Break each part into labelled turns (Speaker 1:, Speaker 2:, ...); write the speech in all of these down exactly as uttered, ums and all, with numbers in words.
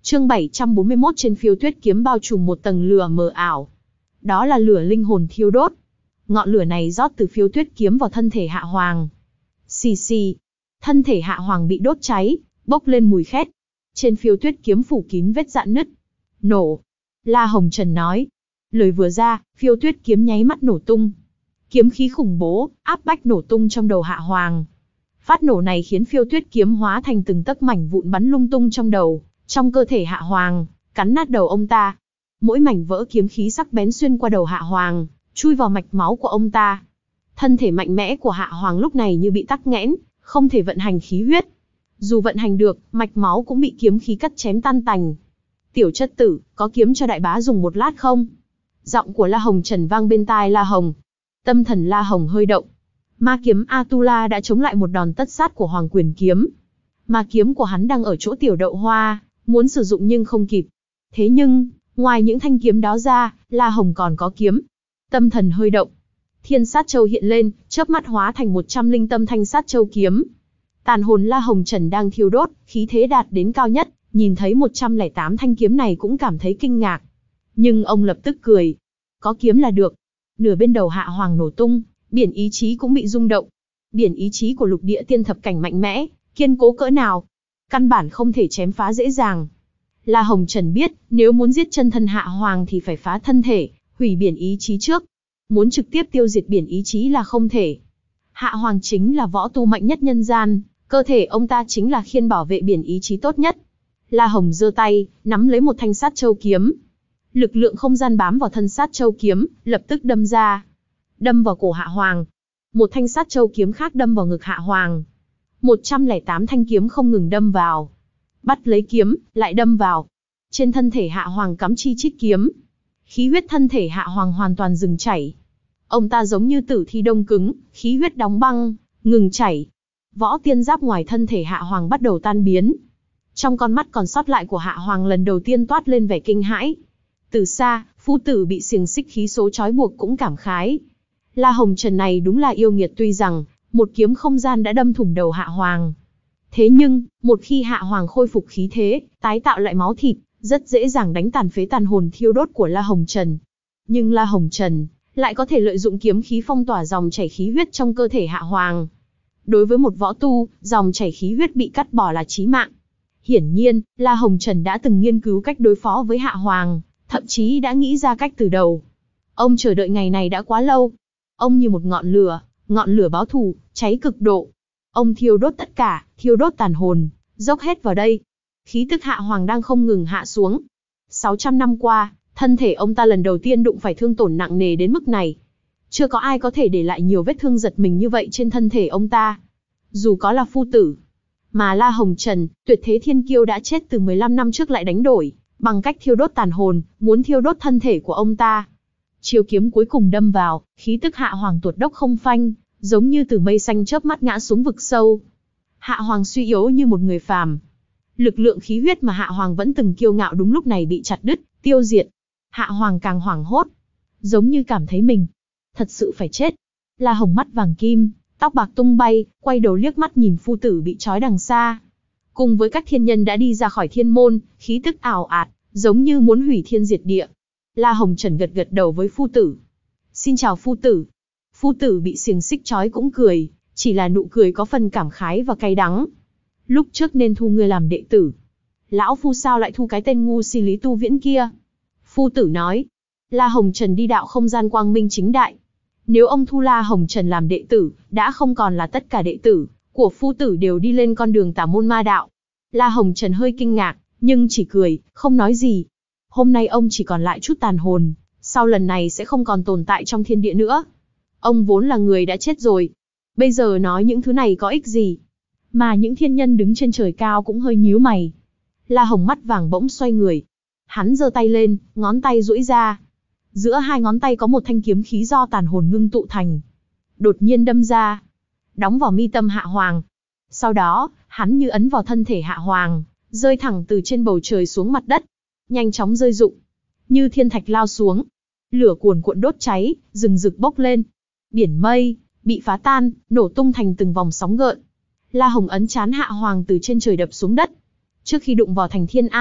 Speaker 1: Chương bảy trăm bốn mươi mốt trên phiêu tuyết kiếm bao trùm một tầng lửa mờ ảo. Đó là lửa linh hồn thiêu đốt. Ngọn lửa này rót từ phiêu tuyết kiếm vào thân thể Hạ Hoàng. Xì xì. Thân thể Hạ Hoàng bị đốt cháy, bốc lên mùi khét. Trên phiêu tuyết kiếm phủ kín vết rạn nứt. Nổ. La Hồng Trần nói. Lời vừa ra, phiêu tuyết kiếm nháy mắt nổ tung. Kiếm khí khủng bố, áp bách nổ tung trong đầu Hạ Hoàng. Phát nổ này khiến phiêu tuyết kiếm hóa thành từng tấc mảnh vụn bắn lung tung trong đầu, trong cơ thể Hạ Hoàng, cắn nát đầu ông ta. Mỗi mảnh vỡ kiếm khí sắc bén xuyên qua đầu Hạ Hoàng, chui vào mạch máu của ông ta. Thân thể mạnh mẽ của Hạ Hoàng lúc này như bị tắc nghẽn, không thể vận hành khí huyết. Dù vận hành được, mạch máu cũng bị kiếm khí cắt chém tan tành. Tiểu chất tử, có kiếm cho đại bá dùng một lát không? Giọng của La Hồng Trần vang bên tai La Hồng. Tâm thần La Hồng hơi động. Ma kiếm Atula đã chống lại một đòn tất sát của Hoàng Quyền kiếm. Ma kiếm của hắn đang ở chỗ tiểu đậu hoa, muốn sử dụng nhưng không kịp. Thế nhưng, ngoài những thanh kiếm đó ra, La Hồng còn có kiếm. Tâm thần hơi động. Thiên sát châu hiện lên, chớp mắt hóa thành một trăm linh tâm thanh sát châu kiếm. Tàn hồn La Hồng Trần đang thiêu đốt, khí thế đạt đến cao nhất, nhìn thấy một trăm lẻ tám thanh kiếm này cũng cảm thấy kinh ngạc. Nhưng ông lập tức cười. Có kiếm là được. Nửa bên đầu Hạ Hoàng nổ tung, biển ý chí cũng bị rung động. Biển ý chí của lục địa tiên thập cảnh mạnh mẽ, kiên cố cỡ nào. Căn bản không thể chém phá dễ dàng. La Hồng Trần biết, nếu muốn giết chân thân Hạ Hoàng thì phải phá thân thể, hủy biển ý chí trước. Muốn trực tiếp tiêu diệt biển ý chí là không thể. Hạ Hoàng chính là võ tu mạnh nhất nhân gian, cơ thể ông ta chính là khiên bảo vệ biển ý chí tốt nhất. La Hồng giơ tay, nắm lấy một thanh sát châu kiếm. Lực lượng không gian bám vào thân sát châu kiếm, lập tức đâm ra. Đâm vào cổ Hạ Hoàng. Một thanh sát châu kiếm khác đâm vào ngực Hạ Hoàng. một trăm lẻ tám thanh kiếm không ngừng đâm vào. Bắt lấy kiếm, lại đâm vào. Trên thân thể Hạ Hoàng cắm chi chít kiếm. Khí huyết thân thể Hạ Hoàng hoàn toàn dừng chảy. Ông ta giống như tử thi đông cứng, khí huyết đóng băng, ngừng chảy. Võ tiên giáp ngoài thân thể Hạ Hoàng bắt đầu tan biến. Trong con mắt còn sót lại của Hạ Hoàng lần đầu tiên toát lên vẻ kinh hãi. Từ xa, phu tử bị xiềng xích khí số trói buộc cũng cảm khái. La Hồng Trần này đúng là yêu nghiệt, tuy rằng một kiếm không gian đã đâm thủng đầu Hạ Hoàng. Thế nhưng, một khi Hạ Hoàng khôi phục khí thế, tái tạo lại máu thịt, rất dễ dàng đánh tàn phế tàn hồn thiêu đốt của La Hồng Trần. Nhưng La Hồng Trần lại có thể lợi dụng kiếm khí phong tỏa dòng chảy khí huyết trong cơ thể Hạ Hoàng. Đối với một võ tu, dòng chảy khí huyết bị cắt bỏ là chí mạng. Hiển nhiên, La Hồng Trần đã từng nghiên cứu cách đối phó với Hạ Hoàng, thậm chí đã nghĩ ra cách từ đầu. Ông chờ đợi ngày này đã quá lâu. Ông như một ngọn lửa, ngọn lửa báo thù, cháy cực độ. Ông thiêu đốt tất cả, thiêu đốt tàn hồn, dốc hết vào đây. Khí tức Hạ Hoàng đang không ngừng hạ xuống. sáu trăm năm qua, thân thể ông ta lần đầu tiên đụng phải thương tổn nặng nề đến mức này. Chưa có ai có thể để lại nhiều vết thương giật mình như vậy trên thân thể ông ta. Dù có là phu tử. Mà La Hồng Trần, tuyệt thế thiên kiêu đã chết từ mười lăm năm trước lại đánh đổi, bằng cách thiêu đốt tàn hồn, muốn thiêu đốt thân thể của ông ta. Chiêu kiếm cuối cùng đâm vào, khí tức Hạ Hoàng tuột đốc không phanh, giống như từ mây xanh chớp mắt ngã xuống vực sâu. Hạ Hoàng suy yếu như một người phàm. Lực lượng khí huyết mà Hạ Hoàng vẫn từng kiêu ngạo đúng lúc này bị chặt đứt, tiêu diệt. Hạ Hoàng càng hoảng hốt, giống như cảm thấy mình thật sự phải chết. La Hồng mắt vàng kim, tóc bạc tung bay, quay đầu liếc mắt nhìn phu tử bị trói đằng xa. Cùng với các thiên nhân đã đi ra khỏi thiên môn, khí tức ảo ạt, giống như muốn hủy thiên diệt địa. La Hồng Trần gật gật đầu với phu tử. Xin chào phu tử. Phu tử bị xiềng xích trói cũng cười, chỉ là nụ cười có phần cảm khái và cay đắng. Lúc trước nên thu ngươi làm đệ tử. Lão phu sao lại thu cái tên ngu si Lý Tu Viễn kia? Phu tử nói. La Hồng Trần đi đạo không gian quang minh chính đại. Nếu ông thu La Hồng Trần làm đệ tử, đã không còn là tất cả đệ tử của phu tử đều đi lên con đường tà môn ma đạo. La Hồng Trần hơi kinh ngạc, nhưng chỉ cười, không nói gì. Hôm nay ông chỉ còn lại chút tàn hồn, sau lần này sẽ không còn tồn tại trong thiên địa nữa. Ông vốn là người đã chết rồi. Bây giờ nói những thứ này có ích gì? Mà những thiên nhân đứng trên trời cao cũng hơi nhíu mày. La Hồng mắt vàng bỗng xoay người. Hắn giơ tay lên, ngón tay duỗi ra. Giữa hai ngón tay có một thanh kiếm khí do tàn hồn ngưng tụ thành. Đột nhiên đâm ra, đóng vào mi tâm Hạ Hoàng. Sau đó, hắn như ấn vào thân thể Hạ Hoàng, rơi thẳng từ trên bầu trời xuống mặt đất. Nhanh chóng rơi rụng, như thiên thạch lao xuống. Lửa cuồn cuộn đốt cháy, rừng rực bốc lên. Biển mây bị phá tan, nổ tung thành từng vòng sóng gợn. La Hồng ấn chán Hạ Hoàng từ trên trời đập xuống đất. Trước khi đụng vào thành Thiên An,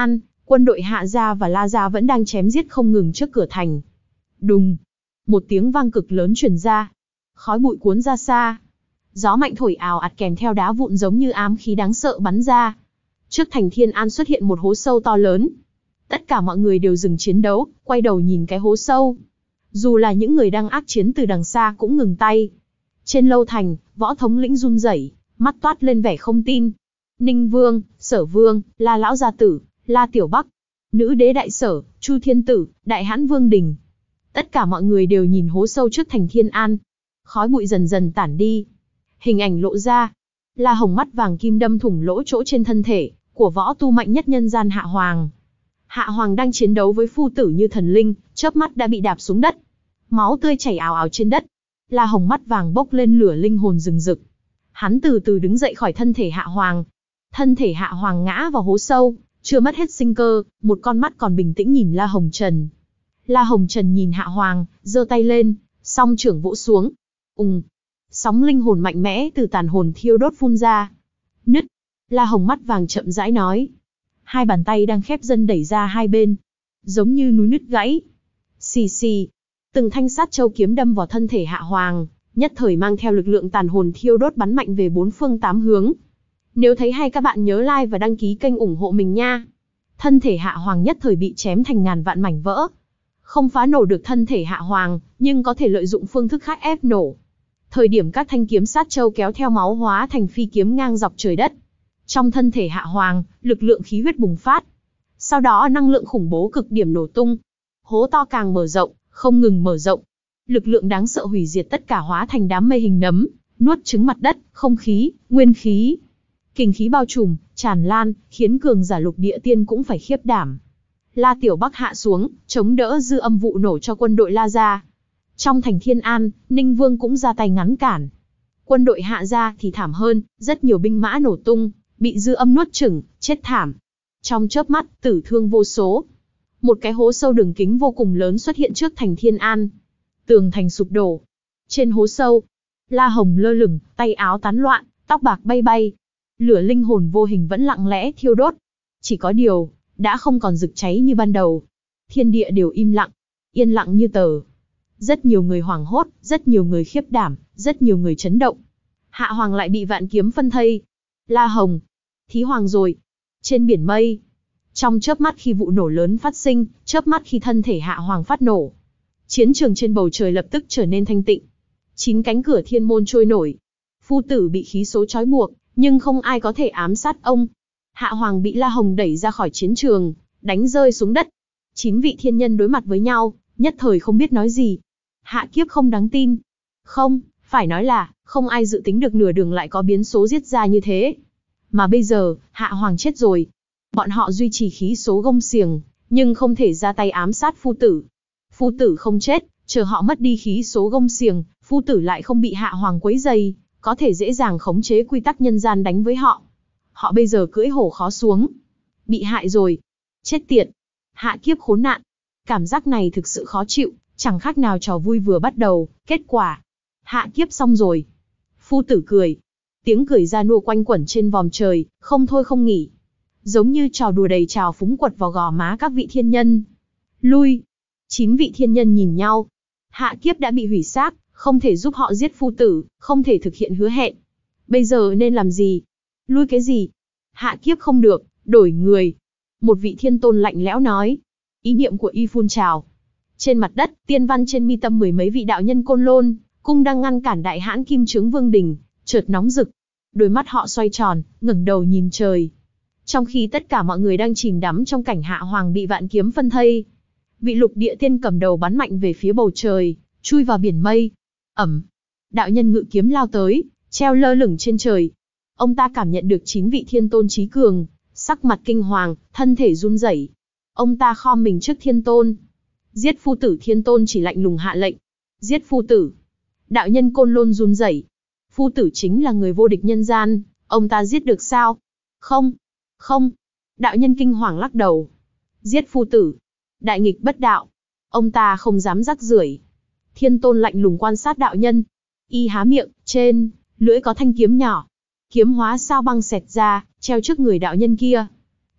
Speaker 1: Quân đội Hạ gia và La gia vẫn đang chém giết không ngừng trước cửa thành. Đùng, một tiếng vang cực lớn truyền ra. Khói bụi cuốn ra xa. Gió mạnh thổi ào ạt kèm theo đá vụn giống như ám khí đáng sợ bắn ra. Trước thành Thiên An xuất hiện một hố sâu to lớn. Tất cả mọi người đều dừng chiến đấu, quay đầu nhìn cái hố sâu. Dù là những người đang ác chiến từ đằng xa cũng ngừng tay. Trên lâu thành, Võ thống lĩnh run rẩy, mắt toát lên vẻ không tin. Ninh Vương, Sở Vương, La Lão Gia Tử, La Tiểu Bắc, Nữ Đế Đại Sở, Chu Thiên Tử, Đại Hãn Vương Đình. Tất cả mọi người đều nhìn hố sâu trước thành Thiên An. Khói bụi dần dần tản đi. Hình ảnh lộ ra. La Hồng mắt vàng kim đâm thủng lỗ chỗ trên thân thể của võ tu mạnh nhất nhân gian Hạ Hoàng. Hạ Hoàng đang chiến đấu với phu tử như thần linh, chớp mắt đã bị đạp xuống đất. Máu tươi chảy ào ào trên đất. La Hồng mắt vàng bốc lên lửa linh hồn rừng rực. Hắn từ từ đứng dậy khỏi thân thể Hạ Hoàng. Thân thể Hạ Hoàng ngã vào hố sâu, chưa mất hết sinh cơ, một con mắt còn bình tĩnh nhìn La Hồng Trần. La Hồng Trần nhìn Hạ Hoàng, giơ tay lên, song trưởng vỗ xuống. Ùng, sóng linh hồn mạnh mẽ từ tàn hồn thiêu đốt phun ra. Nứt, La Hồng mắt vàng chậm rãi nói. Hai bàn tay đang khép dần đẩy ra hai bên, giống như núi nứt gãy. Xì xì, từng thanh sát châu kiếm đâm vào thân thể Hạ Hoàng, nhất thời mang theo lực lượng tàn hồn thiêu đốt bắn mạnh về bốn phương tám hướng. Nếu thấy hay các bạn nhớ like và đăng ký kênh ủng hộ mình nha. Thân thể Hạ Hoàng nhất thời bị chém thành ngàn vạn mảnh vỡ. Không phá nổ được thân thể Hạ Hoàng, nhưng có thể lợi dụng phương thức khác ép nổ. Thời điểm các thanh kiếm sát châu kéo theo máu hóa thành phi kiếm ngang dọc trời đất. Trong thân thể Hạ Hoàng, lực lượng khí huyết bùng phát. Sau đó năng lượng khủng bố cực điểm nổ tung. Hố to càng mở rộng, không ngừng mở rộng. Lực lượng đáng sợ hủy diệt tất cả hóa thành đám mây hình nấm, nuốt trứng mặt đất, không khí, nguyên khí. Kình khí bao trùm, tràn lan, khiến cường giả lục địa tiên cũng phải khiếp đảm. La Tiểu Bắc hạ xuống, chống đỡ dư âm vụ nổ cho quân đội La gia. Trong thành Thiên An, Ninh Vương cũng ra tay ngăn cản. Quân đội Hạ gia thì thảm hơn, rất nhiều binh mã nổ tung, bị dư âm nuốt chửng, chết thảm. Trong chớp mắt, tử thương vô số. Một cái hố sâu đường kính vô cùng lớn xuất hiện trước thành Thiên An. Tường thành sụp đổ. Trên hố sâu, La Hồng lơ lửng, tay áo tán loạn, tóc bạc bay bay. Lửa linh hồn vô hình vẫn lặng lẽ thiêu đốt. Chỉ có điều, đã không còn rực cháy như ban đầu. Thiên địa đều im lặng, yên lặng như tờ. Rất nhiều người hoảng hốt, rất nhiều người khiếp đảm, rất nhiều người chấn động. Hạ Hoàng lại bị vạn kiếm phân thây. La Hồng, thí hoàng rồi. Trên biển mây, trong chớp mắt khi vụ nổ lớn phát sinh, chớp mắt khi thân thể Hạ Hoàng phát nổ, chiến trường trên bầu trời lập tức trở nên thanh tịnh. Chín cánh cửa thiên môn trôi nổi. Phu tử bị khí số trói buộc, nhưng không ai có thể ám sát ông. Hạ Hoàng bị La Hồng đẩy ra khỏi chiến trường, đánh rơi xuống đất. Chín vị thiên nhân đối mặt với nhau, nhất thời không biết nói gì. Hạ kiếp không đáng tin. Không, phải nói là, không ai dự tính được nửa đường lại có biến số giết ra như thế. Mà bây giờ, Hạ Hoàng chết rồi. Bọn họ duy trì khí số gông xiềng, nhưng không thể ra tay ám sát phu tử. Phu tử không chết, chờ họ mất đi khí số gông xiềng, phu tử lại không bị Hạ Hoàng quấy dày, có thể dễ dàng khống chế quy tắc nhân gian đánh với họ. Họ bây giờ cưỡi hổ khó xuống. Bị hại rồi. Chết tiệt. Hạ kiếp khốn nạn. Cảm giác này thực sự khó chịu, chẳng khác nào trò vui vừa bắt đầu, kết quả. Hạ kiếp xong rồi. Phu tử cười. Tiếng cười ra nua quanh quẩn trên vòm trời, không thôi không nghỉ. Giống như trò đùa đầy trào phúng quật vào gò má các vị thiên nhân. Lui. Chín vị thiên nhân nhìn nhau. Hạ kiếp đã bị hủy xác, không thể giúp họ giết phu tử, không thể thực hiện hứa hẹn. Bây giờ nên làm gì? Lui cái gì? Hạ kiếp không được, đổi người. Một vị thiên tôn lạnh lẽo nói. Ý niệm của y phun trào. Trên mặt đất, tiên văn trên mi tâm mười mấy vị đạo nhân Côn Lôn, cung đang ngăn cản Đại Hãn Kim Chướng Vương Đình, chợt nóng rực. Đôi mắt họ xoay tròn, ngẩng đầu nhìn trời. Trong khi tất cả mọi người đang chìm đắm trong cảnh Hạ Hoàng bị vạn kiếm phân thây, vị lục địa tiên cầm đầu bắn mạnh về phía bầu trời, chui vào biển mây. Ẩm. Đạo nhân ngự kiếm lao tới, treo lơ lửng trên trời. Ông ta cảm nhận được chín vị thiên tôn chí cường, sắc mặt kinh hoàng, thân thể run rẩy. Ông ta khom mình trước thiên tôn. Giết phu tử. Thiên tôn chỉ lạnh lùng hạ lệnh. Giết phu tử. Đạo nhân Côn Lôn run rẩy. Phu tử chính là người vô địch nhân gian, ông ta giết được sao? Không. Không. Đạo nhân kinh hoàng lắc đầu. Giết phu tử. Đại nghịch bất đạo. Ông ta không dám rắc rưởi. Thiên tôn lạnh lùng quan sát đạo nhân. Y há miệng, trên lưỡi có thanh kiếm nhỏ. Kiếm hóa sao băng xẹt ra, treo trước người đạo nhân kia.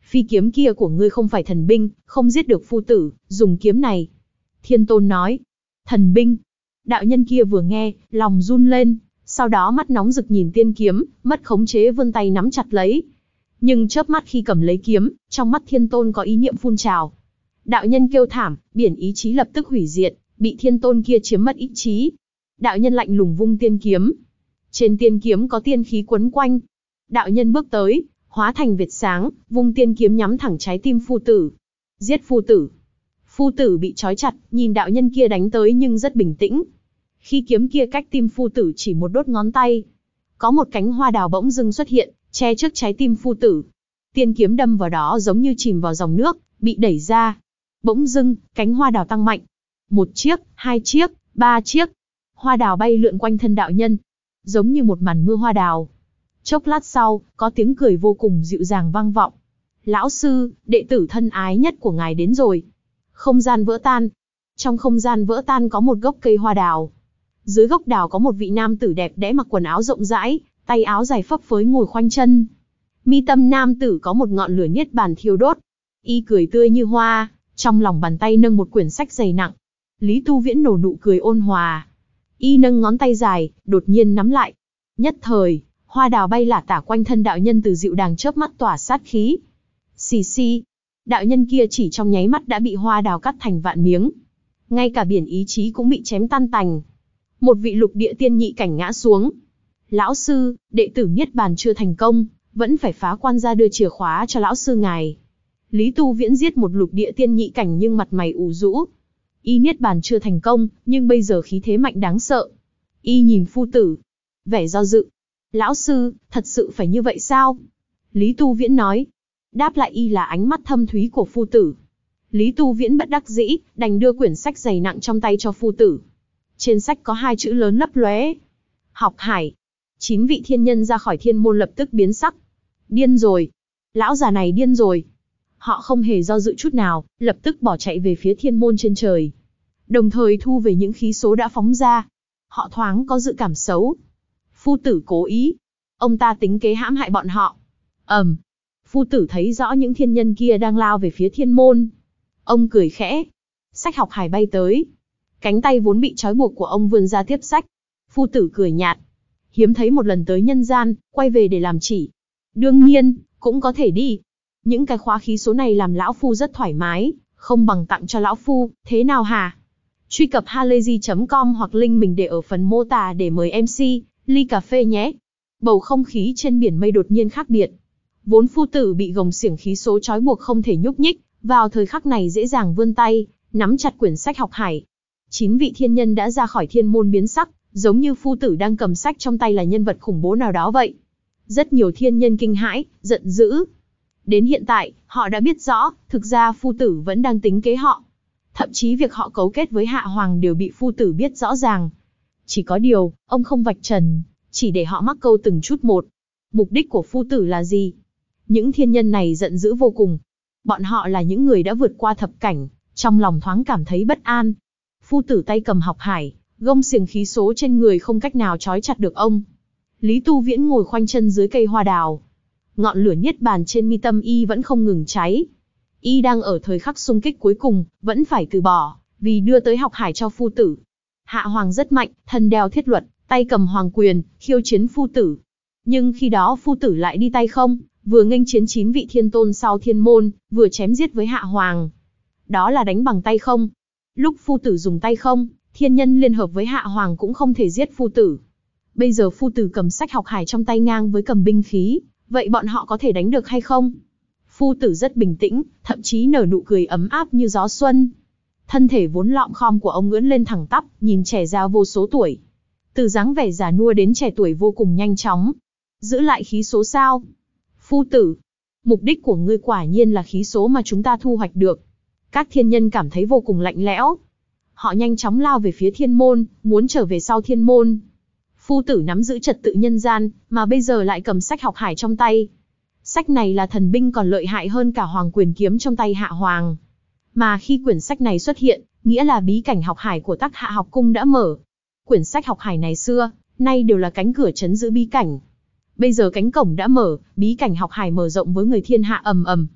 Speaker 1: Phi kiếm kia của ngươi không phải thần binh, không giết được phu tử, dùng kiếm này. Thiên Tôn nói. Thần binh. Đạo nhân kia vừa nghe, lòng run lên, sau đó mắt nóng rực nhìn tiên kiếm, mất khống chế vươn tay nắm chặt lấy. Nhưng chớp mắt khi cầm lấy kiếm, trong mắt Thiên Tôn có ý niệm phun trào. Đạo nhân kêu thảm, biển ý chí lập tức hủy diệt, bị Thiên Tôn kia chiếm mất ý chí. Đạo nhân lạnh lùng vung tiên kiếm. Trên tiên kiếm có tiên khí quấn quanh. Đạo nhân bước tới, hóa thành việt sáng, vung tiên kiếm nhắm thẳng trái tim phu tử. Giết phu tử. Phu tử bị trói chặt, nhìn đạo nhân kia đánh tới nhưng rất bình tĩnh. Khi kiếm kia cách tim phu tử chỉ một đốt ngón tay, có một cánh hoa đào bỗng dưng xuất hiện, che trước trái tim phu tử. Tiên kiếm đâm vào đó giống như chìm vào dòng nước, bị đẩy ra. Bỗng dưng, cánh hoa đào tăng mạnh. Một chiếc, hai chiếc, ba chiếc. Hoa đào bay lượn quanh thân đạo nhân, giống như một màn mưa hoa đào. Chốc lát sau, có tiếng cười vô cùng dịu dàng vang vọng. Lão sư, đệ tử thân ái nhất của ngài đến rồi. Không gian vỡ tan. Trong không gian vỡ tan có một gốc cây hoa đào. Dưới gốc đào có một vị nam tử đẹp đẽ mặc quần áo rộng rãi, tay áo dài phấp phới ngồi khoanh chân. Mi tâm nam tử có một ngọn lửa niết bàn thiêu đốt. Y cười tươi như hoa, trong lòng bàn tay nâng một quyển sách dày nặng. Lý Tu Viễn nở nụ cười ôn hòa. Y nâng ngón tay dài, đột nhiên nắm lại. Nhất thời, hoa đào bay lả tả quanh thân đạo nhân từ dịu đàng chớp mắt tỏa sát khí. Xì xì, đạo nhân kia chỉ trong nháy mắt đã bị hoa đào cắt thành vạn miếng. Ngay cả biển ý chí cũng bị chém tan tành. Một vị lục địa tiên nhị cảnh ngã xuống. Lão sư, đệ tử niết bàn chưa thành công, vẫn phải phá quan ra đưa chìa khóa cho lão sư ngài. Lý Tu Viễn giết một lục địa tiên nhị cảnh nhưng mặt mày ủ rũ. Y niết bàn chưa thành công, nhưng bây giờ khí thế mạnh đáng sợ. Y nhìn phu tử, vẻ do dự. Lão sư, thật sự phải như vậy sao? Lý Tu Viễn nói. Đáp lại Y là ánh mắt thâm thúy của phu tử. Lý Tu Viễn bất đắc dĩ, đành đưa quyển sách dày nặng trong tay cho phu tử. Trên sách có hai chữ lớn lấp lóe. Học Hải. Chín vị thiên nhân ra khỏi thiên môn lập tức biến sắc. Điên rồi. Lão già này điên rồi. Họ không hề do dự chút nào, lập tức bỏ chạy về phía thiên môn trên trời. Đồng thời thu về những khí số đã phóng ra. Họ thoáng có dự cảm xấu. Phu tử cố ý. Ông ta tính kế hãm hại bọn họ. Ầm. Um. Phu tử thấy rõ những thiên nhân kia đang lao về phía thiên môn. Ông cười khẽ. Sách Học Hải bay tới. Cánh tay vốn bị trói buộc của ông vươn ra tiếp sách. Phu tử cười nhạt. Hiếm thấy một lần tới nhân gian, quay về để làm chỉ. Đương nhiên, cũng có thể đi. Những cái khóa khí số này làm lão phu rất thoải mái, không bằng tặng cho lão phu, thế nào hả? Truy cập halayzi chấm com hoặc link mình để ở phần mô tả để mời em xê, ly cà phê nhé. Bầu không khí trên biển mây đột nhiên khác biệt. Vốn phu tử bị gồng xiềng khí số trói buộc không thể nhúc nhích, vào thời khắc này dễ dàng vươn tay, nắm chặt quyển sách Học Hải. Chín vị thiên nhân đã ra khỏi thiên môn biến sắc, giống như phu tử đang cầm sách trong tay là nhân vật khủng bố nào đó vậy. Rất nhiều thiên nhân kinh hãi, giận dữ. Đến hiện tại, họ đã biết rõ, thực ra phu tử vẫn đang tính kế họ. Thậm chí việc họ cấu kết với Hạ Hoàng đều bị phu tử biết rõ ràng. Chỉ có điều, ông không vạch trần, chỉ để họ mắc câu từng chút một. Mục đích của phu tử là gì? Những thiên nhân này giận dữ vô cùng. Bọn họ là những người đã vượt qua thập cảnh, trong lòng thoáng cảm thấy bất an. Phu tử tay cầm Học Hải, gông xiềng khí số trên người không cách nào trói chặt được ông. Lý Tu Viễn ngồi khoanh chân dưới cây hoa đào. Ngọn lửa niết bàn trên mi tâm Y vẫn không ngừng cháy. Y đang ở thời khắc xung kích cuối cùng, vẫn phải từ bỏ, vì đưa tới Học Hải cho phu tử. Hạ Hoàng rất mạnh, thân đeo thiết luật, tay cầm hoàng quyền, khiêu chiến phu tử. Nhưng khi đó phu tử lại đi tay không, vừa nghênh chiến chín vị thiên tôn sau thiên môn, vừa chém giết với Hạ Hoàng. Đó là đánh bằng tay không. Lúc phu tử dùng tay không, thiên nhân liên hợp với Hạ Hoàng cũng không thể giết phu tử. Bây giờ phu tử cầm sách Học Hải trong tay ngang với cầm binh khí, vậy bọn họ có thể đánh được hay không? Phu tử rất bình tĩnh, thậm chí nở nụ cười ấm áp như gió xuân. Thân thể vốn lọm khom của ông ưỡn lên thẳng tắp, nhìn trẻ ra vô số tuổi. Từ dáng vẻ già nua đến trẻ tuổi vô cùng nhanh chóng. Giữ lại khí số sao? Phu tử, mục đích của ngươi quả nhiên là khí số mà chúng ta thu hoạch được. Các thiên nhân cảm thấy vô cùng lạnh lẽo. Họ nhanh chóng lao về phía thiên môn, muốn trở về sau thiên môn. Phu tử nắm giữ trật tự nhân gian, mà bây giờ lại cầm sách Học Hải trong tay. Sách này là thần binh còn lợi hại hơn cả Hoàng Quyền kiếm trong tay Hạ Hoàng. Mà khi quyển sách này xuất hiện, nghĩa là bí cảnh Học Hải của Tắc Hạ học cung đã mở. Quyển sách Học Hải này xưa, nay đều là cánh cửa trấn giữ bí cảnh. Bây giờ cánh cổng đã mở, bí cảnh Học Hải mở rộng với người thiên hạ ầm ầm.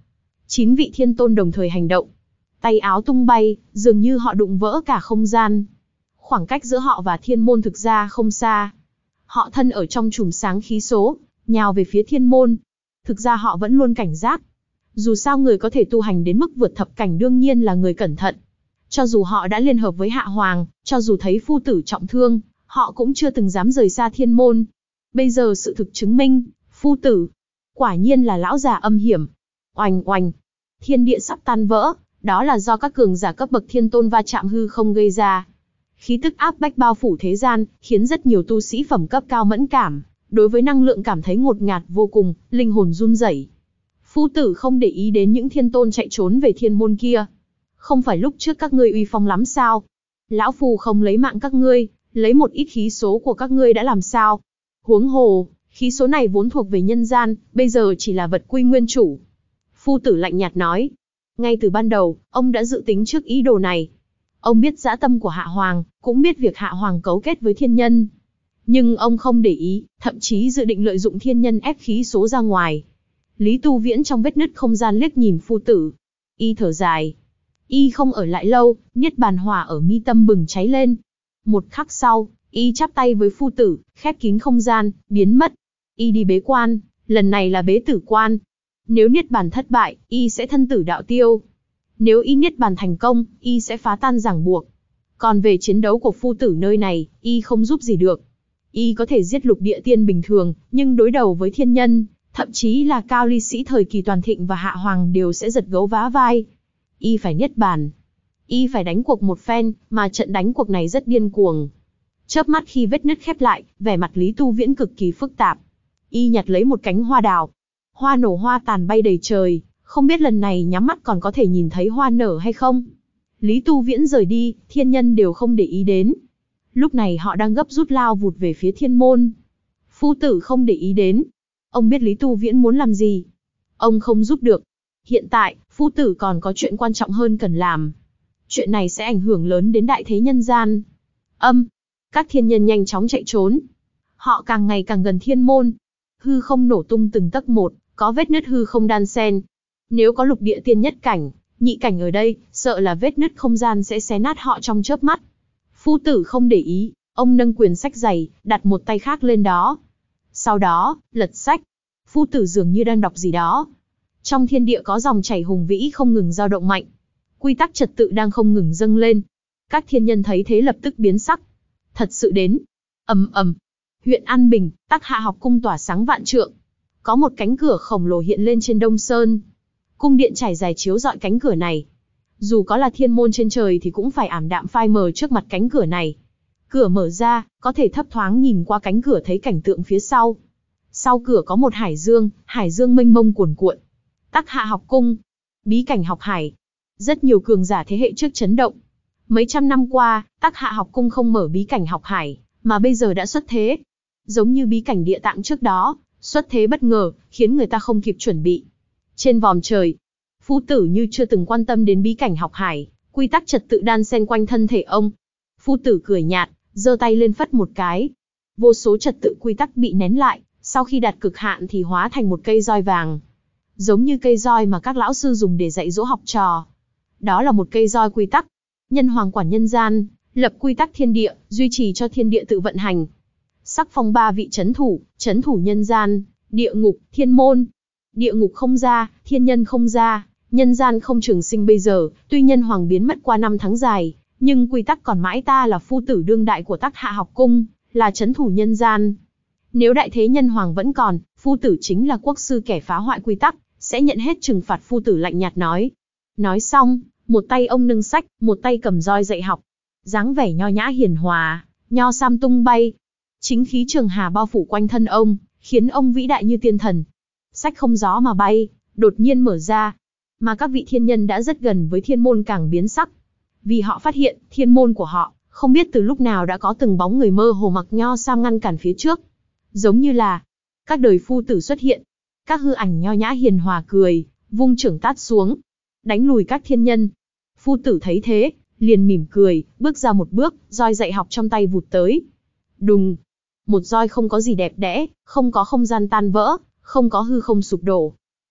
Speaker 1: Chín vị thiên tôn đồng thời hành động. Tay áo tung bay, dường như họ đụng vỡ cả không gian. Khoảng cách giữa họ và thiên môn thực ra không xa. Họ thân ở trong chùm sáng khí số, nhào về phía thiên môn. Thực ra họ vẫn luôn cảnh giác. Dù sao người có thể tu hành đến mức vượt thập cảnh đương nhiên là người cẩn thận. Cho dù họ đã liên hợp với Hạ Hoàng, cho dù thấy phu tử trọng thương, họ cũng chưa từng dám rời xa thiên môn. Bây giờ sự thực chứng minh, phu tử, quả nhiên là lão già âm hiểm. Oành oành, thiên địa sắp tan vỡ, đó là do các cường giả cấp bậc thiên tôn va chạm hư không gây ra. Khí tức áp bách bao phủ thế gian, khiến rất nhiều tu sĩ phẩm cấp cao mẫn cảm, đối với năng lượng cảm thấy ngột ngạt vô cùng, linh hồn run rẩy. Phu tử không để ý đến những thiên tôn chạy trốn về thiên môn kia. Không phải lúc trước các ngươi uy phong lắm sao? Lão phu không lấy mạng các ngươi, lấy một ít khí số của các ngươi đã làm sao? Huống hồ, khí số này vốn thuộc về nhân gian, bây giờ chỉ là vật quy nguyên chủ. Phu tử lạnh nhạt nói. Ngay từ ban đầu, ông đã dự tính trước ý đồ này. Ông biết dã tâm của Hạ Hoàng, cũng biết việc Hạ Hoàng cấu kết với thiên nhân. Nhưng ông không để ý, thậm chí dự định lợi dụng thiên nhân ép khí số ra ngoài. Lý Tu Viễn trong vết nứt không gian liếc nhìn phu tử. Y thở dài. Y không ở lại lâu, niết bàn hỏa ở mi tâm bừng cháy lên. Một khắc sau, Y chắp tay với phu tử, khép kín không gian, biến mất. Y đi bế quan, lần này là bế tử quan. Nếu niết bàn thất bại, Y sẽ thân tử đạo tiêu. Nếu Y niết bàn thành công, Y sẽ phá tan ràng buộc. Còn về chiến đấu của phu tử nơi này, Y không giúp gì được. Y có thể giết lục địa tiên bình thường, nhưng đối đầu với thiên nhân, thậm chí là cao ly sĩ thời kỳ toàn thịnh và Hạ Hoàng đều sẽ giật gấu vá vai. Y phải niết bàn. Y phải đánh cuộc một phen, mà trận đánh cuộc này rất điên cuồng. Chớp mắt khi vết nứt khép lại, vẻ mặt Lý Tu Viễn cực kỳ phức tạp. Y nhặt lấy một cánh hoa đào. Hoa nổ hoa tàn bay đầy trời, không biết lần này nhắm mắt còn có thể nhìn thấy hoa nở hay không. Lý Tu Viễn rời đi, thiên nhân đều không để ý đến. Lúc này họ đang gấp rút lao vụt về phía thiên môn. Phu tử không để ý đến. Ông biết Lý Tu Viễn muốn làm gì. Ông không giúp được. Hiện tại, phu tử còn có chuyện quan trọng hơn cần làm. Chuyện này sẽ ảnh hưởng lớn đến đại thế nhân gian. Âm, các thiên nhân nhanh chóng chạy trốn. Họ càng ngày càng gần thiên môn. Hư không nổ tung từng tấc một, có vết nứt hư không đan xen. Nếu có lục địa tiên nhất cảnh, nhị cảnh ở đây, sợ là vết nứt không gian sẽ xé nát họ trong chớp mắt. Phu tử không để ý, ông nâng quyển sách dày, đặt một tay khác lên đó. Sau đó, lật sách. Phu tử dường như đang đọc gì đó. Trong thiên địa có dòng chảy hùng vĩ không ngừng dao động mạnh. Quy tắc trật tự đang không ngừng dâng lên. Các thiên nhân thấy thế lập tức biến sắc. Thật sự đến. Ầm ầm. Huyện An Bình, Tắc Hạ học cung tỏa sáng vạn trượng. Có một cánh cửa khổng lồ hiện lên trên Đông Sơn. Cung điện trải dài chiếu rọi cánh cửa này. Dù có là thiên môn trên trời thì cũng phải ảm đạm phai mờ trước mặt cánh cửa này. Cửa mở ra, có thể thấp thoáng nhìn qua cánh cửa thấy cảnh tượng phía sau. Sau cửa có một hải dương, hải dương mênh mông cuồn cuộn. Tắc Hạ học cung, bí cảnh học hải. Rất nhiều cường giả thế hệ trước chấn động. Mấy trăm năm qua, Tắc Hạ học cung không mở bí cảnh học hải, mà bây giờ đã xuất thế. Giống như bí cảnh địa tạng trước đó, xuất thế bất ngờ, khiến người ta không kịp chuẩn bị. Trên vòm trời, phu tử như chưa từng quan tâm đến bí cảnh học hải, quy tắc trật tự đan xen quanh thân thể ông. Phu tử cười nhạt, giơ tay lên phất một cái. Vô số trật tự quy tắc bị nén lại, sau khi đạt cực hạn thì hóa thành một cây roi vàng. Giống như cây roi mà các lão sư dùng để dạy dỗ học trò. Đó là một cây roi quy tắc. Nhân hoàng quản nhân gian, lập quy tắc thiên địa, duy trì cho thiên địa tự vận hành. Sắc phong ba vị chấn thủ, chấn thủ nhân gian, địa ngục, thiên môn. Địa ngục không ra, thiên nhân không ra, nhân gian không trường sinh bây giờ, tuy nhân hoàng biến mất qua năm tháng dài, nhưng quy tắc còn mãi. Ta là phu tử đương đại của Tắc Hạ học cung, là chấn thủ nhân gian. Nếu đại thế nhân hoàng vẫn còn, phu tử chính là quốc sư kẻ phá hoại quy tắc, sẽ nhận hết trừng phạt. Phu tử lạnh nhạt nói. Nói xong, một tay ông nâng sách, một tay cầm roi dạy học. Dáng vẻ nho nhã hiền hòa, nho sam tung bay. Chính khí trường hà bao phủ quanh thân ông, khiến ông vĩ đại như tiên thần. Sách không gió mà bay, đột nhiên mở ra. Mà các vị thiên nhân đã rất gần với thiên môn càng biến sắc. Vì họ phát hiện, thiên môn của họ, không biết từ lúc nào đã có từng bóng người mơ hồ mặc nho sam ngăn cản phía trước. Giống như là, các đời phu tử xuất hiện. Các hư ảnh nho nhã hiền hòa cười, vung trưởng tát xuống, đánh lùi các thiên nhân. Phu tử thấy thế, liền mỉm cười, bước ra một bước, roi dạy học trong tay vụt tới. Đùng, một roi không có gì đẹp đẽ, không có không gian tan vỡ, không có hư không sụp đổ.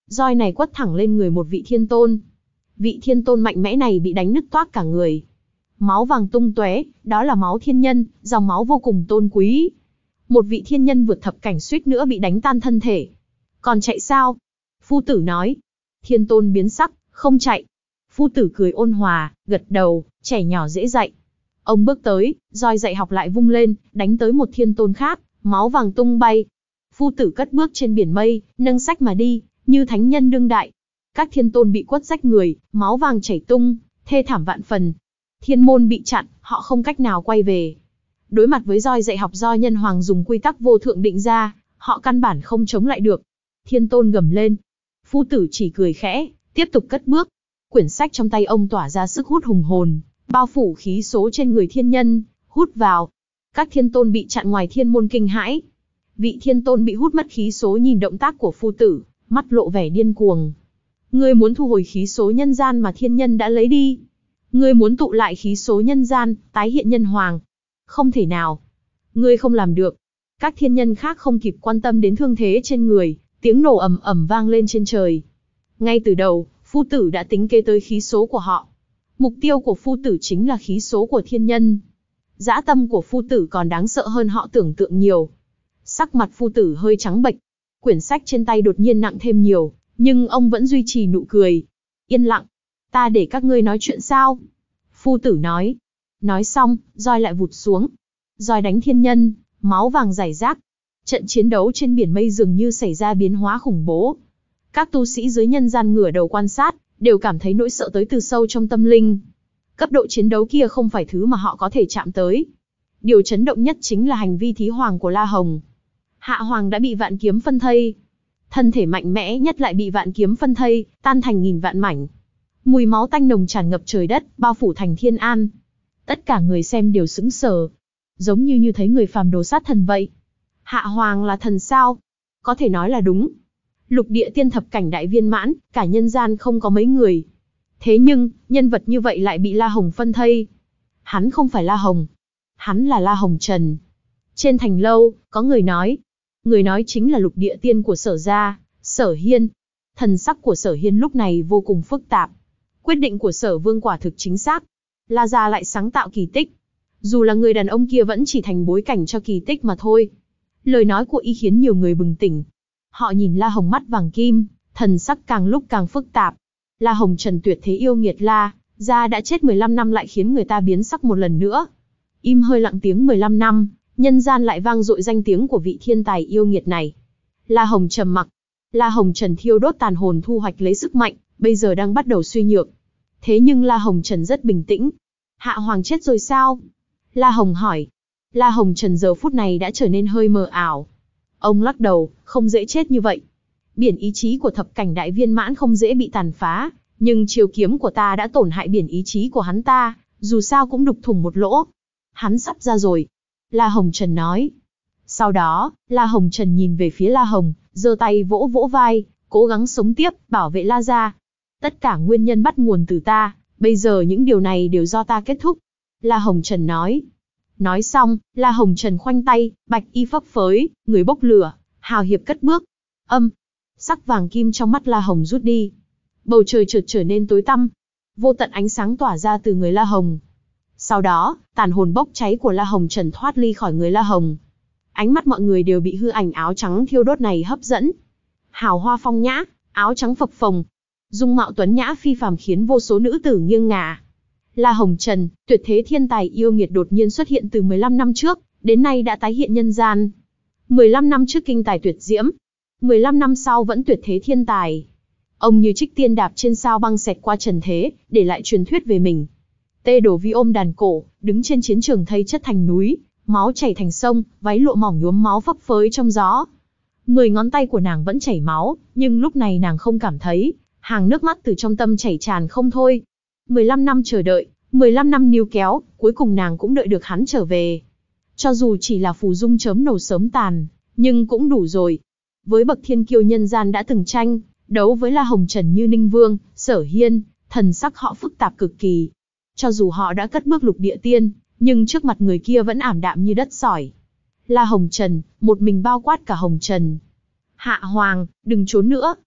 Speaker 1: Roi này quất thẳng lên người một vị thiên tôn. Vị thiên tôn mạnh mẽ này bị đánh nứt toác cả người. Máu vàng tung tóe, đó là máu thiên nhân, dòng máu vô cùng tôn quý. Một vị thiên nhân vượt thập cảnh suýt nữa bị đánh tan thân thể. Còn chạy sao? Phu tử nói. Thiên tôn biến sắc, không chạy. Phu tử cười ôn hòa, gật đầu, trẻ nhỏ dễ dạy. Ông bước tới, roi dạy học lại vung lên, đánh tới một thiên tôn khác, máu vàng tung bay. Phu tử cất bước trên biển mây, nâng sách mà đi, như thánh nhân đương đại. Các thiên tôn bị quất rách người, máu vàng chảy tung, thê thảm vạn phần. Thiên môn bị chặn, họ không cách nào quay về. Đối mặt với roi dạy học do nhân hoàng dùng quy tắc vô thượng định ra, họ căn bản không chống lại được. Thiên tôn gầm lên. Phu tử chỉ cười khẽ, tiếp tục cất bước. Quyển sách trong tay ông tỏa ra sức hút hùng hồn, bao phủ khí số trên người thiên nhân, hút vào. Các thiên tôn bị chặn ngoài thiên môn kinh hãi. Vị thiên tôn bị hút mất khí số nhìn động tác của phu tử, mắt lộ vẻ điên cuồng. Ngươi muốn thu hồi khí số nhân gian mà thiên nhân đã lấy đi. Ngươi muốn tụ lại khí số nhân gian, tái hiện nhân hoàng. Không thể nào. Ngươi không làm được. Các thiên nhân khác không kịp quan tâm đến thương thế trên người, tiếng nổ ầm ầm vang lên trên trời. Ngay từ đầu, phu tử đã tính kế tới khí số của họ. Mục tiêu của phu tử chính là khí số của thiên nhân. Dã tâm của phu tử còn đáng sợ hơn họ tưởng tượng nhiều. Sắc mặt phu tử hơi trắng bệch. Quyển sách trên tay đột nhiên nặng thêm nhiều, nhưng ông vẫn duy trì nụ cười. Yên lặng. Ta để các ngươi nói chuyện sao? Phu tử nói. Nói xong, roi lại vụt xuống. Roi đánh thiên nhân, máu vàng rải rác. Trận chiến đấu trên biển mây dường như xảy ra biến hóa khủng bố. Các tu sĩ dưới nhân gian ngửa đầu quan sát, đều cảm thấy nỗi sợ tới từ sâu trong tâm linh. Cấp độ chiến đấu kia không phải thứ mà họ có thể chạm tới. Điều chấn động nhất chính là hành vi thí hoàng của La Hồng. Hạ Hoàng đã bị vạn kiếm phân thây. Thân thể mạnh mẽ nhất lại bị vạn kiếm phân thây, tan thành nghìn vạn mảnh. Mùi máu tanh nồng tràn ngập trời đất, bao phủ thành Thiên An. Tất cả người xem đều sững sờ. Giống như như thấy người phàm đồ sát thần vậy. Hạ Hoàng là thần sao? Có thể nói là đúng. Lục địa tiên thập cảnh đại viên mãn, cả nhân gian không có mấy người. Thế nhưng, nhân vật như vậy lại bị La Hồng phân thây. Hắn không phải La Hồng. Hắn là La Hồng Trần. Trên thành lâu, có người nói. Người nói chính là lục địa tiên của Sở gia, Sở Hiên. Thần sắc của Sở Hiên lúc này vô cùng phức tạp. Quyết định của Sở Vương quả thực chính xác. La gia lại sáng tạo kỳ tích. Dù là người đàn ông kia vẫn chỉ thành bối cảnh cho kỳ tích mà thôi. Lời nói của y khiến nhiều người bừng tỉnh. Họ nhìn La Hồng mắt vàng kim, thần sắc càng lúc càng phức tạp. La Hồng Trần tuyệt thế yêu nghiệt La gia đã chết mười lăm năm lại khiến người ta biến sắc một lần nữa. Im hơi lặng tiếng mười lăm năm, nhân gian lại vang dội danh tiếng của vị thiên tài yêu nghiệt này. La Hồng trầm mặc. La Hồng Trần thiêu đốt tàn hồn thu hoạch lấy sức mạnh, bây giờ đang bắt đầu suy nhược. Thế nhưng La Hồng Trần rất bình tĩnh. Hạ Hoàng chết rồi sao? La Hồng hỏi. La Hồng Trần giờ phút này đã trở nên hơi mờ ảo. Ông lắc đầu, không dễ chết như vậy. Biển ý chí của thập cảnh đại viên mãn không dễ bị tàn phá, nhưng chiêu kiếm của ta đã tổn hại biển ý chí của hắn ta, dù sao cũng đục thủng một lỗ. Hắn sắp ra rồi. La Hồng Trần nói. Sau đó, La Hồng Trần nhìn về phía La Hồng, giơ tay vỗ vỗ vai, cố gắng sống tiếp, bảo vệ La gia. Tất cả nguyên nhân bắt nguồn từ ta, bây giờ những điều này đều do ta kết thúc. La Hồng Trần nói. Nói xong, La Hồng Trần khoanh tay, bạch y phấp phới, người bốc lửa, hào hiệp cất bước. Âm, sắc vàng kim trong mắt La Hồng rút đi. Bầu trời chợt trở nên tối tăm. Vô tận ánh sáng tỏa ra từ người La Hồng. Sau đó, tàn hồn bốc cháy của La Hồng Trần thoát ly khỏi người La Hồng. Ánh mắt mọi người đều bị hư ảnh áo trắng thiêu đốt này hấp dẫn. Hào hoa phong nhã, áo trắng phập phồng. Dung mạo tuấn nhã phi phàm khiến vô số nữ tử nghiêng ngả. La Hồng Trần, tuyệt thế thiên tài yêu nghiệt đột nhiên xuất hiện từ mười lăm năm trước, đến nay đã tái hiện nhân gian. mười lăm năm trước kinh tài tuyệt diễm, mười lăm năm sau vẫn tuyệt thế thiên tài. Ông như trích tiên đạp trên sao băng xẹt qua trần thế, để lại truyền thuyết về mình. Tê Đổ Vi ôm đàn cổ, đứng trên chiến trường thây chất thành núi, máu chảy thành sông, váy lụa mỏng nhuốm máu phấp phới trong gió. Mười ngón tay của nàng vẫn chảy máu, nhưng lúc này nàng không cảm thấy, hàng nước mắt từ trong tâm chảy tràn không thôi. mười lăm năm chờ đợi, mười lăm năm níu kéo, cuối cùng nàng cũng đợi được hắn trở về. Cho dù chỉ là phù dung chớm nổ sớm tàn, nhưng cũng đủ rồi. Với bậc thiên kiêu nhân gian đã từng tranh đấu với La Hồng Trần như Ninh Vương, Sở Hiên, thần sắc họ phức tạp cực kỳ. Cho dù họ đã cất bước lục địa tiên, nhưng trước mặt người kia vẫn ảm đạm như đất sỏi. La Hồng Trần, một mình bao quát cả Hồng Trần. Hạ Hoàng, đừng trốn nữa.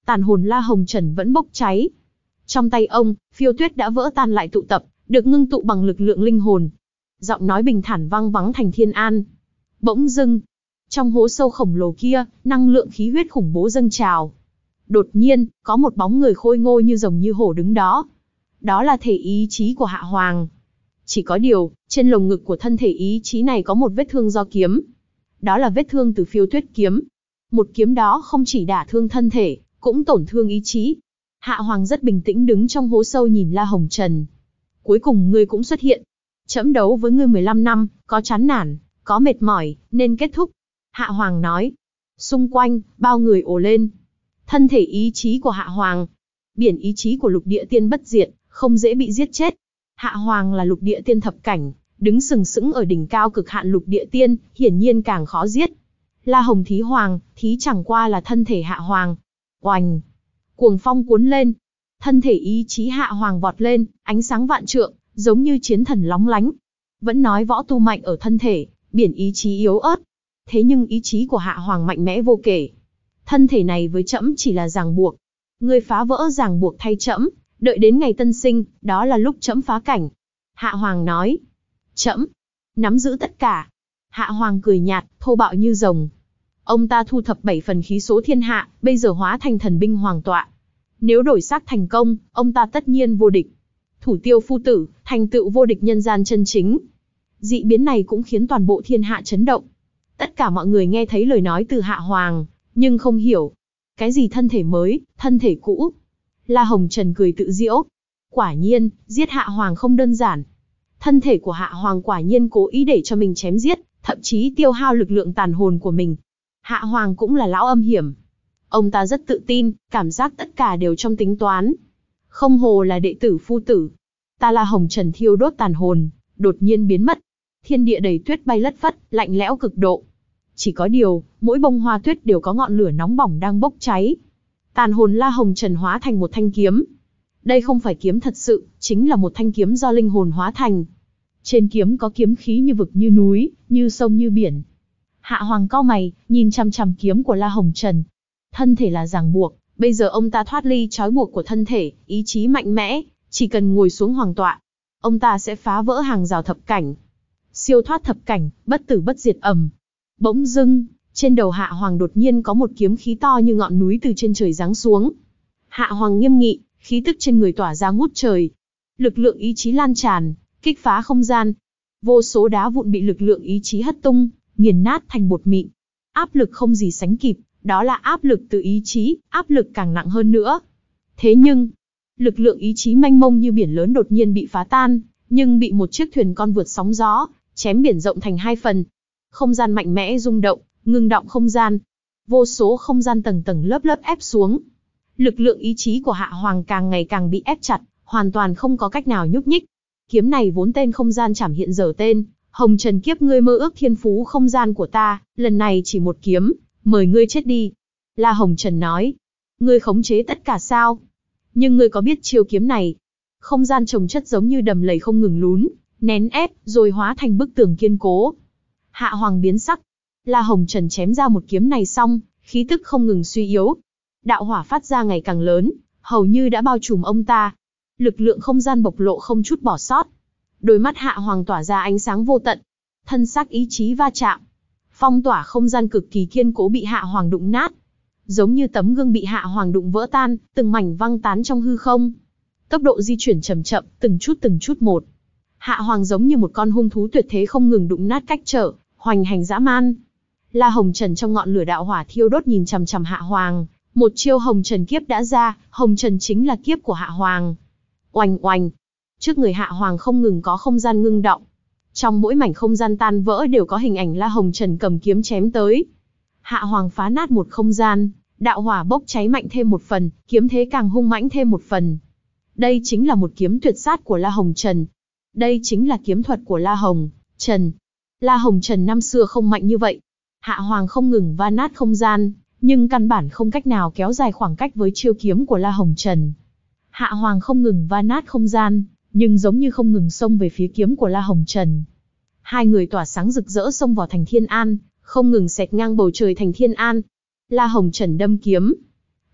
Speaker 1: tàn hồn La Hồng Trần vẫn bốc cháy. Trong tay ông, phiêu tuyết đã vỡ tan lại tụ tập, được ngưng tụ bằng lực lượng linh hồn. Giọng nói bình thản vang vắng thành thiên an. Bỗng dưng, trong hố sâu khổng lồ kia, năng lượng khí huyết khủng bố dâng trào. Đột nhiên, có một bóng người khôi ngô như rồng như hổ đứng đó. Đó là thể ý chí của Hạ Hoàng. Chỉ có điều, trên lồng ngực của thân thể ý chí này có một vết thương do kiếm. Đó là vết thương từ phiêu tuyết kiếm. Một kiếm đó không chỉ đả thương thân thể, cũng tổn thương ý chí. Hạ Hoàng rất bình tĩnh đứng trong hố sâu nhìn La Hồng Trần. Cuối cùng ngươi cũng xuất hiện. Trẫm đấu với ngươi mười lăm năm, có chán nản, có mệt mỏi, nên kết thúc. Hạ Hoàng nói. Xung quanh, bao người ồ lên. Thân thể ý chí của Hạ Hoàng. Biển ý chí của lục địa tiên bất diệt, không dễ bị giết chết. Hạ Hoàng là lục địa tiên thập cảnh, đứng sừng sững ở đỉnh cao cực hạn lục địa tiên, hiển nhiên càng khó giết. La Hồng Thí Hoàng, thí chẳng qua là thân thể Hạ Hoàng. Oành! Cuồng phong cuốn lên. Thân thể ý chí Hạ Hoàng vọt lên, ánh sáng vạn trượng, giống như chiến thần lóng lánh. Vẫn nói võ tu mạnh ở thân thể, biển ý chí yếu ớt. Thế nhưng ý chí của Hạ Hoàng mạnh mẽ vô kể. Thân thể này với trẫm chỉ là ràng buộc. Ngươi phá vỡ ràng buộc thay trẫm, đợi đến ngày tân sinh, đó là lúc trẫm phá cảnh. Hạ Hoàng nói. Trẫm nắm giữ tất cả. Hạ Hoàng cười nhạt, thô bạo như rồng. Ông ta thu thập bảy phần khí số thiên hạ, bây giờ hóa thành thần binh hoàng tọa. Nếu đổi xác thành công, ông ta tất nhiên vô địch. Thủ tiêu phu tử, thành tựu vô địch nhân gian chân chính. Dị biến này cũng khiến toàn bộ thiên hạ chấn động. Tất cả mọi người nghe thấy lời nói từ Hạ Hoàng, nhưng không hiểu. Cái gì thân thể mới, thân thể cũ? La Hồng Trần cười tự giễu. Quả nhiên, giết Hạ Hoàng không đơn giản. Thân thể của Hạ Hoàng quả nhiên cố ý để cho mình chém giết, thậm chí tiêu hao lực lượng tàn hồn của mình. Hạ Hoàng cũng là lão âm hiểm. Ông ta rất tự tin, cảm giác tất cả đều trong tính toán. Không hồ là đệ tử phu tử. Ta La Hồng Trần thiêu đốt tàn hồn, đột nhiên biến mất. Thiên địa đầy tuyết bay lất phất, lạnh lẽo cực độ. Chỉ có điều, mỗi bông hoa tuyết đều có ngọn lửa nóng bỏng đang bốc cháy. Tàn hồn La Hồng Trần hóa thành một thanh kiếm. Đây không phải kiếm thật sự, chính là một thanh kiếm do linh hồn hóa thành. Trên kiếm có kiếm khí như vực như núi, như sông như biển. Hạ Hoàng cau mày, nhìn chằm chằm kiếm của La Hồng Trần. Thân thể là ràng buộc, bây giờ ông ta thoát ly trói buộc của thân thể, ý chí mạnh mẽ, chỉ cần ngồi xuống hoàng tọa, ông ta sẽ phá vỡ hàng rào thập cảnh. Siêu thoát thập cảnh, bất tử bất diệt ầm. Bỗng dưng, trên đầu Hạ Hoàng đột nhiên có một kiếm khí to như ngọn núi từ trên trời giáng xuống. Hạ Hoàng nghiêm nghị, khí tức trên người tỏa ra ngút trời. Lực lượng ý chí lan tràn, kích phá không gian. Vô số đá vụn bị lực lượng ý chí hất tung, nghiền nát thành bột mịn. Áp lực không gì sánh kịp, đó là áp lực từ ý chí, áp lực càng nặng hơn nữa. Thế nhưng, lực lượng ý chí mênh mông như biển lớn đột nhiên bị phá tan, nhưng bị một chiếc thuyền con vượt sóng gió, chém biển rộng thành hai phần. Không gian mạnh mẽ rung động, ngưng động không gian. Vô số không gian tầng tầng lớp lớp ép xuống. Lực lượng ý chí của Hạ Hoàng càng ngày càng bị ép chặt, hoàn toàn không có cách nào nhúc nhích. Kiếm này vốn tên không gian chảm hiện giờ tên, Hồng Trần kiếp ngươi mơ ước thiên phú không gian của ta, lần này chỉ một kiếm, mời ngươi chết đi. La Hồng Trần nói, ngươi khống chế tất cả sao? Nhưng ngươi có biết chiêu kiếm này? Không gian chồng chất giống như đầm lầy không ngừng lún, nén ép, rồi hóa thành bức tường kiên cố. Hạ Hoàng biến sắc. La Hồng Trần chém ra một kiếm này xong, khí tức không ngừng suy yếu. Đạo hỏa phát ra ngày càng lớn, hầu như đã bao trùm ông ta. Lực lượng không gian bộc lộ không chút bỏ sót. Đôi mắt Hạ Hoàng tỏa ra ánh sáng vô tận. Thân xác ý chí va chạm. Phong tỏa không gian cực kỳ kiên cố bị Hạ Hoàng đụng nát. Giống như tấm gương bị Hạ Hoàng đụng vỡ tan, từng mảnh văng tán trong hư không. Tốc độ di chuyển chậm chậm, từng chút từng chút một. Hạ Hoàng giống như một con hung thú tuyệt thế không ngừng đụng nát cách trở, hoành hành dã man. La Hồng Trần trong ngọn lửa đạo hỏa thiêu đốt nhìn chằm chằm Hạ Hoàng. Một chiêu Hồng Trần kiếp đã ra, Hồng Trần chính là kiếp của Hạ Hoàng. Oành oành. Trước người Hạ Hoàng không ngừng có không gian ngưng động. Trong mỗi mảnh không gian tan vỡ đều có hình ảnh La Hồng Trần cầm kiếm chém tới. Hạ Hoàng phá nát một không gian, đạo hỏa bốc cháy mạnh thêm một phần, kiếm thế càng hung mãnh thêm một phần. Đây chính là một kiếm tuyệt sát của La Hồng Trần. Đây chính là kiếm thuật của La Hồng Trần. La Hồng Trần năm xưa không mạnh như vậy. Hạ Hoàng không ngừng va nát không gian, nhưng căn bản không cách nào kéo dài khoảng cách với chiêu kiếm của La Hồng Trần. Hạ Hoàng không ngừng va nát không gian, nhưng giống như không ngừng xông về phía kiếm của La Hồng Trần. Hai người tỏa sáng rực rỡ xông vào thành Thiên An, không ngừng xẹt ngang bầu trời thành Thiên An. La Hồng Trần đâm kiếm.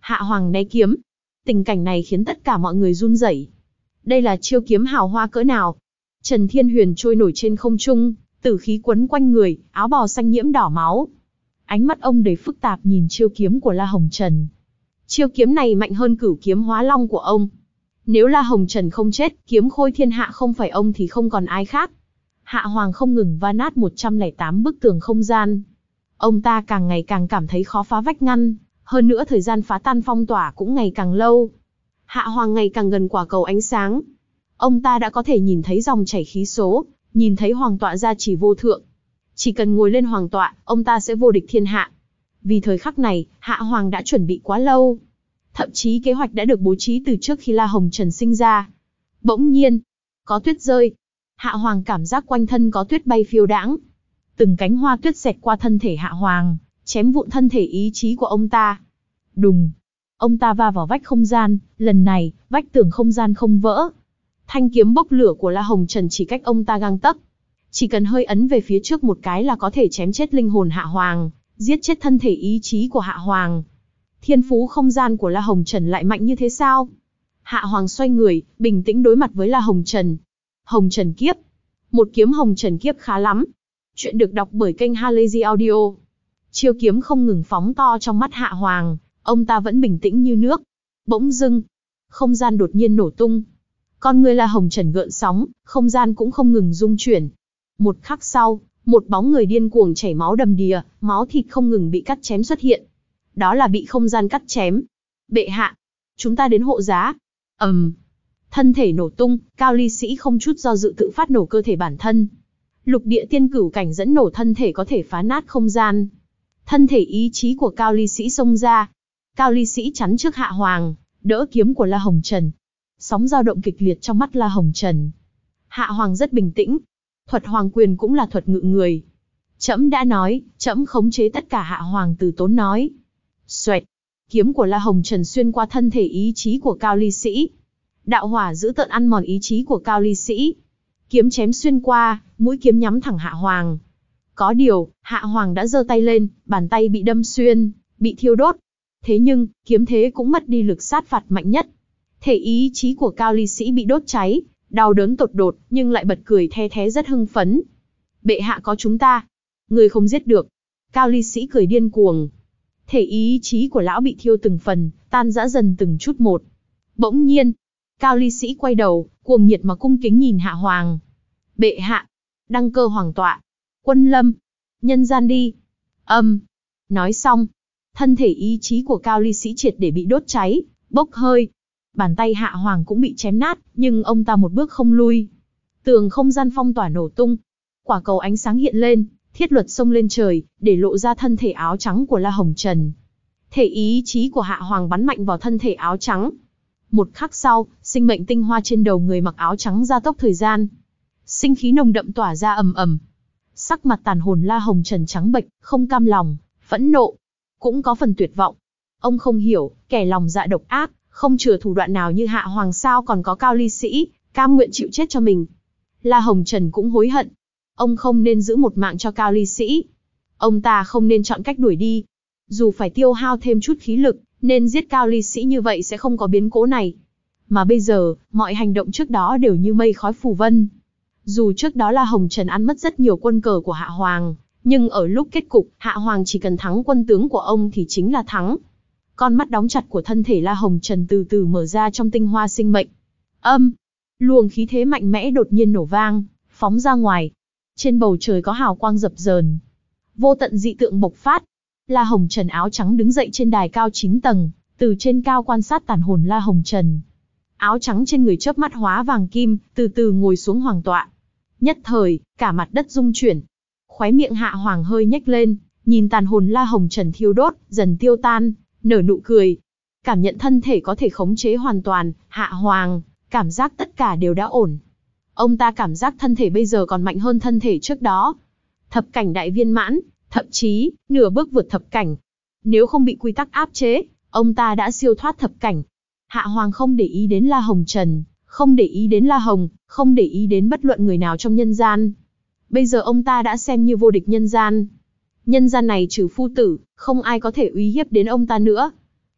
Speaker 1: Hạ Hoàng né kiếm. Tình cảnh này khiến tất cả mọi người run rẩy. Đây là chiêu kiếm hào hoa cỡ nào? Trần Thiên Huyền trôi nổi trên không trung, tử khí quấn quanh người, áo bào xanh nhiễm đỏ máu. Ánh mắt ông đầy phức tạp nhìn chiêu kiếm của La Hồng Trần. Chiêu kiếm này mạnh hơn Cửu Kiếm Hóa Long của ông. Nếu La Hồng Trần không chết, kiếm khôi thiên hạ không phải ông thì không còn ai khác. Hạ Hoàng không ngừng va nát một trăm lẻ tám bức tường không gian. Ông ta càng ngày càng cảm thấy khó phá vách ngăn, hơn nữa thời gian phá tan phong tỏa cũng ngày càng lâu. Hạ Hoàng ngày càng gần quả cầu ánh sáng. Ông ta đã có thể nhìn thấy dòng chảy khí số, nhìn thấy hoàng tọa gia trì vô thượng. Chỉ cần ngồi lên hoàng tọa, ông ta sẽ vô địch thiên hạ. Vì thời khắc này, Hạ Hoàng đã chuẩn bị quá lâu. Thậm chí kế hoạch đã được bố trí từ trước khi La Hồng Trần sinh ra. Bỗng nhiên, có tuyết rơi. Hạ Hoàng cảm giác quanh thân có tuyết bay phiêu đãng. Từng cánh hoa tuyết xẹt qua thân thể Hạ Hoàng, chém vụn thân thể ý chí của ông ta. Đùng! Ông ta va vào vách không gian, lần này, vách tường không gian không vỡ. Thanh kiếm bốc lửa của La Hồng Trần chỉ cách ông ta gang tấc. Chỉ cần hơi ấn về phía trước một cái là có thể chém chết linh hồn Hạ Hoàng, giết chết thân thể ý chí của Hạ Hoàng. Thiên phú không gian của La Hồng Trần lại mạnh như thế sao? Hạ Hoàng xoay người, bình tĩnh đối mặt với La Hồng Trần. Hồng Trần Kiếp. Một kiếm Hồng Trần Kiếp khá lắm. Chuyện được đọc bởi kênh Halazy Audio. Chiêu kiếm không ngừng phóng to trong mắt Hạ Hoàng, ông ta vẫn bình tĩnh như nước. Bỗng dưng, không gian đột nhiên nổ tung. Con người La Hồng Trần gợn sóng, không gian cũng không ngừng rung chuyển. Một khắc sau, một bóng người điên cuồng chảy máu đầm đìa, máu thịt không ngừng bị cắt chém xuất hiện. Đó là bị không gian cắt chém. Bệ hạ, chúng ta đến hộ giá. ầm, um, thân thể nổ tung, Cao Ly Sĩ không chút do dự tự phát nổ cơ thể bản thân. Lục địa tiên cửu cảnh dẫn nổ thân thể có thể phá nát không gian. Thân thể ý chí của Cao Ly Sĩ xông ra. Cao Ly Sĩ chắn trước Hạ Hoàng, đỡ kiếm của La Hồng Trần. Sóng dao động kịch liệt trong mắt La Hồng Trần. Hạ Hoàng rất bình tĩnh. Thuật Hoàng Quyền cũng là thuật ngự người. Trẫm đã nói, trẫm khống chế tất cả. Hạ Hoàng từ tốn nói. Xoẹt, kiếm của La Hồng Trần xuyên qua thân thể ý chí của Cao Ly Sĩ. Đạo hỏa dữ tợn ăn mòn ý chí của Cao Ly Sĩ. Kiếm chém xuyên qua, mũi kiếm nhắm thẳng Hạ Hoàng. Có điều, Hạ Hoàng đã giơ tay lên, bàn tay bị đâm xuyên, bị thiêu đốt. Thế nhưng, kiếm thế cũng mất đi lực sát phạt mạnh nhất. Thể ý chí của Cao Ly Sĩ bị đốt cháy, đau đớn tột đột, nhưng lại bật cười the thé rất hưng phấn. Bệ hạ có chúng ta, người không giết được. Cao Ly Sĩ cười điên cuồng. Thể ý chí của lão bị thiêu từng phần, tan rã dần từng chút một. Bỗng nhiên, Cao Ly Sĩ quay đầu, cuồng nhiệt mà cung kính nhìn Hạ Hoàng. Bệ hạ, đăng cơ hoàng tọa, quân lâm, nhân gian đi. Âm, um, nói xong, thân thể ý chí của Cao Ly Sĩ triệt để bị đốt cháy, bốc hơi. Bàn tay Hạ Hoàng cũng bị chém nát, nhưng ông ta một bước không lui. Tường không gian phong tỏa nổ tung. Quả cầu ánh sáng hiện lên, thiết luật xông lên trời, để lộ ra thân thể áo trắng của La Hồng Trần. Thể ý chí của Hạ Hoàng bắn mạnh vào thân thể áo trắng. Một khắc sau, sinh mệnh tinh hoa trên đầu người mặc áo trắng gia tốc thời gian. Sinh khí nồng đậm tỏa ra ầm ầm. Sắc mặt tàn hồn La Hồng Trần trắng bệch, không cam lòng, phẫn nộ, cũng có phần tuyệt vọng. Ông không hiểu, kẻ lòng dạ độc ác, không chừa thủ đoạn nào như Hạ Hoàng sao còn có Cao Ly Sĩ, cam nguyện chịu chết cho mình. La Hồng Trần cũng hối hận. Ông không nên giữ một mạng cho Cao Ly Sĩ. Ông ta không nên chọn cách đuổi đi. Dù phải tiêu hao thêm chút khí lực, nên giết Cao Ly Sĩ như vậy sẽ không có biến cố này. Mà bây giờ, mọi hành động trước đó đều như mây khói phù vân. Dù trước đó La Hồng Trần ăn mất rất nhiều quân cờ của Hạ Hoàng, nhưng ở lúc kết cục, Hạ Hoàng chỉ cần thắng quân tướng của ông thì chính là thắng. Con mắt đóng chặt của thân thể La Hồng Trần từ từ mở ra trong tinh hoa sinh mệnh. Âm, luồng khí thế mạnh mẽ đột nhiên nổ vang, phóng ra ngoài. Trên bầu trời có hào quang dập dờn. Vô tận dị tượng bộc phát. La Hồng Trần áo trắng đứng dậy trên đài cao chín tầng, từ trên cao quan sát tàn hồn La Hồng Trần. Áo trắng trên người chớp mắt hóa vàng kim, từ từ ngồi xuống hoàng tọa. Nhất thời, cả mặt đất rung chuyển. Khóe miệng Hạ Hoàng hơi nhếch lên, nhìn tàn hồn La Hồng Trần thiêu đốt, dần tiêu tan, nở nụ cười. Cảm nhận thân thể có thể khống chế hoàn toàn, Hạ Hoàng, cảm giác tất cả đều đã ổn. Ông ta cảm giác thân thể bây giờ còn mạnh hơn thân thể trước đó. Thập cảnh đại viên mãn, thậm chí, nửa bước vượt thập cảnh. Nếu không bị quy tắc áp chế, ông ta đã siêu thoát thập cảnh. Hạ Hoàng không để ý đến La Hồng Trần, không để ý đến La Hồng, không để ý đến bất luận người nào trong nhân gian. Bây giờ ông ta đã xem như vô địch nhân gian. Nhân gian này trừ phu tử, không ai có thể uy hiếp đến ông ta nữa.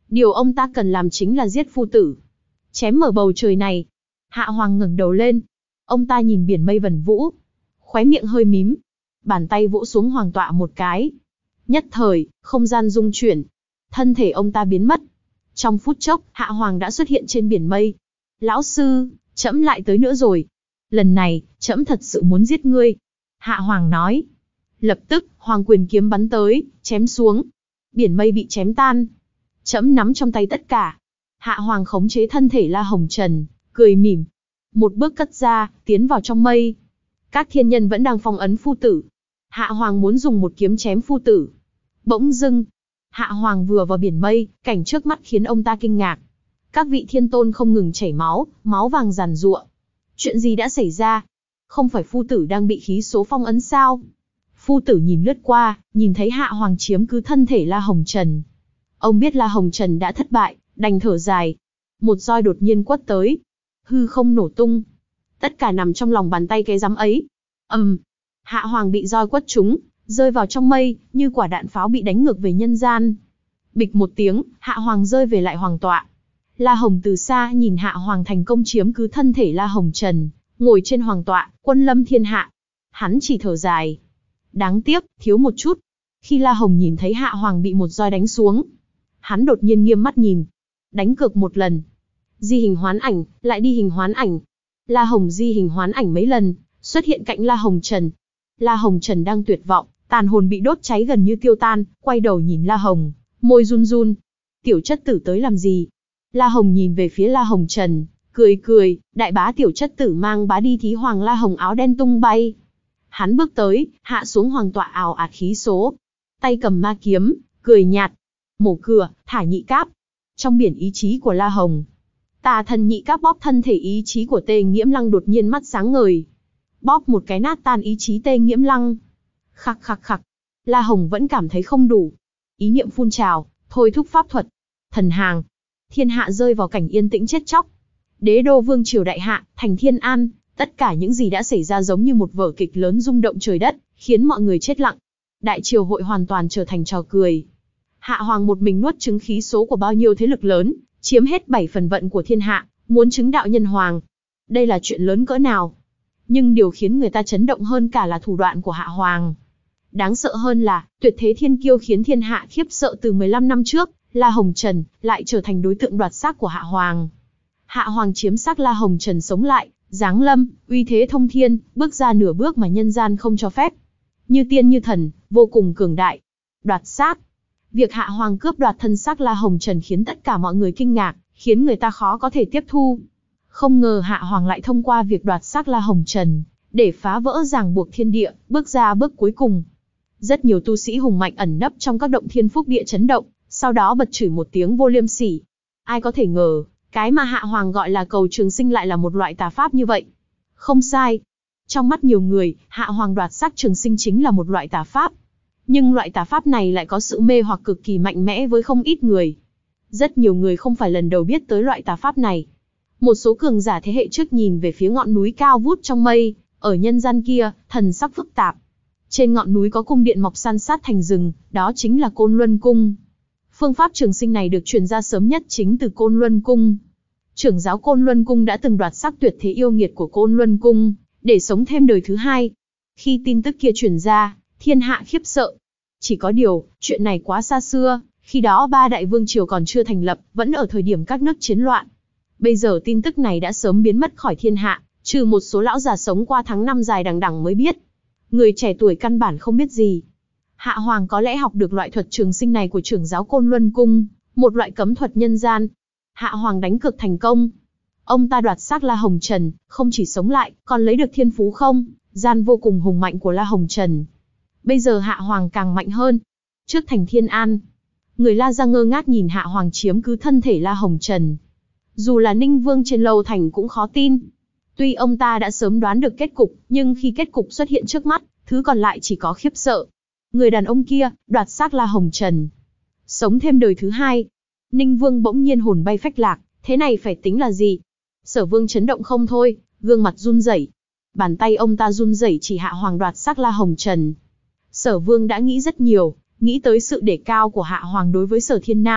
Speaker 1: Điều ông ta cần làm chính là giết phu tử. Chém mở bầu trời này. Hạ Hoàng ngẩng đầu lên. Ông ta nhìn biển mây vần vũ. Khóe miệng hơi mím. Bàn tay vỗ xuống hoàng tọa một cái. Nhất thời, không gian rung chuyển. Thân thể ông ta biến mất. Trong phút chốc, Hạ Hoàng đã xuất hiện trên biển mây. Lão sư, trẫm lại tới nữa rồi. Lần này, trẫm thật sự muốn giết ngươi. Hạ Hoàng nói. Lập tức, hoàng quyền kiếm bắn tới, chém xuống. Biển mây bị chém tan. Trẫm nắm trong tay tất cả. Hạ Hoàng khống chế thân thể La Hồng Trần, cười mỉm. Một bước cất ra, tiến vào trong mây. Các thiên nhân vẫn đang phong ấn phu tử. Hạ Hoàng muốn dùng một kiếm chém phu tử. Bỗng dưng, Hạ Hoàng vừa vào biển mây, cảnh trước mắt khiến ông ta kinh ngạc. Các vị thiên tôn không ngừng chảy máu, máu vàng giàn giụa. Chuyện gì đã xảy ra? Không phải phu tử đang bị khí số phong ấn sao? Phu tử nhìn lướt qua, nhìn thấy Hạ Hoàng chiếm cứ thân thể La Hồng Trần. Ông biết La Hồng Trần đã thất bại, đành thở dài. Một roi đột nhiên quất tới. Hư không nổ tung. Tất cả nằm trong lòng bàn tay cái rắm ấy. ầm, um, Hạ Hoàng bị roi quất trúng, rơi vào trong mây, như quả đạn pháo bị đánh ngược về nhân gian. Bịch một tiếng, Hạ Hoàng rơi về lại hoàng tọa. La Hồng từ xa nhìn Hạ Hoàng thành công chiếm cứ thân thể La Hồng Trần, ngồi trên hoàng tọa, quân lâm thiên hạ. Hắn chỉ thở dài. Đáng tiếc, thiếu một chút. Khi La Hồng nhìn thấy Hạ Hoàng bị một roi đánh xuống, hắn đột nhiên nghiêm mắt nhìn. Đánh cược một lần. Di hình hoán ảnh, lại đi hình hoán ảnh. La Hồng di hình hoán ảnh mấy lần, xuất hiện cạnh La Hồng Trần. La Hồng Trần đang tuyệt vọng, tàn hồn bị đốt cháy gần như tiêu tan, quay đầu nhìn La Hồng, môi run run. Tiểu chất tử tới làm gì? La Hồng nhìn về phía La Hồng Trần, cười cười, đại bá tiểu chất tử mang bá đi thí hoàng. La Hồng áo đen tung bay. Hắn bước tới, hạ xuống hoàng tọa ào ạt khí số. Tay cầm ma kiếm, cười nhạt. Mổ cửa, thả nhị cáp. Trong biển ý chí của La Hồng, tà thần nhị cáp bóp thân thể ý chí của Tê Nghiễm Lăng đột nhiên mắt sáng ngời. Bóp một cái nát tan ý chí Tê Nghiễm Lăng. Khặc khặc khặc. La Hồng vẫn cảm thấy không đủ. Ý niệm phun trào, thôi thúc pháp thuật. Thần hàng. Thiên hạ rơi vào cảnh yên tĩnh chết chóc. Đế đô vương triều đại hạ, thành Thiên An, tất cả những gì đã xảy ra giống như một vở kịch lớn rung động trời đất, khiến mọi người chết lặng. Đại triều hội hoàn toàn trở thành trò cười. Hạ Hoàng một mình nuốt trứng khí số của bao nhiêu thế lực lớn, chiếm hết bảy phần vận của thiên hạ, muốn chứng đạo nhân hoàng. Đây là chuyện lớn cỡ nào? Nhưng điều khiến người ta chấn động hơn cả là thủ đoạn của Hạ Hoàng. Đáng sợ hơn là, tuyệt thế thiên kiêu khiến thiên hạ khiếp sợ từ mười lăm năm trước, La Hồng Trần, lại trở thành đối tượng đoạt xác của Hạ Hoàng. Hạ Hoàng chiếm xác La Hồng Trần sống lại, giáng lâm, uy thế thông thiên, bước ra nửa bước mà nhân gian không cho phép. Như tiên như thần, vô cùng cường đại. Đoạt xác. Việc Hạ Hoàng cướp đoạt thân xác La Hồng Trần khiến tất cả mọi người kinh ngạc, khiến người ta khó có thể tiếp thu. Không ngờ Hạ Hoàng lại thông qua việc đoạt xác La Hồng Trần, để phá vỡ ràng buộc thiên địa, bước ra bước cuối cùng. Rất nhiều tu sĩ hùng mạnh ẩn nấp trong các động thiên phúc địa chấn động, sau đó bật chửi một tiếng vô liêm sỉ. Ai có thể ngờ, cái mà Hạ Hoàng gọi là cầu trường sinh lại là một loại tà pháp như vậy. Không sai. Trong mắt nhiều người, Hạ Hoàng đoạt xác trường sinh chính là một loại tà pháp. Nhưng loại tà pháp này lại có sự mê hoặc cực kỳ mạnh mẽ với không ít người. Rất nhiều người không phải lần đầu biết tới loại tà pháp này. Một số cường giả thế hệ trước nhìn về phía ngọn núi cao vút trong mây, ở nhân gian kia, thần sắc phức tạp. Trên ngọn núi có cung điện mọc san sát thành rừng, đó chính là Côn Luân Cung. Phương pháp trường sinh này được truyền ra sớm nhất chính từ Côn Luân Cung. Trưởng giáo Côn Luân Cung đã từng đoạt xác tuyệt thế yêu nghiệt của Côn Luân Cung, để sống thêm đời thứ hai. Khi tin tức kia truyền ra, thiên hạ khiếp sợ. Chỉ có điều, chuyện này quá xa xưa, khi đó ba đại vương triều còn chưa thành lập, vẫn ở thời điểm các nước chiến loạn. Bây giờ tin tức này đã sớm biến mất khỏi thiên hạ, trừ một số lão già sống qua tháng năm dài đằng đẵng mới biết. Người trẻ tuổi căn bản không biết gì. Hạ Hoàng có lẽ học được loại thuật trường sinh này của trưởng giáo Côn Luân Cung, một loại cấm thuật nhân gian. Hạ Hoàng đánh cược thành công. Ông ta đoạt xác La Hồng Trần, không chỉ sống lại, còn lấy được thiên phú không, gian vô cùng hùng mạnh của La Hồng Trần. Bây giờ Hạ Hoàng càng mạnh hơn. Trước thành Thiên An, người La gia ngơ ngác nhìn Hạ Hoàng chiếm cứ thân thể La Hồng Trần. Dù là Ninh Vương trên lâu thành cũng khó tin. Tuy ông ta đã sớm đoán được kết cục, nhưng khi kết cục xuất hiện trước mắt, thứ còn lại chỉ có khiếp sợ. Người đàn ông kia, đoạt xác La Hồng Trần, sống thêm đời thứ hai. Ninh Vương bỗng nhiên hồn bay phách lạc, thế này phải tính là gì? Sở Vương chấn động không thôi, gương mặt run rẩy. Bàn tay ông ta run rẩy chỉ Hạ Hoàng đoạt xác La Hồng Trần. Sở Vương đã nghĩ rất nhiều, nghĩ tới sự đề cao của Hạ Hoàng đối với Sở Thiên Nam,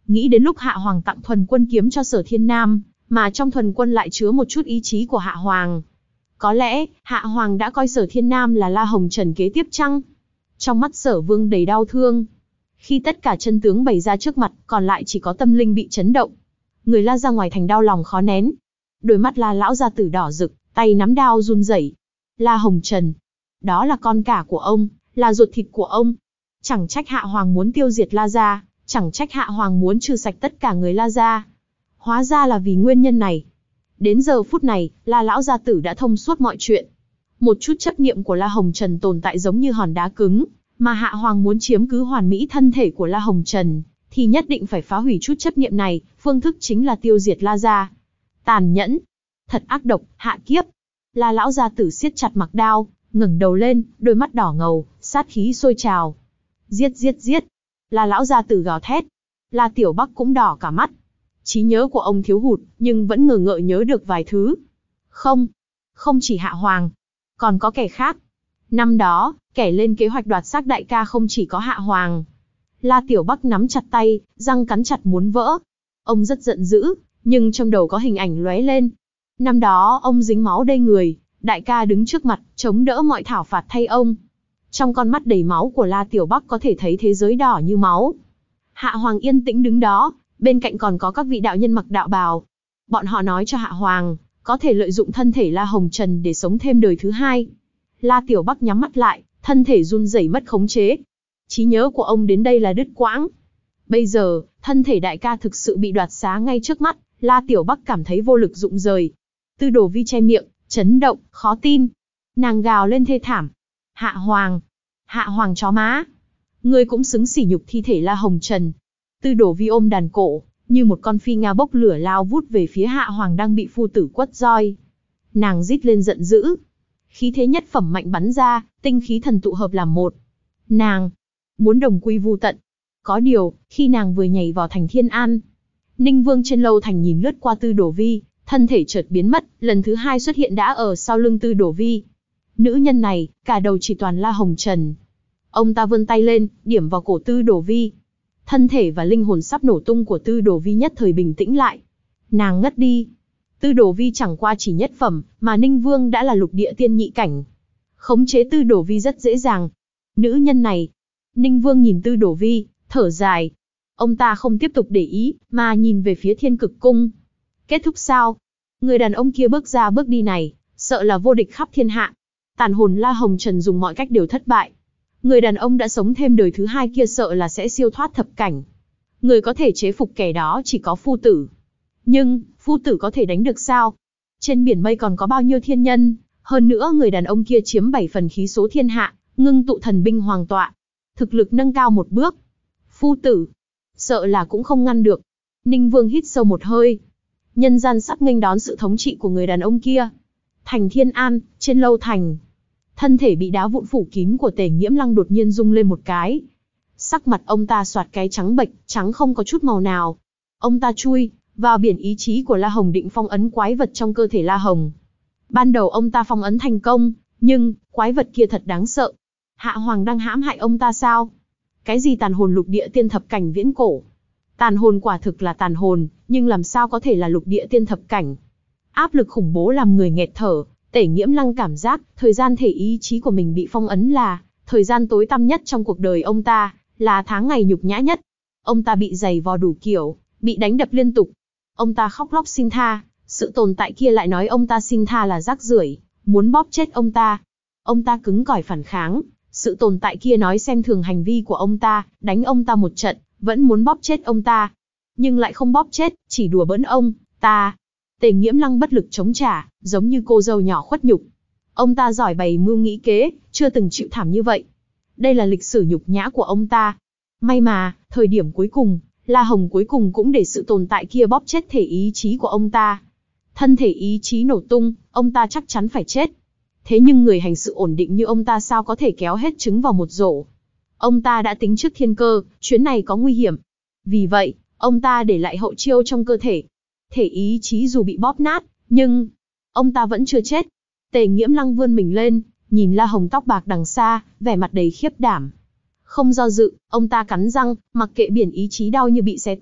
Speaker 1: Nghĩ đến lúc Hạ Hoàng tặng thuần quân kiếm cho Sở Thiên Nam, mà trong thuần quân lại chứa một chút ý chí của Hạ Hoàng. Có lẽ, Hạ Hoàng đã coi Sở Thiên Nam là La Hồng Trần kế tiếp chăng? Trong mắt Sở Vương đầy đau thương. Khi tất cả chân tướng bày ra trước mặt, còn lại chỉ có tâm linh bị chấn động. Người La ra ngoài thành đau lòng khó nén. Đôi mắt La lão gia tử đỏ rực, tay nắm đao run rẩy. La Hồng Trần, đó là con cả của ông, là ruột thịt của ông. Chẳng trách Hạ Hoàng muốn tiêu diệt La gia, chẳng trách Hạ Hoàng muốn trừ sạch tất cả người La gia. Hóa ra là vì nguyên nhân này. Đến giờ phút này, La lão gia tử đã thông suốt mọi chuyện. Một chút chấp niệm của La Hồng Trần tồn tại giống như hòn đá cứng, mà Hạ Hoàng muốn chiếm cứ hoàn mỹ thân thể của La Hồng Trần, thì nhất định phải phá hủy chút chấp niệm này, phương thức chính là tiêu diệt La gia. Tàn nhẫn, thật ác độc, hạ kiếp. La lão gia tử siết chặt mặc đao, ngẩng đầu lên, đôi mắt đỏ ngầu, sát khí sôi trào. Giết giết giết. La lão gia tử gào thét. La Tiểu Bắc cũng đỏ cả mắt. Trí nhớ của ông thiếu hụt, nhưng vẫn ngờ ngợ nhớ được vài thứ. Không, không chỉ Hạ Hoàng, còn có kẻ khác. Năm đó, kẻ lên kế hoạch đoạt xác đại ca không chỉ có Hạ Hoàng. La Tiểu Bắc nắm chặt tay, răng cắn chặt muốn vỡ. Ông rất giận dữ, nhưng trong đầu có hình ảnh lóe lên. Năm đó ông dính máu đầy người, đại ca đứng trước mặt, chống đỡ mọi thảo phạt thay ông. Trong con mắt đầy máu của La Tiểu Bắc có thể thấy thế giới đỏ như máu. Hạ Hoàng yên tĩnh đứng đó, bên cạnh còn có các vị đạo nhân mặc đạo bào. Bọn họ nói cho Hạ Hoàng, có thể lợi dụng thân thể La Hồng Trần để sống thêm đời thứ hai. La Tiểu Bắc nhắm mắt lại, thân thể run rẩy mất khống chế. Trí nhớ của ông đến đây là đứt quãng. Bây giờ, thân thể đại ca thực sự bị đoạt xá ngay trước mắt, La Tiểu Bắc cảm thấy vô lực rụng rời. Tư Đồ Vi che miệng, chấn động, khó tin. Nàng gào lên thê thảm. Hạ Hoàng, Hạ Hoàng chó má, ngươi cũng xứng sỉ nhục thi thể La Hồng Trần. Tư Đồ Vi ôm đàn cổ, như một con phi nga bốc lửa lao vút về phía Hạ Hoàng đang bị phu tử quất roi. Nàng rít lên giận dữ. Khí thế nhất phẩm mạnh bắn ra, tinh khí thần tụ hợp làm một. Nàng muốn đồng quy vu tận. Có điều, khi nàng vừa nhảy vào thành Thiên An, Ninh Vương trên lâu thành nhìn lướt qua Tư Đồ Vi, thân thể chợt biến mất, lần thứ hai xuất hiện đã ở sau lưng Tư Đồ Vi. Nữ nhân này, cả đầu chỉ toàn La Hồng Trần. Ông ta vươn tay lên, điểm vào cổ Tư Đồ Vi. Thân thể và linh hồn sắp nổ tung của Tư Đồ Vi nhất thời bình tĩnh lại. Nàng ngất đi. Tư Đồ Vi chẳng qua chỉ nhất phẩm, mà Ninh Vương đã là lục địa tiên nhị cảnh. Khống chế Tư Đồ Vi rất dễ dàng. Nữ nhân này. Ninh Vương nhìn Tư Đồ Vi, thở dài. Ông ta không tiếp tục để ý, mà nhìn về phía Thiên Cực Cung. Kết thúc sao? Người đàn ông kia bước ra bước đi này, sợ là vô địch khắp thiên hạ. Tàn hồn La Hồng Trần dùng mọi cách đều thất bại. Người đàn ông đã sống thêm đời thứ hai kia sợ là sẽ siêu thoát thập cảnh. Người có thể chế phục kẻ đó chỉ có phu tử. Nhưng, phu tử có thể đánh được sao? Trên biển mây còn có bao nhiêu thiên nhân? Hơn nữa người đàn ông kia chiếm bảy phần khí số thiên hạ, ngưng tụ thần binh hoàng tọa. Thực lực nâng cao một bước. Phu tử, sợ là cũng không ngăn được. Ninh Vương hít sâu một hơi. Nhân gian sắp nghênh đón sự thống trị của người đàn ông kia. Thành Thiên An, trên lâu thành. Thân thể bị đá vụn phủ kín của Tề Nghiễm Lăng đột nhiên rung lên một cái. Sắc mặt ông ta xoạt cái trắng bệch, trắng không có chút màu nào. Ông ta chui vào biển ý chí của La Hồng định phong ấn quái vật trong cơ thể La Hồng. Ban đầu ông ta phong ấn thành công, nhưng quái vật kia thật đáng sợ. Hạ Hoàng đang hãm hại ông ta sao? Cái gì tàn hồn lục địa tiên thập cảnh viễn cổ? Tàn hồn quả thực là tàn hồn, nhưng làm sao có thể là lục địa tiên thập cảnh? Áp lực khủng bố làm người nghẹt thở. Tề Nghiễm Lăng cảm giác, thời gian thể ý chí của mình bị phong ấn là thời gian tối tăm nhất trong cuộc đời ông ta, là tháng ngày nhục nhã nhất. Ông ta bị giày vò đủ kiểu, bị đánh đập liên tục. Ông ta khóc lóc xin tha, sự tồn tại kia lại nói ông ta xin tha là rác rưởi, muốn bóp chết ông ta. Ông ta cứng cỏi phản kháng, sự tồn tại kia nói xem thường hành vi của ông ta, đánh ông ta một trận, vẫn muốn bóp chết ông ta. Nhưng lại không bóp chết, chỉ đùa bỡn ông ta. Tề Nghiễm Lăng bất lực chống trả, giống như cô dâu nhỏ khuất nhục. Ông ta giỏi bày mưu nghĩ kế, chưa từng chịu thảm như vậy. Đây là lịch sử nhục nhã của ông ta. May mà, thời điểm cuối cùng, La Hồng cuối cùng cũng để sự tồn tại kia bóp chết thể ý chí của ông ta. Thân thể ý chí nổ tung, ông ta chắc chắn phải chết. Thế nhưng người hành sự ổn định như ông ta sao có thể kéo hết trứng vào một rổ. Ông ta đã tính trước thiên cơ, chuyến này có nguy hiểm. Vì vậy, ông ta để lại hậu chiêu trong cơ thể. Thể ý chí dù bị bóp nát, nhưng ông ta vẫn chưa chết. Tề Nghiễm Lăng vươn mình lên, nhìn La Hồng tóc bạc đằng xa, vẻ mặt đầy khiếp đảm. Không do dự, ông ta cắn răng, mặc kệ biển ý chí đau như bị xé toạc,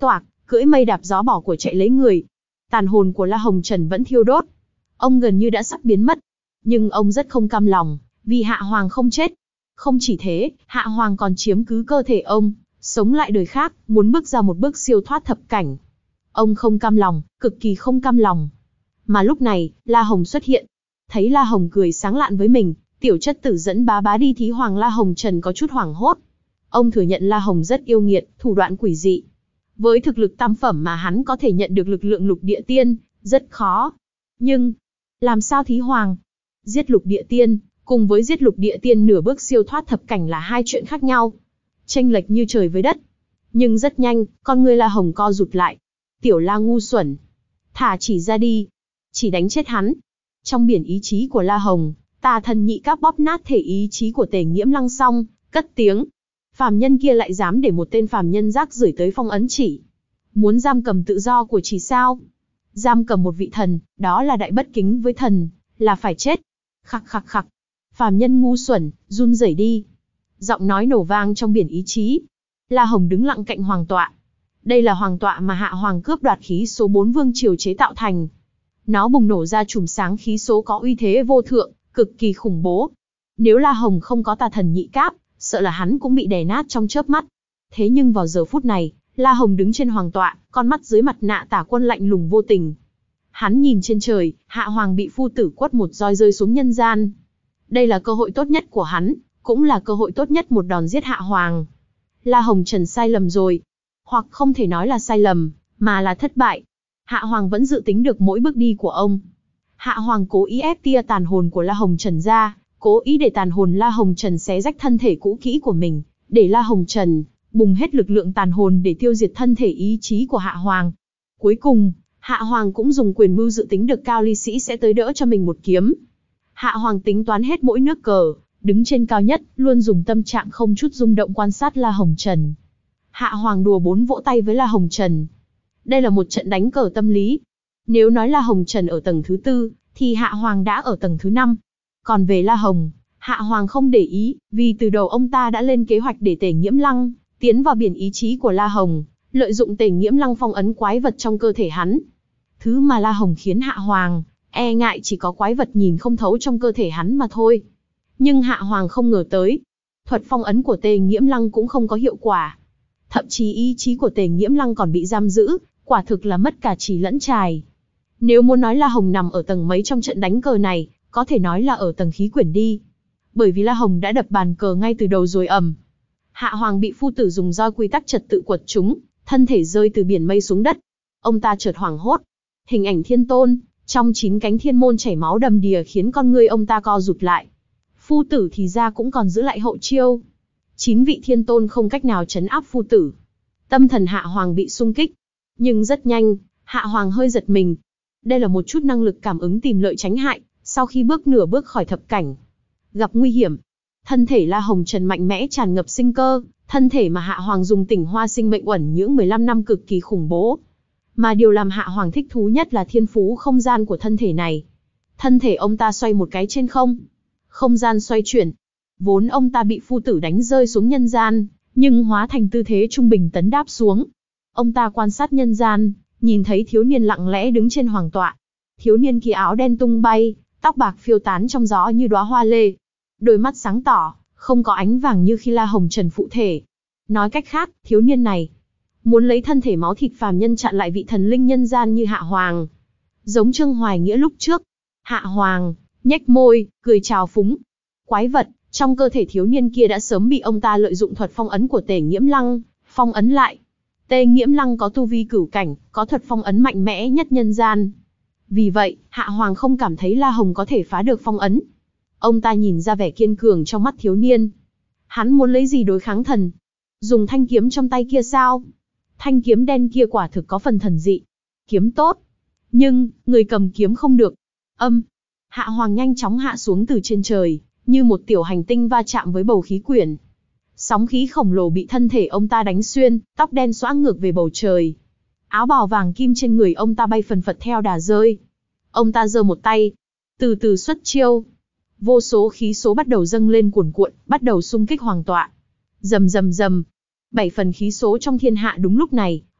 Speaker 1: cưỡi mây đạp gió bỏ của chạy lấy người. Tàn hồn của La Hồng Trần vẫn thiêu đốt. Ông gần như đã sắp biến mất. Nhưng ông rất không cam lòng, vì Hạ Hoàng không chết. Không chỉ thế, Hạ Hoàng còn chiếm cứ cơ thể ông, sống lại đời khác, muốn bước ra một bước siêu thoát thập cảnh. Ông không cam lòng, cực kỳ không cam lòng. Mà lúc này, La Hồng xuất hiện. Thấy La Hồng cười sáng lạn với mình, tiểu chất tử dẫn bá bá đi thí hoàng La Hồng Trần có chút hoảng hốt. Ông thừa nhận La Hồng rất yêu nghiệt, thủ đoạn quỷ dị. Với thực lực tam phẩm mà hắn có thể nhận được lực lượng lục địa tiên, rất khó. Nhưng, làm sao thí hoàng? Giết lục địa tiên, cùng với giết lục địa tiên nửa bước siêu thoát thập cảnh là hai chuyện khác nhau. Chênh lệch như trời với đất. Nhưng rất nhanh, con ngươi La Hồng co rụt lại. Tiểu La ngu xuẩn. Thả chỉ ra đi. Chỉ đánh chết hắn. Trong biển ý chí của La Hồng, tà thần nhị các bóp nát thể ý chí của Tề Nghiễm Lăng xong, cất tiếng. Phàm nhân kia lại dám để một tên phàm nhân rác rưởi tới phong ấn chỉ. Muốn giam cầm tự do của chỉ sao? Giam cầm một vị thần, đó là đại bất kính với thần, là phải chết. Khặc khặc khặc. Phàm nhân ngu xuẩn, run rẩy đi. Giọng nói nổ vang trong biển ý chí. La Hồng đứng lặng cạnh hoàng tọa. Đây là hoàng tọa mà Hạ Hoàng cướp đoạt khí số bốn vương triều chế tạo thành. Nó bùng nổ ra chùm sáng khí số có uy thế vô thượng, cực kỳ khủng bố. Nếu La Hồng không có tà thần nhị cáp, sợ là hắn cũng bị đè nát trong chớp mắt. Thế nhưng vào giờ phút này, La Hồng đứng trên hoàng tọa, con mắt dưới mặt nạ tả quân lạnh lùng vô tình. Hắn nhìn trên trời, Hạ Hoàng bị phu tử quất một roi rơi xuống nhân gian. Đây là cơ hội tốt nhất của hắn, cũng là cơ hội tốt nhất một đòn giết Hạ Hoàng. La Hồng Trần sai lầm rồi. Hoặc không thể nói là sai lầm, mà là thất bại. Hạ Hoàng vẫn dự tính được mỗi bước đi của ông. Hạ Hoàng cố ý ép tia tàn hồn của La Hồng Trần ra, cố ý để tàn hồn La Hồng Trần xé rách thân thể cũ kỹ của mình, để La Hồng Trần bùng hết lực lượng tàn hồn để tiêu diệt thân thể ý chí của Hạ Hoàng. Cuối cùng, Hạ Hoàng cũng dùng quyền mưu dự tính được Cao Ly Sĩ sẽ tới đỡ cho mình một kiếm. Hạ Hoàng tính toán hết mỗi nước cờ, đứng trên cao nhất, luôn dùng tâm trạng không chút rung động quan sát La Hồng Trần. Hạ Hoàng đùa bốn vỗ tay với La Hồng Trần. Đây là một trận đánh cờ tâm lý. Nếu nói La Hồng Trần ở tầng thứ tư, thì Hạ Hoàng đã ở tầng thứ năm. Còn về La Hồng, Hạ Hoàng không để ý, vì từ đầu ông ta đã lên kế hoạch để Tề Nghiễm Lăng tiến vào biển ý chí của La Hồng, lợi dụng Tề Nghiễm Lăng phong ấn quái vật trong cơ thể hắn. Thứ mà La Hồng khiến Hạ Hoàng e ngại chỉ có quái vật nhìn không thấu trong cơ thể hắn mà thôi. Nhưng Hạ Hoàng không ngờ tới, thuật phong ấn của Tề Nghiễm Lăng cũng không có hiệu quả. Thậm chí ý chí của Tề Nghiễm Lăng còn bị giam giữ, quả thực là mất cả trì lẫn trài. Nếu muốn nói La Hồng nằm ở tầng mấy trong trận đánh cờ này, có thể nói là ở tầng khí quyển đi. Bởi vì La Hồng đã đập bàn cờ ngay từ đầu rồi ầm. Hạ Hoàng bị phu tử dùng roi quy tắc trật tự quật trúng, thân thể rơi từ biển mây xuống đất. Ông ta chợt hoảng hốt. Hình ảnh Thiên Tôn, trong chín cánh thiên môn chảy máu đầm đìa khiến con ngươi ông ta co rụt lại. Phu tử thì ra cũng còn giữ lại hậu chiêu. Chín vị Thiên Tôn không cách nào trấn áp phu tử. Tâm thần Hạ Hoàng bị xung kích. Nhưng rất nhanh, Hạ Hoàng hơi giật mình. Đây là một chút năng lực cảm ứng tìm lợi tránh hại, sau khi bước nửa bước khỏi thập cảnh. Gặp nguy hiểm. Thân thể La Hồng Trần mạnh mẽ tràn ngập sinh cơ, thân thể mà Hạ Hoàng dùng Tỉnh Hoa Sinh Mệnh Uẩn nhưỡng mười lăm năm cực kỳ khủng bố. Mà điều làm Hạ Hoàng thích thú nhất là thiên phú không gian của thân thể này. Thân thể ông ta xoay một cái trên không. Không gian xoay chuyển. Vốn ông ta bị phu tử đánh rơi xuống nhân gian, nhưng hóa thành tư thế trung bình tấn đáp xuống. Ông ta quan sát nhân gian, nhìn thấy thiếu niên lặng lẽ đứng trên hoàng tọa. Thiếu niên kia áo đen tung bay, tóc bạc phiêu tán trong gió như đóa hoa lê. Đôi mắt sáng tỏ, không có ánh vàng như khi La Hồng Trần phụ thể. Nói cách khác, thiếu niên này muốn lấy thân thể máu thịt phàm nhân chặn lại vị thần linh nhân gian như Hạ Hoàng. Giống Trương Hoài Nghĩa lúc trước. Hạ Hoàng nhếch môi, cười trào phúng. Quái vật, trong cơ thể thiếu niên kia đã sớm bị ông ta lợi dụng thuật phong ấn của Tề Nghiễm Lăng phong ấn lại. Tề Nghiễm Lăng có tu vi cửu cảnh, có thuật phong ấn mạnh mẽ nhất nhân gian. Vì vậy, Hạ Hoàng không cảm thấy La Hồng có thể phá được phong ấn. Ông ta nhìn ra vẻ kiên cường trong mắt thiếu niên. Hắn muốn lấy gì đối kháng thần? Dùng thanh kiếm trong tay kia sao? Thanh kiếm đen kia quả thực có phần thần dị. Kiếm tốt. Nhưng, người cầm kiếm không được. Âm. Hạ Hoàng nhanh chóng hạ xuống từ trên trời, như một tiểu hành tinh va chạm với bầu khí quyển. Sóng khí khổng lồ bị thân thể ông ta đánh xuyên, tóc đen xõa ngược về bầu trời. Áo bào vàng kim trên người ông ta bay phần phật theo đà rơi. Ông ta giơ một tay, từ từ xuất chiêu. Vô số khí số bắt đầu dâng lên cuồn cuộn, bắt đầu xung kích hoàng tọa. Rầm rầm rầm. Bảy phần khí số trong thiên hạ đúng lúc này,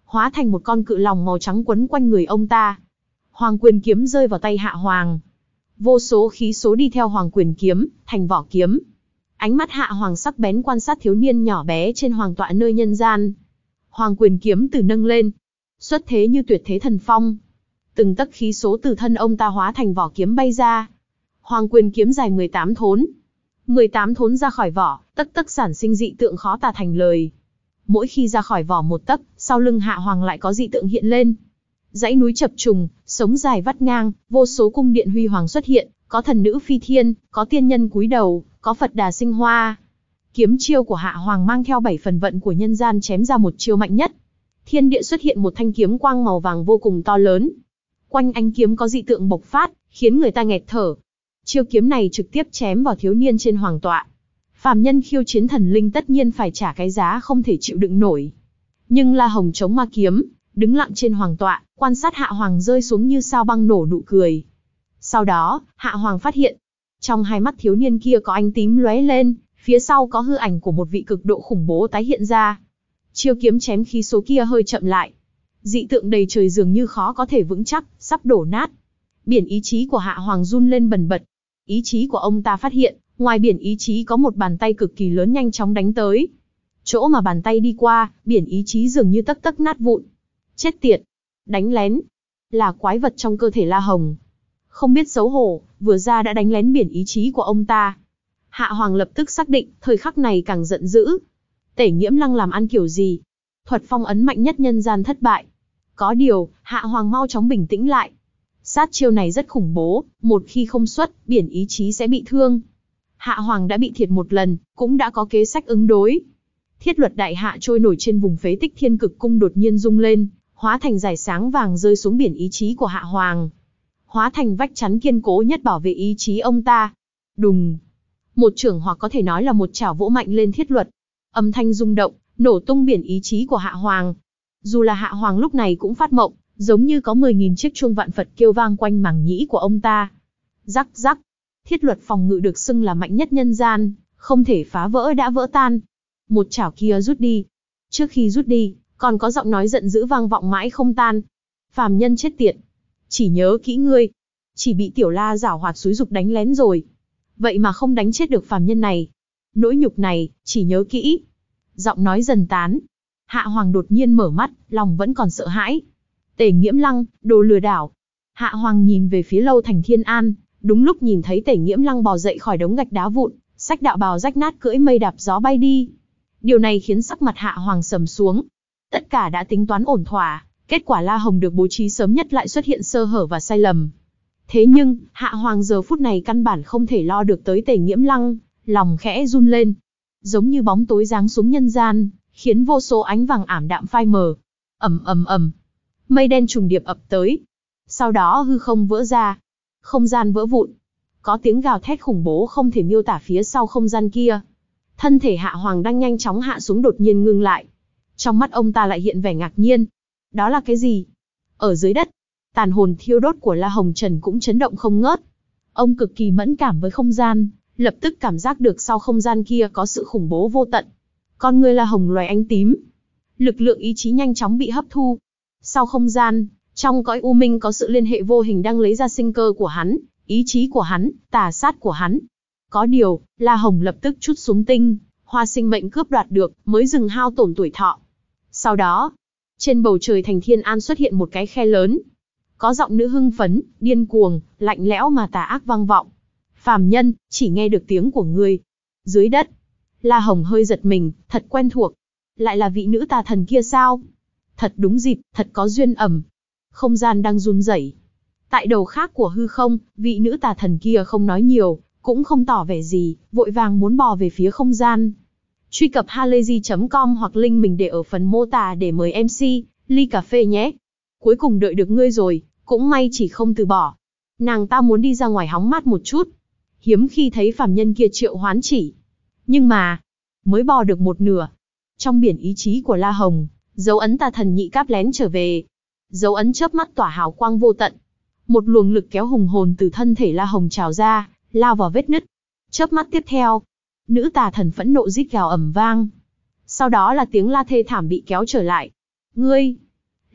Speaker 1: hóa thành một con cự lòng màu trắng quấn quanh người ông ta. Hoàng quyền kiếm rơi vào tay Hạ Hoàng. Vô số khí số đi theo Hoàng quyền kiếm, thành vỏ kiếm. Ánh mắt Hạ Hoàng sắc bén quan sát thiếu niên nhỏ bé trên hoàng tọa nơi nhân gian. Hoàng quyền kiếm từ nâng lên, xuất thế như tuyệt thế thần phong. Từng tấc khí số từ thân ông ta hóa thành vỏ kiếm bay ra. Hoàng quyền kiếm dài mười tám thốn. mười tám thốn ra khỏi vỏ, tấc tấc sản sinh dị tượng khó tả thành lời. Mỗi khi ra khỏi vỏ một tấc, sau lưng Hạ Hoàng lại có dị tượng hiện lên. Dãy núi chập trùng, sống dài vắt ngang, vô số cung điện huy hoàng xuất hiện, có thần nữ phi thiên, có tiên nhân cúi đầu, có Phật đà sinh hoa. Kiếm chiêu của Hạ Hoàng mang theo bảy phần vận của nhân gian chém ra một chiêu mạnh nhất. Thiên địa xuất hiện một thanh kiếm quang màu vàng vô cùng to lớn. Quanh ánh kiếm có dị tượng bộc phát, khiến người ta nghẹt thở. Chiêu kiếm này trực tiếp chém vào thiếu niên trên hoàng tọa. Phàm nhân khiêu chiến thần linh tất nhiên phải trả cái giá không thể chịu đựng nổi. Nhưng La Hồng chống ma kiếm, đứng lặng trên hoàng tọa, quan sát Hạ Hoàng rơi xuống như sao băng nổ nụ cười. Sau đó, Hạ Hoàng phát hiện, trong hai mắt thiếu niên kia có ánh tím lóe lên, phía sau có hư ảnh của một vị cực độ khủng bố tái hiện ra. Chiêu kiếm chém khí số kia hơi chậm lại. Dị tượng đầy trời dường như khó có thể vững chắc, sắp đổ nát. Biển ý chí của Hạ Hoàng run lên bần bật. Ý chí của ông ta phát hiện, ngoài biển ý chí có một bàn tay cực kỳ lớn nhanh chóng đánh tới. Chỗ mà bàn tay đi qua, biển ý chí dường như tấc tấc nát vụn. Chết tiệt! Đánh lén! Là quái vật trong cơ thể La Hồng. Không biết xấu hổ, vừa ra đã đánh lén biển ý chí của ông ta. Hạ Hoàng lập tức xác định, thời khắc này càng giận dữ. Tể Nghiễm Lăng làm ăn kiểu gì? Thuật phong ấn mạnh nhất nhân gian thất bại. Có điều, Hạ Hoàng mau chóng bình tĩnh lại. Sát chiêu này rất khủng bố, một khi không xuất, biển ý chí sẽ bị thương. Hạ Hoàng đã bị thiệt một lần, cũng đã có kế sách ứng đối. Thiết luật đại hạ trôi nổi trên vùng phế tích Thiên Cực Cung đột nhiên rung lên, hóa thành dải sáng vàng rơi xuống biển ý chí của Hạ Hoàng. Hóa thành vách chắn kiên cố nhất bảo vệ ý chí ông ta. Đùng! Một chưởng hoặc có thể nói là một chảo vỗ mạnh lên thiết luật. Âm thanh rung động, nổ tung biển ý chí của Hạ Hoàng. Dù là Hạ Hoàng lúc này cũng phát mộng, giống như có mười nghìn chiếc chuông vạn Phật kêu vang quanh màng nhĩ của ông ta. Rắc rắc! Thiết luật phòng ngự được xưng là mạnh nhất nhân gian, không thể phá vỡ đã vỡ tan. Một chảo kia rút đi. Trước khi rút đi, còn có giọng nói giận dữ vang vọng mãi không tan. Phàm nhân chết tiệt! Chỉ nhớ kỹ ngươi. Chỉ bị tiểu la giảo hoạt xúi dục đánh lén rồi. Vậy mà không đánh chết được phàm nhân này. Nỗi nhục này, chỉ nhớ kỹ. Giọng nói dần tán. Hạ Hoàng đột nhiên mở mắt, lòng vẫn còn sợ hãi. Tể Nghiễm Lăng, đồ lừa đảo. Hạ Hoàng nhìn về phía lâu thành Thiên An, đúng lúc nhìn thấy Tể Nghiễm Lăng bò dậy khỏi đống gạch đá vụn, xách đạo bào rách nát cưỡi mây đạp gió bay đi. Điều này khiến sắc mặt Hạ Hoàng sầm xuống. Tất cả đã tính toán ổn thỏa, kết quả La Hồng được bố trí sớm nhất lại xuất hiện sơ hở và sai lầm. Thế nhưng, Hạ Hoàng giờ phút này căn bản không thể lo được tới Tể Nghiễm Lăng, lòng khẽ run lên. Giống như bóng tối giáng xuống nhân gian, khiến vô số ánh vàng ảm đạm phai mờ. Ầm ầm ầm, mây đen trùng điệp ập tới. Sau đó hư không vỡ ra, không gian vỡ vụn. Có tiếng gào thét khủng bố không thể miêu tả phía sau không gian kia. Thân thể Hạ Hoàng đang nhanh chóng hạ xuống đột nhiên ngưng lại. Trong mắt ông ta lại hiện vẻ ngạc nhiên. Đó là cái gì? Ở dưới đất, tàn hồn thiêu đốt của La Hồng Trần cũng chấn động không ngớt. Ông cực kỳ mẫn cảm với không gian, lập tức cảm giác được sau không gian kia có sự khủng bố vô tận. Con người La Hồng loài ánh tím. Lực lượng ý chí nhanh chóng bị hấp thu. Sau không gian, trong cõi u minh có sự liên hệ vô hình đang lấy ra sinh cơ của hắn, ý chí của hắn, tà sát của hắn. Có điều, La Hồng lập tức trút xuống tinh, hoa sinh mệnh cướp đoạt được, mới dừng hao tổn tuổi thọ. Sau đó, trên bầu trời thành Thiên An xuất hiện một cái khe lớn. Có giọng nữ hưng phấn, điên cuồng, lạnh lẽo mà tà ác vang vọng. Phàm nhân, chỉ nghe được tiếng của ngươi. Dưới đất, La Hồng hơi giật mình, thật quen thuộc. Lại là vị nữ tà thần kia sao? Thật đúng dịp, thật có duyên ẩm. Không gian đang run rẩy. Tại đầu khác của hư không, vị nữ tà thần kia không nói nhiều, cũng không tỏ vẻ gì, vội vàng muốn bò về phía không gian. Truy cập halayzi chấm com hoặc link mình để ở phần mô tả để mời em xê, ly cà phê nhé. Cuối cùng đợi được ngươi rồi, cũng may chỉ không từ bỏ. Nàng ta muốn đi ra ngoài hóng mát một chút. Hiếm khi thấy phàm nhân kia triệu hoán chỉ. Nhưng mà, mới bò được một nửa. Trong biển ý chí của La Hồng, dấu ấn tà thần nhị cáp lén trở về. Dấu ấn chớp mắt tỏa hào quang vô tận. Một luồng lực kéo hùng hồn từ thân thể La Hồng trào ra, lao vào vết nứt. Chớp mắt tiếp theo, nữ tà thần phẫn nộ rít gào ầm vang. Sau đó là tiếng la thê thảm bị kéo trở lại. Ngươi,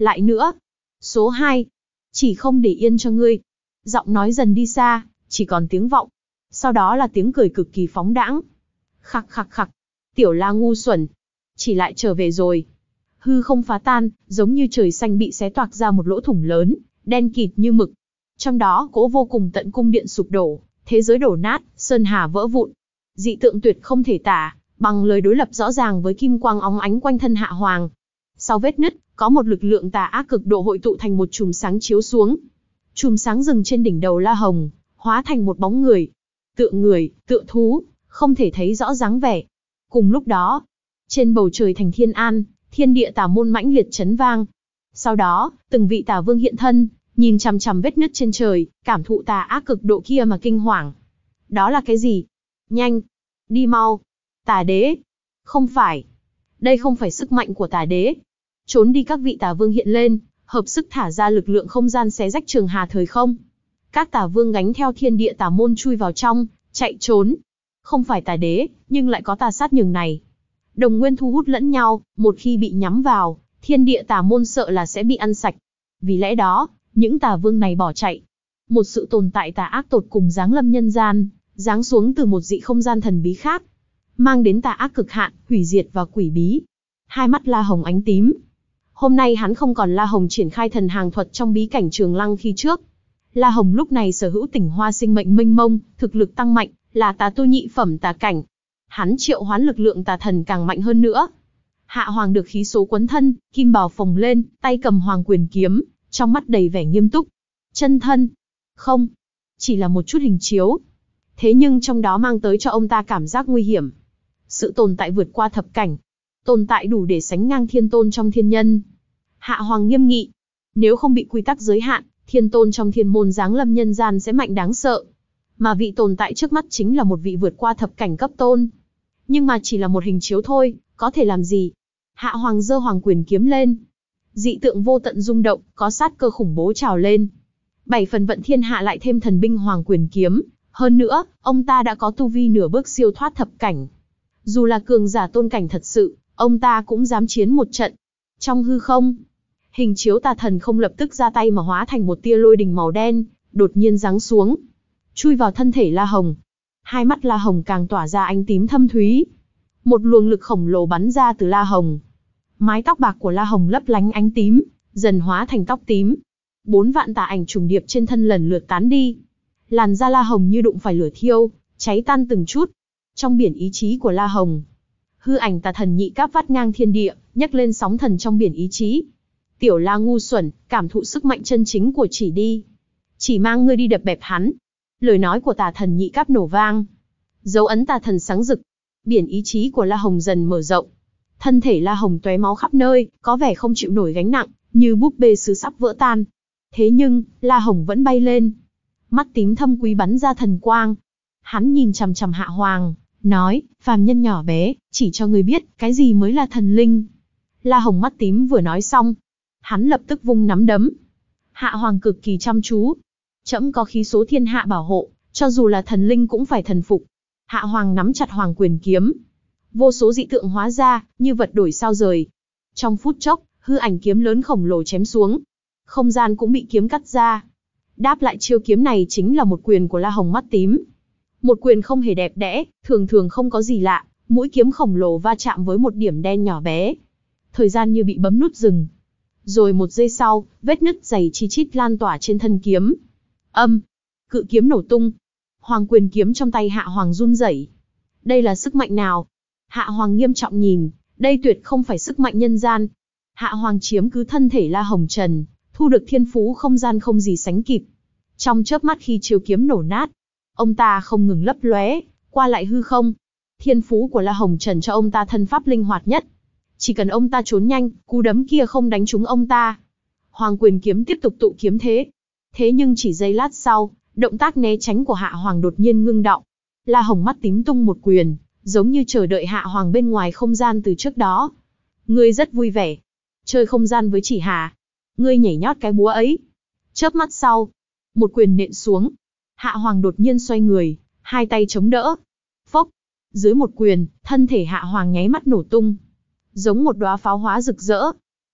Speaker 1: Lại nữa. Số hai. Chỉ không để yên cho ngươi. Giọng nói dần đi xa, chỉ còn tiếng vọng. Sau đó là tiếng cười cực kỳ phóng đãng. Khặc khặc khặc. Tiểu La ngu xuẩn. Chỉ lại trở về rồi. Hư không phá tan, giống như trời xanh bị xé toạc ra một lỗ thủng lớn, đen kịt như mực. Trong đó cỗ vô cùng tận cung điện sụp đổ, thế giới đổ nát, sơn hà vỡ vụn. Dị tượng tuyệt không thể tả, bằng lời đối lập rõ ràng với kim quang óng ánh quanh thân Hạ Hoàng. Sau vết nứt, có một lực lượng tà ác cực độ hội tụ thành một chùm sáng chiếu xuống. Chùm sáng dừng trên đỉnh đầu La Hồng, hóa thành một bóng người. Tựa người, tựa thú, không thể thấy rõ dáng vẻ. Cùng lúc đó, trên bầu trời thành Thiên An, thiên địa tà môn mãnh liệt chấn vang. Sau đó, từng vị tà vương hiện thân, nhìn chằm chằm vết nứt trên trời, cảm thụ tà ác cực độ kia mà kinh hoàng. Đó là cái gì? Nhanh! Đi mau! Tà đế! Không phải! Đây không phải sức mạnh của tà đế. Trốn đi, các vị tà vương hiện lên, hợp sức thả ra lực lượng không gian xé rách trường hà thời không. Các tà vương gánh theo thiên địa tà môn chui vào trong, chạy trốn. Không phải tà đế, nhưng lại có tà sát nhường này. Đồng nguyên thu hút lẫn nhau, một khi bị nhắm vào, thiên địa tà môn sợ là sẽ bị ăn sạch. Vì lẽ đó, những tà vương này bỏ chạy. Một sự tồn tại tà ác tột cùng giáng lâm nhân gian, giáng xuống từ một dị không gian thần bí khác, mang đến tà ác cực hạn, hủy diệt và quỷ bí. Hai mắt La Hồng ánh tím. Hôm nay hắn không còn La Hồng triển khai thần hàng thuật trong bí cảnh Trường Lăng khi trước. La Hồng lúc này sở hữu tỉnh hoa sinh mệnh mênh mông, thực lực tăng mạnh, là tà tu nhị phẩm tà cảnh. Hắn triệu hoán lực lượng tà thần càng mạnh hơn nữa. Hạ Hoàng được khí số quấn thân, kim bào phồng lên, tay cầm hoàng quyền kiếm, trong mắt đầy vẻ nghiêm túc. Chân thân? Không, chỉ là một chút hình chiếu. Thế nhưng trong đó mang tới cho ông ta cảm giác nguy hiểm. Sự tồn tại vượt qua thập cảnh, tồn tại đủ để sánh ngang thiên tôn trong thiên nhân. Hạ Hoàng nghiêm nghị. Nếu không bị quy tắc giới hạn, thiên tôn trong thiên môn giáng lâm nhân gian sẽ mạnh đáng sợ. Mà vị tồn tại trước mắt chính là một vị vượt qua thập cảnh cấp tôn. Nhưng mà chỉ là một hình chiếu thôi, có thể làm gì? Hạ Hoàng giơ hoàng quyền kiếm lên. Dị tượng vô tận rung động, có sát cơ khủng bố trào lên. Bảy phần vận thiên hạ lại thêm thần binh hoàng quyền kiếm. Hơn nữa, ông ta đã có tu vi nửa bước siêu thoát thập cảnh. Dù là cường giả tôn cảnh thật sự, ông ta cũng dám chiến một trận. Trong hư không, hình chiếu tà thần không lập tức ra tay mà hóa thành một tia lôi đình màu đen, đột nhiên giáng xuống, chui vào thân thể La Hồng. Hai mắt La Hồng càng tỏa ra ánh tím thâm thúy. Một luồng lực khổng lồ bắn ra từ La Hồng. Mái tóc bạc của La Hồng lấp lánh ánh tím, dần hóa thành tóc tím. Bốn vạn tà ảnh trùng điệp trên thân lần lượt tán đi. Làn da La Hồng như đụng phải lửa thiêu, cháy tan từng chút. Trong biển ý chí của La Hồng, hư ảnh tà thần nhị cáp vắt ngang thiên địa, nhấc lên sóng thần trong biển ý chí. Tiểu La ngu xuẩn, cảm thụ sức mạnh chân chính của chỉ đi. Chỉ mang ngươi đi đập bẹp hắn. Lời nói của tà thần nhị cáp nổ vang. Dấu ấn tà thần sáng rực. Biển ý chí của La Hồng dần mở rộng. Thân thể La Hồng tóe máu khắp nơi, có vẻ không chịu nổi gánh nặng, như búp bê sứ sắp vỡ tan. Thế nhưng, La Hồng vẫn bay lên. Mắt tím thâm quý bắn ra thần quang. Hắn nhìn chằm chằm Hạ Hoàng, nói, phàm nhân nhỏ bé, chỉ cho ngươi biết, cái gì mới là thần linh. La Hồng mắt tím vừa nói xong, hắn lập tức vung nắm đấm. Hạ Hoàng cực kỳ chăm chú. Trẫm có khí số thiên hạ bảo hộ, cho dù là thần linh cũng phải thần phục. Hạ Hoàng nắm chặt hoàng quyền kiếm. Vô số dị tượng hóa ra, như vật đổi sao rời. Trong phút chốc, hư ảnh kiếm lớn khổng lồ chém xuống. Không gian cũng bị kiếm cắt ra. Đáp lại chiêu kiếm này chính là một quyền của La Hồng mắt tím. Một quyền không hề đẹp đẽ, thường thường không có gì lạ, mũi kiếm khổng lồ va chạm với một điểm đen nhỏ bé. Thời gian như bị bấm nút dừng. Rồi một giây sau, vết nứt dày chi chít lan tỏa trên thân kiếm. Âm, cự kiếm nổ tung. Hoàng quyền kiếm trong tay Hạ Hoàng run rẩy. Đây là sức mạnh nào? Hạ Hoàng nghiêm trọng nhìn, đây tuyệt không phải sức mạnh nhân gian. Hạ Hoàng chiếm cứ thân thể La Hồng Trần, thu được thiên phú không gian không gì sánh kịp. Trong chớp mắt khi chiêu kiếm nổ nát, ông ta không ngừng lấp lóe, qua lại hư không. Thiên phú của La Hồng Trần cho ông ta thân pháp linh hoạt nhất. Chỉ cần ông ta trốn nhanh, cú đấm kia không đánh trúng ông ta. Hoàng quyền kiếm tiếp tục tụ kiếm thế. Thế nhưng chỉ giây lát sau, động tác né tránh của Hạ Hoàng đột nhiên ngưng đọng. La Hồng mắt tím tung một quyền, giống như chờ đợi Hạ Hoàng bên ngoài không gian từ trước đó. Ngươi rất vui vẻ. Chơi không gian với chỉ hà. Ngươi nhảy nhót cái búa ấy. Chớp mắt sau, một quyền nện xuống. Hạ Hoàng đột nhiên xoay người, hai tay chống đỡ. Phốc. Dưới một quyền, thân thể Hạ Hoàng nháy mắt nổ tung. Giống một đóa pháo hoa rực rỡ.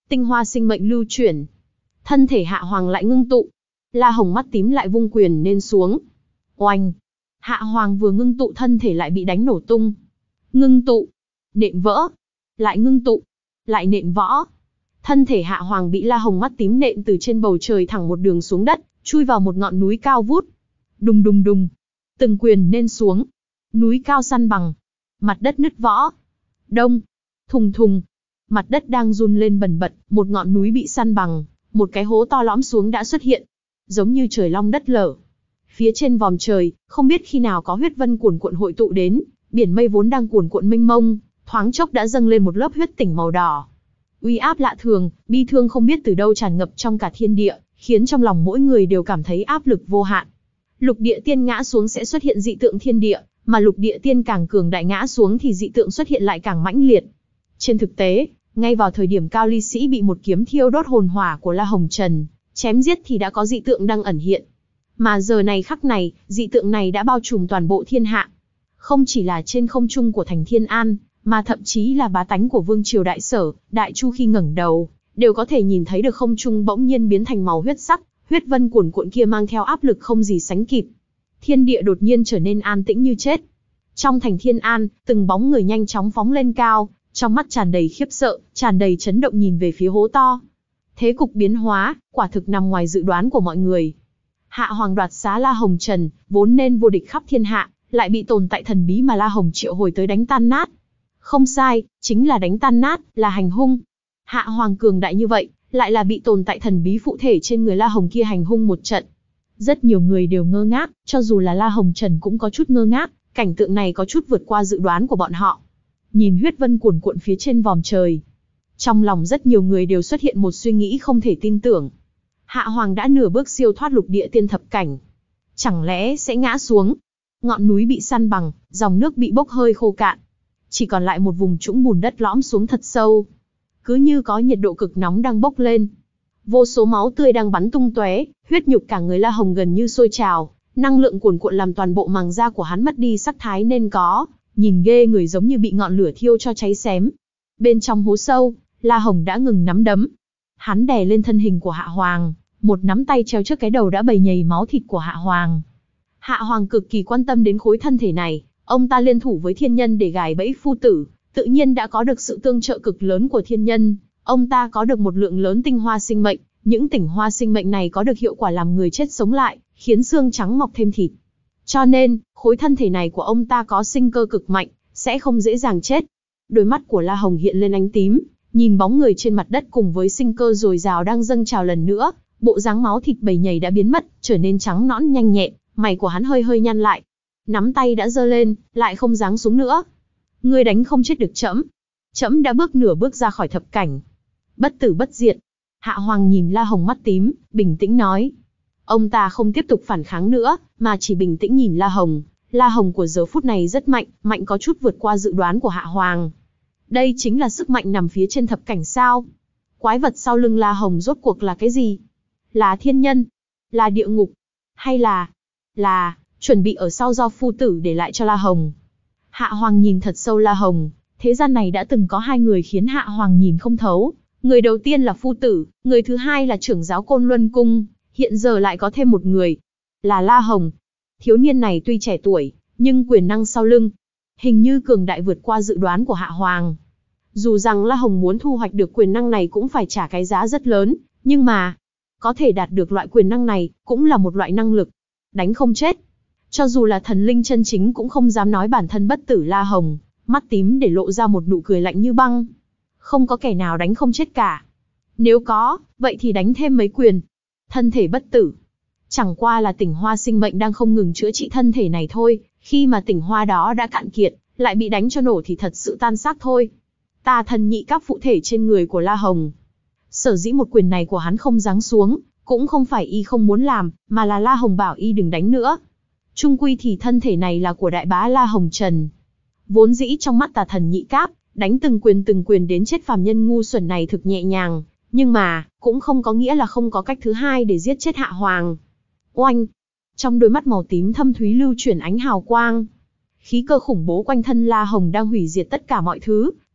Speaker 1: tinh hoa sinh mệnh lưu chuyển. Thân thể Hạ Hoàng lại ngưng tụ. La Hồng mắt tím lại vung quyền nên xuống. Oanh! Hạ Hoàng vừa ngưng tụ thân thể lại bị đánh nổ tung. Ngưng tụ, nện vỡ, lại ngưng tụ, lại nện vỡ. Thân thể Hạ Hoàng bị La Hồng mắt tím nện từ trên bầu trời thẳng một đường xuống đất, chui vào một ngọn núi cao vút. Đùng đùng đùng, từng quyền nên xuống. Núi cao săn bằng, mặt đất nứt vỡ. Đông, thùng thùng, mặt đất đang run lên bần bật, một ngọn núi bị săn bằng, một cái hố to lõm xuống đã xuất hiện, giống như trời long đất lở. Phía trên vòm trời, không biết khi nào có huyết vân cuồn cuộn hội tụ đến, biển mây vốn đang cuồn cuộn mênh mông, thoáng chốc đã dâng lên một lớp huyết tỉnh màu đỏ. Uy áp lạ thường, bi thương không biết từ đâu tràn ngập trong cả thiên địa, khiến trong lòng mỗi người đều cảm thấy áp lực vô hạn. Lục địa tiên ngã xuống sẽ xuất hiện dị tượng thiên địa, mà lục địa tiên càng cường đại ngã xuống thì dị tượng xuất hiện lại càng mãnh liệt. Trên thực tế, ngay vào thời điểm Cao Ly Sĩ bị một kiếm thiêu đốt hồn hỏa của La Hồng Trần chém giết thì đã có dị tượng đang ẩn hiện. Mà giờ này khắc này, dị tượng này đã bao trùm toàn bộ thiên hạ. Không chỉ là trên không trung của thành Thiên An, mà thậm chí là bá tánh của Vương Triều Đại Sở, Đại Chu khi ngẩng đầu, đều có thể nhìn thấy được không trung bỗng nhiên biến thành màu huyết sắc, huyết vân cuồn cuộn kia mang theo áp lực không gì sánh kịp. Thiên địa đột nhiên trở nên an tĩnh như chết. Trong thành Thiên An, từng bóng người nhanh chóng phóng lên cao, trong mắt tràn đầy khiếp sợ, tràn đầy chấn động nhìn về phía hố to. Thế cục biến hóa, quả thực nằm ngoài dự đoán của mọi người. Hạ Hoàng đoạt xá La Hồng Trần, vốn nên vô địch khắp thiên hạ, lại bị tồn tại thần bí mà La Hồng triệu hồi tới đánh tan nát. Không sai, chính là đánh tan nát, là hành hung. Hạ Hoàng cường đại như vậy, lại là bị tồn tại thần bí phụ thể trên người La Hồng kia hành hung một trận. Rất nhiều người đều ngơ ngác, cho dù là La Hồng Trần cũng có chút ngơ ngác, cảnh tượng này có chút vượt qua dự đoán của bọn họ. Nhìn huyết vân cuồn cuộn phía trên vòm trời, trong lòng rất nhiều người đều xuất hiện một suy nghĩ không thể tin tưởng. Hạ Hoàng đã nửa bước siêu thoát lục địa tiên thập cảnh, chẳng lẽ sẽ ngã xuống? Ngọn núi bị săn bằng, dòng nước bị bốc hơi khô cạn, chỉ còn lại một vùng trũng bùn đất lõm xuống thật sâu, cứ như có nhiệt độ cực nóng đang bốc lên. Vô số máu tươi đang bắn tung tóe, huyết nhục cả người La Hồng gần như sôi trào, năng lượng cuồn cuộn làm toàn bộ màng da của hắn mất đi sắc thái nên có, nhìn ghê người giống như bị ngọn lửa thiêu cho cháy xém. Bên trong hố sâu, La Hồng đã ngừng nắm đấm. Hắn đè lên thân hình của Hạ Hoàng, một nắm tay treo trước cái đầu đã bầy nhầy máu thịt của Hạ Hoàng. Hạ Hoàng cực kỳ quan tâm đến khối thân thể này, ông ta liên thủ với thiên nhân để gài bẫy phu tử, tự nhiên đã có được sự tương trợ cực lớn của thiên nhân. Ông ta có được một lượng lớn tinh hoa sinh mệnh, những tinh hoa sinh mệnh này có được hiệu quả làm người chết sống lại, khiến xương trắng mọc thêm thịt. Cho nên, khối thân thể này của ông ta có sinh cơ cực mạnh, sẽ không dễ dàng chết. Đôi mắt của La Hồng hiện lên ánh tím, nhìn bóng người trên mặt đất cùng với sinh cơ dồi dào đang dâng trào lần nữa, bộ dáng máu thịt bầy nhầy đã biến mất, trở nên trắng nõn nhanh nhẹn, mày của hắn hơi hơi nhăn lại. Nắm tay đã giơ lên, lại không giáng xuống nữa. Ngươi đánh không chết được trẫm. Trẫm đã bước nửa bước ra khỏi thập cảnh. Bất tử bất diệt. Hạ Hoàng nhìn La Hồng mắt tím, bình tĩnh nói. Ông ta không tiếp tục phản kháng nữa, mà chỉ bình tĩnh nhìn La Hồng. La Hồng của giờ phút này rất mạnh, mạnh có chút vượt qua dự đoán của Hạ Hoàng. Đây chính là sức mạnh nằm phía trên thập cảnh sao? Quái vật sau lưng La Hồng rốt cuộc là cái gì? Là thiên nhân? Là địa ngục? Hay là... là... chuẩn bị ở sau do phu tử để lại cho La Hồng? Hạ Hoàng nhìn thật sâu La Hồng. Thế gian này đã từng có hai người khiến Hạ Hoàng nhìn không thấu. Người đầu tiên là phu tử, người thứ hai là trưởng giáo Côn Luân Cung. Hiện giờ lại có thêm một người, là La Hồng. Thiếu niên này tuy trẻ tuổi, nhưng quyền năng sau lưng, hình như cường đại vượt qua dự đoán của Hạ Hoàng. Dù rằng La Hồng muốn thu hoạch được quyền năng này cũng phải trả cái giá rất lớn, nhưng mà, có thể đạt được loại quyền năng này, cũng là một loại năng lực. Đánh không chết. Cho dù là thần linh chân chính cũng không dám nói bản thân bất tử. La Hồng, mắt tím để lộ ra một nụ cười lạnh như băng. Không có kẻ nào đánh không chết cả. Nếu có, vậy thì đánh thêm mấy quyền. Thân thể bất tử. Chẳng qua là tinh hoa sinh mệnh đang không ngừng chữa trị thân thể này thôi, khi mà tinh hoa đó đã cạn kiệt, lại bị đánh cho nổ thì thật sự tan xác thôi. Tà thần nhị các phụ thể trên người của La Hồng. Sở dĩ một quyền này của hắn không giáng xuống, cũng không phải y không muốn làm, mà là La Hồng bảo y đừng đánh nữa. Chung quy thì thân thể này là của đại bá La Hồng Trần. Vốn dĩ trong mắt tà thần nhị cáp, đánh từng quyền từng quyền đến chết phàm nhân ngu xuẩn này thực nhẹ nhàng, nhưng mà, cũng không có nghĩa là không có cách thứ hai để giết chết Hạ Hoàng. Oanh! Trong đôi mắt màu tím thâm thúy lưu chuyển ánh hào quang. Khí cơ khủng bố quanh thân La Hồng đang hủy diệt tất cả mọi thứ,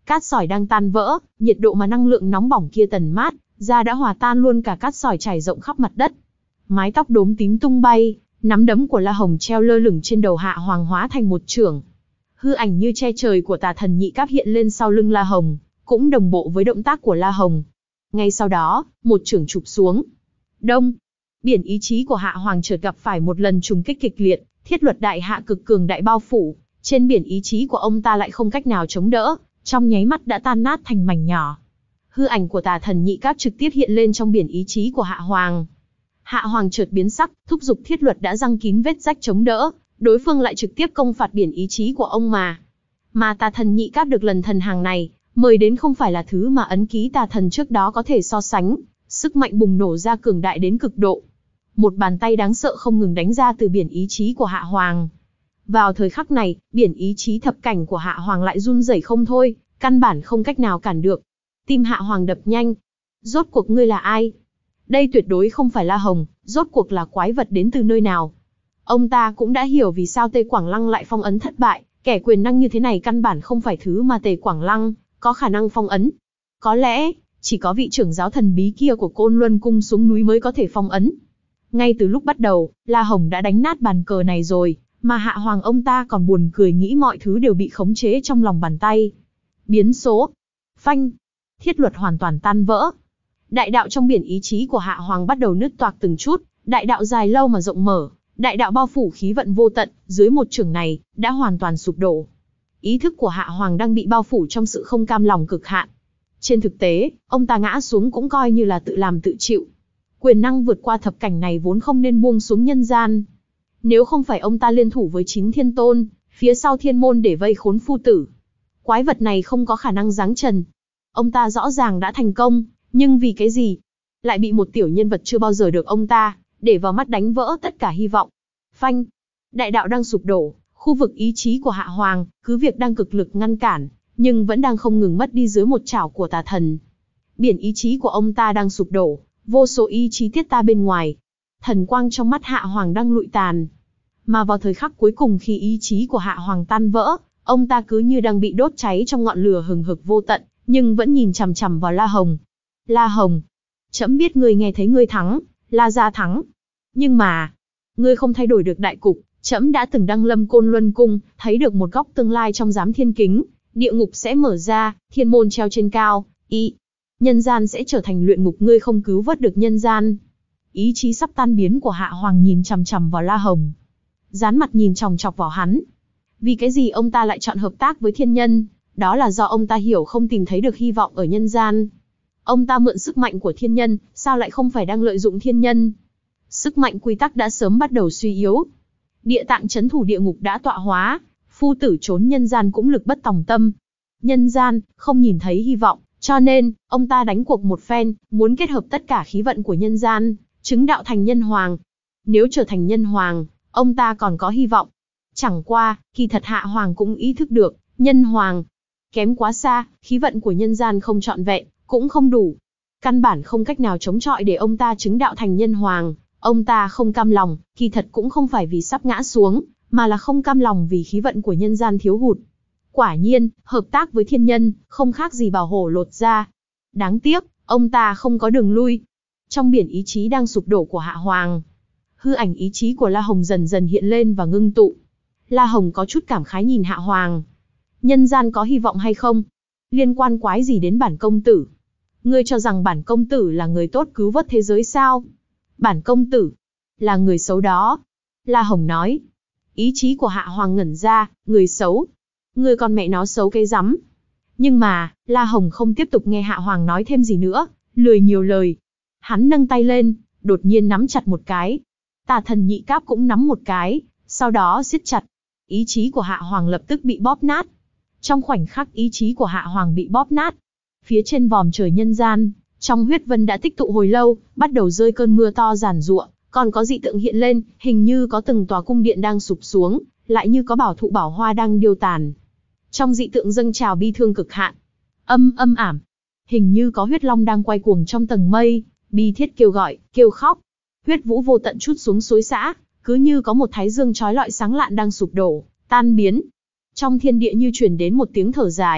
Speaker 1: Cát sỏi đang tan vỡ, nhiệt độ mà năng lượng nóng bỏng kia tần mát ra đã hòa tan luôn cả cát sỏi trải rộng khắp mặt đất. Mái tóc đốm tím tung bay, nắm đấm của La Hồng treo lơ lửng trên đầu Hạ Hoàng hóa thành một chưởng. Hư ảnh như che trời của Tà Thần Nhị Cáp hiện lên sau lưng La Hồng, cũng đồng bộ với động tác của La Hồng. Ngay sau đó, một chưởng chụp xuống. Đông. Biển ý chí của Hạ Hoàng chợt gặp phải một lần trùng kích kịch liệt, thiết luật đại hạ cực cường đại bao phủ, trên biển ý chí của ông ta lại không cách nào chống đỡ, trong nháy mắt đã tan nát thành mảnh nhỏ. Hư ảnh của Tà Thần Nhị Cáp trực tiếp hiện lên trong biển ý chí của Hạ Hoàng. Hạ Hoàng chợt biến sắc, thúc giục thiết luật đã răng kín vết rách chống đỡ, đối phương lại trực tiếp công phạt biển ý chí của ông mà. Mà Tà Thần Nhị Cáp được lần thần hàng này mời đến không phải là thứ mà ấn ký tà thần trước đó có thể so sánh, sức mạnh bùng nổ ra cường đại đến cực độ. Một bàn tay đáng sợ không ngừng đánh ra từ biển ý chí của Hạ Hoàng. Vào thời khắc này, biển ý chí thập cảnh của Hạ Hoàng lại run rẩy không thôi, căn bản không cách nào cản được. Tim Hạ Hoàng đập nhanh. Rốt cuộc ngươi là ai? Đây tuyệt đối không phải La Hồng, rốt cuộc là quái vật đến từ nơi nào? Ông ta cũng đã hiểu vì sao Tề Quảng Lăng lại phong ấn thất bại, kẻ quyền năng như thế này căn bản không phải thứ mà Tề Quảng Lăng có khả năng phong ấn. Có lẽ, chỉ có vị trưởng giáo thần bí kia của Côn Luân Cung xuống núi mới có thể phong ấn. Ngay từ lúc bắt đầu, La Hồng đã đánh nát bàn cờ này rồi, mà Hạ Hoàng ông ta còn buồn cười nghĩ mọi thứ đều bị khống chế trong lòng bàn tay. Biến số. Phanh. Thiết luật hoàn toàn tan vỡ. Đại đạo trong biển ý chí của Hạ Hoàng bắt đầu nứt toạc từng chút, đại đạo dài lâu mà rộng mở, đại đạo bao phủ khí vận vô tận, dưới một chưởng này, đã hoàn toàn sụp đổ. Ý thức của Hạ Hoàng đang bị bao phủ trong sự không cam lòng cực hạn. Trên thực tế, ông ta ngã xuống cũng coi như là tự làm tự chịu. Quyền năng vượt qua thập cảnh này vốn không nên buông xuống nhân gian. Nếu không phải ông ta liên thủ với chín thiên tôn, phía sau thiên môn để vây khốn phu tử, quái vật này không có khả năng giáng trần. Ông ta rõ ràng đã thành công, nhưng vì cái gì? Lại bị một tiểu nhân vật chưa bao giờ được ông ta để vào mắt đánh vỡ tất cả hy vọng. Phanh. Đại đạo đang sụp đổ, khu vực ý chí của Hạ Hoàng, cứ việc đang cực lực ngăn cản, nhưng vẫn đang không ngừng mất đi dưới một chảo của tà thần. Biển ý chí của ông ta đang sụp đổ, vô số ý chí tiết ra bên ngoài. Thần quang trong mắt Hạ Hoàng đang lụi tàn. Mà vào thời khắc cuối cùng khi ý chí của Hạ Hoàng tan vỡ, ông ta cứ như đang bị đốt cháy trong ngọn lửa hừng hực vô tận, nhưng vẫn nhìn chằm chằm vào La Hồng. La Hồng, trẫm biết ngươi nghe thấy ngươi thắng, La gia thắng. Nhưng mà, ngươi không thay đổi được đại cục, trẫm đã từng đăng lâm Côn Luân Cung, thấy được một góc tương lai trong giám thiên kính, địa ngục sẽ mở ra, thiên môn treo trên cao, ý, nhân gian sẽ trở thành luyện ngục, ngươi không cứu vớt được nhân gian. Ý chí sắp tan biến của Hạ Hoàng nhìn chằm chằm vào La Hồng, dán mặt nhìn chòng chọc vào hắn. Vì cái gì ông ta lại chọn hợp tác với thiên nhân? Đó là do ông ta hiểu không tìm thấy được hy vọng ở nhân gian. Ông ta mượn sức mạnh của thiên nhân, sao lại không phải đang lợi dụng thiên nhân? Sức mạnh quy tắc đã sớm bắt đầu suy yếu. Địa tạng chấn thủ địa ngục đã tọa hóa, phu tử trốn nhân gian cũng lực bất tòng tâm. Nhân gian, không nhìn thấy hy vọng, cho nên, ông ta đánh cuộc một phen, muốn kết hợp tất cả khí vận của nhân gian, chứng đạo thành nhân hoàng. Nếu trở thành nhân hoàng, ông ta còn có hy vọng. Chẳng qua, kỳ thật Hạ Hoàng cũng ý thức được, nhân hoàng kém quá xa, khí vận của nhân gian không trọn vẹn, cũng không đủ. Căn bản không cách nào chống chọi để ông ta chứng đạo thành nhân hoàng. Ông ta không cam lòng, kỳ thật cũng không phải vì sắp ngã xuống, mà là không cam lòng vì khí vận của nhân gian thiếu hụt. Quả nhiên, hợp tác với thiên nhân, không khác gì bào hổ lột da. Đáng tiếc, ông ta không có đường lui. Trong biển ý chí đang sụp đổ của Hạ Hoàng, hư ảnh ý chí của La Hồng dần dần hiện lên và ngưng tụ. La Hồng có chút cảm khái nhìn Hạ Hoàng. Nhân gian có hy vọng hay không? Liên quan quái gì đến bản công tử? Ngươi cho rằng bản công tử là người tốt cứu vớt thế giới sao? Bản công tử là người xấu đó. La Hồng nói. Ý chí của Hạ Hoàng ngẩn ra, người xấu. Ngươi con mẹ nó xấu cái rắm. Nhưng mà, La Hồng không tiếp tục nghe Hạ Hoàng nói thêm gì nữa, lười nhiều lời. Hắn nâng tay lên, đột nhiên nắm chặt một cái. Tà thần nhị cáp cũng nắm một cái, sau đó siết chặt. Ý chí của Hạ Hoàng lập tức bị bóp nát. Trong khoảnh khắc ý chí của Hạ Hoàng bị bóp nát, phía trên vòm trời nhân gian, trong huyết vân đã tích tụ hồi lâu, bắt đầu rơi cơn mưa to giàn giụa, còn có dị tượng hiện lên, hình như có từng tòa cung điện đang sụp xuống, lại như có bảo thụ bảo hoa đang điêu tàn. Trong dị tượng dâng trào bi thương cực hạn, âm âm ảm, hình như có huyết long đang quay cuồng trong tầng mây, bi thiết kêu gọi, kêu khóc. Huyết vũ vô tận trút xuống xối xả, cứ như có một thái dương chói lọi sáng lạn đang sụp đổ, tan biến. Trong thiên địa như truyền đến một tiếng thở dài,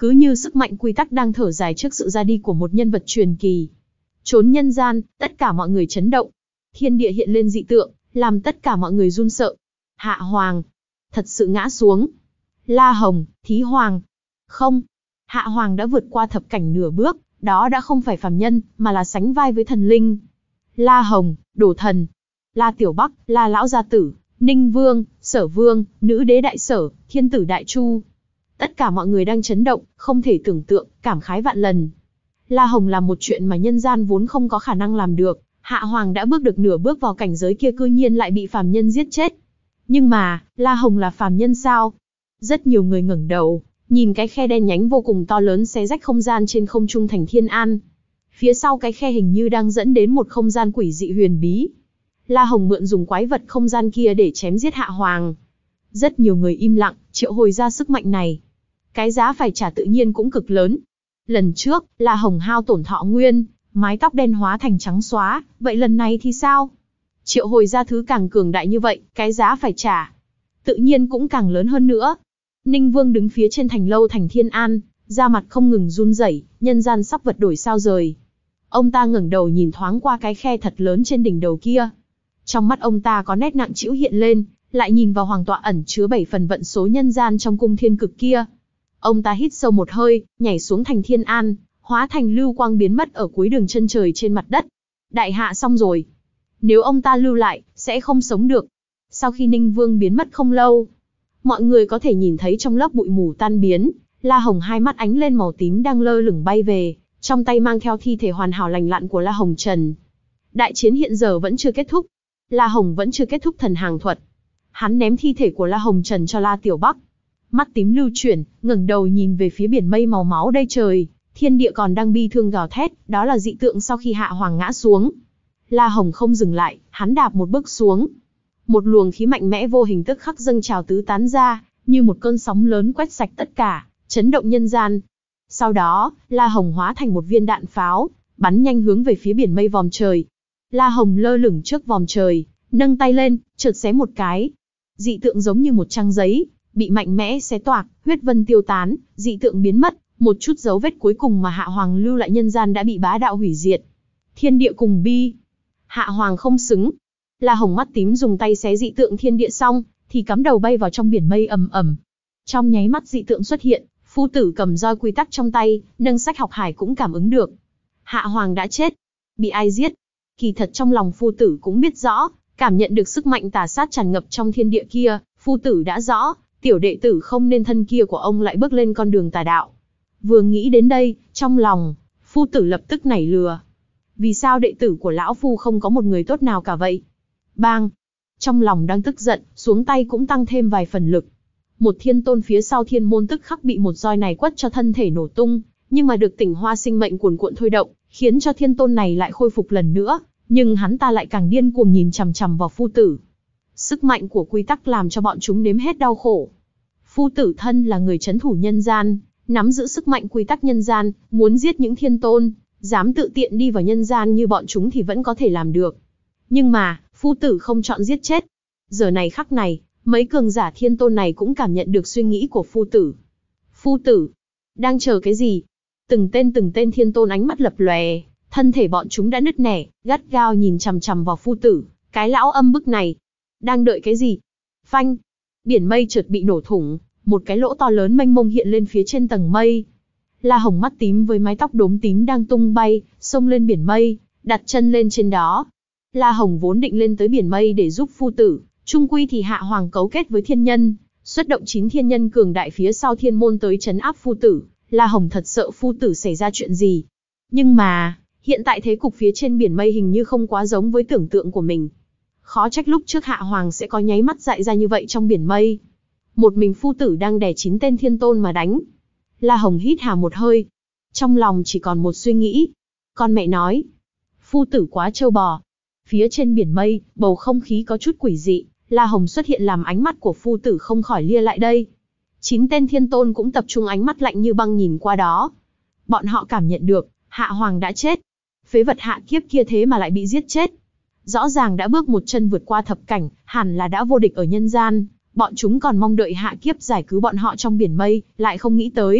Speaker 1: cứ như sức mạnh quy tắc đang thở dài trước sự ra đi của một nhân vật truyền kỳ. Chốn nhân gian, tất cả mọi người chấn động. Thiên địa hiện lên dị tượng, làm tất cả mọi người run sợ. Hạ Hoàng thật sự ngã xuống. La Hồng, Thí Hoàng. Không, Hạ Hoàng đã vượt qua thập cảnh nửa bước, đó đã không phải phàm nhân, mà là sánh vai với thần linh. La Hồng, Đồ Thần, La Tiểu Bắc, La Lão Gia Tử, Ninh Vương, Sở Vương, Nữ Đế Đại Sở, Thiên Tử Đại Chu. Tất cả mọi người đang chấn động, không thể tưởng tượng, cảm khái vạn lần. La Hồng làm một chuyện mà nhân gian vốn không có khả năng làm được. Hạ Hoàng đã bước được nửa bước vào cảnh giới kia cư nhiên lại bị phàm nhân giết chết. Nhưng mà, La Hồng là phàm nhân sao? Rất nhiều người ngẩng đầu, nhìn cái khe đen nhánh vô cùng to lớn xé rách không gian trên không trung thành Thiên An. Phía sau cái khe hình như đang dẫn đến một không gian quỷ dị huyền bí. La Hồng mượn dùng quái vật không gian kia để chém giết Hạ Hoàng. Rất nhiều người im lặng, triệu hồi ra sức mạnh này. Cái giá phải trả tự nhiên cũng cực lớn. Lần trước, La Hồng hao tổn thọ nguyên, mái tóc đen hóa thành trắng xóa, vậy lần này thì sao? Triệu hồi ra thứ càng cường đại như vậy, cái giá phải trả tự nhiên cũng càng lớn hơn nữa. Ninh Vương đứng phía trên thành lâu thành Thiên An, da mặt không ngừng run rẩy, nhân gian sắp vật đổi sao rời. Ông ta ngẩng đầu nhìn thoáng qua cái khe thật lớn trên đỉnh đầu kia. Trong mắt ông ta có nét nặng trĩu hiện lên, lại nhìn vào hoàng tọa ẩn chứa bảy phần vận số nhân gian trong cung thiên cực kia. Ông ta hít sâu một hơi, nhảy xuống thành Thiên An, hóa thành lưu quang biến mất ở cuối đường chân trời trên mặt đất. Đại hạ xong rồi. Nếu ông ta lưu lại, sẽ không sống được. Sau khi Ninh Vương biến mất không lâu, mọi người có thể nhìn thấy trong lớp bụi mù tan biến, La Hồng hai mắt ánh lên màu tím đang lơ lửng bay về, trong tay mang theo thi thể hoàn hảo lành lặn của La Hồng Trần. Đại chiến hiện giờ vẫn chưa kết thúc. La Hồng vẫn chưa kết thúc thần hàng thuật. Hắn ném thi thể của La Hồng Trần cho La Tiểu Bắc. Mắt tím lưu chuyển, ngẩng đầu nhìn về phía biển mây màu máu đầy trời, thiên địa còn đang bi thương gào thét, đó là dị tượng sau khi Hạ Hoàng ngã xuống. La Hồng không dừng lại, hắn đạp một bước xuống. Một luồng khí mạnh mẽ vô hình tức khắc dâng trào tứ tán ra, như một cơn sóng lớn quét sạch tất cả, chấn động nhân gian. Sau đó, La Hồng hóa thành một viên đạn pháo, bắn nhanh hướng về phía biển mây vòm trời. La Hồng lơ lửng trước vòm trời, nâng tay lên, chợt xé một cái. Dị tượng giống như một trang giấy, bị mạnh mẽ xé toạc, huyết vân tiêu tán, dị tượng biến mất, một chút dấu vết cuối cùng mà Hạ Hoàng lưu lại nhân gian đã bị bá đạo hủy diệt. Thiên địa cùng bi. Hạ Hoàng không xứng. La Hồng mắt tím dùng tay xé dị tượng thiên địa xong, thì cắm đầu bay vào trong biển mây ầm ầm. Trong nháy mắt dị tượng xuất hiện, phu tử cầm roi quy tắc trong tay, nâng sách học hải cũng cảm ứng được. Hạ Hoàng đã chết. Bị ai giết? Kỳ thật trong lòng phu tử cũng biết rõ, cảm nhận được sức mạnh tà sát tràn ngập trong thiên địa kia, phu tử đã rõ, tiểu đệ tử không nên thân kia của ông lại bước lên con đường tà đạo. Vừa nghĩ đến đây, trong lòng, phu tử lập tức nảy lừa. Vì sao đệ tử của lão phu không có một người tốt nào cả vậy? Bang! Trong lòng đang tức giận, xuống tay cũng tăng thêm vài phần lực. Một thiên tôn phía sau thiên môn tức khắc bị một roi này quất cho thân thể nổ tung, nhưng mà được tỉnh hoa sinh mệnh cuồn cuộn thôi động, khiến cho thiên tôn này lại khôi phục lần nữa, nhưng hắn ta lại càng điên cuồng nhìn chằm chằm vào phu tử. Sức mạnh của quy tắc làm cho bọn chúng nếm hết đau khổ. Phu tử thân là người trấn thủ nhân gian, nắm giữ sức mạnh quy tắc nhân gian, muốn giết những thiên tôn, dám tự tiện đi vào nhân gian như bọn chúng thì vẫn có thể làm được. Nhưng mà, phu tử không chọn giết chết. Giờ này khắc này, mấy cường giả thiên tôn này cũng cảm nhận được suy nghĩ của phu tử. Phu tử, đang chờ cái gì? Từng tên từng tên thiên tôn ánh mắt lập lòe, thân thể bọn chúng đã nứt nẻ, gắt gao nhìn chằm chằm vào phu tử, cái lão âm bức này. Đang đợi cái gì? Phanh! Biển mây chợt bị nổ thủng, một cái lỗ to lớn mênh mông hiện lên phía trên tầng mây. La Hồng mắt tím với mái tóc đốm tím đang tung bay, xông lên biển mây, đặt chân lên trên đó. La Hồng vốn định lên tới biển mây để giúp phu tử, chung quy thì Hạ Hoàng cấu kết với thiên nhân, xuất động chín thiên nhân cường đại phía sau thiên môn tới trấn áp phu tử. La Hồng thật sợ phu tử xảy ra chuyện gì. Nhưng mà, hiện tại thế cục phía trên biển mây hình như không quá giống với tưởng tượng của mình. Khó trách lúc trước Hạ Hoàng sẽ có nháy mắt dại ra như vậy trong biển mây. Một mình phu tử đang đè chín tên thiên tôn mà đánh. La Hồng hít hà một hơi. Trong lòng chỉ còn một suy nghĩ. Con mẹ nói. Phu tử quá trâu bò. Phía trên biển mây, bầu không khí có chút quỷ dị. La Hồng xuất hiện làm ánh mắt của phu tử không khỏi lia lại đây. Chín tên thiên tôn cũng tập trung ánh mắt lạnh như băng nhìn qua đó. Bọn họ cảm nhận được, Hạ Hoàng đã chết. Phế vật hạ kiếp kia thế mà lại bị giết chết. Rõ ràng đã bước một chân vượt qua thập cảnh, hẳn là đã vô địch ở nhân gian. Bọn chúng còn mong đợi hạ kiếp giải cứu bọn họ trong biển mây, lại không nghĩ tới.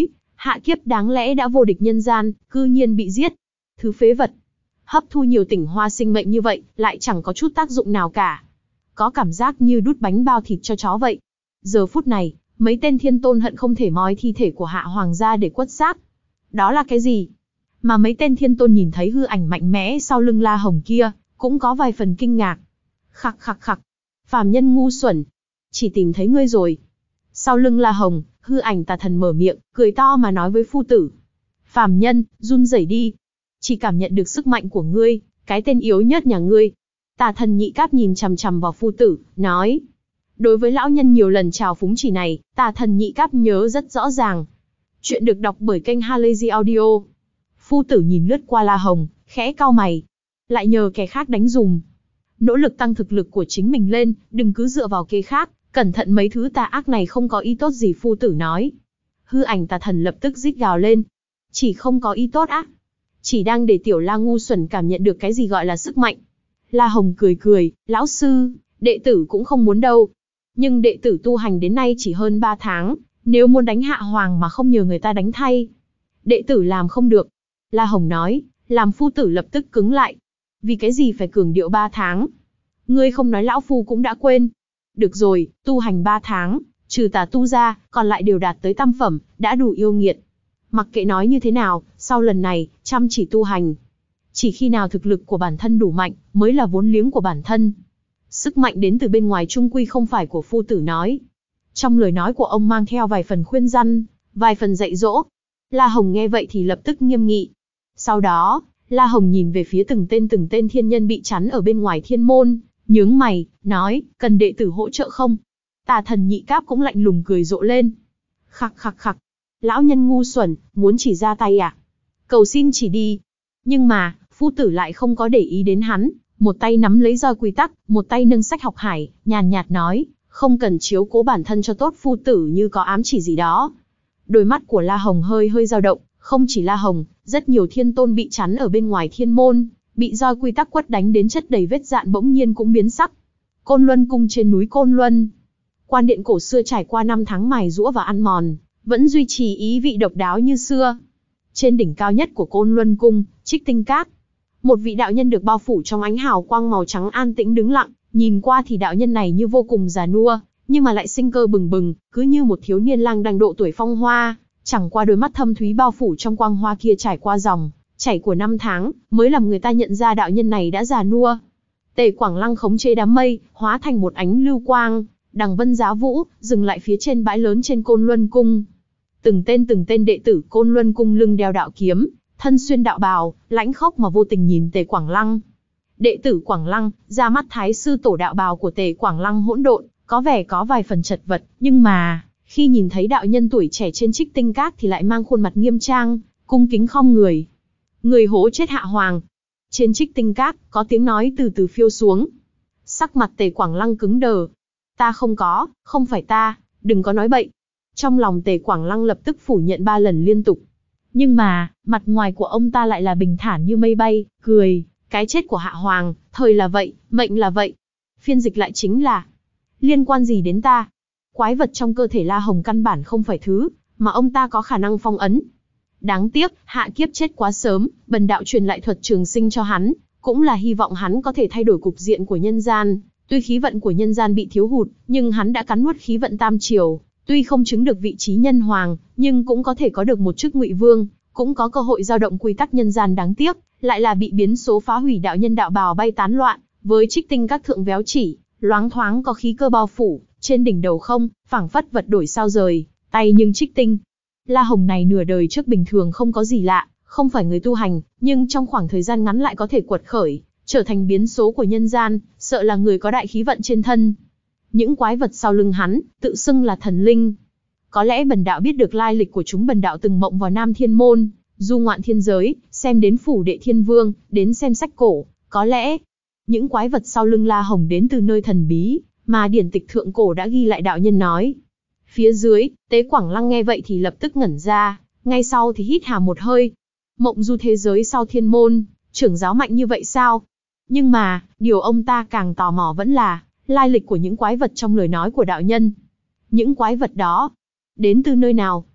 Speaker 1: Hạ kiếp đáng lẽ đã vô địch nhân gian, cư nhiên bị giết. Thứ phế vật. Hấp thu nhiều tỉnh hoa sinh mệnh như vậy, lại chẳng có chút tác dụng nào cả. Có cảm giác như đút bánh bao thịt cho chó vậy. Giờ phút này, mấy tên thiên tôn hận không thể moi thi thể của Hạ Hoàng ra để quất xác. Đó là cái gì? Mà mấy tên thiên tôn nhìn thấy hư ảnh mạnh mẽ sau lưng La Hồng kia, cũng có vài phần kinh ngạc. Khặc khặc khặc. Phàm nhân ngu xuẩn. Chỉ tìm thấy ngươi rồi. Sau lưng La Hồng, hư ảnh tà thần mở miệng, cười to mà nói với phu tử. Phàm nhân, run rẩy đi. Chỉ cảm nhận được sức mạnh của ngươi, cái tên yếu nhất nhà ngươi. Tà thần nhị cáp nhìn chằm chằm vào phu tử, nói. Đối với lão nhân nhiều lần chào phúng chỉ này, tà thần nhị cáp nhớ rất rõ ràng. Chuyện được đọc bởi kênh Halazy Audio. Phu tử nhìn lướt qua La Hồng, khẽ cau mày. Lại nhờ kẻ khác đánh dùm. Nỗ lực tăng thực lực của chính mình lên, đừng cứ dựa vào kẻ khác, cẩn thận mấy thứ tà ác này không có ý tốt gì, phu tử nói. Hư ảnh tà thần lập tức rít gào lên. Chỉ không có ý tốt á? Chỉ đang để tiểu La ngu xuẩn cảm nhận được cái gì gọi là sức mạnh. La Hồng cười cười, lão sư, đệ tử cũng không muốn đâu. Nhưng đệ tử tu hành đến nay chỉ hơn ba tháng, nếu muốn đánh Hạ Hoàng mà không nhờ người ta đánh thay, đệ tử làm không được. La Hồng nói, làm phu tử lập tức cứng lại. Vì cái gì phải cường điệu ba tháng? Ngươi không nói lão phu cũng đã quên. Được rồi, tu hành ba tháng, trừ tà tu ra, còn lại đều đạt tới tam phẩm, đã đủ yêu nghiệt. Mặc kệ nói như thế nào, sau lần này, chăm chỉ tu hành. Chỉ khi nào thực lực của bản thân đủ mạnh, mới là vốn liếng của bản thân. Sức mạnh đến từ bên ngoài chung quy không phải của phu tử nói. Trong lời nói của ông mang theo vài phần khuyên răn, vài phần dạy dỗ. La Hồng nghe vậy thì lập tức nghiêm nghị. Sau đó, La Hồng nhìn về phía từng tên từng tên thiên nhân bị chắn ở bên ngoài thiên môn, nhướng mày, nói, cần đệ tử hỗ trợ không? Tà thần nhị cáp cũng lạnh lùng cười rộ lên. Khặc khặc khặc, lão nhân ngu xuẩn, muốn chỉ ra tay à? Cầu xin chỉ đi. Nhưng mà, phu tử lại không có để ý đến hắn, một tay nắm lấy roi quy tắc, một tay nâng sách học hải, nhàn nhạt nói, không cần chiếu cố bản thân cho tốt, phu tử như có ám chỉ gì đó. Đôi mắt của La Hồng hơi hơi dao động, không chỉ La Hồng, rất nhiều thiên tôn bị chắn ở bên ngoài thiên môn, bị roi quy tắc quất đánh đến chất đầy vết dạn bỗng nhiên cũng biến sắc. Côn Luân cung trên núi Côn Luân. Quan điện cổ xưa trải qua năm tháng mài giũa và ăn mòn, vẫn duy trì ý vị độc đáo như xưa. Trên đỉnh cao nhất của Côn Luân cung, Trích Tinh Các, một vị đạo nhân được bao phủ trong ánh hào quang màu trắng an tĩnh đứng lặng, nhìn qua thì đạo nhân này như vô cùng già nua, nhưng mà lại sinh cơ bừng bừng, cứ như một thiếu niên lang đang độ tuổi phong hoa, chẳng qua đôi mắt thâm thúy bao phủ trong quang hoa kia trải qua dòng chảy của năm tháng, mới làm người ta nhận ra đạo nhân này đã già nua. Tề Quảng Lăng khống chế đám mây, hóa thành một ánh lưu quang, đằng vân giá vũ, dừng lại phía trên bãi lớn trên Côn Luân cung. Từng tên từng tên đệ tử Côn Luân cung lưng đeo đạo kiếm, thân xuyên đạo bào, lãnh khốc mà vô tình nhìn Tề Quảng Lăng. Đệ tử Quảng Lăng, ra mắt thái sư tổ đạo bào của Tề Quảng Lăng hỗn độn, có vẻ có vài phần chật vật, nhưng mà, khi nhìn thấy đạo nhân tuổi trẻ trên Trích Tinh Các thì lại mang khuôn mặt nghiêm trang, cung kính khom người. Người hố chết Hạ Hoàng. Trên Trích Tinh Các, có tiếng nói từ từ phiêu xuống. Sắc mặt Tề Quảng Lăng cứng đờ. Ta không có, không phải ta, đừng có nói bậy. Trong lòng Tề Quảng Lăng lập tức phủ nhận ba lần liên tục. Nhưng mà, mặt ngoài của ông ta lại là bình thản như mây bay, cười, cái chết của Hạ Hoàng, thời là vậy, mệnh là vậy. Phiên dịch lại chính là, liên quan gì đến ta? Quái vật trong cơ thể La Hồng căn bản không phải thứ mà ông ta có khả năng phong ấn. Đáng tiếc, hạ kiếp chết quá sớm, bần đạo truyền lại thuật trường sinh cho hắn, cũng là hy vọng hắn có thể thay đổi cục diện của nhân gian. Tuy khí vận của nhân gian bị thiếu hụt, nhưng hắn đã cắn nuốt khí vận tam triều. Tuy không chứng được vị trí nhân hoàng, nhưng cũng có thể có được một chức ngụy vương, cũng có cơ hội dao động quy tắc nhân gian. Đáng tiếc, lại là bị biến số phá hủy, đạo nhân đạo bào bay tán loạn, với Trích Tinh Các thượng véo chỉ, loáng thoáng có khí cơ bao phủ, trên đỉnh đầu không, phảng phất vật đổi sao rời, tay nhưng trích tinh. La Hồng này nửa đời trước bình thường không có gì lạ, không phải người tu hành, nhưng trong khoảng thời gian ngắn lại có thể quật khởi, trở thành biến số của nhân gian, sợ là người có đại khí vận trên thân. Những quái vật sau lưng hắn, tự xưng là thần linh. Có lẽ bần đạo biết được lai lịch của chúng. Bần đạo từng mộng vào Nam Thiên Môn, du ngoạn thiên giới, xem đến phủ đệ thiên vương, đến xem sách cổ. Có lẽ, những quái vật sau lưng La Hồng đến từ nơi thần bí, mà điển tịch thượng cổ đã ghi lại, đạo nhân nói. Phía dưới, Tế Quảng Lăng nghe vậy thì lập tức ngẩn ra, ngay sau thì hít hà một hơi. Mộng du thế giới sau thiên môn, trưởng giáo mạnh như vậy sao? Nhưng mà, điều ông ta càng tò mò vẫn là lai lịch của những quái vật trong lời nói của đạo nhân. Những quái vật đó, đến từ nơi nào?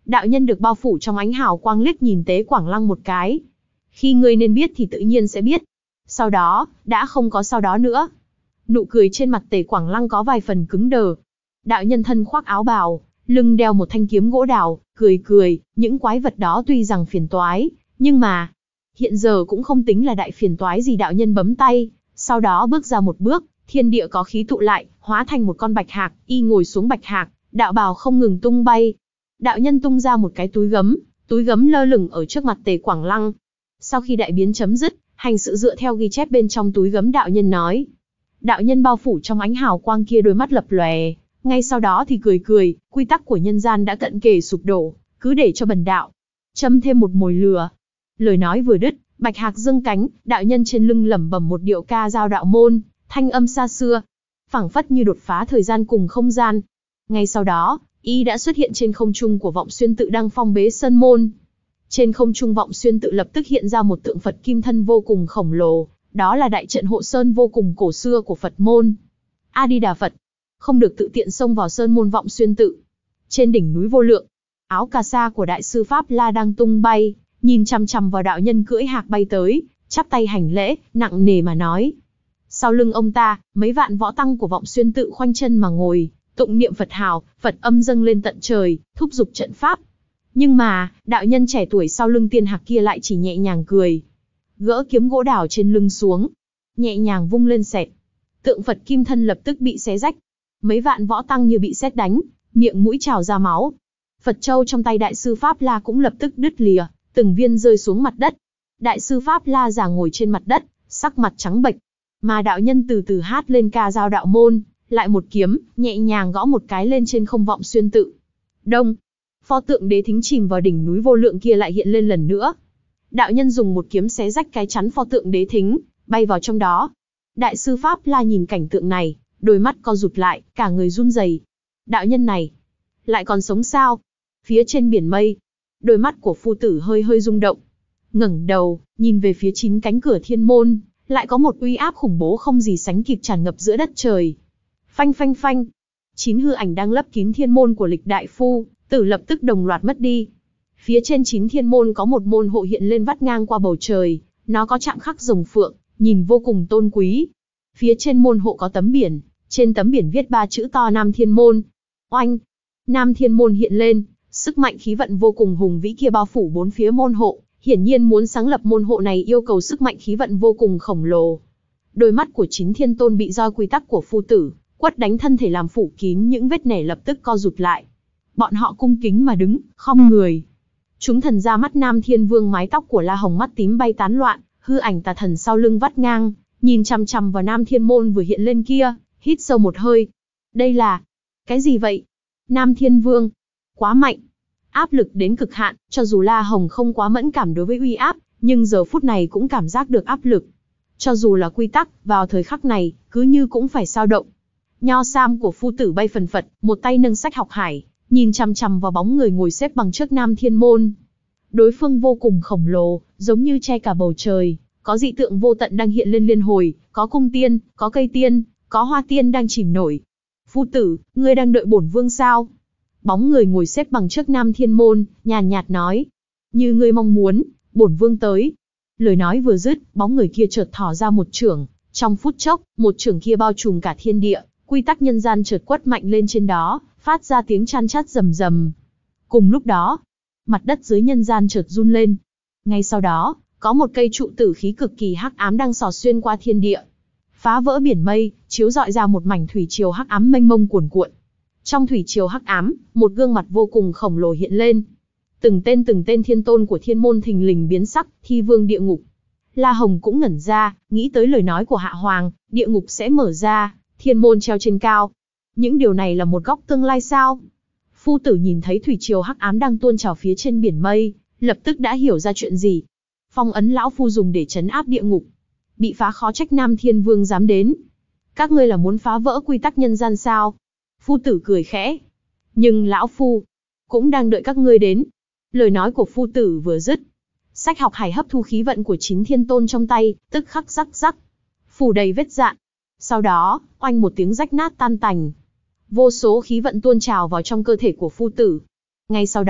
Speaker 1: Đạo nhân được bao phủ trong ánh hào quang liếc nhìn Tế Quảng Lăng một cái. Khi ngươi nên biết thì tự nhiên sẽ biết. Sau đó, đã không có sau đó nữa. Nụ cười trên mặt Tề Quảng Lăng có vài phần cứng đờ. Đạo nhân thân khoác áo bào, lưng đeo một thanh kiếm gỗ đào, cười cười, những quái vật đó tuy rằng phiền toái, nhưng mà hiện giờ cũng không tính là đại phiền toái gì. Đạo nhân bấm tay, sau đó bước ra một bước, thiên địa có khí tụ lại, hóa thành một con bạch hạc, y ngồi xuống bạch hạc, đạo bào không ngừng tung bay. Đạo nhân tung ra một cái túi gấm, túi gấm lơ lửng ở trước mặt Tề Quảng Lăng. Sau khi đại biến chấm dứt, hành sự dựa theo ghi chép bên trong túi gấm, đạo nhân nói. Đạo nhân bao phủ trong ánh hào quang kia, đôi mắt lập lòe, ngay sau đó thì cười cười, quy tắc của nhân gian đã cận kề sụp đổ, cứ để cho bần đạo châm thêm một mồi lửa. Lời nói vừa đứt, bạch hạc dương cánh, đạo nhân trên lưng lẩm bẩm một điệu ca dao đạo môn, thanh âm xa xưa, phảng phất như đột phá thời gian cùng không gian. Ngay sau đó, y đã xuất hiện trên không trung của Vọng Xuyên tự đang phong bế sơn môn. Trên không trung Vọng Xuyên tự lập tức hiện ra một tượng Phật kim thân vô cùng khổng lồ, đó là đại trận hộ sơn vô cùng cổ xưa của Phật môn. A Di Đà Phật, không được tự tiện xông vào sơn môn Vọng Xuyên tự. Trên đỉnh núi Vô Lượng, áo cà sa của đại sư Pháp La đang tung bay, nhìn chằm chằm vào đạo nhân cưỡi hạc bay tới, chắp tay hành lễ, nặng nề mà nói. Sau lưng ông ta, mấy vạn võ tăng của Vọng Xuyên tự khoanh chân mà ngồi, tụng niệm Phật hào, Phật âm dâng lên tận trời, thúc giục trận pháp. Nhưng mà, đạo nhân trẻ tuổi sau lưng tiên hạc kia lại chỉ nhẹ nhàng cười, gỡ kiếm gỗ đào trên lưng xuống, nhẹ nhàng vung lên xẹt. Tượng Phật kim thân lập tức bị xé rách. Mấy vạn võ tăng như bị sét đánh, miệng mũi trào ra máu. Phật châu trong tay đại sư Pháp La cũng lập tức đứt lìa, từng viên rơi xuống mặt đất. Đại sư Pháp La già ngồi trên mặt đất, sắc mặt trắng bệch. Mà đạo nhân từ từ hát lên ca dao đạo môn, lại một kiếm, nhẹ nhàng gõ một cái lên trên không Vọng Xuyên tự. Đông, pho tượng đế thính chìm vào đỉnh núi Vô Lượng kia lại hiện lên lần nữa. Đạo nhân dùng một kiếm xé rách cái chắn pho tượng đế thính, bay vào trong đó. Đại sư Pháp La nhìn cảnh tượng này, đôi mắt co rụt lại, cả người run rẩy. Đạo nhân này lại còn sống sao? Phía trên biển mây, đôi mắt của phu tử hơi hơi rung động, ngẩng đầu nhìn về phía chín cánh cửa thiên môn, lại có một uy áp khủng bố không gì sánh kịp tràn ngập giữa đất trời. Phanh phanh phanh, chín hư ảnh đang lấp kín thiên môn của lịch đại phu tử lập tức đồng loạt mất đi. Phía trên chín thiên môn có một môn hộ hiện lên vắt ngang qua bầu trời, nó có chạm khắc rồng phượng, nhìn vô cùng tôn quý. Phía trên môn hộ có tấm biển, trên tấm biển viết ba chữ to Nam Thiên Môn. Oanh! Nam Thiên Môn hiện lên, sức mạnh khí vận vô cùng hùng vĩ kia bao phủ bốn phía môn hộ, hiển nhiên muốn sáng lập môn hộ này yêu cầu sức mạnh khí vận vô cùng khổng lồ. Đôi mắt của chín thiên tôn bị roi quy tắc của phu tử quất đánh thân thể làm phủ kín những vết nẻ lập tức co rụt lại. Bọn họ cung kính mà đứng, khom người. Chúng thần ra mắt Nam Thiên Vương, mái tóc của La Hồng mắt tím bay tán loạn, hư ảnh tà thần sau lưng vắt ngang, nhìn chằm chằm vào Nam Thiên Môn vừa hiện lên kia, hít sâu một hơi. Đây là cái gì vậy? Nam Thiên Vương, quá mạnh, áp lực đến cực hạn, cho dù La Hồng không quá mẫn cảm đối với uy áp, nhưng giờ phút này cũng cảm giác được áp lực. Cho dù là quy tắc, vào thời khắc này, cứ như cũng phải sao động. Nho sam của phu tử bay phần phật, một tay nâng sách học hải, nhìn chằm chằm vào bóng người ngồi xếp bằng trước Nam Thiên Môn. Đối phương vô cùng khổng lồ, giống như che cả bầu trời, có dị tượng vô tận đang hiện lên liên hồi, có cung tiên, có cây tiên, có hoa tiên đang chìm nổi. Phu tử, ngươi đang đợi bổn vương sao? Bóng người ngồi xếp bằng trước Nam Thiên Môn, nhàn nhạt nói. Như ngươi mong muốn, bổn vương tới. Lời nói vừa dứt, bóng người kia chợt thò ra một chưởng, trong phút chốc, một chưởng kia bao trùm cả thiên địa, quy tắc nhân gian chợt quất mạnh lên trên đó, phát ra tiếng chan chát rầm rầm. Cùng lúc đó, mặt đất dưới nhân gian chợt run lên. Ngay sau đó, có một cây trụ tử khí cực kỳ hắc ám đang xỏ xuyên qua thiên địa, phá vỡ biển mây, chiếu rọi ra một mảnh thủy triều hắc ám mênh mông cuồn cuộn. Trong thủy triều hắc ám, một gương mặt vô cùng khổng lồ hiện lên. Từng tên từng tên thiên tôn của thiên môn thình lình biến sắc, thi vương địa ngục. La Hồng cũng ngẩn ra, nghĩ tới lời nói của Hạ Hoàng, địa ngục sẽ mở ra, thiên môn treo trên cao. Những điều này là một góc tương lai sao? Phu tử nhìn thấy thủy triều hắc ám đang tuôn trào phía trên biển mây, lập tức đã hiểu ra chuyện gì. Phong ấn lão phu dùng để trấn áp địa ngục, bị phá khó trách Nam Thiên Vương dám đến. Các ngươi là muốn phá vỡ quy tắc nhân gian sao? Phu tử cười khẽ. Nhưng lão phu cũng đang đợi các ngươi đến. Lời nói của phu tử vừa dứt, sách học hải hấp thu khí vận của chín thiên tôn trong tay, tức khắc rắc rắc, phủ đầy vết dạn. Sau đó, oanh một tiếng rách nát tan tành. Vô số khí vận tuôn trào vào trong cơ thể của phu tử. Ngay sau đó,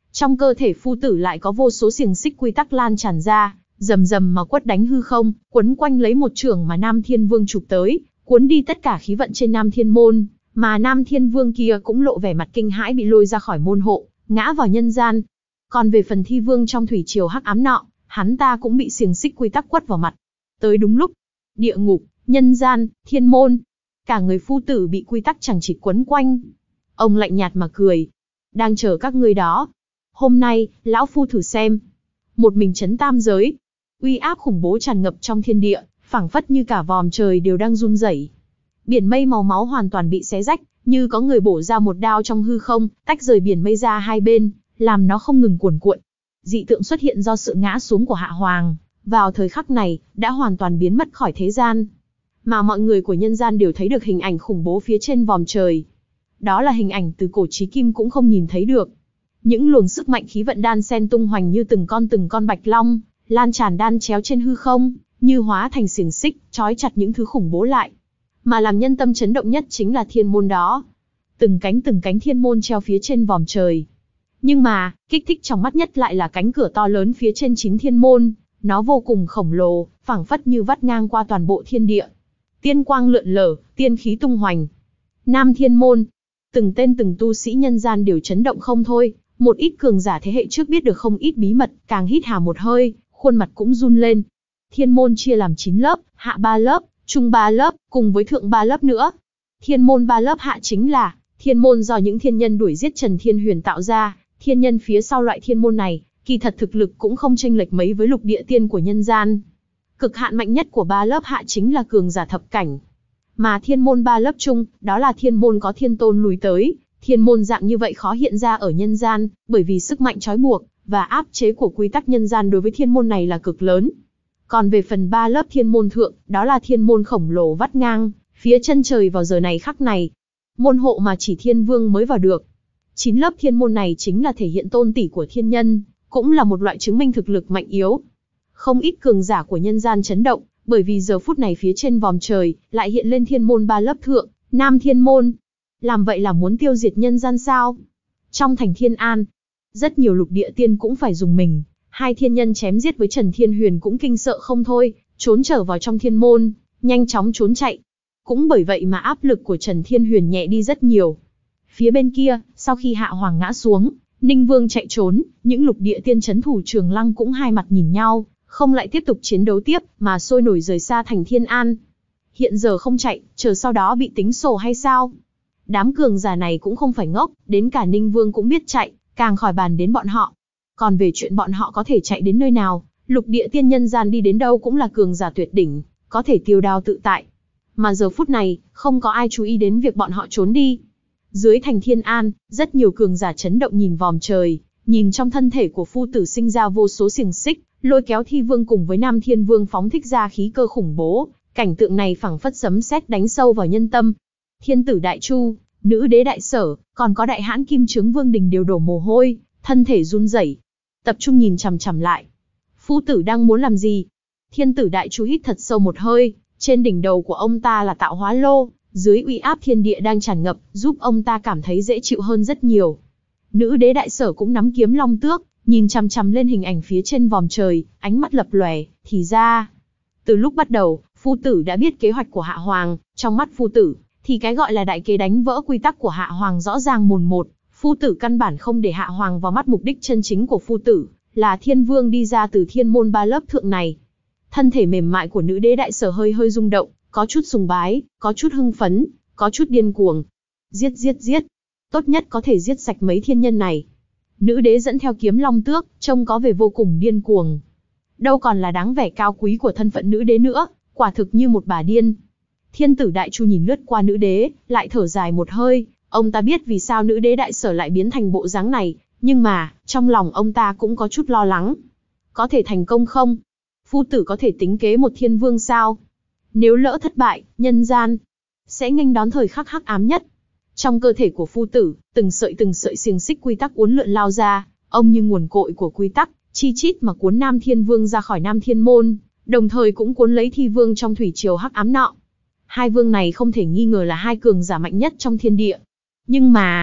Speaker 1: Trong cơ thể phu tử lại có vô số xiềng xích quy tắc lan tràn ra, rầm rầm mà quất đánh hư không, quấn quanh lấy một chưởng mà Nam Thiên Vương chụp tới, cuốn đi tất cả khí vận trên Nam Thiên Môn, mà Nam Thiên Vương kia cũng lộ vẻ mặt kinh hãi bị lôi ra khỏi môn hộ, ngã vào nhân gian. Còn về phần Thi Vương trong thủy triều hắc ám nọ, hắn ta cũng bị xiềng xích quy tắc quất vào mặt. Tới đúng lúc, địa ngục, nhân gian, thiên môn, cả người phu tử bị quy tắc chằng chịt quấn quanh. Ông lạnh nhạt mà cười, đang chờ các ngươi đó. Hôm nay, lão phu thử xem. Một mình chấn tam giới, uy áp khủng bố tràn ngập trong thiên địa, phảng phất như cả vòm trời đều đang run rẩy. Biển mây màu máu hoàn toàn bị xé rách, như có người bổ ra một đao trong hư không, tách rời biển mây ra hai bên, làm nó không ngừng cuồn cuộn. Dị tượng xuất hiện do sự ngã xuống của Hạ Hoàng, vào thời khắc này, đã hoàn toàn biến mất khỏi thế gian. Mà mọi người của nhân gian đều thấy được hình ảnh khủng bố phía trên vòm trời. Đó là hình ảnh từ cổ chí kim cũng không nhìn thấy được. Những luồng sức mạnh khí vận đan xen tung hoành như từng con từng con bạch long, lan tràn đan chéo trên hư không, như hóa thành xiềng xích, trói chặt những thứ khủng bố lại. Mà làm nhân tâm chấn động nhất chính là thiên môn đó. Từng cánh từng cánh thiên môn treo phía trên vòm trời. Nhưng mà, kích thích trong mắt nhất lại là cánh cửa to lớn phía trên chín thiên môn. Nó vô cùng khổng lồ, phảng phất như vắt ngang qua toàn bộ thiên địa. Tiên quang lượn lờ, tiên khí tung hoành. Nam Thiên Môn. Từng tên từng tu sĩ nhân gian đều chấn động không thôi. Một ít cường giả thế hệ trước biết được không ít bí mật, càng hít hà một hơi, khuôn mặt cũng run lên. Thiên môn chia làm chín lớp, hạ ba lớp, trung ba lớp, cùng với thượng ba lớp nữa. Thiên môn ba lớp hạ chính là thiên môn do những thiên nhân đuổi giết Trần Thiên Huyền tạo ra. Thiên nhân phía sau loại thiên môn này, kỳ thật thực lực cũng không chênh lệch mấy với lục địa tiên của nhân gian. Cực hạn mạnh nhất của ba lớp hạ chính là cường giả thập cảnh. Mà thiên môn ba lớp trung, đó là thiên môn có thiên tôn lùi tới. Thiên môn dạng như vậy khó hiện ra ở nhân gian, bởi vì sức mạnh trói buộc và áp chế của quy tắc nhân gian đối với thiên môn này là cực lớn. Còn về phần ba lớp thiên môn thượng, đó là thiên môn khổng lồ vắt ngang phía chân trời vào giờ này khắc này. Môn hộ mà chỉ thiên vương mới vào được. Chín lớp thiên môn này chính là thể hiện tôn tỷ của thiên nhân, cũng là một loại chứng minh thực lực mạnh yếu. Không ít cường giả của nhân gian chấn động, bởi vì giờ phút này phía trên vòm trời lại hiện lên thiên môn ba lớp thượng, Nam Thiên Môn. Làm vậy là muốn tiêu diệt nhân gian sao? Trong thành Thiên An, rất nhiều lục địa tiên cũng phải dùng mình. Hai thiên nhân chém giết với Trần Thiên Huyền cũng kinh sợ không thôi, trốn trở vào trong thiên môn, nhanh chóng trốn chạy. Cũng bởi vậy mà áp lực của Trần Thiên Huyền nhẹ đi rất nhiều. Phía bên kia, sau khi Hạ Hoàng ngã xuống, Ninh Vương chạy trốn, những lục địa tiên trấn thủ Trường Lăng cũng hai mặt nhìn nhau, không lại tiếp tục chiến đấu tiếp, mà sôi nổi rời xa thành Thiên An. Hiện giờ không chạy, chờ sau đó bị tính sổ hay sao? Đám cường giả này cũng không phải ngốc, đến cả Ninh Vương cũng biết chạy, càng khỏi bàn đến bọn họ. Còn về chuyện bọn họ có thể chạy đến nơi nào, lục địa tiên nhân gian đi đến đâu cũng là cường giả tuyệt đỉnh, có thể tiêu đao tự tại. Mà giờ phút này, không có ai chú ý đến việc bọn họ trốn đi. Dưới thành Thiên An, rất nhiều cường giả chấn động nhìn vòm trời, nhìn trong thân thể của phu tử sinh ra vô số xiềng xích, lôi kéo Thi Vương cùng với Nam Thiên Vương phóng thích ra khí cơ khủng bố, cảnh tượng này phảng phất sấm sét đánh sâu vào nhân tâm. Thiên tử Đại Chu, nữ đế Đại Sở, còn có đại hãn Kim Trướng Vương Đình đều đổ mồ hôi, thân thể run rẩy, tập trung nhìn chằm chằm lại. Phu tử đang muốn làm gì? Thiên tử Đại Chu hít thật sâu một hơi, trên đỉnh đầu của ông ta là tạo hóa lô, dưới uy áp thiên địa đang tràn ngập, giúp ông ta cảm thấy dễ chịu hơn rất nhiều. Nữ đế Đại Sở cũng nắm kiếm long tước, nhìn chằm chằm lên hình ảnh phía trên vòm trời, ánh mắt lập lòe. Thì ra, từ lúc bắt đầu, phu tử đã biết kế hoạch của Hạ Hoàng. Trong mắt phu tử, thì cái gọi là đại kế đánh vỡ quy tắc của Hạ Hoàng rõ ràng mồn một. Phu tử căn bản không để Hạ Hoàng vào mắt. Mục đích chân chính của phu tử là Thiên Vương đi ra từ thiên môn ba lớp thượng này. Thân thể mềm mại của nữ đế Đại Sở hơi hơi rung động, có chút sùng bái, có chút hưng phấn, có chút điên cuồng. Giết giết giết, tốt nhất có thể giết sạch mấy thiên nhân này. Nữ đế dẫn theo kiếm long tước, trông có vẻ vô cùng điên cuồng. Đâu còn là đáng vẻ cao quý của thân phận nữ đế nữa, quả thực như một bà điên. Thiên tử Đại Chu nhìn lướt qua nữ đế, lại thở dài một hơi. Ông ta biết vì sao nữ đế Đại Sở lại biến thành bộ dáng này, nhưng mà, trong lòng ông ta cũng có chút lo lắng. Có thể thành công không? Phu tử có thể tính kế một thiên vương sao? Nếu lỡ thất bại, nhân gian sẽ nghênh đón thời khắc hắc ám nhất. Trong cơ thể của phu tử, từng sợi từng sợi xiềng xích quy tắc uốn lượn lao ra, ông như nguồn cội của quy tắc, chi chít mà cuốn Nam Thiên Vương ra khỏi Nam Thiên Môn, đồng thời cũng cuốn lấy Thi Vương trong thủy triều hắc ám nọ. Hai vương này không thể nghi ngờ là hai cường giả mạnh nhất trong thiên địa. Nhưng mà,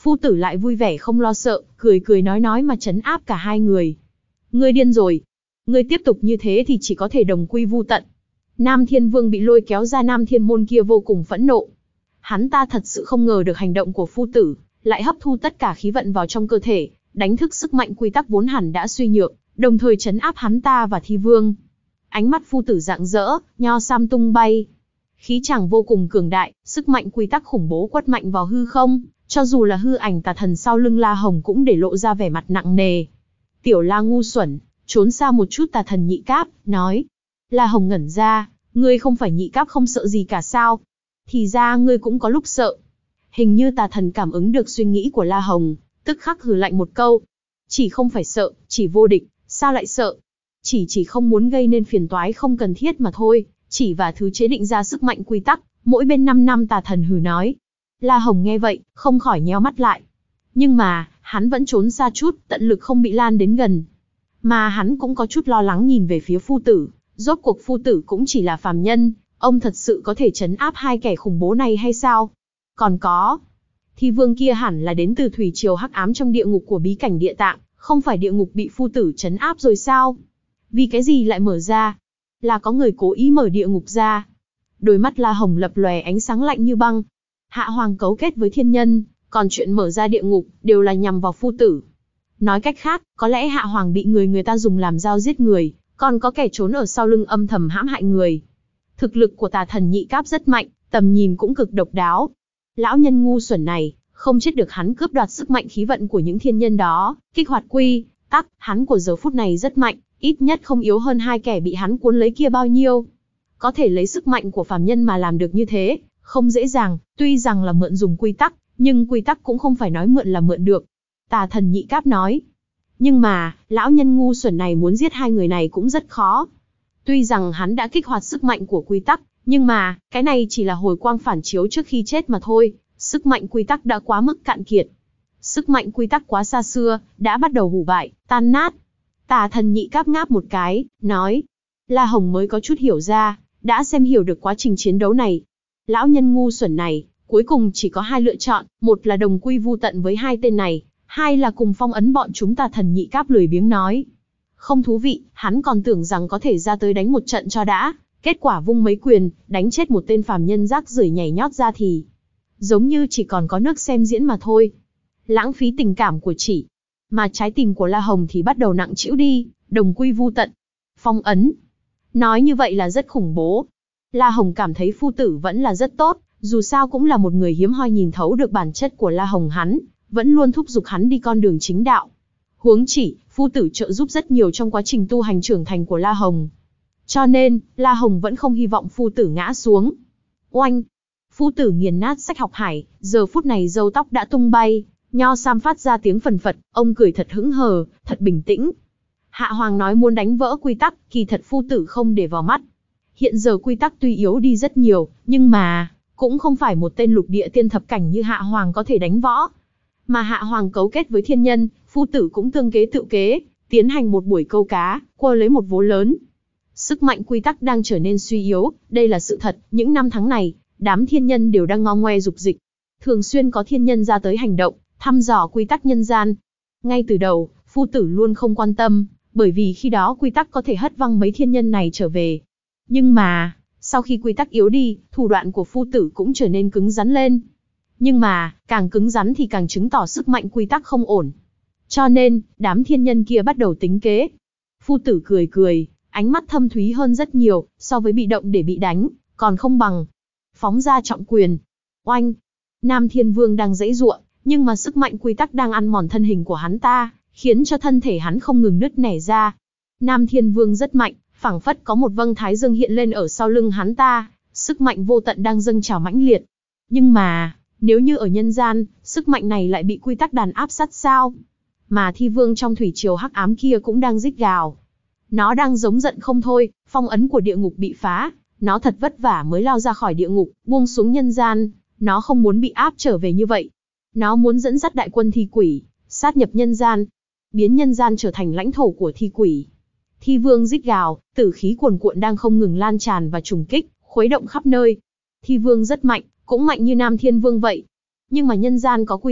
Speaker 1: Phu tử lại vui vẻ không lo sợ, cười cười nói nói mà trấn áp cả hai người. Ngươi điên rồi. Ngươi tiếp tục như thế thì chỉ có thể đồng quy vu tận. Nam Thiên Vương bị lôi kéo ra Nam Thiên Môn kia vô cùng phẫn nộ. Hắn ta thật sự không ngờ được hành động của phu tử, lại hấp thu tất cả khí vận vào trong cơ thể, đánh thức sức mạnh quy tắc vốn hẳn đã suy nhược, đồng thời trấn áp hắn ta và Thi Vương. Ánh mắt phu tử rạng rỡ, nho sam tung bay. Khí chàng vô cùng cường đại, sức mạnh quy tắc khủng bố quất mạnh vào hư không, cho dù là hư ảnh tà thần sau lưng La Hồng cũng để lộ ra vẻ mặt nặng nề. Tiểu La ngu xuẩn, trốn xa một chút. Tà thần Nhị Cáp nói. La Hồng ngẩn ra, ngươi không phải Nhị Cáp không sợ gì cả sao? Thì ra ngươi cũng có lúc sợ. Hình như tà thần cảm ứng được suy nghĩ của La Hồng, tức khắc hừ lạnh một câu. Chỉ không phải sợ, chỉ vô địch, sao lại sợ? Chỉ chỉ không muốn gây nên phiền toái không cần thiết mà thôi, chỉ và thứ chế định ra sức mạnh quy tắc, mỗi bên năm năm. Tà thần hừ nói. La Hồng nghe vậy, không khỏi nheo mắt lại. Nhưng mà, hắn vẫn trốn xa chút, tận lực không bị lan đến gần. Mà hắn cũng có chút lo lắng nhìn về phía phu tử, rốt cuộc phu tử cũng chỉ là phàm nhân, ông thật sự có thể trấn áp hai kẻ khủng bố này hay sao? Còn có, Thi Vương kia hẳn là đến từ thủy triều hắc ám trong địa ngục của bí cảnh địa tạng, không phải địa ngục bị phu tử trấn áp rồi sao? Vì cái gì lại mở ra? Là có người cố ý mở địa ngục ra. Đôi mắt La Hồng lập lòe ánh sáng lạnh như băng. Hạ Hoàng cấu kết với thiên nhân, còn chuyện mở ra địa ngục đều là nhằm vào phu tử. Nói cách khác, có lẽ Hạ Hoàng bị người người ta dùng làm dao giết người, còn có kẻ trốn ở sau lưng âm thầm hãm hại người. Thực lực của tà thần Nhị Cáp rất mạnh, tầm nhìn cũng cực độc đáo. Lão nhân ngu xuẩn này, không chết được hắn cướp đoạt sức mạnh khí vận của những thiên nhân đó, kích hoạt quy tắc, hắn của giờ phút này rất mạnh, ít nhất không yếu hơn hai kẻ bị hắn cuốn lấy kia bao nhiêu. Có thể lấy sức mạnh của phàm nhân mà làm được như thế, không dễ dàng, tuy rằng là mượn dùng quy tắc, nhưng quy tắc cũng không phải nói mượn là mượn được. Tà thần Nhị Cáp nói. Nhưng mà, lão nhân ngu xuẩn này muốn giết hai người này cũng rất khó. Tuy rằng hắn đã kích hoạt sức mạnh của quy tắc, nhưng mà, cái này chỉ là hồi quang phản chiếu trước khi chết mà thôi, sức mạnh quy tắc đã quá mức cạn kiệt. Sức mạnh quy tắc quá xa xưa, đã bắt đầu hủ bại, tan nát. Tà thần Nhị Cáp ngáp một cái, nói. La Hồng mới có chút hiểu ra, đã xem hiểu được quá trình chiến đấu này. Lão nhân ngu xuẩn này, cuối cùng chỉ có hai lựa chọn, một là đồng quy vu tận với hai tên này, hai là cùng phong ấn bọn chúng. Tà thần Nhị Cáp lười biếng nói. Không thú vị, hắn còn tưởng rằng có thể ra tới đánh một trận cho đã, kết quả vung mấy quyền, đánh chết một tên phàm nhân rác rưởi nhảy nhót ra thì giống như chỉ còn có nước xem diễn mà thôi. Lãng phí tình cảm của chỉ. Mà trái tim của La Hồng thì bắt đầu nặng trĩu đi, đồng quy vu tận. Phong ấn. Nói như vậy là rất khủng bố. La Hồng cảm thấy phu tử vẫn là rất tốt, dù sao cũng là một người hiếm hoi nhìn thấu được bản chất của La Hồng hắn, vẫn luôn thúc giục hắn đi con đường chính đạo. Huống chỉ, phu tử trợ giúp rất nhiều trong quá trình tu hành trưởng thành của La Hồng. Cho nên, La Hồng vẫn không hy vọng phu tử ngã xuống. Oanh! Phu tử nghiền nát sách học hải, giờ phút này râu tóc đã tung bay, nho sam phát ra tiếng phần phật, ông cười thật hững hờ, thật bình tĩnh. Hạ Hoàng nói muốn đánh vỡ quy tắc, kỳ thật phu tử không để vào mắt. Hiện giờ quy tắc tuy yếu đi rất nhiều, nhưng mà, cũng không phải một tên lục địa tiên thập cảnh như Hạ Hoàng có thể đánh võ. Mà Hạ Hoàng cấu kết với thiên nhân, phu tử cũng tương kế tự kế, tiến hành một buổi câu cá, quơ lấy một vố lớn. Sức mạnh quy tắc đang trở nên suy yếu, đây là sự thật, những năm tháng này, đám thiên nhân đều đang ngo ngoe dục dịch. Thường xuyên có thiên nhân ra tới hành động, thăm dò quy tắc nhân gian. Ngay từ đầu, phu tử luôn không quan tâm, bởi vì khi đó quy tắc có thể hất văng mấy thiên nhân này trở về. Nhưng mà, sau khi quy tắc yếu đi, thủ đoạn của phu tử cũng trở nên cứng rắn lên. Nhưng mà, càng cứng rắn thì càng chứng tỏ sức mạnh quy tắc không ổn. Cho nên, đám thiên nhân kia bắt đầu tính kế. Phu tử cười cười, ánh mắt thâm thúy hơn rất nhiều, so với bị động để bị đánh, còn không bằng. Phóng ra trọng quyền. Oanh! Nam Thiên Vương đang giãy giụa, nhưng mà sức mạnh quy tắc đang ăn mòn thân hình của hắn ta, khiến cho thân thể hắn không ngừng nứt nẻ ra. Nam Thiên Vương rất mạnh, phảng phất có một vầng thái dương hiện lên ở sau lưng hắn ta, sức mạnh vô tận đang dâng trào mãnh liệt. Nhưng mà, nếu như ở nhân gian, sức mạnh này lại bị quy tắc đàn áp sát sao? Mà Thi Vương trong thủy triều hắc ám kia cũng đang rít gào. Nó đang giống giận không thôi, phong ấn của địa ngục bị phá, nó thật vất vả mới lao ra khỏi địa ngục, buông xuống nhân gian, nó không muốn bị áp trở về như vậy. Nó muốn dẫn dắt đại quân thi quỷ, sát nhập nhân gian, biến nhân gian trở thành lãnh thổ của thi quỷ. Thi Vương rít gào, tử khí cuồn cuộn đang không ngừng lan tràn và trùng kích, khuấy động khắp nơi. Thi Vương rất mạnh, cũng mạnh như Nam Thiên Vương vậy. Nhưng mà nhân gian có quy tắc,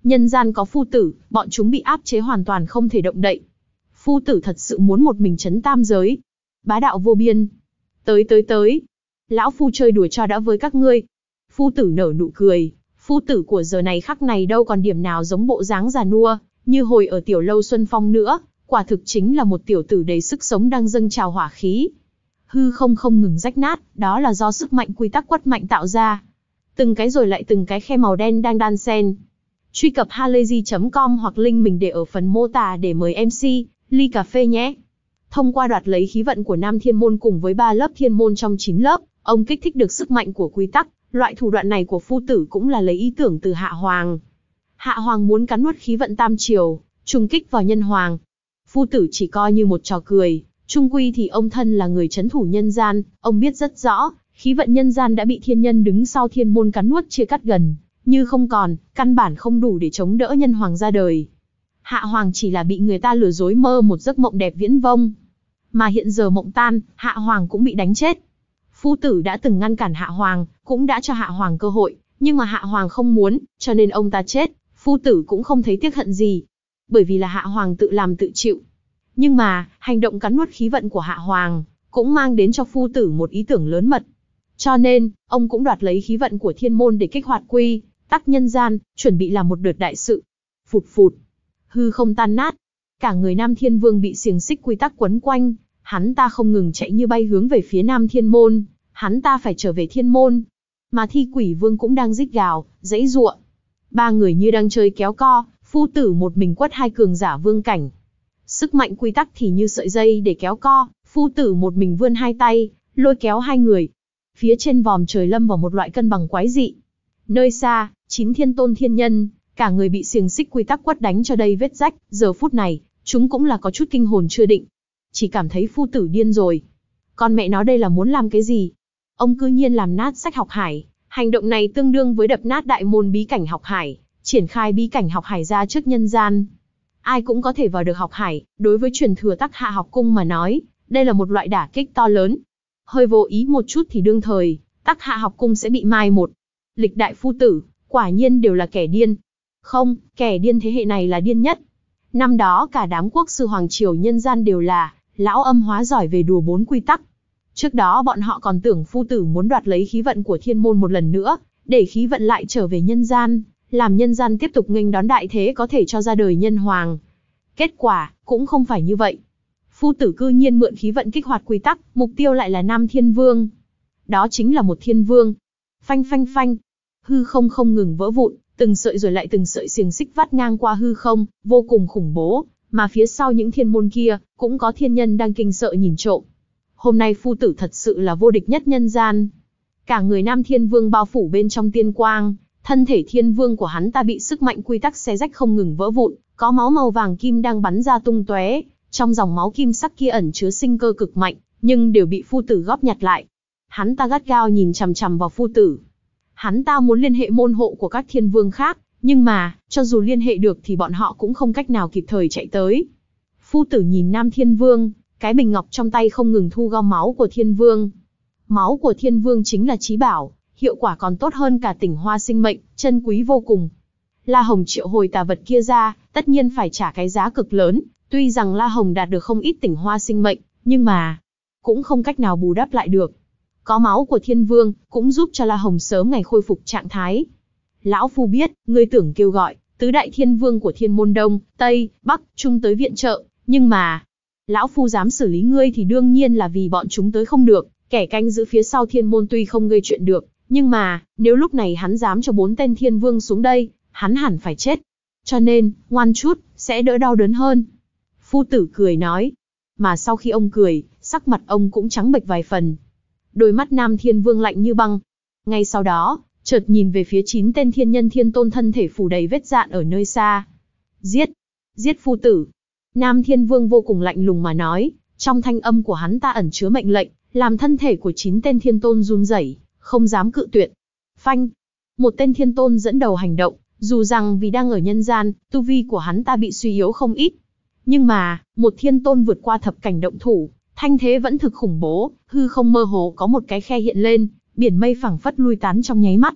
Speaker 1: Nhân gian có phu tử, bọn chúng bị áp chế hoàn toàn không thể động đậy. Phu tử thật sự muốn một mình trấn tam giới. Bá đạo vô biên. Tới tới tới. Lão phu chơi đùa cho đã với các ngươi. Phu tử nở nụ cười. Phu tử của giờ này khắc này đâu còn điểm nào giống bộ dáng già nua, như hồi ở tiểu lâu Xuân Phong nữa. Quả thực chính là một tiểu tử đầy sức sống đang dâng trào hỏa khí. Hư không không ngừng rách nát, đó là do sức mạnh quy tắc quất mạnh tạo ra. Từng cái rồi lại từng cái khe màu đen đang đan xen. Truy cập halayzi chấm com hoặc link mình để ở phần mô tả để mời em xê, ly cà phê nhé. Thông qua đoạt lấy khí vận của Nam Thiên Môn cùng với ba lớp thiên môn trong chín lớp, ông kích thích được sức mạnh của quy tắc. Loại thủ đoạn này của phu tử cũng là lấy ý tưởng từ Hạ Hoàng. Hạ Hoàng muốn cắn nuốt khí vận tam triều, trùng kích vào nhân hoàng. Phu tử chỉ coi như một trò cười, chung quy thì ông thân là người trấn thủ nhân gian, ông biết rất rõ, khí vận nhân gian đã bị thiên nhân đứng sau thiên môn cắn nuốt chia cắt gần, như không còn, căn bản không đủ để chống đỡ nhân hoàng ra đời. Hạ Hoàng chỉ là bị người ta lừa dối mơ một giấc mộng đẹp viễn vông. Mà hiện giờ mộng tan, Hạ Hoàng cũng bị đánh chết. Phu tử đã từng ngăn cản Hạ Hoàng, cũng đã cho Hạ Hoàng cơ hội, nhưng mà Hạ Hoàng không muốn, cho nên ông ta chết, phu tử cũng không thấy tiếc hận gì. Bởi vì là Hạ Hoàng tự làm tự chịu. Nhưng mà, hành động cắn nuốt khí vận của Hạ Hoàng, cũng mang đến cho phu tử một ý tưởng lớn mật. Cho nên, ông cũng đoạt lấy khí vận của thiên môn để kích hoạt quy tắc nhân gian, chuẩn bị làm một đợt đại sự. Phụt phụt, hư không tan nát. Cả người Nam Thiên Vương bị xiềng xích quy tắc quấn quanh, hắn ta không ngừng chạy như bay hướng về phía Nam Thiên Môn, hắn ta phải trở về thiên môn. Mà Thi Quỷ Vương cũng đang rít gào, giãy giụa. Ba người như đang chơi kéo co, phu tử một mình quất hai cường giả vương cảnh. Sức mạnh quy tắc thì như sợi dây để kéo co, phu tử một mình vươn hai tay, lôi kéo hai người. Phía trên vòm trời lâm vào một loại cân bằng quái dị. Nơi xa, chín thiên tôn thiên nhân, cả người bị xiềng xích quy tắc quất đánh cho đầy vết rách, giờ phút này, chúng cũng là có chút kinh hồn chưa định. Chỉ cảm thấy phu tử điên rồi. Con mẹ nó đây là muốn làm cái gì? Ông cư nhiên làm nát sách học hải, hành động này tương đương với đập nát đại môn bí cảnh học hải, triển khai bí cảnh học hải ra trước nhân gian. Ai cũng có thể vào được học hải, đối với truyền thừa Tắc Hạ học cung mà nói, đây là một loại đả kích to lớn. Hơi vô ý một chút thì đương thời, Tắc Hạ học cung sẽ bị mai một. Lịch đại phu tử, quả nhiên đều là kẻ điên. Không, kẻ điên thế hệ này là điên nhất. Năm đó cả đám quốc sư hoàng triều nhân gian đều là lão âm hóa giỏi về đùa bốn quy tắc. Trước đó bọn họ còn tưởng phu tử muốn đoạt lấy khí vận của thiên môn một lần nữa, để khí vận lại trở về nhân gian, làm nhân gian tiếp tục nghênh đón đại thế có thể cho ra đời nhân hoàng. Kết quả, cũng không phải như vậy. Phu tử cư nhiên mượn khí vận kích hoạt quy tắc, mục tiêu lại là Nam Thiên Vương. Đó chính là một thiên vương. Phanh phanh phanh. Hư không không ngừng vỡ vụn, từng sợi rồi lại từng sợi xiềng xích vắt ngang qua hư không, vô cùng khủng bố. Mà phía sau những thiên môn kia, cũng có thiên nhân đang kinh sợ nhìn trộm. Hôm nay phu tử thật sự là vô địch nhất nhân gian. Cả người Nam Thiên Vương bao phủ bên trong tiên quang, thân thể thiên vương của hắn ta bị sức mạnh quy tắc xé rách không ngừng vỡ vụn, có máu màu vàng kim đang bắn ra tung tóe, trong dòng máu kim sắc kia ẩn chứa sinh cơ cực mạnh, nhưng đều bị phu tử góp nhặt lại. Hắn ta gắt gao nhìn chằm chằm vào phu tử. Hắn ta muốn liên hệ môn hộ của các thiên vương khác, nhưng mà, cho dù liên hệ được thì bọn họ cũng không cách nào kịp thời chạy tới. Phu tử nhìn Nam Thiên Vương, cái bình ngọc trong tay không ngừng thu gom máu của thiên vương. Máu của thiên vương chính là chí bảo, hiệu quả còn tốt hơn cả tỉnh hoa sinh mệnh, chân quý vô cùng. La Hồng triệu hồi tà vật kia ra, tất nhiên phải trả cái giá cực lớn, tuy rằng La Hồng đạt được không ít tỉnh hoa sinh mệnh, nhưng mà, cũng không cách nào bù đắp lại được. Có máu của thiên vương, cũng giúp cho La Hồng sớm ngày khôi phục trạng thái. Lão phu biết, ngươi tưởng kêu gọi, tứ đại thiên vương của thiên môn Đông, Tây, Bắc, Trung tới viện trợ, nhưng mà, lão phu dám xử lý ngươi thì đương nhiên là vì bọn chúng tới không được, kẻ canh giữ phía sau thiên môn tuy không gây chuyện được, nhưng mà, nếu lúc này hắn dám cho bốn tên thiên vương xuống đây, hắn hẳn phải chết. Cho nên, ngoan chút, sẽ đỡ đau đớn hơn. Phu tử cười nói. Mà sau khi ông cười, sắc mặt ông cũng trắng bệch vài phần. Đôi mắt Nam Thiên Vương lạnh như băng. Ngay sau đó, chợt nhìn về phía chín tên thiên nhân thiên tôn thân thể phủ đầy vết dạn ở nơi xa. Giết! Giết phu tử! Nam Thiên Vương vô cùng lạnh lùng mà nói, trong thanh âm của hắn ta ẩn chứa mệnh lệnh, làm thân thể của chín tên thiên tôn run rẩy, không dám cự tuyệt. Phanh! Một tên thiên tôn dẫn đầu hành động, dù rằng vì đang ở nhân gian, tu vi của hắn ta bị suy yếu không ít. Nhưng mà, một thiên tôn vượt qua thập cảnh động thủ, thanh thế vẫn thực khủng bố, hư không mơ hồ có một cái khe hiện lên, biển mây phẳng phất lui tán trong nháy mắt.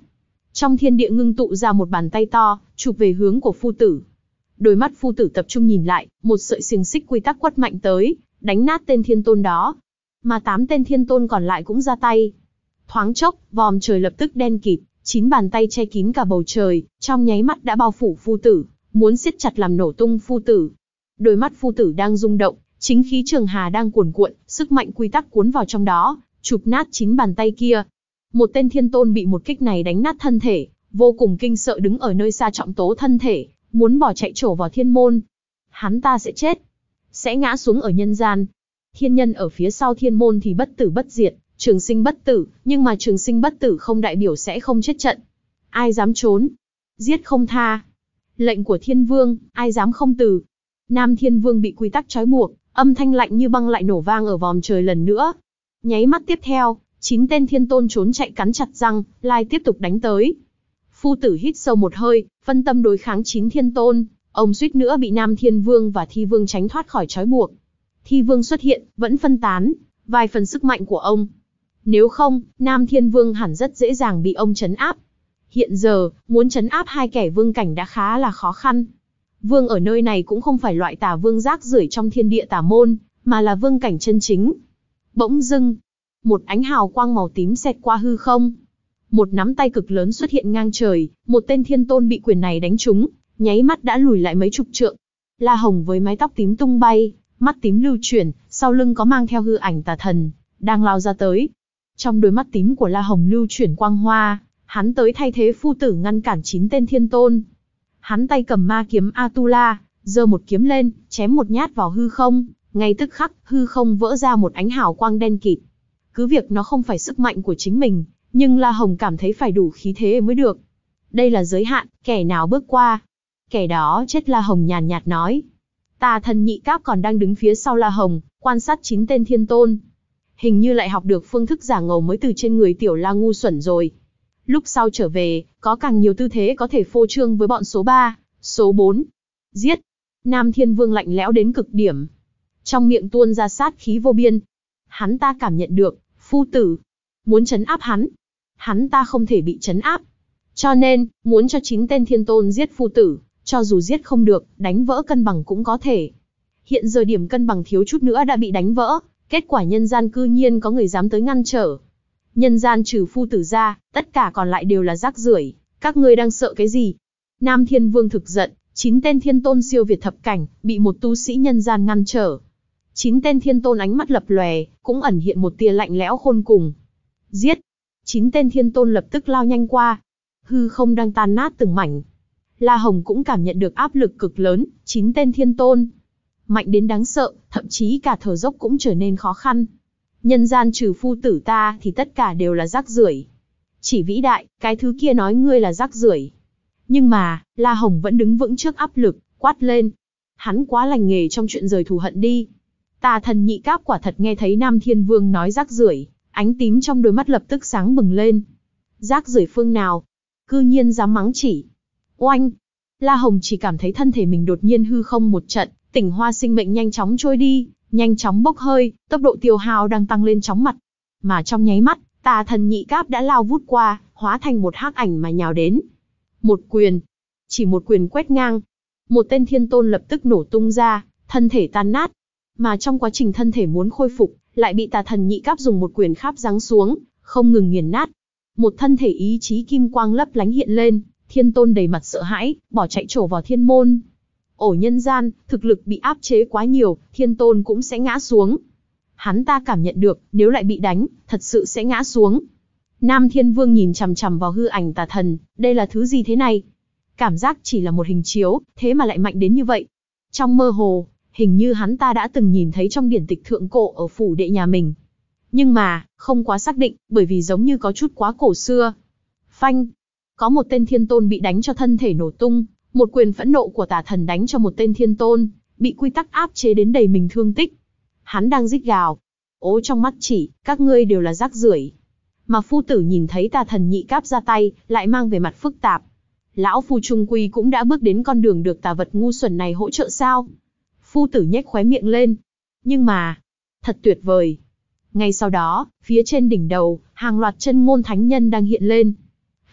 Speaker 1: Trong thiên địa ngưng tụ ra một bàn tay to, chụp về hướng của phu tử. Đôi mắt phu tử tập trung nhìn lại, một sợi xiềng xích quy tắc quất mạnh tới, đánh nát tên thiên tôn đó. Mà tám tên thiên tôn còn lại cũng ra tay. Thoáng chốc, vòm trời lập tức đen kịt, chín bàn tay che kín cả bầu trời, trong nháy mắt đã bao phủ phu tử, muốn siết chặt làm nổ tung phu tử. Đôi mắt phu tử đang rung động, chính khí trường hà đang cuồn cuộn, sức mạnh quy tắc cuốn vào trong đó, chụp nát chín bàn tay kia. Một tên thiên tôn bị một kích này đánh nát thân thể, vô cùng kinh sợ đứng ở nơi xa trọng tố thân thể, muốn bỏ chạy trổ vào thiên môn. Hắn ta sẽ chết, sẽ ngã xuống ở nhân gian. Thiên nhân ở phía sau thiên môn thì bất tử bất diệt, trường sinh bất tử, nhưng mà trường sinh bất tử không đại biểu sẽ không chết trận. Ai dám trốn, giết không tha. Lệnh của thiên vương, ai dám không từ. Nam thiên vương bị quy tắc trói buộc, âm thanh lạnh như băng lại nổ vang ở vòm trời lần nữa. Nháy mắt tiếp theo, chín tên thiên tôn trốn chạy cắn chặt răng, lai tiếp tục đánh tới. Phu tử hít sâu một hơi, phân tâm đối kháng chín thiên tôn, ông suýt nữa bị Nam Thiên Vương và Thi Vương tránh thoát khỏi trói buộc. Thi Vương xuất hiện, vẫn phân tán vài phần sức mạnh của ông. Nếu không, Nam Thiên Vương hẳn rất dễ dàng bị ông trấn áp. Hiện giờ, muốn trấn áp hai kẻ vương cảnh đã khá là khó khăn. Vương ở nơi này cũng không phải loại tà vương rác rưởi trong thiên địa tà môn, mà là vương cảnh chân chính. Bỗng dưng, một ánh hào quang màu tím xẹt qua hư không. Một nắm tay cực lớn xuất hiện ngang trời, một tên thiên tôn bị quyền này đánh trúng, nháy mắt đã lùi lại mấy chục trượng. La Hồng với mái tóc tím tung bay, mắt tím lưu chuyển, sau lưng có mang theo hư ảnh tà thần, đang lao ra tới. Trong đôi mắt tím của La Hồng lưu chuyển quang hoa, hắn tới thay thế phu tử ngăn cản chín tên thiên tôn. Hắn tay cầm ma kiếm Atula, giơ một kiếm lên, chém một nhát vào hư không, ngay tức khắc, hư không vỡ ra một ánh hào quang đen kịt. Cứ việc nó không phải sức mạnh của chính mình, nhưng La Hồng cảm thấy phải đủ khí thế mới được. Đây là giới hạn, kẻ nào bước qua, kẻ đó chết. La Hồng nhàn nhạt nói. Tà thần nhị cáp còn đang đứng phía sau La Hồng, quan sát chín tên thiên tôn. Hình như lại học được phương thức giả ngầu mới từ trên người tiểu La ngu xuẩn rồi. Lúc sau trở về, có càng nhiều tư thế có thể phô trương với bọn số ba, số bốn. Giết! Nam Thiên Vương lạnh lẽo đến cực điểm. Trong miệng tuôn ra sát khí vô biên. Hắn ta cảm nhận được, phu tử muốn trấn áp hắn. Hắn ta không thể bị trấn áp. Cho nên, muốn cho chín tên thiên tôn giết phu tử, cho dù giết không được, đánh vỡ cân bằng cũng có thể. Hiện giờ điểm cân bằng thiếu chút nữa đã bị đánh vỡ, kết quả nhân gian cư nhiên có người dám tới ngăn trở. Nhân gian trừ phu tử ra, tất cả còn lại đều là rác rưởi, các ngươi đang sợ cái gì? Nam Thiên Vương thực giận, chín tên thiên tôn siêu việt thập cảnh, bị một tu sĩ nhân gian ngăn trở. Chín tên thiên tôn ánh mắt lập lòe, cũng ẩn hiện một tia lạnh lẽo khôn cùng. Giết! Chín tên thiên tôn lập tức lao nhanh qua. Hư không đang tan nát từng mảnh. La Hồng cũng cảm nhận được áp lực cực lớn, chín tên thiên tôn. Mạnh đến đáng sợ, thậm chí cả thở dốc cũng trở nên khó khăn. Nhân gian trừ phu tử ta thì tất cả đều là rác rưởi. Chỉ vĩ đại, cái thứ kia nói ngươi là rác rưởi. Nhưng mà, La Hồng vẫn đứng vững trước áp lực, quát lên. Hắn quá lành nghề trong chuyện rời thù hận đi. Tà thần nhị cáp quả thật nghe thấy Nam Thiên Vương nói rác rưởi, ánh tím trong đôi mắt lập tức sáng bừng lên. Rác rưởi phương nào? Cư nhiên dám mắng chỉ. Oanh! La Hồng chỉ cảm thấy thân thể mình đột nhiên hư không một trận, tỉnh hoa sinh mệnh nhanh chóng trôi đi, nhanh chóng bốc hơi, tốc độ tiêu hao đang tăng lên chóng mặt. Mà trong nháy mắt, tà thần nhị cáp đã lao vút qua, hóa thành một hắc ảnh mà nhào đến. Một quyền. Chỉ một quyền quét ngang. Một tên thiên tôn lập tức nổ tung ra, thân thể tan nát. Mà trong quá trình thân thể muốn khôi phục, lại bị tà thần nhị cáp dùng một quyền kháp giáng xuống, không ngừng nghiền nát. Một thân thể ý chí kim quang lấp lánh hiện lên, thiên tôn đầy mặt sợ hãi, bỏ chạy trổ vào thiên môn. Ổ nhân gian, thực lực bị áp chế quá nhiều, thiên tôn cũng sẽ ngã xuống. Hắn ta cảm nhận được, nếu lại bị đánh, thật sự sẽ ngã xuống. Nam Thiên Vương nhìn chằm chằm vào hư ảnh tà thần, đây là thứ gì thế này? Cảm giác chỉ là một hình chiếu, thế mà lại mạnh đến như vậy. Trong mơ hồ, hình như hắn ta đã từng nhìn thấy trong điển tịch thượng cổ ở phủ đệ nhà mình. Nhưng mà, không quá xác định, bởi vì giống như có chút quá cổ xưa. Phanh! Có một tên thiên tôn bị đánh cho thân thể nổ tung, một quyền phẫn nộ của tà thần đánh cho một tên thiên tôn, bị quy tắc áp chế đến đầy mình thương tích. Hắn đang rít gào. Ố trong mắt chỉ, các ngươi đều là rác rưởi. Mà phu tử nhìn thấy tà thần nhị cáp ra tay, lại mang về mặt phức tạp. Lão phu trung quy cũng đã bước đến con đường được tà vật ngu xuẩn này hỗ trợ sao? Phu tử nhếch khóe miệng lên. Nhưng mà, thật tuyệt vời. Ngay sau đó, phía trên đỉnh đầu, hàng loạt chân ngôn thánh nhân đang hiện lên.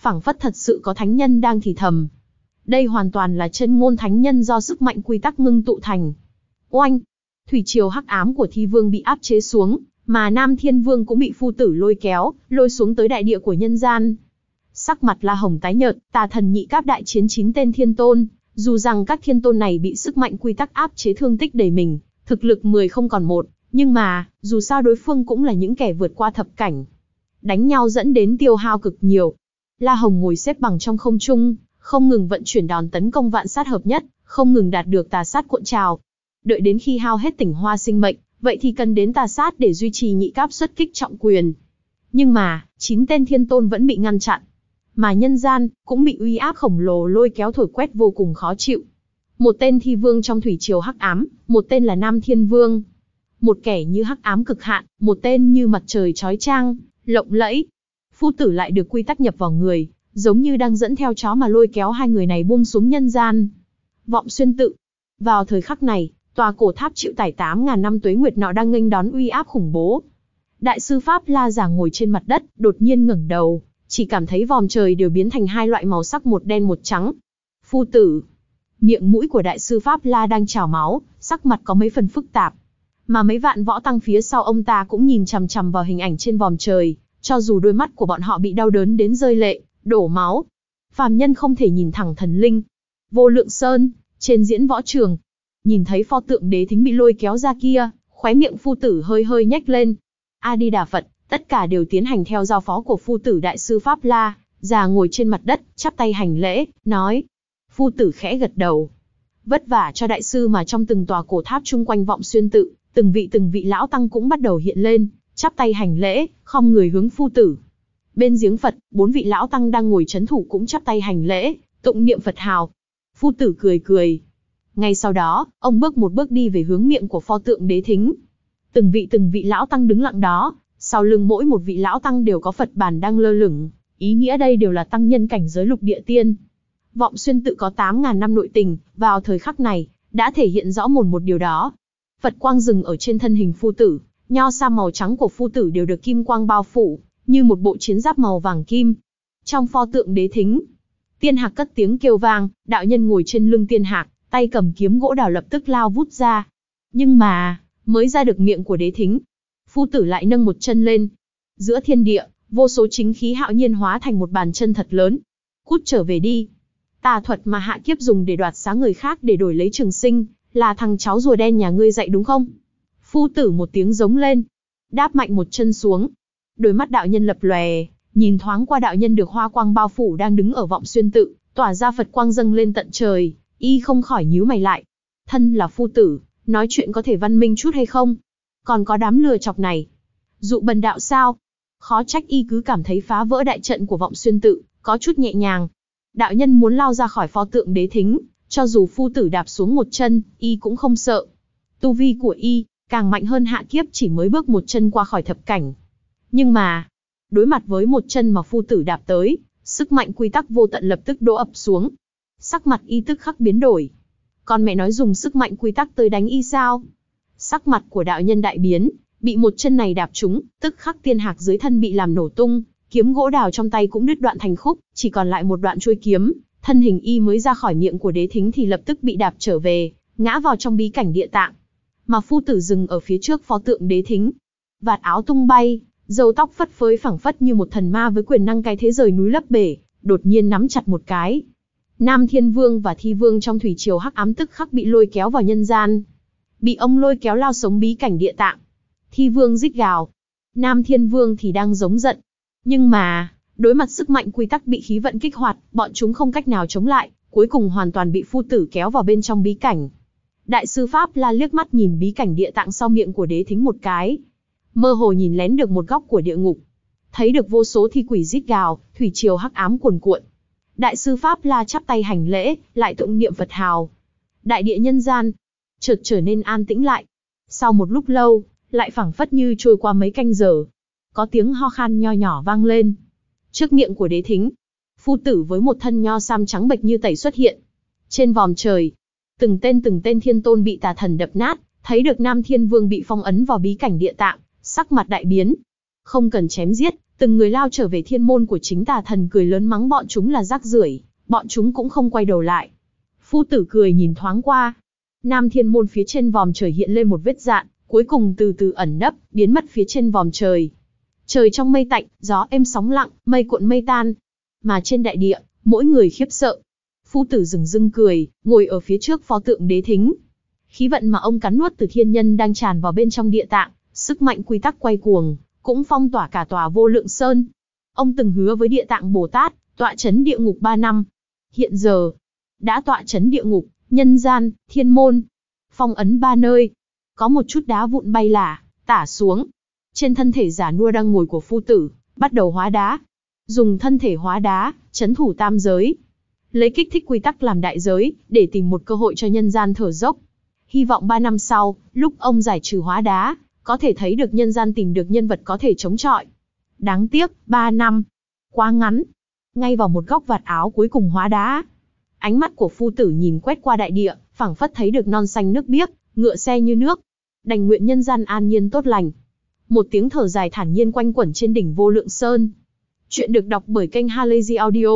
Speaker 1: phảng phất thật sự có thánh nhân đang thì thầm. Đây hoàn toàn là chân ngôn thánh nhân do sức mạnh quy tắc ngưng tụ thành. Oanh! Thủy triều hắc ám của Thi Vương bị áp chế xuống, mà Nam Thiên Vương cũng bị phu tử lôi kéo, lôi xuống tới đại địa của nhân gian. Sắc mặt La Hồng tái nhợt, Tà Thần Nhị Cáp đại chiến chín tên thiên tôn, dù rằng các thiên tôn này bị sức mạnh quy tắc áp chế thương tích đầy mình, thực lực mười không còn một, nhưng mà, dù sao đối phương cũng là những kẻ vượt qua thập cảnh. Đánh nhau dẫn đến tiêu hao cực nhiều. La Hồng ngồi xếp bằng trong không trung, không ngừng vận chuyển đòn tấn công vạn sát hợp nhất, không ngừng đạt được tà sát cuộn trào. Đợi đến khi hao hết tỉnh hoa sinh mệnh, vậy thì cần đến tà sát để duy trì nhị cáp xuất kích trọng quyền. Nhưng mà, chín tên thiên tôn vẫn bị ngăn chặn. Mà nhân gian, cũng bị uy áp khổng lồ lôi kéo thổi quét vô cùng khó chịu. Một tên Thi Vương trong thủy triều hắc ám, một tên là Nam Thiên Vương. Một kẻ như hắc ám cực hạn, một tên như mặt trời chói chang, lộng lẫy. Phu tử lại được quy tắc nhập vào người, giống như đang dẫn theo chó mà lôi kéo hai người này buông xuống nhân gian. Vọng Xuyên Tự. Vào thời khắc này, tòa cổ tháp chịu tải tám ngàn năm tuế nguyệt nọ đang nghênh đón uy áp khủng bố. Đại sư Pháp La Già ngồi trên mặt đất, đột nhiên ngẩng đầu, chỉ cảm thấy vòm trời đều biến thành hai loại màu sắc một đen một trắng. Phu tử. Miệng mũi của đại sư Pháp La đang trào máu, sắc mặt có mấy phần phức tạp. Mà mấy vạn võ tăng phía sau ông ta cũng nhìn chằm chằm vào hình ảnh trên vòm trời, cho dù đôi mắt của bọn họ bị đau đớn đến rơi lệ, đổ máu. Phàm nhân không thể nhìn thẳng thần linh. Vô Lượng Sơn, trên diễn võ trường, nhìn thấy pho tượng Đế Thính bị lôi kéo ra kia, khóe miệng phu tử hơi hơi nhếch lên. A Di Đà Phật, tất cả đều tiến hành theo giao phó của phu tử đại sư Pháp La. Già ngồi trên mặt đất, chắp tay hành lễ, nói. Phu tử khẽ gật đầu. Vất vả cho đại sư mà trong từng tòa cổ tháp chung quanh Vọng Xuyên Tự, từng vị từng vị lão tăng cũng bắt đầu hiện lên, chắp tay hành lễ, khom người hướng phu tử. Bên giếng Phật, bốn vị lão tăng đang ngồi chấn thủ cũng chắp tay hành lễ, tụng niệm Phật hào. Phu tử cười cười. Ngay sau đó, ông bước một bước đi về hướng miệng của pho tượng Đế Thính. Từng vị từng vị lão tăng đứng lặng đó, sau lưng mỗi một vị lão tăng đều có Phật bàn đang lơ lửng, ý nghĩa đây đều là tăng nhân cảnh giới lục địa tiên. Vọng Xuyên Tự có tám ngàn năm nội tình, vào thời khắc này, đã thể hiện rõ một một điều đó. Phật quang dừng ở trên thân hình phu tử, nho sa màu trắng của phu tử đều được kim quang bao phủ, như một bộ chiến giáp màu vàng kim. Trong pho tượng Đế Thính, Tiên Hạc cất tiếng kêu vang, đạo nhân ngồi trên lưng Tiên Hạc, tay cầm kiếm gỗ đào lập tức lao vút ra. Nhưng mà, mới ra được miệng của Đế Thính, phu tử lại nâng một chân lên. Giữa thiên địa, vô số chính khí hạo nhiên hóa thành một bàn chân thật lớn. Cút trở về đi. Tà thuật mà hạ kiếp dùng để đoạt xá người khác để đổi lấy trường sinh, là thằng cháu rùa đen nhà ngươi dạy đúng không? Phu tử một tiếng giống lên, đáp mạnh một chân xuống. Đôi mắt đạo nhân lập lòe, nhìn thoáng qua đạo nhân được hoa quang bao phủ đang đứng ở Vọng Xuyên Tự, tỏa ra Phật quang dâng lên tận trời, y không khỏi nhíu mày lại. Thân là phu tử, nói chuyện có thể văn minh chút hay không? Còn có đám lừa chọc này, dụ bần đạo sao? Khó trách y cứ cảm thấy phá vỡ đại trận của Vọng Xuyên Tự, có chút nhẹ nhàng. Đạo nhân muốn lao ra khỏi pho tượng Đế Thính, cho dù phu tử đạp xuống một chân, y cũng không sợ. Tu vi của y, càng mạnh hơn hạ kiếp chỉ mới bước một chân qua khỏi thập cảnh. Nhưng mà, đối mặt với một chân mà phu tử đạp tới, sức mạnh quy tắc vô tận lập tức đổ ập xuống. Sắc mặt y tức khắc biến đổi. Con mẹ nói dùng sức mạnh quy tắc tới đánh y sao? Sắc mặt của đạo nhân đại biến, bị một chân này đạp trúng, tức khắc Tiên Hạc dưới thân bị làm nổ tung, kiếm gỗ đào trong tay cũng đứt đoạn thành khúc, chỉ còn lại một đoạn chuôi kiếm. Thân hình y mới ra khỏi miệng của Đế Thính thì lập tức bị đạp trở về, ngã vào trong bí cảnh địa tạng. Mà phu tử dừng ở phía trước pho tượng Đế Thính, vạt áo tung bay, râu tóc phất phới phẳng phất như một thần ma với quyền năng cái thế rời núi lấp bể, đột nhiên nắm chặt một cái. Nam Thiên Vương và Thi Vương trong thủy triều hắc ám tức khắc bị lôi kéo vào nhân gian, bị ông lôi kéo lao sống bí cảnh địa tạng. Thi Vương rít gào, Nam Thiên Vương thì đang giống giận, nhưng mà đối mặt sức mạnh quy tắc bị khí vận kích hoạt, bọn chúng không cách nào chống lại, cuối cùng hoàn toàn bị phu tử kéo vào bên trong bí cảnh. Đại sư Pháp La liếc mắt nhìn bí cảnh địa tạng sau miệng của Đế Thính một cái, mơ hồ nhìn lén được một góc của địa ngục, thấy được vô số thi quỷ rít gào, thủy triều hắc ám cuồn cuộn. Đại sư Pháp La chắp tay hành lễ, lại tụng niệm Phật hào. Đại địa nhân gian chợt trở nên an tĩnh lại. Sau một lúc lâu, lại phảng phất như trôi qua mấy canh giờ, có tiếng ho khan nho nhỏ vang lên. Trước miệng của Đế Thính, phu tử với một thân nho sam trắng bệch như tẩy xuất hiện. Trên vòm trời, từng tên từng tên thiên tôn bị tà thần đập nát, thấy được Nam Thiên Vương bị phong ấn vào bí cảnh địa tạng, sắc mặt đại biến. Không cần chém giết, Từng người lao trở về thiên môn của chính tà thần cười lớn mắng bọn chúng là rác rưởi, bọn chúng cũng không quay đầu lại. Phu tử cười nhìn thoáng qua. Nam thiên môn phía trên vòm trời hiện lên một vết dạn, cuối cùng từ từ ẩn nấp, biến mất phía trên vòm trời. Trời trong mây tạnh, gió êm sóng lặng, mây cuộn mây tan. Mà trên đại địa, mỗi người khiếp sợ. Phu tử dừng dưng cười, ngồi ở phía trước pho tượng đế thính. Khí vận mà ông cắn nuốt từ thiên nhân đang tràn vào bên trong địa tạng, sức mạnh quy tắc quay cuồng, cũng phong tỏa cả tòa Vô Lượng Sơn. Ông từng hứa với Địa Tạng Bồ Tát, tọa chấn địa ngục ba năm. Hiện giờ, đã tọa chấn địa ngục, nhân gian, thiên môn, phong ấn ba nơi. Có một chút đá vụn bay lả, tả xuống. Trên thân thể giả nua đang ngồi của phu tử, bắt đầu hóa đá. Dùng thân thể hóa đá, chấn thủ tam giới. Lấy kích thích quy tắc làm đại giới, để tìm một cơ hội cho nhân gian thở dốc. Hy vọng ba năm sau, lúc ông giải trừ hóa đá, có thể thấy được nhân gian tìm được nhân vật có thể chống chọi. Đáng tiếc, ba năm. Quá ngắn. Ngay vào một góc vạt áo cuối cùng hóa đá. Ánh mắt của phu tử nhìn quét qua đại địa, phảng phất thấy được non xanh nước biếc, ngựa xe như nước. Đành nguyện nhân gian an nhiên tốt lành. Một tiếng thở dài thản nhiên quanh quẩn trên đỉnh Vô Lượng Sơn. Chuyện được đọc bởi kênh Halazy Audio.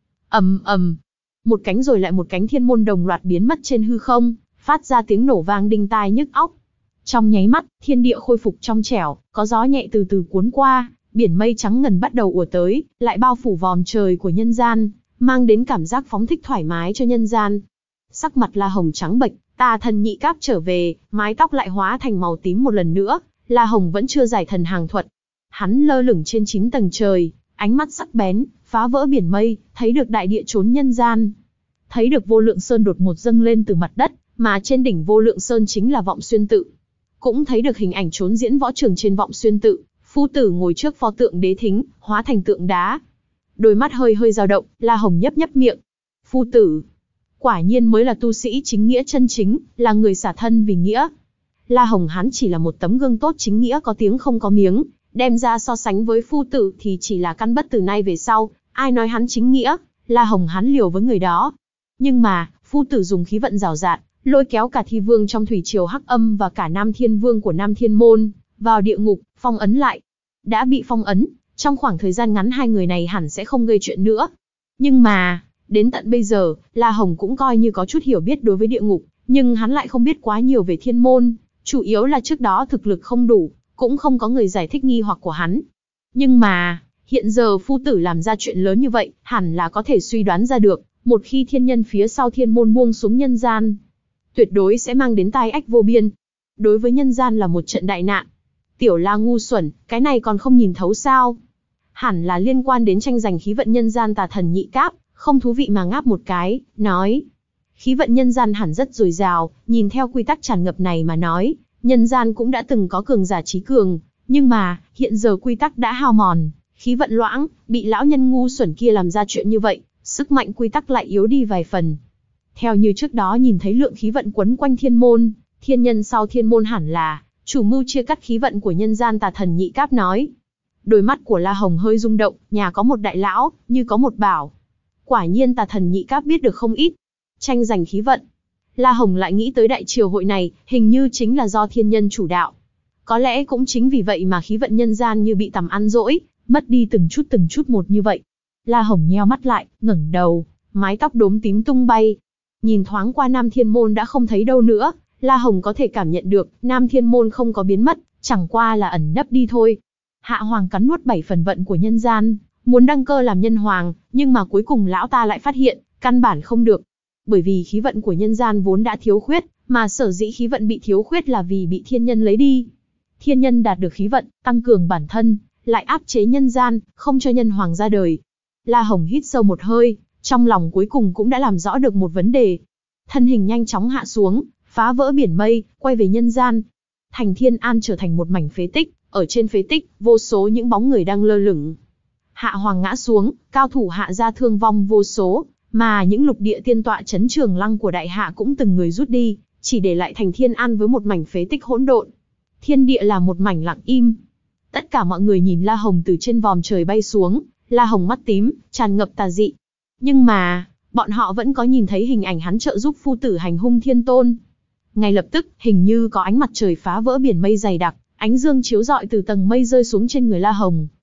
Speaker 1: Ầm ầm. Một cánh rồi lại một cánh thiên môn đồng loạt biến mất trên hư không, phát ra tiếng nổ vang đinh tai nhức óc. Trong nháy mắt, thiên địa khôi phục trong trẻo, có gió nhẹ từ từ cuốn qua, biển mây trắng ngần bắt đầu ùa tới, lại bao phủ vòm trời của nhân gian, mang đến cảm giác phóng thích thoải mái cho nhân gian. Sắc mặt La Hồng trắng bệch, tà thần nhị cáp trở về, mái tóc lại hóa thành màu tím một lần nữa, La Hồng vẫn chưa giải thần hàng thuật. Hắn lơ lửng trên chín tầng trời, ánh mắt sắc bén, phá vỡ biển mây, thấy được đại địa chốn nhân gian. Thấy được Vô Lượng Sơn đột ngột dâng lên từ mặt đất, mà trên đỉnh Vô Lượng Sơn chính là Vọng Xuyên Tự. Cũng thấy được hình ảnh trốn diễn võ trường trên Vọng Xuyên Tự, phu tử ngồi trước pho tượng đế thính, hóa thành tượng đá. Đôi mắt hơi hơi dao động, La Hồng nhấp nhấp miệng. Phu tử, quả nhiên mới là tu sĩ chính nghĩa chân chính, là người xả thân vì nghĩa. La Hồng hắn chỉ là một tấm gương tốt chính nghĩa có tiếng không có miếng, đem ra so sánh với phu tử thì chỉ là căn bất từ nay về sau, ai nói hắn chính nghĩa, La Hồng hắn liều với người đó. Nhưng mà, phu tử dùng khí vận rào rạt, lôi kéo cả thi vương trong thủy triều hắc âm và cả nam thiên vương của nam thiên môn, vào địa ngục, phong ấn lại. Đã bị phong ấn, trong khoảng thời gian ngắn hai người này hẳn sẽ không gây chuyện nữa. Nhưng mà, đến tận bây giờ, La Hồng cũng coi như có chút hiểu biết đối với địa ngục, nhưng hắn lại không biết quá nhiều về thiên môn, chủ yếu là trước đó thực lực không đủ, cũng không có người giải thích nghi hoặc của hắn. Nhưng mà, hiện giờ phu tử làm ra chuyện lớn như vậy, hẳn là có thể suy đoán ra được, một khi thiên nhân phía sau thiên môn buông xuống nhân gian, tuyệt đối sẽ mang đến tai ách vô biên. Đối với nhân gian là một trận đại nạn. Tiểu La ngu xuẩn, cái này còn không nhìn thấu sao? Hẳn là liên quan đến tranh giành khí vận nhân gian tà thần nhị cáp, không thú vị mà ngáp một cái, nói. Khí vận nhân gian hẳn rất dồi dào, nhìn theo quy tắc tràn ngập này mà nói, nhân gian cũng đã từng có cường giả trí cường, nhưng mà, hiện giờ quy tắc đã hao mòn, khí vận loãng, bị lão nhân ngu xuẩn kia làm ra chuyện như vậy, sức mạnh quy tắc lại yếu đi vài phần. Theo như trước đó nhìn thấy lượng khí vận quấn quanh thiên môn, thiên nhân sau thiên môn hẳn là chủ mưu chia cắt khí vận của nhân gian tà thần nhị cáp nói. Đôi mắt của La Hồng hơi rung động, nhà có một đại lão, như có một bảo. Quả nhiên tà thần nhị cáp biết được không ít. Tranh giành khí vận. La Hồng lại nghĩ tới đại triều hội này, hình như chính là do thiên nhân chủ đạo. Có lẽ cũng chính vì vậy mà khí vận nhân gian như bị tầm ăn dỗi, mất đi từng chút từng chút một như vậy. La Hồng nheo mắt lại, ngẩng đầu, mái tóc đốm tím tung bay. Nhìn thoáng qua Nam Thiên Môn đã không thấy đâu nữa, La Hồng có thể cảm nhận được, Nam Thiên Môn không có biến mất, chẳng qua là ẩn nấp đi thôi. Hạ Hoàng cắn nuốt bảy phần vận của nhân gian, muốn đăng cơ làm nhân hoàng, nhưng mà cuối cùng lão ta lại phát hiện, căn bản không được. Bởi vì khí vận của nhân gian vốn đã thiếu khuyết, mà sở dĩ khí vận bị thiếu khuyết là vì bị thiên nhân lấy đi. Thiên nhân đạt được khí vận, tăng cường bản thân, lại áp chế nhân gian, không cho nhân hoàng ra đời. La Hồng hít sâu một hơi, trong lòng cuối cùng cũng đã làm rõ được một vấn đề. Thân hình nhanh chóng hạ xuống, phá vỡ biển mây, quay về nhân gian. Thành Thiên An trở thành một mảnh phế tích, ở trên phế tích, vô số những bóng người đang lơ lửng. Hạ Hoàng ngã xuống, cao thủ Hạ gia thương vong vô số, mà những lục địa tiên tọa chấn Trường Lăng của đại hạ cũng từng người rút đi, chỉ để lại Thành Thiên An với một mảnh phế tích hỗn độn. Thiên địa là một mảnh lặng im. Tất cả mọi người nhìn La Hồng từ trên vòm trời bay xuống, La Hồng mắt tím, tràn ngập tà dị. Nhưng mà, bọn họ vẫn có nhìn thấy hình ảnh hắn trợ giúp phu tử hành hung thiên tôn. Ngay lập tức, hình như có ánh mặt trời phá vỡ biển mây dày đặc, ánh dương chiếu rọi từ tầng mây rơi xuống trên người La Hồng,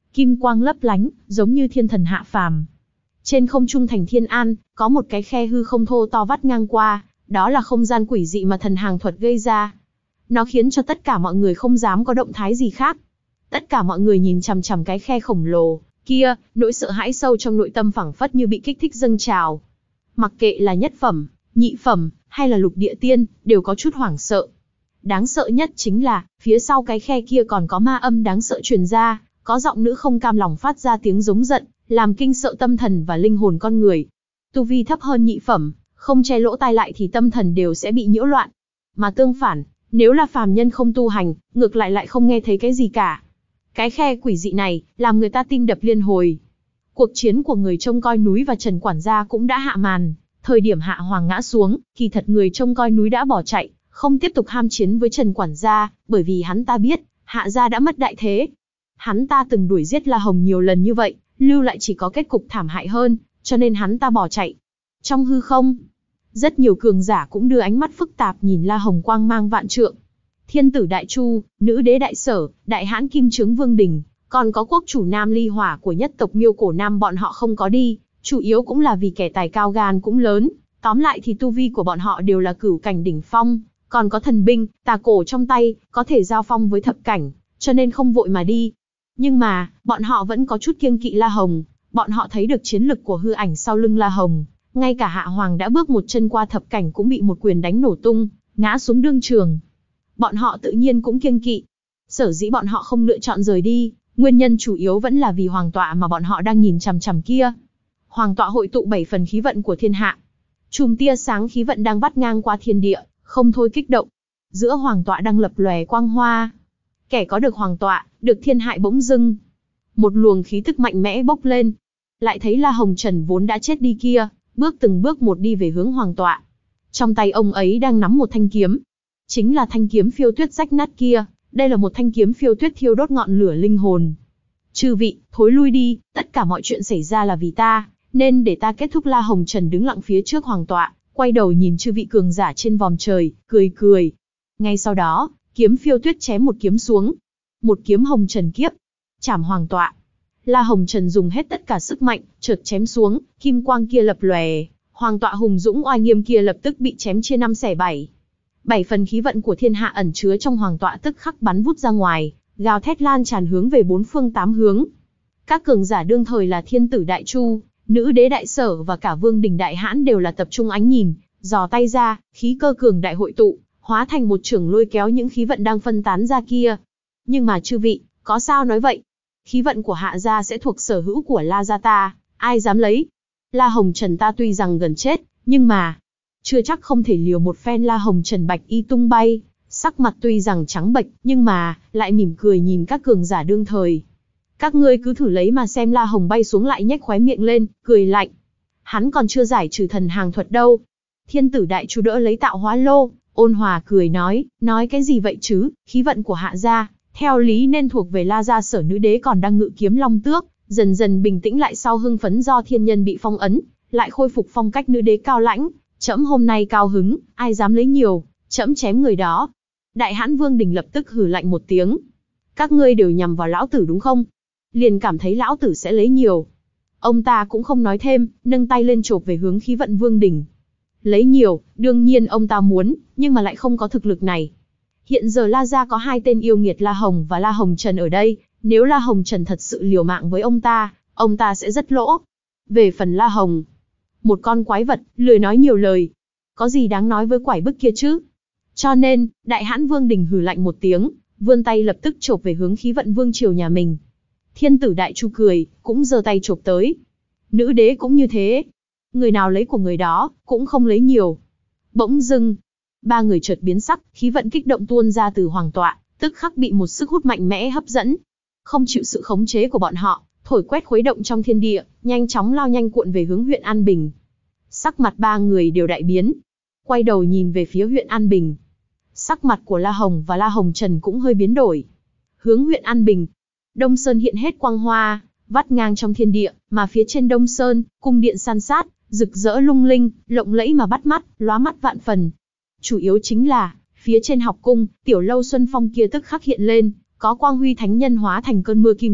Speaker 1: kim quang lấp lánh, giống như thiên thần hạ phàm. Trên không trung thành Thiên An, có một cái khe hư không thô to vắt ngang qua, đó là không gian quỷ dị mà thần hàng thuật gây ra. Nó khiến cho tất cả mọi người không dám có động thái gì khác. Tất cả mọi người nhìn chằm chằm cái khe khổng lồ kia, nỗi sợ hãi sâu trong nội tâm phảng phất như bị kích thích dâng trào. Mặc kệ là nhất phẩm, nhị phẩm, hay là lục địa tiên, đều có chút hoảng sợ. Đáng sợ nhất chính là, phía sau cái khe kia còn có ma âm đáng sợ truyền ra, có giọng nữ không cam lòng phát ra tiếng giống giận, làm kinh sợ tâm thần và linh hồn con người. Tu vi thấp hơn nhị phẩm, không che lỗ tai lại thì tâm thần đều sẽ bị nhiễu loạn. Mà tương phản, nếu là phàm nhân không tu hành, ngược lại lại không nghe thấy cái gì cả. Cái khe quỷ dị này, làm người ta tim đập liên hồi. Cuộc chiến của người trông coi núi và Trần quản gia cũng đã hạ màn. Thời điểm Hạ Hoàng ngã xuống, kỳ thật người trông coi núi đã bỏ chạy, không tiếp tục ham chiến với Trần quản gia, bởi vì hắn ta biết, Hạ gia đã mất đại thế. Hắn ta từng đuổi giết La Hồng nhiều lần như vậy, lưu lại chỉ có kết cục thảm hại hơn, cho nên hắn ta bỏ chạy. Trong hư không, rất nhiều cường giả cũng đưa ánh mắt phức tạp nhìn La Hồng quang mang vạn trượng. Thiên tử Đại Chu, nữ đế Đại Sở, đại hãn Kim Chướng Vương Đình, còn có quốc chủ Nam Ly Hỏa của nhất tộc Miêu Cổ Nam bọn họ không có đi, chủ yếu cũng là vì kẻ tài cao gan cũng lớn. Tóm lại thì tu vi của bọn họ đều là cửu cảnh đỉnh phong, còn có thần binh, tà cổ trong tay, có thể giao phong với thập cảnh, cho nên không vội mà đi. Nhưng mà, bọn họ vẫn có chút kiêng kỵ La Hồng, bọn họ thấy được chiến lực của hư ảnh sau lưng La Hồng. Ngay cả Hạ Hoàng đã bước một chân qua thập cảnh cũng bị một quyền đánh nổ tung, ngã xuống đương trường. Bọn họ tự nhiên cũng kiêng kỵ. Sở dĩ bọn họ không lựa chọn rời đi, nguyên nhân chủ yếu vẫn là vì hoàng tọa mà bọn họ đang nhìn chằm chằm kia. Hoàng tọa hội tụ bảy phần khí vận của thiên hạ. Chùm tia sáng khí vận đang vắt ngang qua thiên địa, không thôi kích động. Giữa hoàng tọa đang lập lòe quang hoa. Kẻ có được hoàng tọa, được thiên hại bỗng dưng. Một luồng khí tức mạnh mẽ bốc lên. Lại thấy La Hồng Trần vốn đã chết đi kia, bước từng bước một đi về hướng hoàng tọa. Trong tay ông ấy đang nắm một thanh kiếm. Chính là thanh kiếm phiêu tuyết rách nát kia, đây là một thanh kiếm phiêu tuyết thiêu đốt ngọn lửa linh hồn. Chư vị, thối lui đi, tất cả mọi chuyện xảy ra là vì ta, nên để ta kết thúc. La Hồng Trần đứng lặng phía trước hoàng tọa, quay đầu nhìn chư vị cường giả trên vòm trời, cười cười. Ngay sau đó, kiếm phiêu tuyết chém một kiếm xuống. Một kiếm hồng trần kiếp, chảm hoàng tọa. La Hồng Trần dùng hết tất cả sức mạnh, chợt chém xuống, kim quang kia lập lòe, hoàng tọa hùng dũng oai nghiêm kia lập tức bị chém chia năm xẻ bảy. Bảy phần khí vận của thiên hạ ẩn chứa trong hoàng tọa tức khắc bắn vút ra ngoài, gào thét lan tràn hướng về bốn phương tám hướng. Các cường giả đương thời là thiên tử Đại Chu, nữ đế Đại Sở và cả Vương Đình Đại Hãn đều là tập trung ánh nhìn, giò tay ra, khí cơ cường đại hội tụ, hóa thành một chưởng lôi kéo những khí vận đang phân tán ra kia. Nhưng mà chư vị, có sao nói vậy? Khí vận của Hạ gia sẽ thuộc sở hữu của La gia ta, ai dám lấy? La Hồng Trần ta tuy rằng gần chết, nhưng mà chưa chắc không thể liều một phen. La Hồng Trần bạch y tung bay, sắc mặt tuy rằng trắng bệch, nhưng mà lại mỉm cười nhìn các cường giả đương thời. Các ngươi cứ thử lấy mà xem. La Hồng bay xuống lại nhếch khóe miệng lên, cười lạnh. Hắn còn chưa giải trừ thần hàng thuật đâu. Thiên tử Đại Chu đỡ lấy tạo hóa lô, ôn hòa cười nói, nói cái gì vậy chứ? Khí vận của Hạ gia, theo lý nên thuộc về La gia Sở nữ đế còn đang ngự kiếm long tước, dần dần bình tĩnh lại sau hưng phấn do thiên nhân bị phong ấn, lại khôi phục phong cách nữ đế cao lãnh. Trẫm hôm nay cao hứng, ai dám lấy nhiều, trẫm chém người đó. Đại Hãn Vương Đình lập tức hừ lạnh một tiếng. Các ngươi đều nhằm vào lão tử đúng không? Liền cảm thấy lão tử sẽ lấy nhiều. Ông ta cũng không nói thêm, nâng tay lên chộp về hướng khí vận Vương Đình. Lấy nhiều, đương nhiên ông ta muốn, nhưng mà lại không có thực lực này. Hiện giờ La gia có hai tên yêu nghiệt La Hồng và La Hồng Trần ở đây, nếu La Hồng Trần thật sự liều mạng với ông ta, ông ta sẽ rất lỗ. Về phần La Hồng, một con quái vật, lười nói nhiều lời. Có gì đáng nói với quải bức kia chứ? Cho nên, Đại Hãn Vương Đình hừ lạnh một tiếng, vươn tay lập tức chộp về hướng khí vận vương triều nhà mình. Thiên tử Đại Chu cười, cũng giơ tay chộp tới. Nữ đế cũng như thế. Người nào lấy của người đó, cũng không lấy nhiều. Bỗng dưng, ba người chợt biến sắc, khí vận kích động tuôn ra từ hoàng tọa, tức khắc bị một sức hút mạnh mẽ hấp dẫn. Không chịu sự khống chế của bọn họ, thổi quét khuấy động trong thiên địa, nhanh chóng lao nhanh cuộn về hướng huyện An Bình. Sắc mặt ba người đều đại biến, quay đầu nhìn về phía huyện An Bình. Sắc mặt của La Hồng và La Hồng Trần cũng hơi biến đổi. Hướng huyện An Bình, Đông Sơn hiện hết quang hoa, vắt ngang trong thiên địa, mà phía trên Đông Sơn, cung điện san sát, rực rỡ lung linh, lộng lẫy mà bắt mắt, lóa mắt vạn phần. Chủ yếu chính là, phía trên học cung, tiểu lâu Xuân Phong kia tức khắc hiện lên, có quang huy thánh nhân hóa thành cơn mưa kim sắc,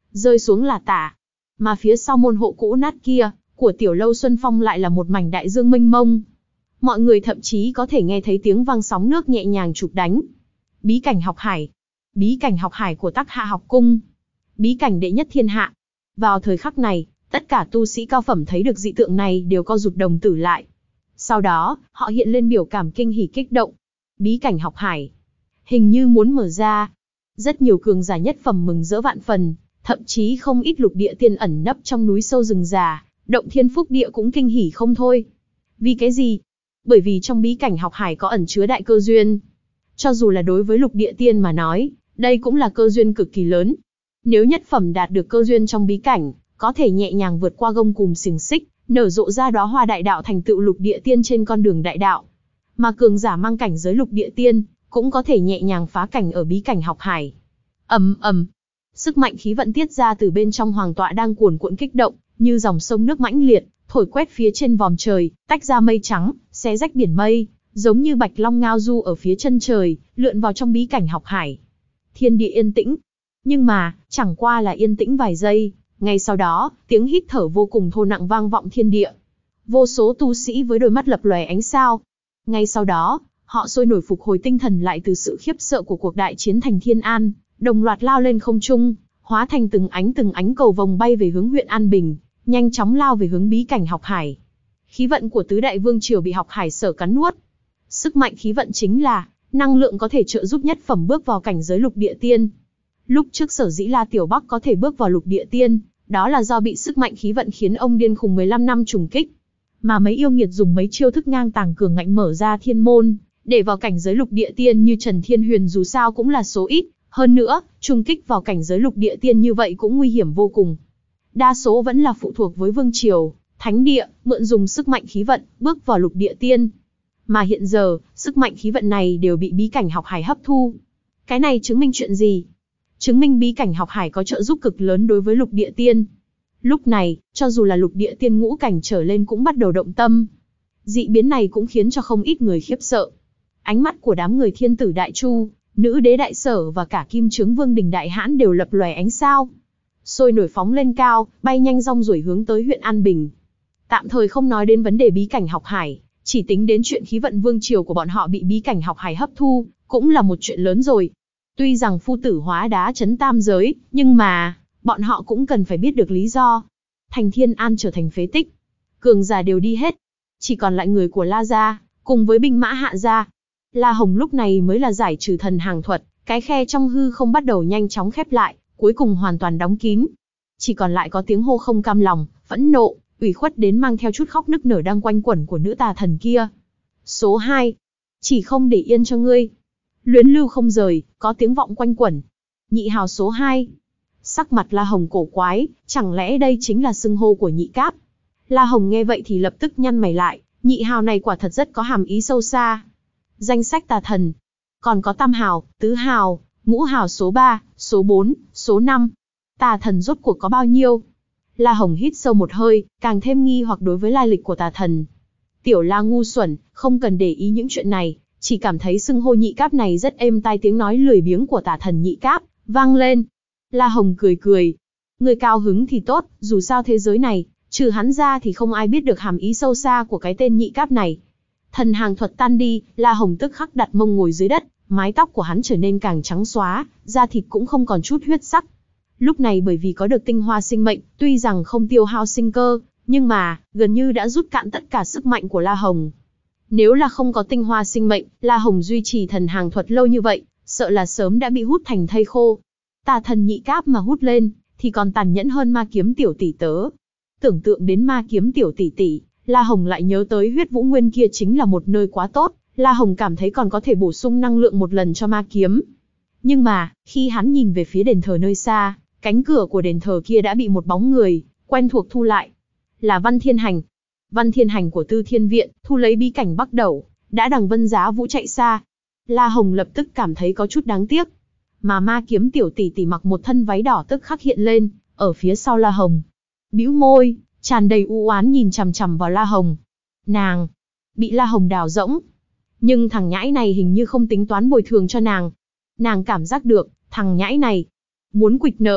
Speaker 1: rơi xuống là tả. Mà phía sau môn hộ cũ nát kia, của tiểu lâu Xuân Phong lại là một mảnh đại dương mênh mông. Mọi người thậm chí có thể nghe thấy tiếng vang sóng nước nhẹ nhàng chụp đánh. Bí cảnh học hải. Bí cảnh học hải của Tắc Hạ học cung. Bí cảnh đệ nhất thiên hạ. Vào thời khắc này, tất cả tu sĩ cao phẩm thấy được dị tượng này đều co rụt đồng tử lại. Sau đó, họ hiện lên biểu cảm kinh hỉ kích động. Bí cảnh học hải. Hình như muốn mở ra. Rất nhiều cường giả nhất phẩm mừng rỡ vạn phần, thậm chí không ít lục địa tiên ẩn nấp trong núi sâu rừng già, động thiên phúc địa cũng kinh hỉ không thôi. Vì cái gì? Bởi vì trong bí cảnh học hải có ẩn chứa đại cơ duyên. Cho dù là đối với lục địa tiên mà nói, đây cũng là cơ duyên cực kỳ lớn. Nếu nhất phẩm đạt được cơ duyên trong bí cảnh, có thể nhẹ nhàng vượt qua gông cùm xiềng xích, nở rộ ra đóa hoa đại đạo thành tựu lục địa tiên trên con đường đại đạo. Mà cường giả mang cảnh giới lục địa tiên, cũng có thể nhẹ nhàng phá cảnh ở bí cảnh học hải. Ầm ầm, sức mạnh khí vận tiết ra từ bên trong hoàng tọa đang cuồn cuộn kích động, như dòng sông nước mãnh liệt, thổi quét phía trên vòm trời, tách ra mây trắng, xé rách biển mây, giống như bạch long ngao du ở phía chân trời, lượn vào trong bí cảnh học hải. Thiên địa yên tĩnh, nhưng mà chẳng qua là yên tĩnh vài giây, ngay sau đó, tiếng hít thở vô cùng thô nặng vang vọng thiên địa. Vô số tu sĩ với đôi mắt lập lòe ánh sao. Ngay sau đó, họ sôi nổi phục hồi tinh thần lại từ sự khiếp sợ của cuộc đại chiến thành Thiên An, đồng loạt lao lên không trung, hóa thành từng ánh từng ánh cầu vồng bay về hướng huyện An Bình, nhanh chóng lao về hướng bí cảnh học hải. Khí vận của tứ đại vương triều bị học hải sở cắn nuốt. Sức mạnh khí vận chính là năng lượng có thể trợ giúp nhất phẩm bước vào cảnh giới lục địa tiên. Lúc trước sở dĩ La Tiểu Bắc có thể bước vào lục địa tiên, đó là do bị sức mạnh khí vận khiến ông điên khùng mười lăm năm trùng kích. Mà mấy yêu nghiệt dùng mấy chiêu thức ngang tàng cường ngạnh mở ra thiên môn, để vào cảnh giới lục địa tiên như Trần Thiên Huyền dù sao cũng là số ít. Hơn nữa, trùng kích vào cảnh giới lục địa tiên như vậy cũng nguy hiểm vô cùng. Đa số vẫn là phụ thuộc với vương triều, thánh địa, mượn dùng sức mạnh khí vận, bước vào lục địa tiên. Mà hiện giờ, sức mạnh khí vận này đều bị bí cảnh học hải hấp thu. Cái này chứng minh chuyện gì? Chứng minh bí cảnh học hải có trợ giúp cực lớn đối với lục địa tiên. Lúc này, cho dù là lục địa tiên ngũ cảnh trở lên cũng bắt đầu động tâm. Dị biến này cũng khiến cho không ít người khiếp sợ. Ánh mắt của đám người thiên tử đại chu, nữ đế đại sở và cả kim chướng vương đình đại hãn đều lập lòe ánh sao. Sôi nổi phóng lên cao, bay nhanh rong ruổi hướng tới huyện An Bình. Tạm thời không nói đến vấn đề bí cảnh học hải, chỉ tính đến chuyện khí vận vương triều của bọn họ bị bí cảnh học hải hấp thu, cũng là một chuyện lớn rồi. Tuy rằng phu tử hóa đá chấn tam giới, nhưng mà, bọn họ cũng cần phải biết được lý do. Thành Thiên An trở thành phế tích. Cường giả đều đi hết. Chỉ còn lại người của La Gia, cùng với binh mã Hạ Gia. La Hồng lúc này mới là giải trừ thần hàng thuật, cái khe trong hư không bắt đầu nhanh chóng khép lại, cuối cùng hoàn toàn đóng kín. Chỉ còn lại có tiếng hô không cam lòng, phẫn nộ, ủy khuất đến mang theo chút khóc nức nở đang quanh quẩn của nữ tà thần kia. Số hai. Chỉ không để yên cho ngươi. Luyến lưu không rời, có tiếng vọng quanh quẩn. Nhị hào số hai. Sắc mặt La Hồng cổ quái, chẳng lẽ đây chính là xưng hô của nhị cáp? La Hồng nghe vậy thì lập tức nhăn mày lại, nhị hào này quả thật rất có hàm ý sâu xa. Danh sách tà thần. Còn có tam hào, tứ hào, ngũ hào số ba, số bốn, số năm. Tà thần rốt cuộc có bao nhiêu? La Hồng hít sâu một hơi, càng thêm nghi hoặc đối với lai lịch của tà thần. Tiểu La ngu xuẩn, không cần để ý những chuyện này, chỉ cảm thấy xưng hô nhị cáp này rất êm tai, tiếng nói lười biếng của tà thần nhị cáp vang lên. La Hồng cười cười. Người cao hứng thì tốt, dù sao thế giới này, trừ hắn ra thì không ai biết được hàm ý sâu xa của cái tên nhị cáp này. Thần hàng thuật tan đi, La Hồng tức khắc đặt mông ngồi dưới đất, mái tóc của hắn trở nên càng trắng xóa, da thịt cũng không còn chút huyết sắc. Lúc này bởi vì có được tinh hoa sinh mệnh, tuy rằng không tiêu hao sinh cơ, nhưng mà, gần như đã rút cạn tất cả sức mạnh của La Hồng. Nếu là không có tinh hoa sinh mệnh, La Hồng duy trì thần hàng thuật lâu như vậy, sợ là sớm đã bị hút thành thây khô. Tà thần nhị cáp mà hút lên, thì còn tàn nhẫn hơn ma kiếm tiểu tỷ tớ. Tưởng tượng đến ma kiếm tiểu tỷ tỷ, La Hồng lại nhớ tới huyết vũ nguyên kia chính là một nơi quá tốt, La Hồng cảm thấy còn có thể bổ sung năng lượng một lần cho ma kiếm. Nhưng mà, khi hắn nhìn về phía đền thờ nơi xa, cánh cửa của đền thờ kia đã bị một bóng người quen thuộc thu lại. Là Văn Thiên Hành. Văn Thiên Hành của Tư Thiên Viện, thu lấy bí cảnh Bắc Đẩu, đã đằng Vân Giá Vũ chạy xa. La Hồng lập tức cảm thấy có chút đáng tiếc. Mà ma kiếm tiểu tỷ tỷ mặc một thân váy đỏ tức khắc hiện lên, ở phía sau La Hồng. Bĩu môi, tràn đầy u oán nhìn chằm chằm vào La Hồng. Nàng, bị La Hồng đào rỗng. Nhưng thằng nhãi này hình như không tính toán bồi thường cho nàng. Nàng cảm giác được, thằng nhãi này, muốn quỵt nợ.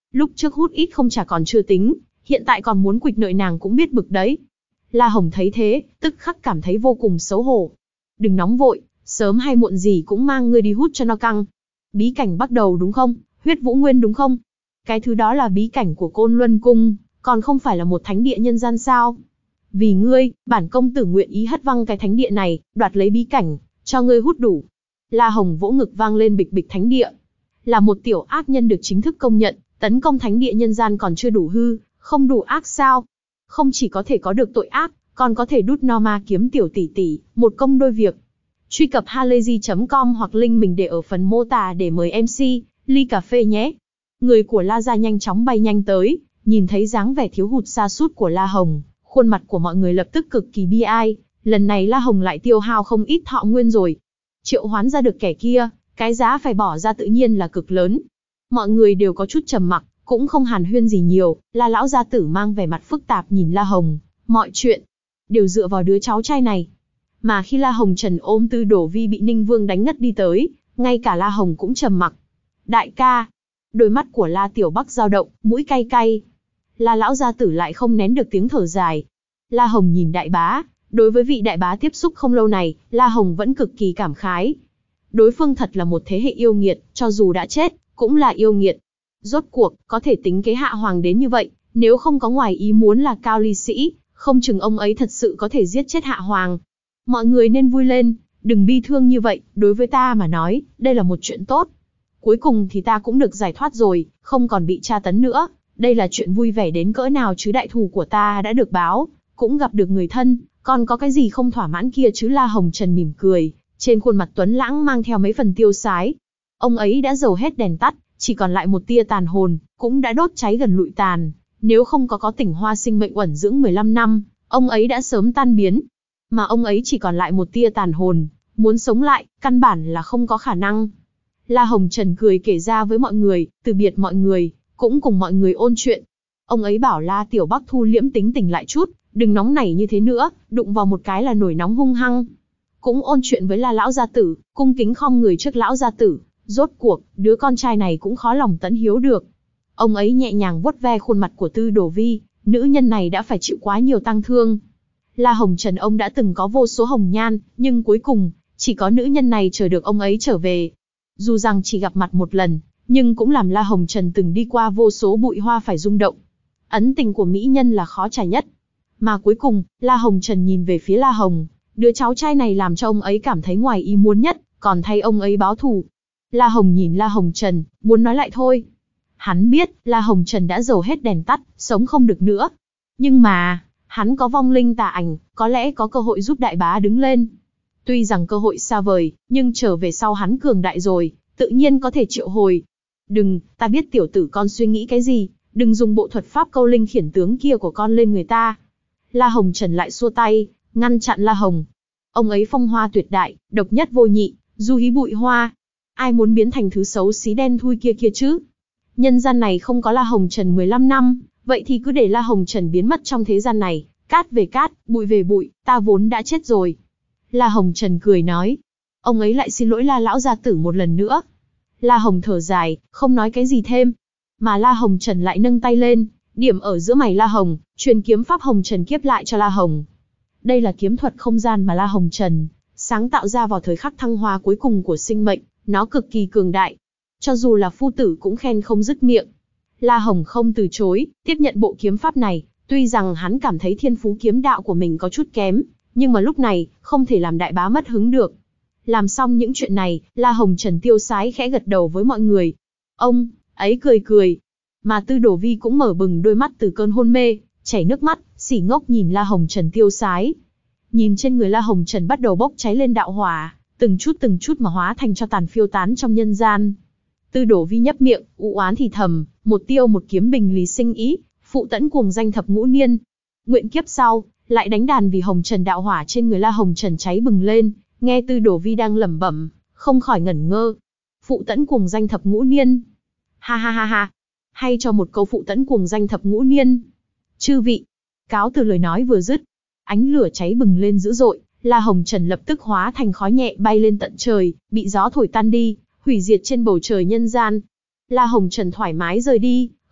Speaker 1: Lúc trước hút ít không chả còn chưa tính, hiện tại còn muốn quỵt nợ nàng cũng biết bực đấy. La Hồng thấy thế, tức khắc cảm thấy vô cùng xấu hổ. Đừng nóng vội, sớm hay muộn gì cũng mang ngươi đi hút cho nó căng. Bí cảnh bắt đầu đúng không? Huyết Vũ Nguyên đúng không? Cái thứ đó là bí cảnh của Côn Luân Cung, còn không phải là một thánh địa nhân gian sao? Vì ngươi, bản công tử nguyện ý hất văng cái thánh địa này, đoạt lấy bí cảnh, cho ngươi hút đủ. La Hồng vỗ ngực vang lên bịch bịch thánh địa. Là một tiểu ác nhân được chính thức công nhận, tấn công thánh địa nhân gian còn chưa đủ hư, không đủ ác sao? Không chỉ có thể có được tội ác, còn có thể đút no ma kiếm tiểu tỷ tỷ, một công đôi việc. Truy cập halayzi chấm com hoặc link mình để ở phần mô tả để mời em xê, ly cà phê nhé. Người của La gia nhanh chóng bay nhanh tới, nhìn thấy dáng vẻ thiếu hụt sa sút của La Hồng, khuôn mặt của mọi người lập tức cực kỳ bi ai, lần này La Hồng lại tiêu hao không ít thọ nguyên rồi. Triệu hoán ra được kẻ kia, cái giá phải bỏ ra tự nhiên là cực lớn. Mọi người đều có chút trầm mặc, cũng không hàn huyên gì nhiều, La lão gia tử mang vẻ mặt phức tạp nhìn La Hồng, mọi chuyện đều dựa vào đứa cháu trai này. Mà khi La Hồng Trần ôm Tư Đồ Vi bị Ninh Vương đánh ngất đi tới, ngay cả La Hồng cũng trầm mặc. Đại ca, đôi mắt của La Tiểu Bắc dao động, mũi cay cay. La lão gia tử lại không nén được tiếng thở dài. La Hồng nhìn đại bá, đối với vị đại bá tiếp xúc không lâu này, La Hồng vẫn cực kỳ cảm khái. Đối phương thật là một thế hệ yêu nghiệt, cho dù đã chết, cũng là yêu nghiệt. Rốt cuộc, có thể tính kế hạ hoàng đến như vậy, nếu không có ngoài ý muốn là Cao Ly Sĩ, không chừng ông ấy thật sự có thể giết chết hạ hoàng. Mọi người nên vui lên, đừng bi thương như vậy, đối với ta mà nói, đây là một chuyện tốt. Cuối cùng thì ta cũng được giải thoát rồi, không còn bị tra tấn nữa, đây là chuyện vui vẻ đến cỡ nào chứ, đại thù của ta đã được báo, cũng gặp được người thân, còn có cái gì không thỏa mãn kia chứ. La Hồng Trần mỉm cười, trên khuôn mặt tuấn lãng mang theo mấy phần tiêu sái. Ông ấy đã dầu hết đèn tắt, chỉ còn lại một tia tàn hồn, cũng đã đốt cháy gần lụi tàn, nếu không có có Tỉnh Hoa sinh mệnh uẩn dưỡng mười lăm năm, ông ấy đã sớm tan biến. Mà ông ấy chỉ còn lại một tia tàn hồn, muốn sống lại, căn bản là không có khả năng. La Hồng Trần cười kể ra với mọi người, từ biệt mọi người, cũng cùng mọi người ôn chuyện. Ông ấy bảo La Tiểu Bắc thu liễm tính tình lại chút, đừng nóng nảy như thế nữa, đụng vào một cái là nổi nóng hung hăng. Cũng ôn chuyện với La lão gia tử, cung kính khom người trước lão gia tử, rốt cuộc, đứa con trai này cũng khó lòng tẫn hiếu được. Ông ấy nhẹ nhàng vuốt ve khuôn mặt của Tư Đồ Vi, nữ nhân này đã phải chịu quá nhiều tang thương. La Hồng Trần ông đã từng có vô số hồng nhan, nhưng cuối cùng, chỉ có nữ nhân này chờ được ông ấy trở về. Dù rằng chỉ gặp mặt một lần, nhưng cũng làm La Hồng Trần từng đi qua vô số bụi hoa phải rung động. Ấn tình của mỹ nhân là khó trả nhất. Mà cuối cùng, La Hồng Trần nhìn về phía La Hồng, đứa cháu trai này làm cho ông ấy cảm thấy ngoài ý muốn nhất, còn thay ông ấy báo thù. La Hồng nhìn La Hồng Trần, muốn nói lại thôi. Hắn biết, La Hồng Trần đã dầu hết đèn tắt, sống không được nữa. Nhưng mà, hắn có vong linh tà ảnh, có lẽ có cơ hội giúp đại bá đứng lên. Tuy rằng cơ hội xa vời, nhưng trở về sau hắn cường đại rồi, tự nhiên có thể triệu hồi. Đừng, ta biết tiểu tử con suy nghĩ cái gì, đừng dùng bộ thuật pháp câu linh khiển tướng kia của con lên người ta. La Hồng Trần lại xua tay, ngăn chặn La Hồng. Ông ấy phong hoa tuyệt đại, độc nhất vô nhị, du hí bụi hoa. Ai muốn biến thành thứ xấu xí đen thui kia kia chứ? Nhân gian này không có La Hồng Trần mười lăm năm, vậy thì cứ để La Hồng Trần biến mất trong thế gian này, cát về cát, bụi về bụi, ta vốn đã chết rồi. La Hồng Trần cười nói. Ông ấy lại xin lỗi La lão gia tử một lần nữa. La Hồng thở dài, không nói cái gì thêm. Mà La Hồng Trần lại nâng tay lên, điểm ở giữa mày La Hồng, truyền kiếm pháp Hồng Trần kiếp lại cho La Hồng. Đây là kiếm thuật không gian mà La Hồng Trần sáng tạo ra vào thời khắc thăng hoa cuối cùng của sinh mệnh, nó cực kỳ cường đại. Cho dù là phu tử cũng khen không dứt miệng. La Hồng không từ chối, tiếp nhận bộ kiếm pháp này, tuy rằng hắn cảm thấy thiên phú kiếm đạo của mình có chút kém, nhưng mà lúc này, không thể làm đại bá mất hứng được. Làm xong những chuyện này, La Hồng Trần tiêu sái khẽ gật đầu với mọi người. Ông ấy cười cười. Mà Tư Đồ Vi cũng mở bừng đôi mắt từ cơn hôn mê, chảy nước mắt, sỉ ngốc nhìn La Hồng Trần tiêu sái. Nhìn trên người La Hồng Trần bắt đầu bốc cháy lên đạo hỏa, từng chút từng chút mà hóa thành cho tàn phiêu tán trong nhân gian. Tư Đồ Vi nhấp miệng, u oán thì thầm, một tiêu một kiếm bình lý sinh ý, phụ tẫn cuồng danh thập ngũ niên. Nguyện kiếp sau, lại đánh đàn vì Hồng Trần đạo hỏa trên người La Hồng Trần cháy bừng lên, nghe Tư Đồ Vi đang lẩm bẩm, không khỏi ngẩn ngơ. Phụ tẫn cuồng danh thập ngũ niên. Ha ha ha ha. Hay cho một câu phụ tẫn cuồng danh thập ngũ niên. Chư vị. Cáo từ lời nói vừa dứt, ánh lửa cháy bừng lên dữ dội, La Hồng Trần lập tức hóa thành khói nhẹ bay lên tận trời, bị gió thổi tan đi, hủy diệt trên bầu trời nhân gian. La Hồng Trần thoải mái rời đi,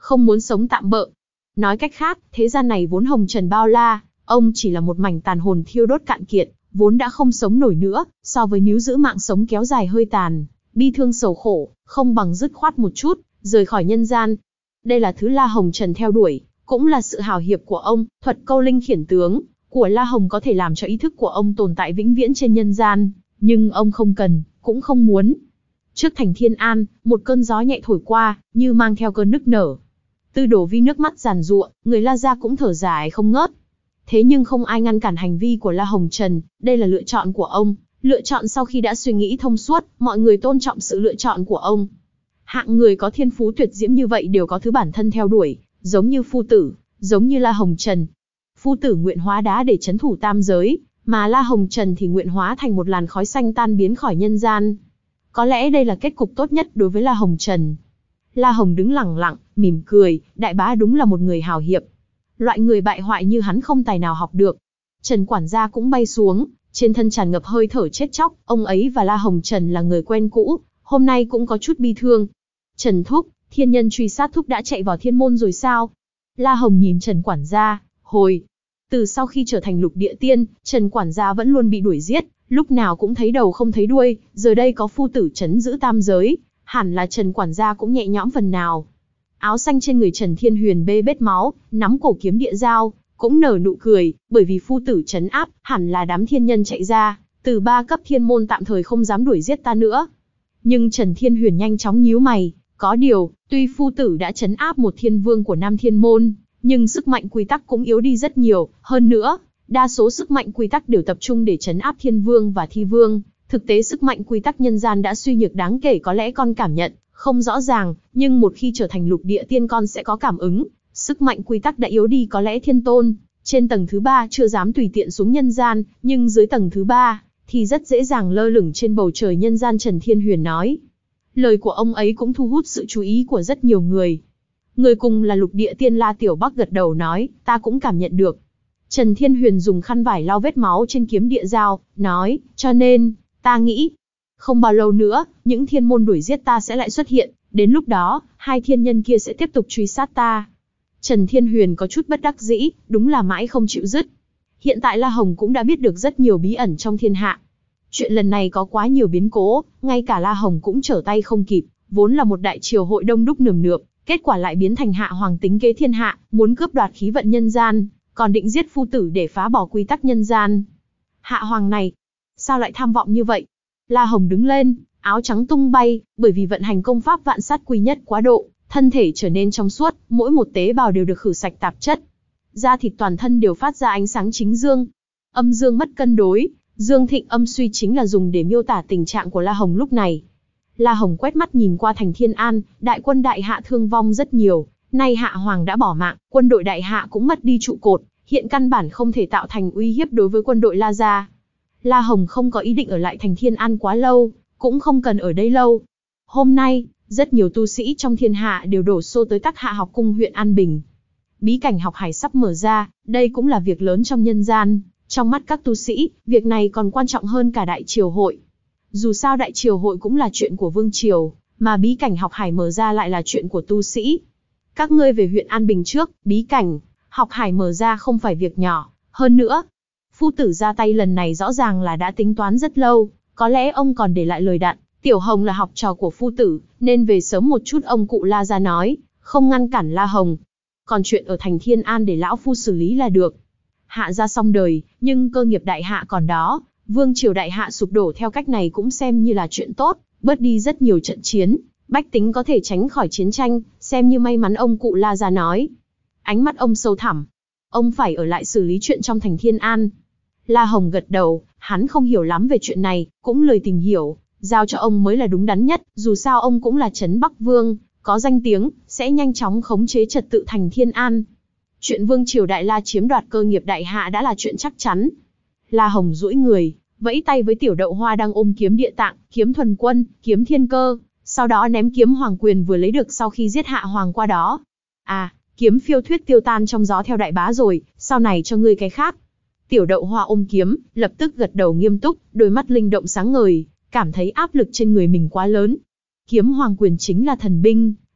Speaker 1: không muốn sống tạm bợ. Nói cách khác, thế gian này vốn hồng trần bao la, ông chỉ là một mảnh tàn hồn thiêu đốt cạn kiệt, vốn đã không sống nổi nữa, so với níu giữ mạng sống kéo dài hơi tàn, bi thương sầu khổ, không bằng dứt khoát một chút, rời khỏi nhân gian. Đây là thứ La Hồng Trần theo đuổi, cũng là sự hào hiệp của ông, thuật câu linh khiển tướng của La Hồng có thể làm cho ý thức của ông tồn tại vĩnh viễn trên nhân gian, nhưng ông không cần, cũng không muốn. Trước thành Thiên An, một cơn gió nhẹ thổi qua, như mang theo cơn nức nở. Tư Đồ Vi nước mắt giàn giụa, người La gia cũng thở dài không ngớt. Thế nhưng không ai ngăn cản hành vi của La Hồng Trần, đây là lựa chọn của ông, lựa chọn sau khi đã suy nghĩ thông suốt, mọi người tôn trọng sự lựa chọn của ông. Hạng người có thiên phú tuyệt diễm như vậy đều có thứ bản thân theo đuổi, giống như Phu Tử, giống như La Hồng Trần. Phu Tử nguyện hóa đá để trấn thủ tam giới, mà La Hồng Trần thì nguyện hóa thành một làn khói xanh tan biến khỏi nhân gian. Có lẽ đây là kết cục tốt nhất đối với La Hồng Trần. La Hồng đứng lặng lặng, mỉm cười, đại bá đúng là một người hào hiệp. Loại người bại hoại như hắn không tài nào học được. Trần quản gia cũng bay xuống, trên thân tràn ngập hơi thở chết chóc, ông ấy và La Hồng Trần là người quen cũ, hôm nay cũng có chút bi thương. Trần Thúc, thiên nhân truy sát Thúc đã chạy vào thiên môn rồi sao? La Hồng nhìn Trần quản gia, hồi. Từ sau khi trở thành lục địa tiên, Trần quản gia vẫn luôn bị đuổi giết, lúc nào cũng thấy đầu không thấy đuôi, giờ đây có Phu Tử trấn giữ tam giới, hẳn là Trần quản gia cũng nhẹ nhõm phần nào. Áo xanh trên người Trần Thiên Huyền bê bết máu, nắm cổ kiếm địa dao, cũng nở nụ cười, bởi vì Phu Tử trấn áp, hẳn là đám thiên nhân chạy ra, từ ba cấp thiên môn tạm thời không dám đuổi giết ta nữa. Nhưng Trần Thiên Huyền nhanh chóng nhíu mày, có điều, tuy Phu Tử đã trấn áp một thiên vương của Nam Thiên Môn, nhưng sức mạnh quy tắc cũng yếu đi rất nhiều, hơn nữa, đa số sức mạnh quy tắc đều tập trung để trấn áp thiên vương và thi vương, thực tế sức mạnh quy tắc nhân gian đã suy nhược đáng kể, có lẽ con cảm nhận không rõ ràng, nhưng một khi trở thành lục địa tiên con sẽ có cảm ứng, sức mạnh quy tắc đã yếu đi, có lẽ thiên tôn trên tầng thứ ba chưa dám tùy tiện xuống nhân gian, nhưng dưới tầng thứ ba thì rất dễ dàng lơ lửng trên bầu trời nhân gian. Trần Thiên Huyền nói. Lời của ông ấy cũng thu hút sự chú ý của rất nhiều người. Người cùng là lục địa tiên La Tiểu Bắc gật đầu nói, ta cũng cảm nhận được. Trần Thiên Huyền dùng khăn vải lau vết máu trên kiếm địa dao, nói, cho nên, ta nghĩ, không bao lâu nữa, những thiên môn đuổi giết ta sẽ lại xuất hiện, đến lúc đó, hai thiên nhân kia sẽ tiếp tục truy sát ta. Trần Thiên Huyền có chút bất đắc dĩ, đúng là mãi không chịu dứt. Hiện tại La Hồng cũng đã biết được rất nhiều bí ẩn trong thiên hạ. Chuyện lần này có quá nhiều biến cố, ngay cả La Hồng cũng trở tay không kịp, vốn là một đại triều hội đông đúc nườm nượp, kết quả lại biến thành Hạ Hoàng tính kế thiên hạ, muốn cướp đoạt khí vận nhân gian, còn định giết Phu Tử để phá bỏ quy tắc nhân gian. Hạ Hoàng này, sao lại tham vọng như vậy? La Hồng đứng lên, áo trắng tung bay, bởi vì vận hành công pháp vạn sát quy nhất quá độ, thân thể trở nên trong suốt, mỗi một tế bào đều được khử sạch tạp chất. Da thịt toàn thân đều phát ra ánh sáng chính dương. Âm dương mất cân đối, dương thịnh âm suy chính là dùng để miêu tả tình trạng của La Hồng lúc này. La Hồng quét mắt nhìn qua thành Thiên An, đại quân đại hạ thương vong rất nhiều, nay Hạ Hoàng đã bỏ mạng, quân đội đại hạ cũng mất đi trụ cột, hiện căn bản không thể tạo thành uy hiếp đối với quân đội La gia. La Hồng không có ý định ở lại thành Thiên An quá lâu, cũng không cần ở đây lâu. Hôm nay, rất nhiều tu sĩ trong thiên hạ đều đổ xô tới Tắc Hạ học cung huyện An Bình. Bí cảnh học hải sắp mở ra, đây cũng là việc lớn trong nhân gian. Trong mắt các tu sĩ, việc này còn quan trọng hơn cả đại triều hội. Dù sao đại triều hội cũng là chuyện của vương triều, mà bí cảnh học hải mở ra lại là chuyện của tu sĩ. Các ngươi về huyện An Bình trước, bí cảnh học hải mở ra không phải việc nhỏ. Hơn nữa, Phu Tử ra tay lần này rõ ràng là đã tính toán rất lâu, có lẽ ông còn để lại lời đạn. Tiểu Hồng là học trò của Phu Tử, nên về sớm một chút, ông cụ La gia nói, không ngăn cản La Hồng. Còn chuyện ở thành Thiên An để lão phu xử lý là được. Hạ gia xong đời, nhưng cơ nghiệp đại hạ còn đó, vương triều đại hạ sụp đổ theo cách này cũng xem như là chuyện tốt, bớt đi rất nhiều trận chiến, bách tính có thể tránh khỏi chiến tranh, xem như may mắn, ông cụ La gia nói. Ánh mắt ông sâu thẳm. Ông phải ở lại xử lý chuyện trong thành Thiên An. La Hồng gật đầu, hắn không hiểu lắm về chuyện này, cũng lời tìm hiểu, giao cho ông mới là đúng đắn nhất, dù sao ông cũng là Trấn Bắc Vương, có danh tiếng, sẽ nhanh chóng khống chế trật tự thành Thiên An. Chuyện vương triều Đại La chiếm đoạt cơ nghiệp đại hạ đã là chuyện chắc chắn. La Hồng duỗi người, vẫy tay với Tiểu Đậu Hoa đang ôm kiếm địa tạng, kiếm thuần quân, kiếm thiên cơ, sau đó ném kiếm hoàng quyền vừa lấy được sau khi giết Hạ Hoàng qua đó. À, kiếm phiêu thuyết tiêu tan trong gió theo đại bá rồi, sau này cho ngươi cái khác. Tiểu Đậu Hoa ôm kiếm, lập tức gật đầu nghiêm túc, đôi mắt linh động sáng ngời, cảm thấy áp lực trên người mình quá lớn. Kiếm hoàng quyền chính là thần binh,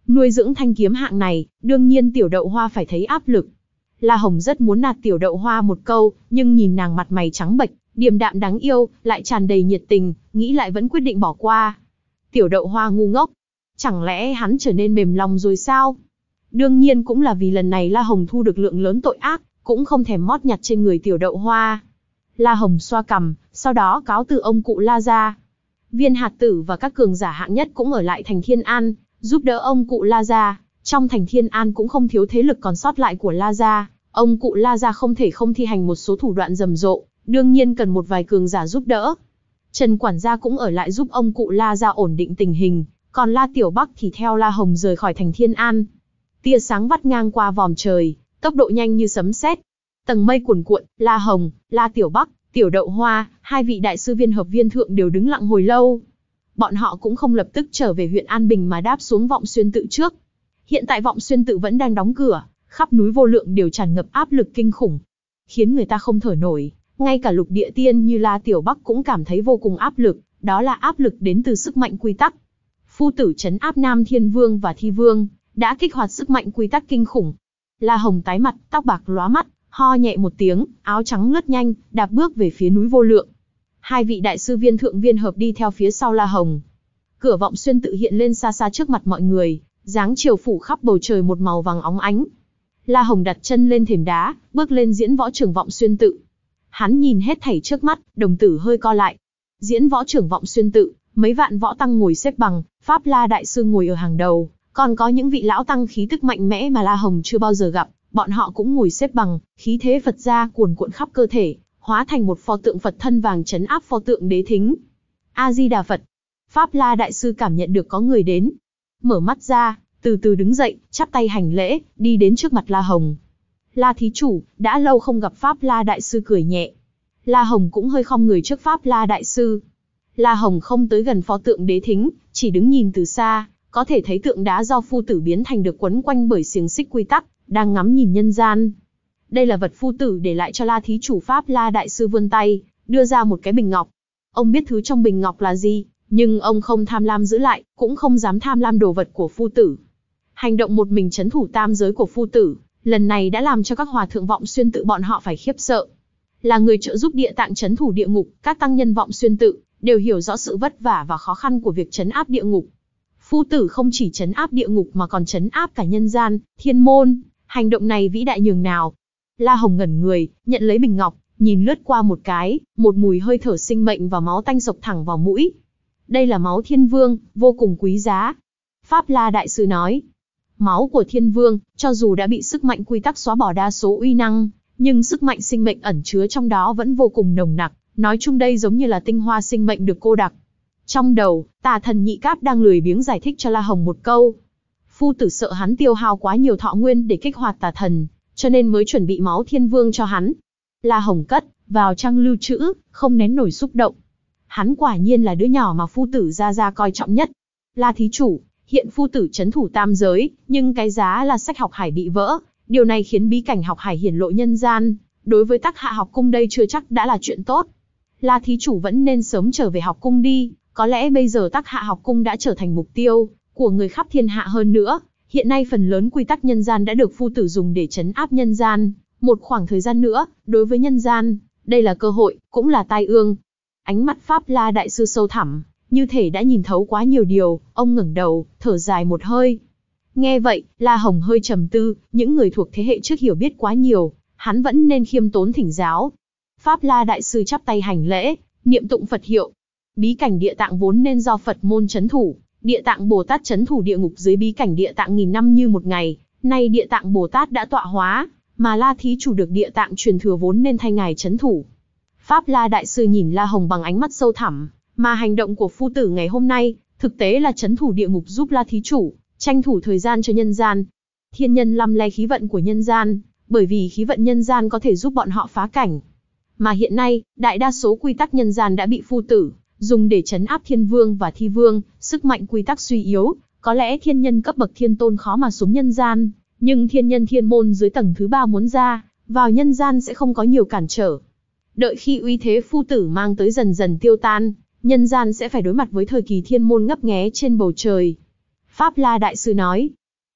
Speaker 1: Nuôi dưỡng thanh kiếm hạng này, đương nhiên Tiểu Đậu Hoa phải thấy áp lực. La Hồng rất muốn nạt Tiểu Đậu Hoa một câu, nhưng nhìn nàng mặt mày trắng bệch, điềm đạm đáng yêu, lại tràn đầy nhiệt tình, nghĩ lại vẫn quyết định bỏ qua. Tiểu Đậu Hoa ngu ngốc. Chẳng lẽ hắn trở nên mềm lòng rồi sao? Đương nhiên cũng là vì lần này La Hồng thu được lượng lớn tội ác, cũng không thèm mót nhặt trên người Tiểu Đậu Hoa. La Hồng xoa cằm, sau đó cáo từ ông cụ La ra. Viên Hạt Tử và các cường giả hạng nhất cũng ở lại thành Thiên An, giúp đỡ ông cụ La ra. Trong thành Thiên An cũng không thiếu thế lực còn sót lại của La gia, ông cụ La gia không thể không thi hành một số thủ đoạn rầm rộ, đương nhiên cần một vài cường giả giúp đỡ. Trần quản gia cũng ở lại giúp ông cụ La gia ổn định tình hình, còn La Tiểu Bắc thì theo La Hồng rời khỏi thành Thiên An. Tia sáng vắt ngang qua vòm trời, tốc độ nhanh như sấm sét. Tầng mây cuồn cuộn, La Hồng, La Tiểu Bắc, Tiểu Đậu Hoa, hai vị đại sư viên hợp viên thượng đều đứng lặng hồi lâu. Bọn họ cũng không lập tức trở về huyện An Bình mà đáp xuống Vọng Xuyên Tự trước. Hiện tại Vọng Xuyên Tự vẫn đang đóng cửa, khắp núi vô lượng đều tràn ngập áp lực kinh khủng, khiến người ta không thở nổi. Ngay cả lục địa tiên như La Tiểu Bắc cũng cảm thấy vô cùng áp lực, đó là áp lực đến từ sức mạnh quy tắc. Phu tử trấn áp Nam Thiên Vương và Thi Vương, đã kích hoạt sức mạnh quy tắc kinh khủng. La Hồng tái mặt, tóc bạc lóa mắt, ho nhẹ một tiếng, áo trắng lướt nhanh, đạp bước về phía núi vô lượng. Hai vị đại sư viên thượng viên hợp đi theo phía sau La Hồng. Cửa Vọng Xuyên Tự hiện lên xa xa trước mặt mọi người, dáng chiều phủ khắp bầu trời một màu vàng óng ánh. La Hồng đặt chân lên thềm đá, bước lên diễn võ trường Vọng Xuyên Tự. Hắn nhìn hết thảy trước mắt, đồng tử hơi co lại. Diễn võ trường Vọng Xuyên Tự, mấy vạn võ tăng ngồi xếp bằng, Pháp La đại sư ngồi ở hàng đầu, còn có những vị lão tăng khí tức mạnh mẽ mà La Hồng chưa bao giờ gặp, bọn họ cũng ngồi xếp bằng, khí thế Phật gia cuồn cuộn khắp cơ thể, hóa thành một pho tượng Phật thân vàng trấn áp pho tượng Đế Thính. A Di Đà Phật. Pháp La đại sư cảm nhận được có người đến, mở mắt ra, từ từ đứng dậy, chắp tay hành lễ, đi đến trước mặt La Hồng. La thí chủ, đã lâu không gặp. Pháp La đại sư cười nhẹ. La Hồng cũng hơi khom người trước Pháp La đại sư. La Hồng không tới gần pho tượng Đế Thính, chỉ đứng nhìn từ xa, có thể thấy tượng đá do phu tử biến thành được quấn quanh bởi xiềng xích quy tắc, đang ngắm nhìn nhân gian. Đây là vật phu tử để lại cho La thí chủ. Pháp La đại sư vươn tay, đưa ra một cái bình ngọc. Ông biết thứ trong bình ngọc là gì, nhưng ông không tham lam giữ lại, cũng không dám tham lam đồ vật của phu tử. Hành động một mình trấn thủ tam giới của phu tử, lần này đã làm cho các hòa thượng Vọng Xuyên Tự bọn họ phải khiếp sợ. Là người trợ giúp địa tạng trấn thủ địa ngục, các tăng nhân Vọng Xuyên Tự đều hiểu rõ sự vất vả và khó khăn của việc trấn áp địa ngục. Phu tử không chỉ trấn áp địa ngục mà còn trấn áp cả nhân gian, thiên môn, hành động này vĩ đại nhường nào. La Hồng ngẩn người, nhận lấy bình ngọc, nhìn lướt qua một cái, một mùi hơi thở sinh mệnh và máu tanh sộc thẳng vào mũi. Đây là máu Thiên Vương, vô cùng quý giá. Pháp La đại sư nói, máu của Thiên Vương, cho dù đã bị sức mạnh quy tắc xóa bỏ đa số uy năng, nhưng sức mạnh sinh mệnh ẩn chứa trong đó vẫn vô cùng nồng nặc, nói chung đây giống như là tinh hoa sinh mệnh được cô đặc. Trong đầu, Tà Thần Nhị Cáp đang lười biếng giải thích cho La Hồng một câu. Phu tử sợ hắn tiêu hao quá nhiều thọ nguyên để kích hoạt tà thần, cho nên mới chuẩn bị máu Thiên Vương cho hắn. La Hồng cất vào trang lưu trữ, không nén nổi xúc động. Hắn quả nhiên là đứa nhỏ mà phu tử gia gia coi trọng nhất. La thí chủ, hiện phu tử trấn thủ tam giới, nhưng cái giá là sách học hải bị vỡ, điều này khiến bí cảnh học hải hiển lộ nhân gian, đối với Tắc Hạ học cung đây chưa chắc đã là chuyện tốt. La thí chủ vẫn nên sớm trở về học cung đi, có lẽ bây giờ Tắc Hạ học cung đã trở thành mục tiêu của người khắp thiên hạ hơn nữa, hiện nay phần lớn quy tắc nhân gian đã được phu tử dùng để trấn áp nhân gian, một khoảng thời gian nữa, đối với nhân gian, đây là cơ hội, cũng là tai ương. Ánh mắt Pháp La đại sư sâu thẳm, như thể đã nhìn thấu quá nhiều điều, ông ngẩng đầu, thở dài một hơi. Nghe vậy, La Hồng hơi trầm tư, những người thuộc thế hệ trước hiểu biết quá nhiều, hắn vẫn nên khiêm tốn thỉnh giáo. Pháp La đại sư chắp tay hành lễ, niệm tụng Phật hiệu. Bí cảnh địa tạng vốn nên do Phật môn trấn thủ, Địa Tạng Bồ Tát trấn thủ địa ngục dưới bí cảnh địa tạng nghìn năm như một ngày, nay Địa Tạng Bồ Tát đã tọa hóa, mà La thí chủ được địa tạng truyền thừa vốn nên thay ngài trấn thủ. Pháp La đại sư nhìn La Hồng bằng ánh mắt sâu thẳm, mà hành động của phu tử ngày hôm nay, thực tế là trấn thủ địa ngục giúp La thí chủ, tranh thủ thời gian cho nhân gian. Thiên nhân lăm le khí vận của nhân gian, bởi vì khí vận nhân gian có thể giúp bọn họ phá cảnh. Mà hiện nay, đại đa số quy tắc nhân gian đã bị phu tử dùng để trấn áp Thiên Vương và Thi Vương, sức mạnh quy tắc suy yếu, có lẽ thiên nhân cấp bậc thiên tôn khó mà xuống nhân gian, nhưng thiên nhân thiên môn dưới tầng thứ ba muốn ra vào nhân gian sẽ không có nhiều cản trở. Đợi khi uy thế phu tử mang tới dần dần tiêu tan, nhân gian sẽ phải đối mặt với thời kỳ thiên môn ngấp nghé trên bầu trời. Pháp La đại sư nói,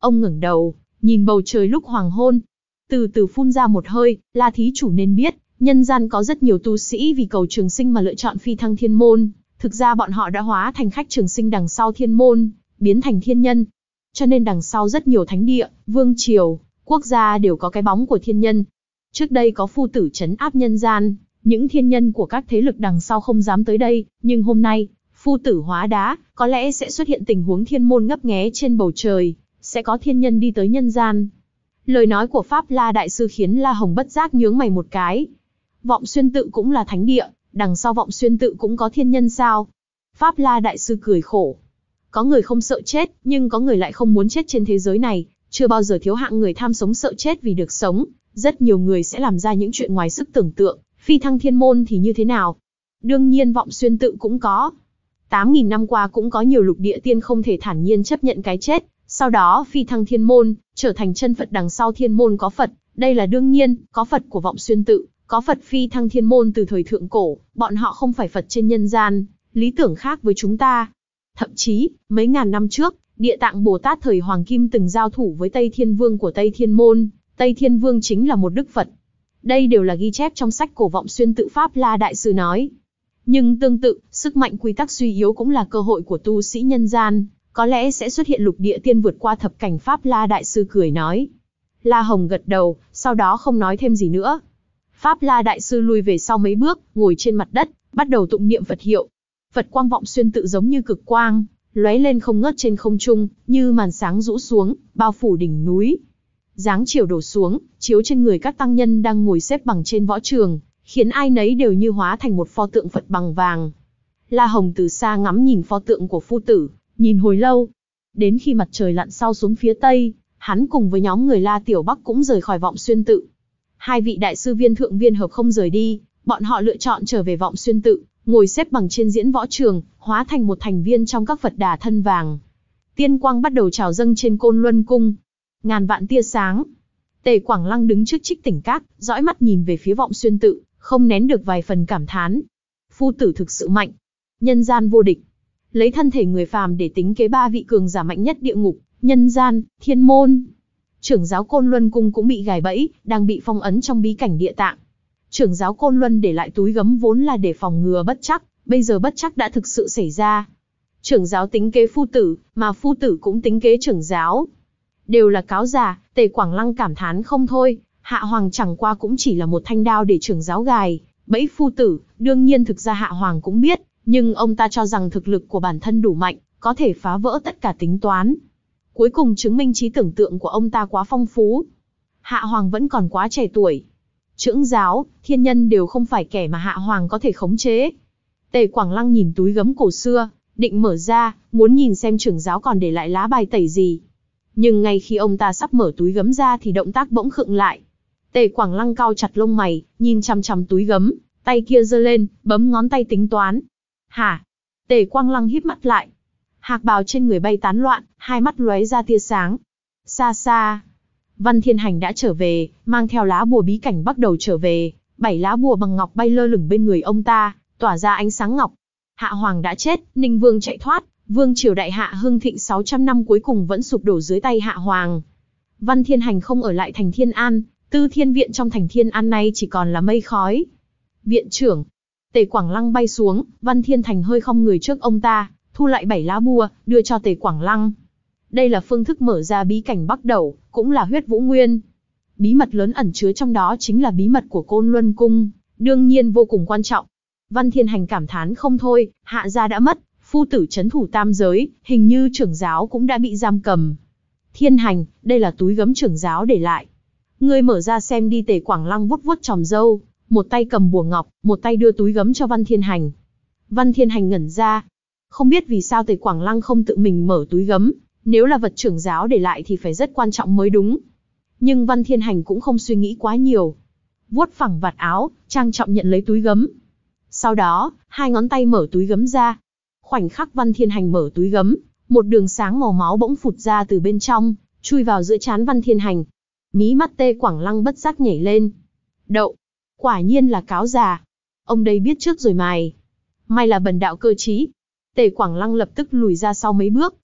Speaker 1: Ông ngẩng đầu, nhìn bầu trời lúc hoàng hôn. Từ từ phun ra một hơi, La thí chủ nên biết, nhân gian có rất nhiều tu sĩ vì cầu trường sinh mà lựa chọn phi thăng thiên môn. Thực ra bọn họ đã hóa thành khách trường sinh đằng sau thiên môn, biến thành thiên nhân. Cho nên đằng sau rất nhiều thánh địa, vương triều, quốc gia đều có cái bóng của thiên nhân. Trước đây có phu tử trấn áp nhân gian, những thiên nhân của các thế lực đằng sau không dám tới đây, nhưng hôm nay, phu tử hóa đá, có lẽ sẽ xuất hiện tình huống thiên môn ngấp nghé trên bầu trời, sẽ có thiên nhân đi tới nhân gian. Lời nói của Pháp La Đại Sư khiến La Hồng bất giác nhướng mày một cái. Vọng Xuyên Tự cũng là thánh địa, đằng sau Vọng Xuyên Tự cũng có thiên nhân sao? Pháp La Đại Sư cười khổ. Có người không sợ chết, nhưng có người lại không muốn chết trên thế giới này, chưa bao giờ thiếu hạng người tham sống sợ chết vì được sống. Rất nhiều người sẽ làm ra những chuyện ngoài sức tưởng tượng, phi thăng thiên môn thì như thế nào? Đương nhiên Vọng Xuyên Tự cũng có. tám nghìn năm qua cũng có nhiều lục địa tiên không thể thản nhiên chấp nhận cái chết, sau đó phi thăng thiên môn, trở thành chân Phật đằng sau thiên môn có Phật, đây là đương nhiên, có Phật của Vọng Xuyên Tự, có Phật phi thăng thiên môn từ thời thượng cổ, bọn họ không phải Phật trên nhân gian, lý tưởng khác với chúng ta. Thậm chí, mấy ngàn năm trước, Địa Tạng Bồ Tát thời Hoàng Kim từng giao thủ với Tây Thiên Vương của Tây Thiên Môn, Tây Thiên Vương chính là một đức Phật. Đây đều là ghi chép trong sách cổ Vọng Xuyên Tự Pháp La Đại Sư nói. Nhưng tương tự, sức mạnh quy tắc suy yếu cũng là cơ hội của tu sĩ nhân gian, có lẽ sẽ xuất hiện lục địa tiên vượt qua thập cảnh. Pháp La Đại Sư cười nói. La Hồng gật đầu, sau đó không nói thêm gì nữa. Pháp La Đại Sư lùi về sau mấy bước, ngồi trên mặt đất, bắt đầu tụng niệm Phật hiệu. Phật quang Vọng Xuyên Tự giống như cực quang, lóe lên không ngớt trên không trung, như màn sáng rũ xuống, bao phủ đỉnh núi. Dáng chiều đổ xuống, chiếu trên người các tăng nhân đang ngồi xếp bằng trên võ trường, khiến ai nấy đều như hóa thành một pho tượng Phật bằng vàng. La Hồng từ xa ngắm nhìn pho tượng của phu tử, nhìn hồi lâu. Đến khi mặt trời lặn sau xuống phía tây, hắn cùng với nhóm người La Tiểu Bắc cũng rời khỏi Vọng Xuyên Tự. Hai vị đại sư Viên Thượng Viên Hợp không rời đi, bọn họ lựa chọn trở về Vọng Xuyên Tự, ngồi xếp bằng trên diễn võ trường, hóa thành một thành viên trong các Phật đà thân vàng. Tiên quang bắt đầu trào dâng trên Côn Luân Cung. Ngàn vạn tia sáng. Tề Quảng Lăng đứng trước Trích Tỉnh Các, dõi mắt nhìn về phía Vọng Xuyên Tự, không nén được vài phần cảm thán. Phu tử thực sự mạnh, nhân gian vô địch. Lấy thân thể người phàm để tính kế ba vị cường giả mạnh nhất địa ngục, nhân gian, thiên môn. Trưởng giáo Côn Luân Cung cũng bị gài bẫy, đang bị phong ấn trong bí cảnh địa tạng. Trưởng giáo Côn Luân để lại túi gấm vốn là để phòng ngừa bất trắc, bây giờ bất trắc đã thực sự xảy ra. Trưởng giáo tính kế phu tử, mà phu tử cũng tính kế trưởng giáo. Đều là cáo già. Tề Quảng Lăng cảm thán không thôi, Hạ Hoàng chẳng qua cũng chỉ là một thanh đao để trưởng giáo gài bẫy phu tử, đương nhiên thực ra Hạ Hoàng cũng biết, nhưng ông ta cho rằng thực lực của bản thân đủ mạnh, có thể phá vỡ tất cả tính toán. Cuối cùng chứng minh trí tưởng tượng của ông ta quá phong phú. Hạ Hoàng vẫn còn quá trẻ tuổi. Trưởng giáo, thiên nhân đều không phải kẻ mà Hạ Hoàng có thể khống chế. Tề Quảng Lăng nhìn túi gấm cổ xưa, định mở ra, muốn nhìn xem trưởng giáo còn để lại lá bài tẩy gì. Nhưng ngay khi ông ta sắp mở túi gấm ra thì động tác bỗng khựng lại. Tề Quảng Lăng cau chặt lông mày, nhìn chằm chằm túi gấm, tay kia giơ lên, bấm ngón tay tính toán. Hả? Tề Quảng Lăng híp mắt lại. Hạc bào trên người bay tán loạn, hai mắt lóe ra tia sáng. Xa xa, Văn Thiên Hành đã trở về, mang theo lá bùa bí cảnh bắt đầu trở về. Bảy lá bùa bằng ngọc bay lơ lửng bên người ông ta, tỏa ra ánh sáng ngọc. Hạ Hoàng đã chết, Ninh Vương chạy thoát, Vương triều đại hạ hưng thịnh sáu trăm năm cuối cùng vẫn sụp đổ dưới tay Hạ Hoàng. Văn Thiên Hành không ở lại thành Thiên An, Tư Thiên Viện trong thành Thiên An nay chỉ còn là mây khói. Viện trưởng. Tề Quảng Lăng bay xuống, Văn Thiên Thành hơi khom người trước ông ta, thu lại bảy lá bùa, đưa cho Tề Quảng Lăng. Đây là phương thức mở ra bí cảnh Bắc Đẩu, cũng là huyết vũ nguyên. Bí mật lớn ẩn chứa trong đó chính là bí mật của Côn Luân Cung, đương nhiên vô cùng quan trọng. Văn Thiên Hành cảm thán không thôi, Hạ gia đã mất, phu tử trấn thủ tam giới, hình như trưởng giáo cũng đã bị giam cầm. Thiên Hành, đây là túi gấm trưởng giáo để lại. Ngươi mở ra xem đi. Tề Quảng Lăng vuốt vuốt chòm râu, một tay cầm bùa ngọc, một tay đưa túi gấm cho Văn Thiên Hành. Văn Thiên Hành ngẩn ra. Không biết vì sao Tề Quảng Lăng không tự mình mở túi gấm, nếu là vật trưởng giáo để lại thì phải rất quan trọng mới đúng. Nhưng Văn Thiên Hành cũng không suy nghĩ quá nhiều. Vuốt phẳng vạt áo, trang trọng nhận lấy túi gấm. Sau đó, hai ngón tay mở túi gấm ra. Khoảnh khắc Văn Thiên Hành mở túi gấm, một đường sáng màu máu bỗng phụt ra từ bên trong, chui vào giữa trán Văn Thiên Hành. Mí mắt Tề Quảng Lăng bất giác nhảy lên. Đậu, quả nhiên là cáo già. Ông đây biết trước rồi mày. May là bần đạo cơ trí. Tề Quảng Lăng lập tức lùi ra sau mấy bước,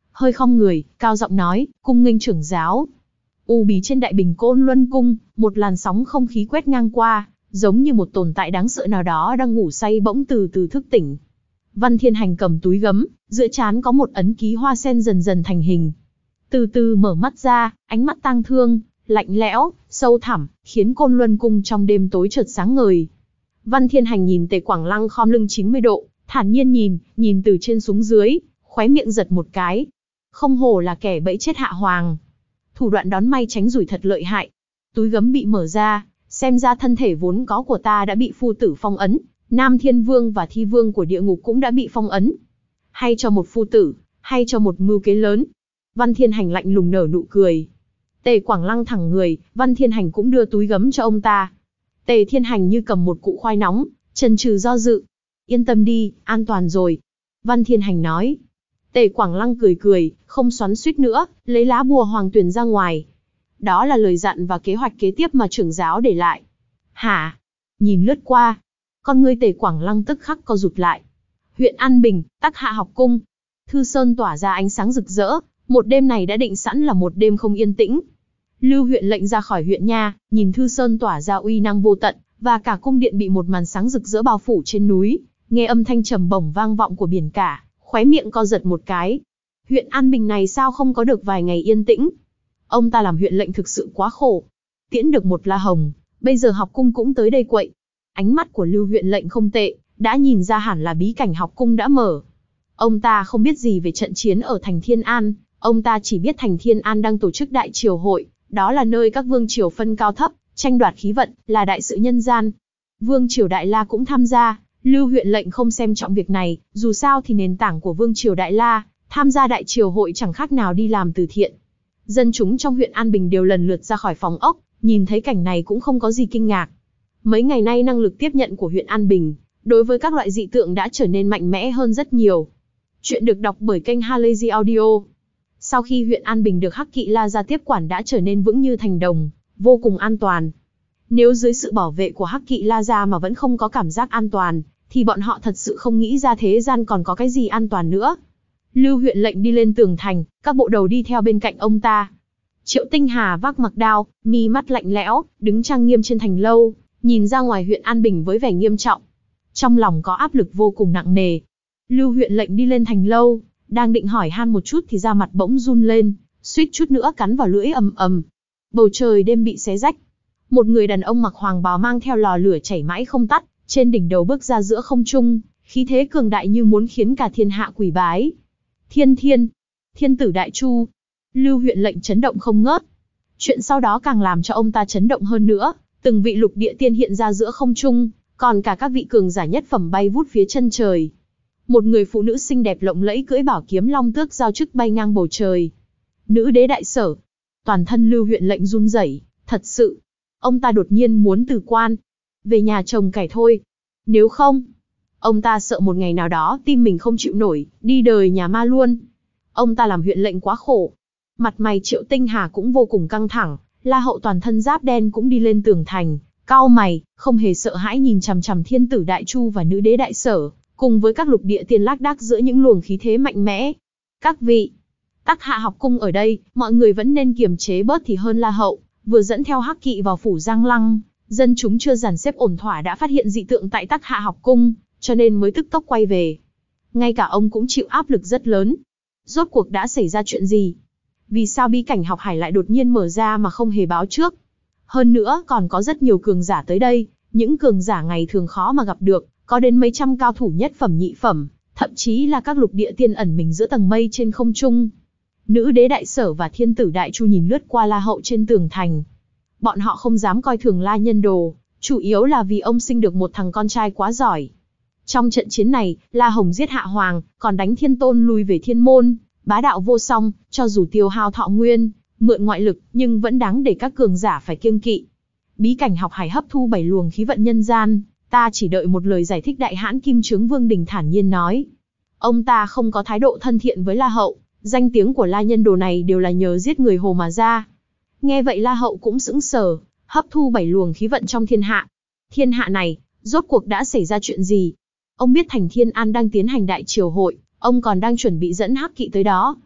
Speaker 1: hơi khom người, cao giọng nói, cung nghênh trưởng giáo. U bí trên đại bình Côn Luân cung, một làn sóng không khí quét ngang qua, giống như một tồn tại đáng sợ nào đó đang ngủ say bỗng từ từ thức tỉnh. Văn Thiên Hành cầm túi gấm, giữa trán có một ấn ký hoa sen dần dần thành hình. Từ từ mở mắt ra, ánh mắt tang thương, lạnh lẽo, sâu thẳm, khiến Côn Luân cung trong đêm tối chợt sáng ngời. Văn Thiên Hành nhìn Tề Quảng Lăng khom lưng chín mươi độ, thản nhiên nhìn, nhìn từ trên xuống dưới, khóe miệng giật một cái. Không hổ là kẻ bẫy chết hạ hoàng. Thủ đoạn đón may tránh rủi thật lợi hại. Túi gấm bị mở ra, xem ra thân thể vốn có của ta đã bị phu tử phong ấn, Nam Thiên Vương và Thi Vương của địa ngục cũng đã bị phong ấn. Hay cho một phu tử, hay cho một mưu kế lớn. Văn Thiên Hành lạnh lùng nở nụ cười. Tề Quảng Lăng thẳng người, Văn Thiên Hành cũng đưa túi gấm cho ông ta. Tề Thiên Hành như cầm một cụ khoai nóng, chần chừ do dự. Yên tâm đi, an toàn rồi. Văn Thiên Hành nói. Tề Quảng Lăng cười cười, không xoắn xuýt nữa, lấy lá bùa hoàng tuyển ra ngoài. Đó là lời dặn và kế hoạch kế tiếp mà trưởng giáo để lại. Hả? Nhìn lướt qua, con ngươi Tề Quảng Lăng tức khắc co rụt lại. Huyện An Bình, Tắc Hạ học cung. Thư Sơn tỏa ra ánh sáng rực rỡ, một đêm này đã định sẵn là một đêm không yên tĩnh. Lưu huyện lệnh ra khỏi huyện nha, nhìn Thư Sơn tỏa ra uy năng vô tận, và cả cung điện bị một màn sáng rực rỡ bao phủ trên núi, nghe âm thanh trầm bổng vang vọng của biển cả, khóe miệng co giật một cái. Huyện An Bình này sao không có được vài ngày yên tĩnh? Ông ta làm huyện lệnh thực sự quá khổ. Tiễn được một La Hồng, bây giờ học cung cũng tới đây quậy. Ánh mắt của Lưu huyện lệnh không tệ, đã nhìn ra hẳn là bí cảnh học cung đã mở. Ông ta không biết gì về trận chiến ở thành Thiên An, ông ta chỉ biết thành Thiên An đang tổ chức đại triều hội, đó là nơi các vương triều phân cao thấp, tranh đoạt khí vận, là đại sự nhân gian. Vương triều Đại La cũng tham gia, Lưu huyện lệnh không xem trọng việc này, dù sao thì nền tảng của vương triều Đại La, tham gia đại triều hội chẳng khác nào đi làm từ thiện. Dân chúng trong huyện An Bình đều lần lượt ra khỏi phòng ốc, nhìn thấy cảnh này cũng không có gì kinh ngạc. Mấy ngày nay năng lực tiếp nhận của huyện An Bình, đối với các loại dị tượng đã trở nên mạnh mẽ hơn rất nhiều. Chuyện được đọc bởi kênh Halazy Audio. Sau khi huyện An Bình được Hắc Kỵ La Gia tiếp quản đã trở nên vững như thành đồng, vô cùng an toàn. Nếu dưới sự bảo vệ của Hắc Kỵ La Gia mà vẫn không có cảm giác an toàn, thì bọn họ thật sự không nghĩ ra thế gian còn có cái gì an toàn nữa. Lưu huyện lệnh đi lên tường thành, các bộ đầu đi theo bên cạnh ông ta. Triệu Tinh Hà vác mặc đao, mi mắt lạnh lẽo, đứng trang nghiêm trên thành lâu, nhìn ra ngoài huyện An Bình với vẻ nghiêm trọng. Trong lòng có áp lực vô cùng nặng nề. Lưu huyện lệnh đi lên thành lâu, đang định hỏi han một chút thì da mặt bỗng run lên, suýt chút nữa cắn vào lưỡi ầm ầm. Bầu trời đêm bị xé rách. Một người đàn ông mặc hoàng bào mang theo lò lửa chảy mãi không tắt, trên đỉnh đầu bước ra giữa không trung, khí thế cường đại như muốn khiến cả thiên hạ quỳ bái. Thiên Thiên, Thiên tử Đại Chu. Lưu huyện lệnh chấn động không ngớt. Chuyện sau đó càng làm cho ông ta chấn động hơn nữa, từng vị lục địa tiên hiện ra giữa không trung, còn cả các vị cường giả nhất phẩm bay vút phía chân trời. Một người phụ nữ xinh đẹp lộng lẫy cưỡi bảo kiếm long tước giao chức bay ngang bầu trời. Nữ đế đại sở. Toàn thân Lưu huyện lệnh run rẩy, thật sự. Ông ta đột nhiên muốn từ quan, về nhà chồng cải thôi. Nếu không, ông ta sợ một ngày nào đó tim mình không chịu nổi, đi đời nhà ma luôn. Ông ta làm huyện lệnh quá khổ. Mặt mày Triệu Tinh Hà cũng vô cùng căng thẳng, La Hậu toàn thân giáp đen cũng đi lên tường thành, cau mày, không hề sợ hãi nhìn chằm chằm Thiên tử Đại Chu và nữ đế đại sở, cùng với các lục địa tiên lác đác giữa những luồng khí thế mạnh mẽ. Các vị, Tắc Hạ học cung ở đây, mọi người vẫn nên kiềm chế bớt thì hơn. La Hậu vừa dẫn theo Hắc Kỵ vào phủ Giang Lăng, dân chúng chưa dàn xếp ổn thỏa đã phát hiện dị tượng tại Tắc Hạ học cung, cho nên mới tức tốc quay về. Ngay cả ông cũng chịu áp lực rất lớn. Rốt cuộc đã xảy ra chuyện gì? Vì sao bí cảnh học hải lại đột nhiên mở ra mà không hề báo trước? Hơn nữa còn có rất nhiều cường giả tới đây, những cường giả ngày thường khó mà gặp được, có đến mấy trăm cao thủ nhất phẩm nhị phẩm, thậm chí là các lục địa tiên ẩn mình giữa tầng mây trên không trung. Nữ đế đại sở và thiên tử Đại Chu nhìn lướt qua La Hậu trên tường thành. Bọn họ không dám coi thường La Nhân Đồ, chủ yếu là vì ông sinh được một thằng con trai quá giỏi. Trong trận chiến này, La Hồng giết Hạ Hoàng, còn đánh Thiên Tôn lui về Thiên Môn, bá đạo vô song, cho dù tiêu hao thọ nguyên, mượn ngoại lực, nhưng vẫn đáng để các cường giả phải kiêng kỵ. Bí cảnh học hải hấp thu bảy luồng khí vận nhân gian, ta chỉ đợi một lời giải thích. Đại hãn Kim Chướng Vương Đình thản nhiên nói. Ông ta không có thái độ thân thiện với La Hậu, danh tiếng của La Nhân Đồ này đều là nhờ giết người Hồ mà ra. Nghe vậy La Hậu cũng sững sờ, hấp thu bảy luồng khí vận trong thiên hạ. Thiên hạ này, rốt cuộc đã xảy ra chuyện gì? Ông biết thành Thiên An đang tiến hành đại triều hội, ông còn đang chuẩn bị dẫn Hắc Kỵ tới đó.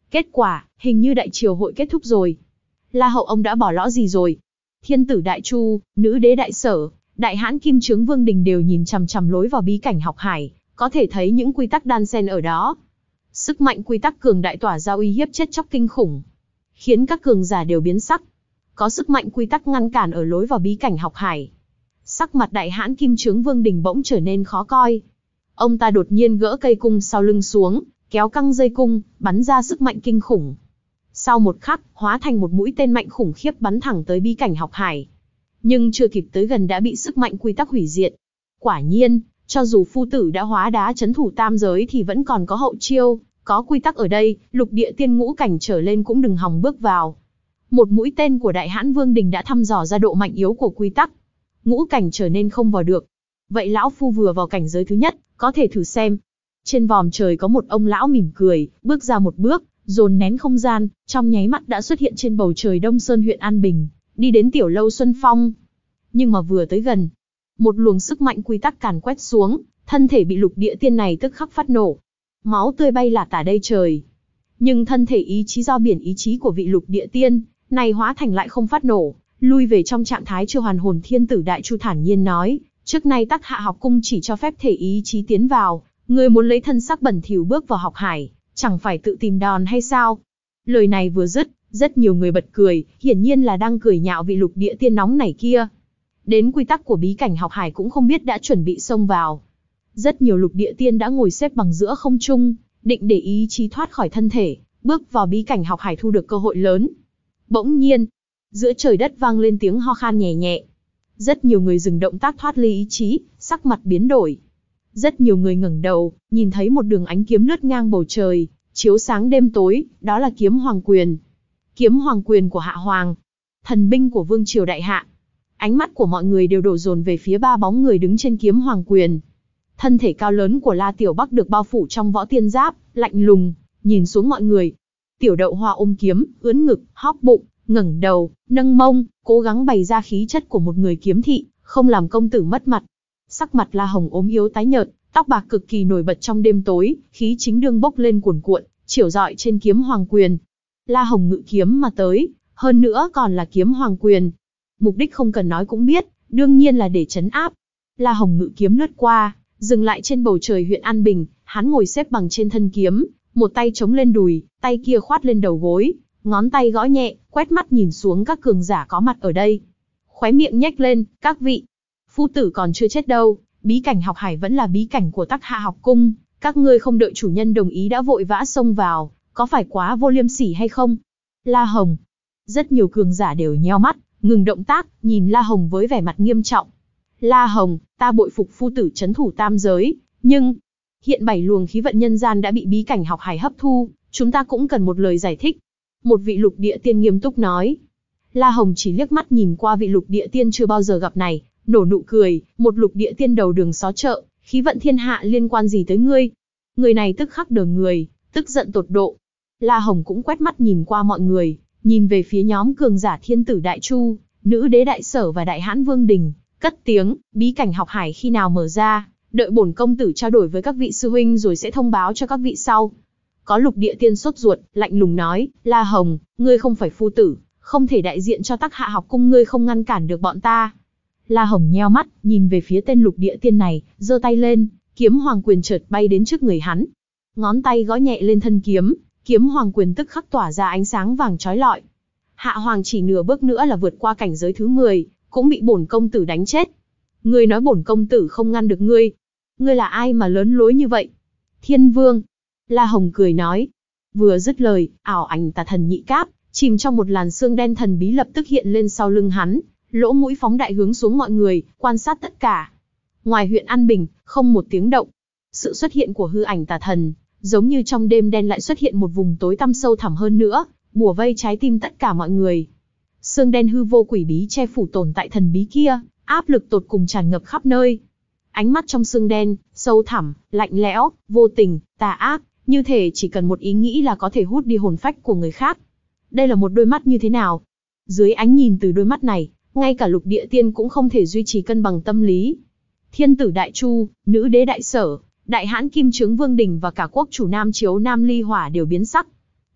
Speaker 1: Kết quả, hình như đại triều hội kết thúc rồi. La Hậu ông đã bỏ lõ gì rồi? Thiên tử Đại Chu, nữ đế Đại Sở, đại hãn Kim Chướng Vương Đình đều nhìn chằm chằm lối vào bí cảnh học hải, có thể thấy những quy tắc đan xen ở đó. Sức mạnh quy tắc cường đại tỏa ra uy hiếp chết chóc kinh khủng, khiến các cường giả đều biến sắc. Có sức mạnh quy tắc ngăn cản ở lối vào bí cảnh học hải. Sắc mặt đại hãn Kim Chướng Vương Đình bỗng trở nên khó coi. Ông ta đột nhiên gỡ cây cung sau lưng xuống, kéo căng dây cung, bắn ra sức mạnh kinh khủng. Sau một khắc, hóa thành một mũi tên mạnh khủng khiếp bắn thẳng tới bí cảnh học hải. Nhưng chưa kịp tới gần đã bị sức mạnh quy tắc hủy diệt. Quả nhiên, cho dù phu tử đã hóa đá chấn thủ tam giới thì vẫn còn có hậu chiêu, có quy tắc ở đây, lục địa tiên ngũ cảnh trở lên cũng đừng hòng bước vào. Một mũi tên của đại hãn Vương Đình đã thăm dò ra độ mạnh yếu của quy tắc. Ngũ cảnh trở nên không vào được. Vậy lão phu vừa vào cảnh giới thứ nhất, có thể thử xem. Trên vòm trời có một ông lão mỉm cười, bước ra một bước, dồn nén không gian, trong nháy mắt đã xuất hiện trên bầu trời Đông Sơn huyện An Bình, đi đến tiểu lâu Xuân Phong. Nhưng mà vừa tới gần, một luồng sức mạnh quy tắc càn quét xuống, thân thể bị lục địa tiên này tức khắc phát nổ. Máu tươi bay là tả đây trời. Nhưng thân thể ý chí do biển ý chí của vị lục địa tiên này hóa thành lại không phát nổ, lui về trong trạng thái chưa hoàn hồn. Thiên tử Đại Chu thản nhiên nói, trước nay Tắc Hạ học cung chỉ cho phép thể ý chí tiến vào, người muốn lấy thân xác bẩn thỉu bước vào học hải, chẳng phải tự tìm đòn hay sao? Lời này vừa dứt, rất nhiều người bật cười, hiển nhiên là đang cười nhạo vị lục địa tiên nóng này kia. Đến quy tắc của bí cảnh học hải cũng không biết đã chuẩn bị xông vào. Rất nhiều lục địa tiên đã ngồi xếp bằng giữa không trung, định để ý chí thoát khỏi thân thể, bước vào bí cảnh học hải thu được cơ hội lớn. Bỗng nhiên, giữa trời đất vang lên tiếng ho khan nhẹ nhẹ. Rất nhiều người dừng động tác thoát ly ý chí, sắc mặt biến đổi. Rất nhiều người ngẩng đầu, nhìn thấy một đường ánh kiếm lướt ngang bầu trời, chiếu sáng đêm tối, đó là kiếm hoàng quyền. Kiếm hoàng quyền của Hạ Hoàng, thần binh của Vương Triều Đại Hạ. Ánh mắt của mọi người đều đổ dồn về phía ba bóng người đứng trên kiếm hoàng quyền. Thân thể cao lớn của La Tiểu Bắc được bao phủ trong võ tiên giáp, lạnh lùng, nhìn xuống mọi người. Tiểu Đậu Hoa ôm kiếm, ưỡn ngực, hóp bụng, ngẩng đầu, nâng mông, cố gắng bày ra khí chất của một người kiếm thị, không làm công tử mất mặt. Sắc mặt La Hồng ốm yếu tái nhợt, tóc bạc cực kỳ nổi bật trong đêm tối, khí chính đương bốc lên cuồn cuộn, chiếu rọi trên kiếm hoàng quyền. La Hồng ngự kiếm mà tới, hơn nữa còn là kiếm hoàng quyền. Mục đích không cần nói cũng biết, đương nhiên là để trấn áp. La Hồng ngự kiếm lướt qua, dừng lại trên bầu trời huyện An Bình, hắn ngồi xếp bằng trên thân kiếm, một tay chống lên đùi, tay kia khoát lên đầu gối, ngón tay gõ nhẹ, quét mắt nhìn xuống các cường giả có mặt ở đây. Khóe miệng nhếch lên, các vị, phu tử còn chưa chết đâu, bí cảnh học hải vẫn là bí cảnh của Tắc Hạ học cung, các ngươi không đợi chủ nhân đồng ý đã vội vã xông vào, có phải quá vô liêm sỉ hay không? La Hồng. Rất nhiều cường giả đều nheo mắt, ngừng động tác, nhìn La Hồng với vẻ mặt nghiêm trọng. La Hồng, ta bội phục phu tử trấn thủ tam giới, nhưng hiện bảy luồng khí vận nhân gian đã bị bí cảnh học hải hấp thu, chúng ta cũng cần một lời giải thích. Một vị lục địa tiên nghiêm túc nói. La Hồng chỉ liếc mắt nhìn qua vị lục địa tiên chưa bao giờ gặp này, nổ nụ cười, một lục địa tiên đầu đường xó chợ, khí vận thiên hạ liên quan gì tới ngươi? Người này tức khắc đờ người, tức giận tột độ. La Hồng cũng quét mắt nhìn qua mọi người, nhìn về phía nhóm cường giả thiên tử Đại Chu, nữ đế Đại Sở và đại hãn Vương Đình, cất tiếng, bí cảnh học hải khi nào mở ra, đợi bổn công tử trao đổi với các vị sư huynh rồi sẽ thông báo cho các vị sau. Có lục địa tiên sốt ruột, lạnh lùng nói, La Hồng, ngươi không phải phu tử, không thể đại diện cho Tắc Hạ học cung, ngươi không ngăn cản được bọn ta. La Hồng nheo mắt, nhìn về phía tên lục địa tiên này, giơ tay lên, kiếm hoàng quyền chợt bay đến trước người hắn. Ngón tay gõ nhẹ lên thân kiếm, kiếm hoàng quyền tức khắc tỏa ra ánh sáng vàng chói lọi. Hạ Hoàng chỉ nửa bước nữa là vượt qua cảnh giới thứ mười, cũng bị bổn công tử đánh chết. Ngươi nói bổn công tử không ngăn được ngươi. Ngươi là ai mà lớn lối như vậy? Thiên Vương. La Hồng cười nói. Vừa dứt lời, ảo ảnh tà thần nhị cáp, chìm trong một làn sương đen thần bí lập tức hiện lên sau lưng hắn, lỗ mũi phóng đại hướng xuống mọi người, quan sát tất cả. Ngoài huyện An Bình, không một tiếng động. Sự xuất hiện của hư ảnh tà thần, giống như trong đêm đen lại xuất hiện một vùng tối tăm sâu thẳm hơn nữa, bủa vây trái tim tất cả mọi người. Sương đen hư vô quỷ bí che phủ tồn tại thần bí kia, áp lực tột cùng tràn ngập khắp nơi. Ánh mắt trong sương đen, sâu thẳm, lạnh lẽo, vô tình, tà ác, như thể chỉ cần một ý nghĩ là có thể hút đi hồn phách của người khác. Đây là một đôi mắt như thế nào? Dưới ánh nhìn từ đôi mắt này, ngay cả lục địa tiên cũng không thể duy trì cân bằng tâm lý. Thiên tử Đại Chu, nữ đế Đại Sở, đại hãn Kim Chướng Vương Đình và cả quốc chủ Nam Chiếu Nam Ly Hỏa đều biến sắc.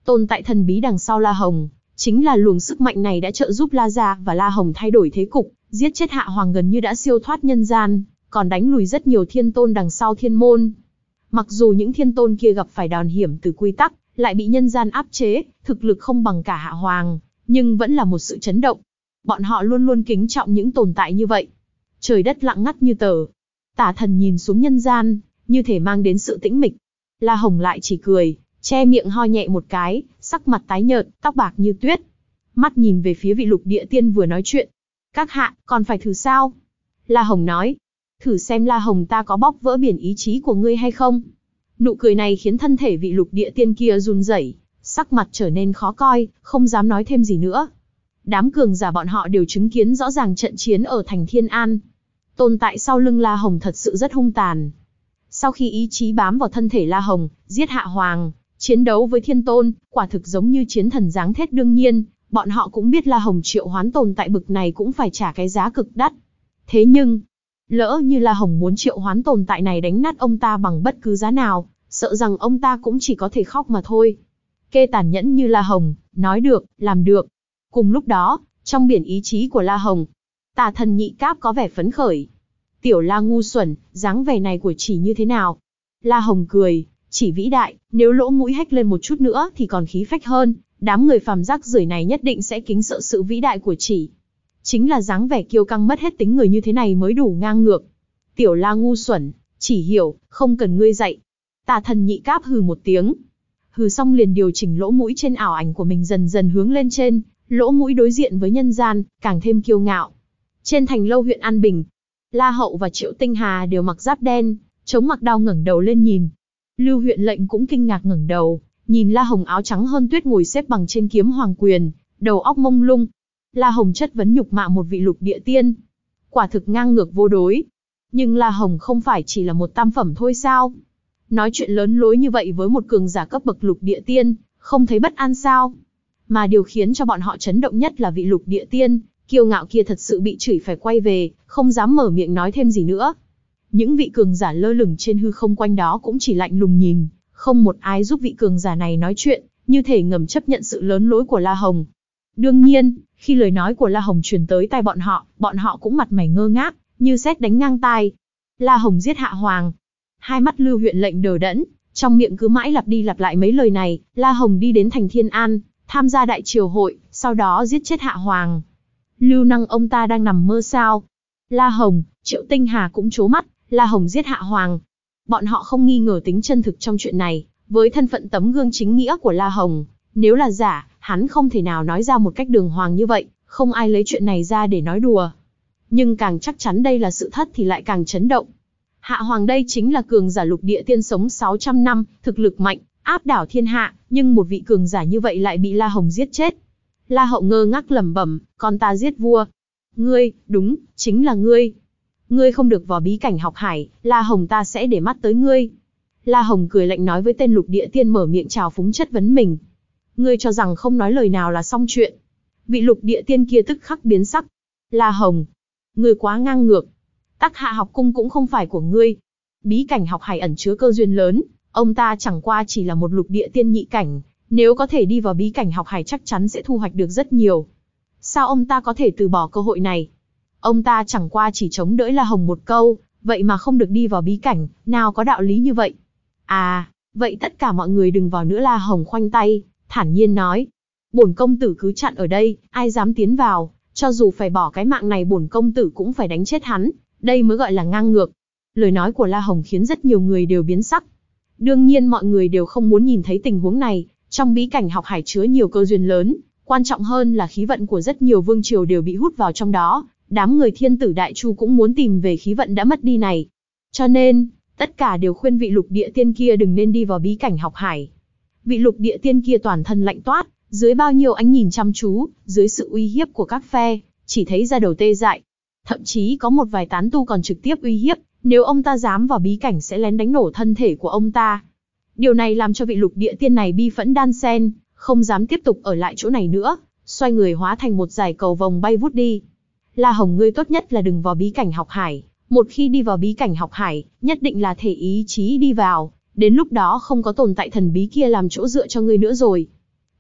Speaker 1: Tồn tại thần bí đằng sau La Hồng, chính là luồng sức mạnh này đã trợ giúp La Gia và La Hồng thay đổi thế cục, giết chết Hạ Hoàng gần như đã siêu thoát nhân gian, còn đánh lùi rất nhiều thiên tôn đằng sau thiên môn. Mặc dù những thiên tôn kia gặp phải đòn hiểm từ quy tắc, lại bị nhân gian áp chế, thực lực không bằng cả Hạ Hoàng, nhưng vẫn là một sự chấn động. Bọn họ luôn luôn kính trọng những tồn tại như vậy. Trời đất lặng ngắt như tờ. Tả Thần nhìn xuống nhân gian, như thể mang đến sự tĩnh mịch. La Hồng lại chỉ cười, che miệng ho nhẹ một cái, sắc mặt tái nhợt, tóc bạc như tuyết. Mắt nhìn về phía vị lục địa tiên vừa nói chuyện. Các hạ, còn phải thử sao? La Hồng nói. Thử xem La Hồng ta có bóp vỡ biển ý chí của ngươi hay không? Nụ cười này khiến thân thể vị lục địa tiên kia run rẩy, sắc mặt trở nên khó coi, không dám nói thêm gì nữa. Đám cường giả bọn họ đều chứng kiến rõ ràng trận chiến ở thành Thiên An. Tồn tại sau lưng La Hồng thật sự rất hung tàn. Sau khi ý chí bám vào thân thể La Hồng, giết Hạ Hoàng, chiến đấu với thiên tôn, quả thực giống như chiến thần giáng thét. Đương nhiên, bọn họ cũng biết La Hồng triệu hoán tồn tại bực này cũng phải trả cái giá cực đắt. Thế nhưng, lỡ như La Hồng muốn triệu hoán tồn tại này đánh nát ông ta bằng bất cứ giá nào, sợ rằng ông ta cũng chỉ có thể khóc mà thôi. Kê tàn nhẫn như La Hồng, nói được, làm được. Cùng lúc đó, trong biển ý chí của La Hồng, Tà Thần Nhị Cáp có vẻ phấn khởi. Tiểu La ngu xuẩn, dáng vẻ này của chỉ như thế nào? La Hồng cười, chỉ vĩ đại, nếu lỗ mũi hách lên một chút nữa thì còn khí phách hơn, đám người phàm rác rưởi này nhất định sẽ kính sợ sự vĩ đại của chỉ. Chính là dáng vẻ kiêu căng mất hết tính người như thế này mới đủ ngang ngược. Tiểu La ngu xuẩn, chỉ hiểu, không cần ngươi dạy. Tà Thần Nhị Cáp hừ một tiếng. Hừ xong liền điều chỉnh lỗ mũi trên ảo ảnh của mình dần dần hướng lên trên, lỗ mũi đối diện với nhân gian, càng thêm kiêu ngạo. Trên thành lâu huyện An Bình, La Hậu và Triệu Tinh Hà đều mặc giáp đen, chống mặc đao ngẩng đầu lên nhìn. Lưu huyện lệnh cũng kinh ngạc ngẩng đầu, nhìn La Hồng áo trắng hơn tuyết ngồi xếp bằng trên kiếm hoàng quyền, đầu óc mông lung. La Hồng chất vấn nhục mạ một vị lục địa tiên, quả thực ngang ngược vô đối. Nhưng La Hồng không phải chỉ là một tam phẩm thôi sao? Nói chuyện lớn lối như vậy với một cường giả cấp bậc lục địa tiên, không thấy bất an sao? Mà điều khiến cho bọn họ chấn động nhất là vị lục địa tiên, kiêu ngạo kia thật sự bị chửi phải quay về, không dám mở miệng nói thêm gì nữa. Những vị cường giả lơ lửng trên hư không quanh đó cũng chỉ lạnh lùng nhìn, không một ai giúp vị cường giả này nói chuyện, như thể ngầm chấp nhận sự lớn lối của La Hồng. Đương nhiên, khi lời nói của La Hồng truyền tới tai bọn họ, bọn họ cũng mặt mày ngơ ngác, như sét đánh ngang tai. La Hồng giết Hạ Hoàng. Hai mắt Lưu huyện lệnh đờ đẫn, trong miệng cứ mãi lặp đi lặp lại mấy lời này. La Hồng đi đến thành Thiên An, tham gia đại triều hội, sau đó giết chết Hạ Hoàng. Lưu Năng ông ta đang nằm mơ sao? La Hồng, Triệu Tinh Hà cũng trố mắt. La Hồng giết Hạ Hoàng. Bọn họ không nghi ngờ tính chân thực trong chuyện này, với thân phận tấm gương chính nghĩa của La Hồng, nếu là giả, hắn không thể nào nói ra một cách đường hoàng như vậy, không ai lấy chuyện này ra để nói đùa. Nhưng càng chắc chắn đây là sự thật thì lại càng chấn động. Hạ Hoàng đây chính là cường giả lục địa tiên sống sáu trăm năm, thực lực mạnh, áp đảo thiên hạ, nhưng một vị cường giả như vậy lại bị La Hồng giết chết. La Hậu ngơ ngác lẩm bẩm, con ta giết vua. Ngươi, đúng, chính là ngươi. Ngươi không được vào bí cảnh học hải, La Hồng ta sẽ để mắt tới ngươi. La Hồng cười lạnh nói với tên lục địa tiên mở miệng trào phúng chất vấn mình. Ngươi cho rằng không nói lời nào là xong chuyện. Vị lục địa tiên kia tức khắc biến sắc. La Hồng, ngươi quá ngang ngược. Tắc Hạ học cung cũng không phải của ngươi. Bí cảnh học hải ẩn chứa cơ duyên lớn, ông ta chẳng qua chỉ là một lục địa tiên nhị cảnh, nếu có thể đi vào bí cảnh học hải chắc chắn sẽ thu hoạch được rất nhiều. Sao ông ta có thể từ bỏ cơ hội này? Ông ta chẳng qua chỉ chống đỡ La Hồng một câu, vậy mà không được đi vào bí cảnh, nào có đạo lý như vậy? À, vậy tất cả mọi người đừng vào nữa. La Hồng khoanh tay, thản nhiên nói. Bổn công tử cứ chặn ở đây, ai dám tiến vào, cho dù phải bỏ cái mạng này bổn công tử cũng phải đánh chết hắn, đây mới gọi là ngang ngược. Lời nói của La Hồng khiến rất nhiều người đều biến sắc. Đương nhiên mọi người đều không muốn nhìn thấy tình huống này, trong bí cảnh học hải chứa nhiều cơ duyên lớn, quan trọng hơn là khí vận của rất nhiều vương triều đều bị hút vào trong đó, đám người thiên tử đại chu cũng muốn tìm về khí vận đã mất đi này. Cho nên, tất cả đều khuyên vị lục địa tiên kia đừng nên đi vào bí cảnh học hải. Vị lục địa tiên kia toàn thân lạnh toát, dưới bao nhiêu ánh nhìn chăm chú, dưới sự uy hiếp của các phe, chỉ thấy da đầu tê dại. Thậm chí có một vài tán tu còn trực tiếp uy hiếp, nếu ông ta dám vào bí cảnh sẽ lén đánh nổ thân thể của ông ta. Điều này làm cho vị lục địa tiên này bi phẫn đan sen, không dám tiếp tục ở lại chỗ này nữa, xoay người hóa thành một dải cầu vồng bay vút đi. La Hồng ngươi tốt nhất là đừng vào bí cảnh học hải, một khi đi vào bí cảnh học hải, nhất định là thể ý chí đi vào, đến lúc đó không có tồn tại thần bí kia làm chỗ dựa cho ngươi nữa rồi.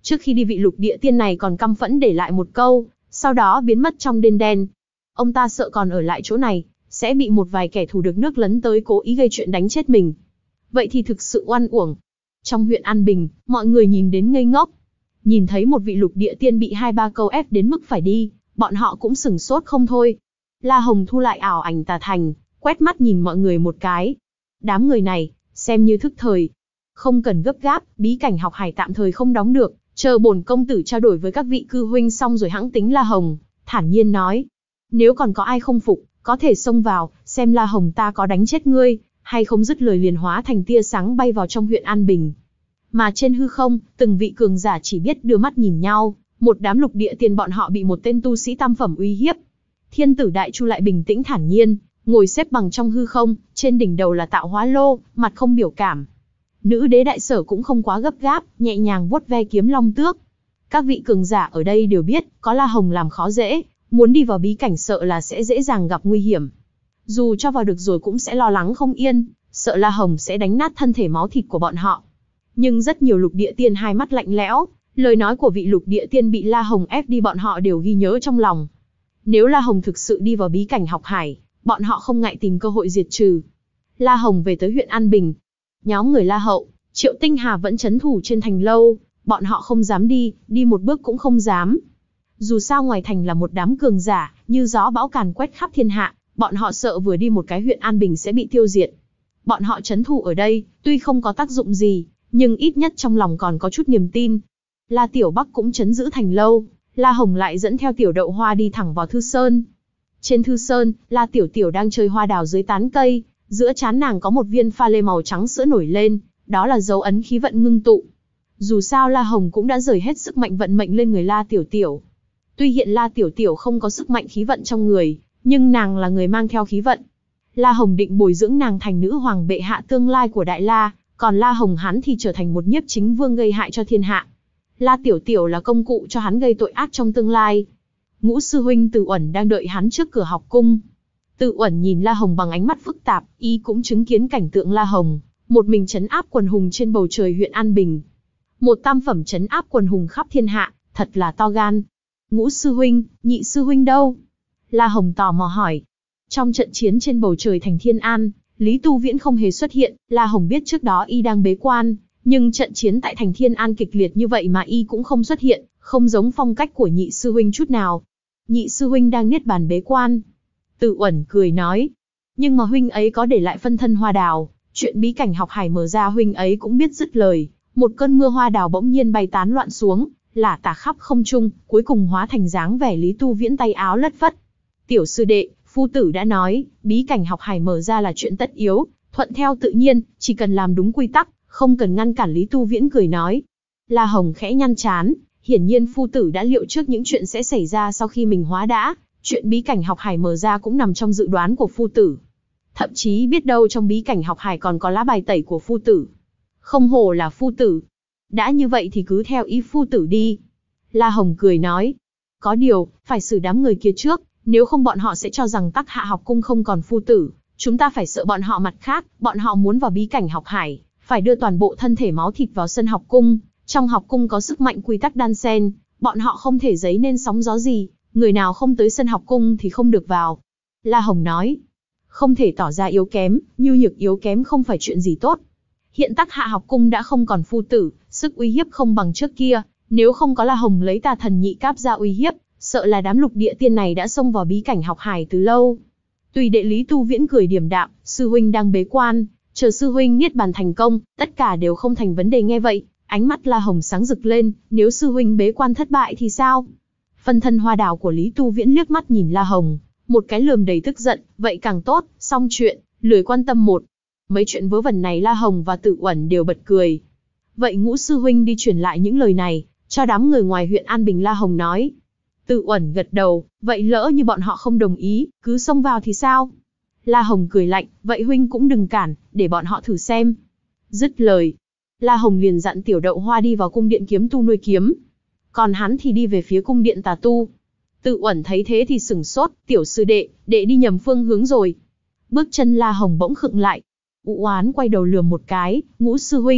Speaker 1: Trước khi đi vị lục địa tiên này còn căm phẫn để lại một câu, sau đó biến mất trong đêm đen. Ông ta sợ còn ở lại chỗ này, sẽ bị một vài kẻ thù được nước lấn tới cố ý gây chuyện đánh chết mình. Vậy thì thực sự oan uổng. Trong huyện An Bình, mọi người nhìn đến ngây ngốc. Nhìn thấy một vị lục địa tiên bị hai ba câu ép đến mức phải đi, bọn họ cũng sửng sốt không thôi. La Hồng thu lại ảo ảnh tà thành, quét mắt nhìn mọi người một cái. Đám người này, xem như thức thời. Không cần gấp gáp, bí cảnh học hải tạm thời không đóng được, chờ bổn công tử trao đổi với các vị cư huynh xong rồi hãng tính. La Hồng thản nhiên nói. Nếu còn có ai không phục, có thể xông vào, xem La Hồng ta có đánh chết ngươi, hay không. Dứt lời liền hóa thành tia sáng bay vào trong huyện An Bình. Mà trên hư không, từng vị cường giả chỉ biết đưa mắt nhìn nhau, một đám lục địa tiên bọn họ bị một tên tu sĩ tam phẩm uy hiếp. Thiên tử Đại Chu lại bình tĩnh thản nhiên, ngồi xếp bằng trong hư không, trên đỉnh đầu là tạo hóa lô, mặt không biểu cảm. Nữ đế Đại Sở cũng không quá gấp gáp, nhẹ nhàng vuốt ve kiếm long tước. Các vị cường giả ở đây đều biết, có La Hồng làm khó dễ, muốn đi vào bí cảnh sợ là sẽ dễ dàng gặp nguy hiểm. Dù cho vào được rồi cũng sẽ lo lắng không yên, sợ La Hồng sẽ đánh nát thân thể máu thịt của bọn họ. Nhưng rất nhiều lục địa tiên hai mắt lạnh lẽo, lời nói của vị lục địa tiên bị La Hồng ép đi bọn họ đều ghi nhớ trong lòng. Nếu La Hồng thực sự đi vào bí cảnh học hải, bọn họ không ngại tìm cơ hội diệt trừ. La Hồng về tới huyện An Bình. Nhóm người La Hậu, Triệu Tinh Hà vẫn trấn thủ trên thành lâu, bọn họ không dám đi, đi một bước cũng không dám. Dù sao ngoài thành là một đám cường giả, như gió bão càn quét khắp thiên hạ, bọn họ sợ vừa đi một cái huyện An Bình sẽ bị tiêu diệt. Bọn họ trấn thủ ở đây, tuy không có tác dụng gì, nhưng ít nhất trong lòng còn có chút niềm tin. La Tiểu Bắc cũng trấn giữ thành lâu, La Hồng lại dẫn theo Tiểu Đậu Hoa đi thẳng vào Thư Sơn. Trên Thư Sơn, La Tiểu Tiểu đang chơi hoa đào dưới tán cây, giữa trán nàng có một viên pha lê màu trắng sữa nổi lên, đó là dấu ấn khí vận ngưng tụ. Dù sao La Hồng cũng đã rời hết sức mạnh vận mệnh lên người La Tiểu Tiểu. Tuy hiện La Tiểu Tiểu không có sức mạnh khí vận trong người, nhưng nàng là người mang theo khí vận. La Hồng định bồi dưỡng nàng thành nữ hoàng bệ hạ tương lai của Đại La, còn La Hồng hắn thì trở thành một nhiếp chính vương gây hại cho thiên hạ. La Tiểu Tiểu là công cụ cho hắn gây tội ác trong tương lai. Ngũ sư huynh Từ Uẩn đang đợi hắn trước cửa học cung. Từ Uẩn nhìn La Hồng bằng ánh mắt phức tạp, y cũng chứng kiến cảnh tượng La Hồng một mình trấn áp quần hùng trên bầu trời huyện An Bình. Một tam phẩm trấn áp quần hùng khắp thiên hạ, thật là to gan. Ngũ sư huynh, nhị sư huynh đâu? La Hồng tò mò hỏi. Trong trận chiến trên bầu trời thành Thiên An, Lý Tu Viễn không hề xuất hiện. La Hồng biết trước đó y đang bế quan, nhưng trận chiến tại thành Thiên An kịch liệt như vậy mà y cũng không xuất hiện, không giống phong cách của nhị sư huynh chút nào. Nhị sư huynh đang niết bàn bế quan. Từ Uẩn cười nói. Nhưng mà huynh ấy có để lại phân thân hoa đào, chuyện bí cảnh học hải mở ra huynh ấy cũng biết dứt lời. Một cơn mưa hoa đào bỗng nhiên bay tán loạn xuống, lả tả khắp không trung, cuối cùng hóa thành dáng vẻ Lý Tu Viễn tay áo lất phất. Tiểu sư đệ, phu tử đã nói, bí cảnh học hải mở ra là chuyện tất yếu, thuận theo tự nhiên, chỉ cần làm đúng quy tắc, không cần ngăn cản. Lý Tu Viễn cười nói. La Hồng khẽ nhăn trán, hiển nhiên phu tử đã liệu trước những chuyện sẽ xảy ra sau khi mình hóa đã, chuyện bí cảnh học hải mở ra cũng nằm trong dự đoán của phu tử. Thậm chí biết đâu trong bí cảnh học hải còn có lá bài tẩy của phu tử. Không hổ là phu tử. Đã như vậy thì cứ theo ý phu tử đi. La Hồng cười nói. Có điều, phải xử đám người kia trước, nếu không bọn họ sẽ cho rằng Tắc Hạ học cung không còn phu tử. Chúng ta phải sợ bọn họ mặt khác, bọn họ muốn vào bí cảnh học hải, phải đưa toàn bộ thân thể máu thịt vào sân học cung. Trong học cung có sức mạnh quy tắc đan xen, bọn họ không thể giấy nên sóng gió gì, người nào không tới sân học cung thì không được vào. La Hồng nói. Không thể tỏ ra yếu kém, nhu nhược yếu kém không phải chuyện gì tốt. Hiện Tắc Hạ học cung đã không còn phu tử, sức uy hiếp không bằng trước kia, nếu không có La Hồng lấy tà thần nhị cáp ra uy hiếp, sợ là đám lục địa tiên này đã xông vào bí cảnh học hải từ lâu. Tùy đệ Lý Tu Viễn cười điềm đạm, sư huynh đang bế quan, chờ sư huynh niết bàn thành công, tất cả đều không thành vấn đề. Nghe vậy, ánh mắt La Hồng sáng rực lên, nếu sư huynh bế quan thất bại thì sao? Phân thân hoa đào của Lý Tu Viễn liếc mắt nhìn La Hồng, một cái lườm đầy tức giận, vậy càng tốt, xong chuyện, lười quan tâm một. Mấy chuyện vớ vẩn này La Hồng và Tự Uẩn đều bật cười. Vậy Ngũ sư huynh đi truyền lại những lời này, cho đám người ngoài huyện An Bình. La Hồng nói. Tự Uẩn gật đầu, vậy lỡ như bọn họ không đồng ý, cứ xông vào thì sao? La Hồng cười lạnh, vậy huynh cũng đừng cản, để bọn họ thử xem. Dứt lời, La Hồng liền dặn Tiểu Đậu Hoa đi vào cung điện kiếm tu nuôi kiếm. Còn hắn thì đi về phía cung điện tà tu. Tự Uẩn thấy thế thì sửng sốt, tiểu sư đệ, đệ đi nhầm phương hướng rồi. Bước chân La Hồng bỗng khựng lại. U oán quay đầu lườm một cái, Ngũ sư huynh,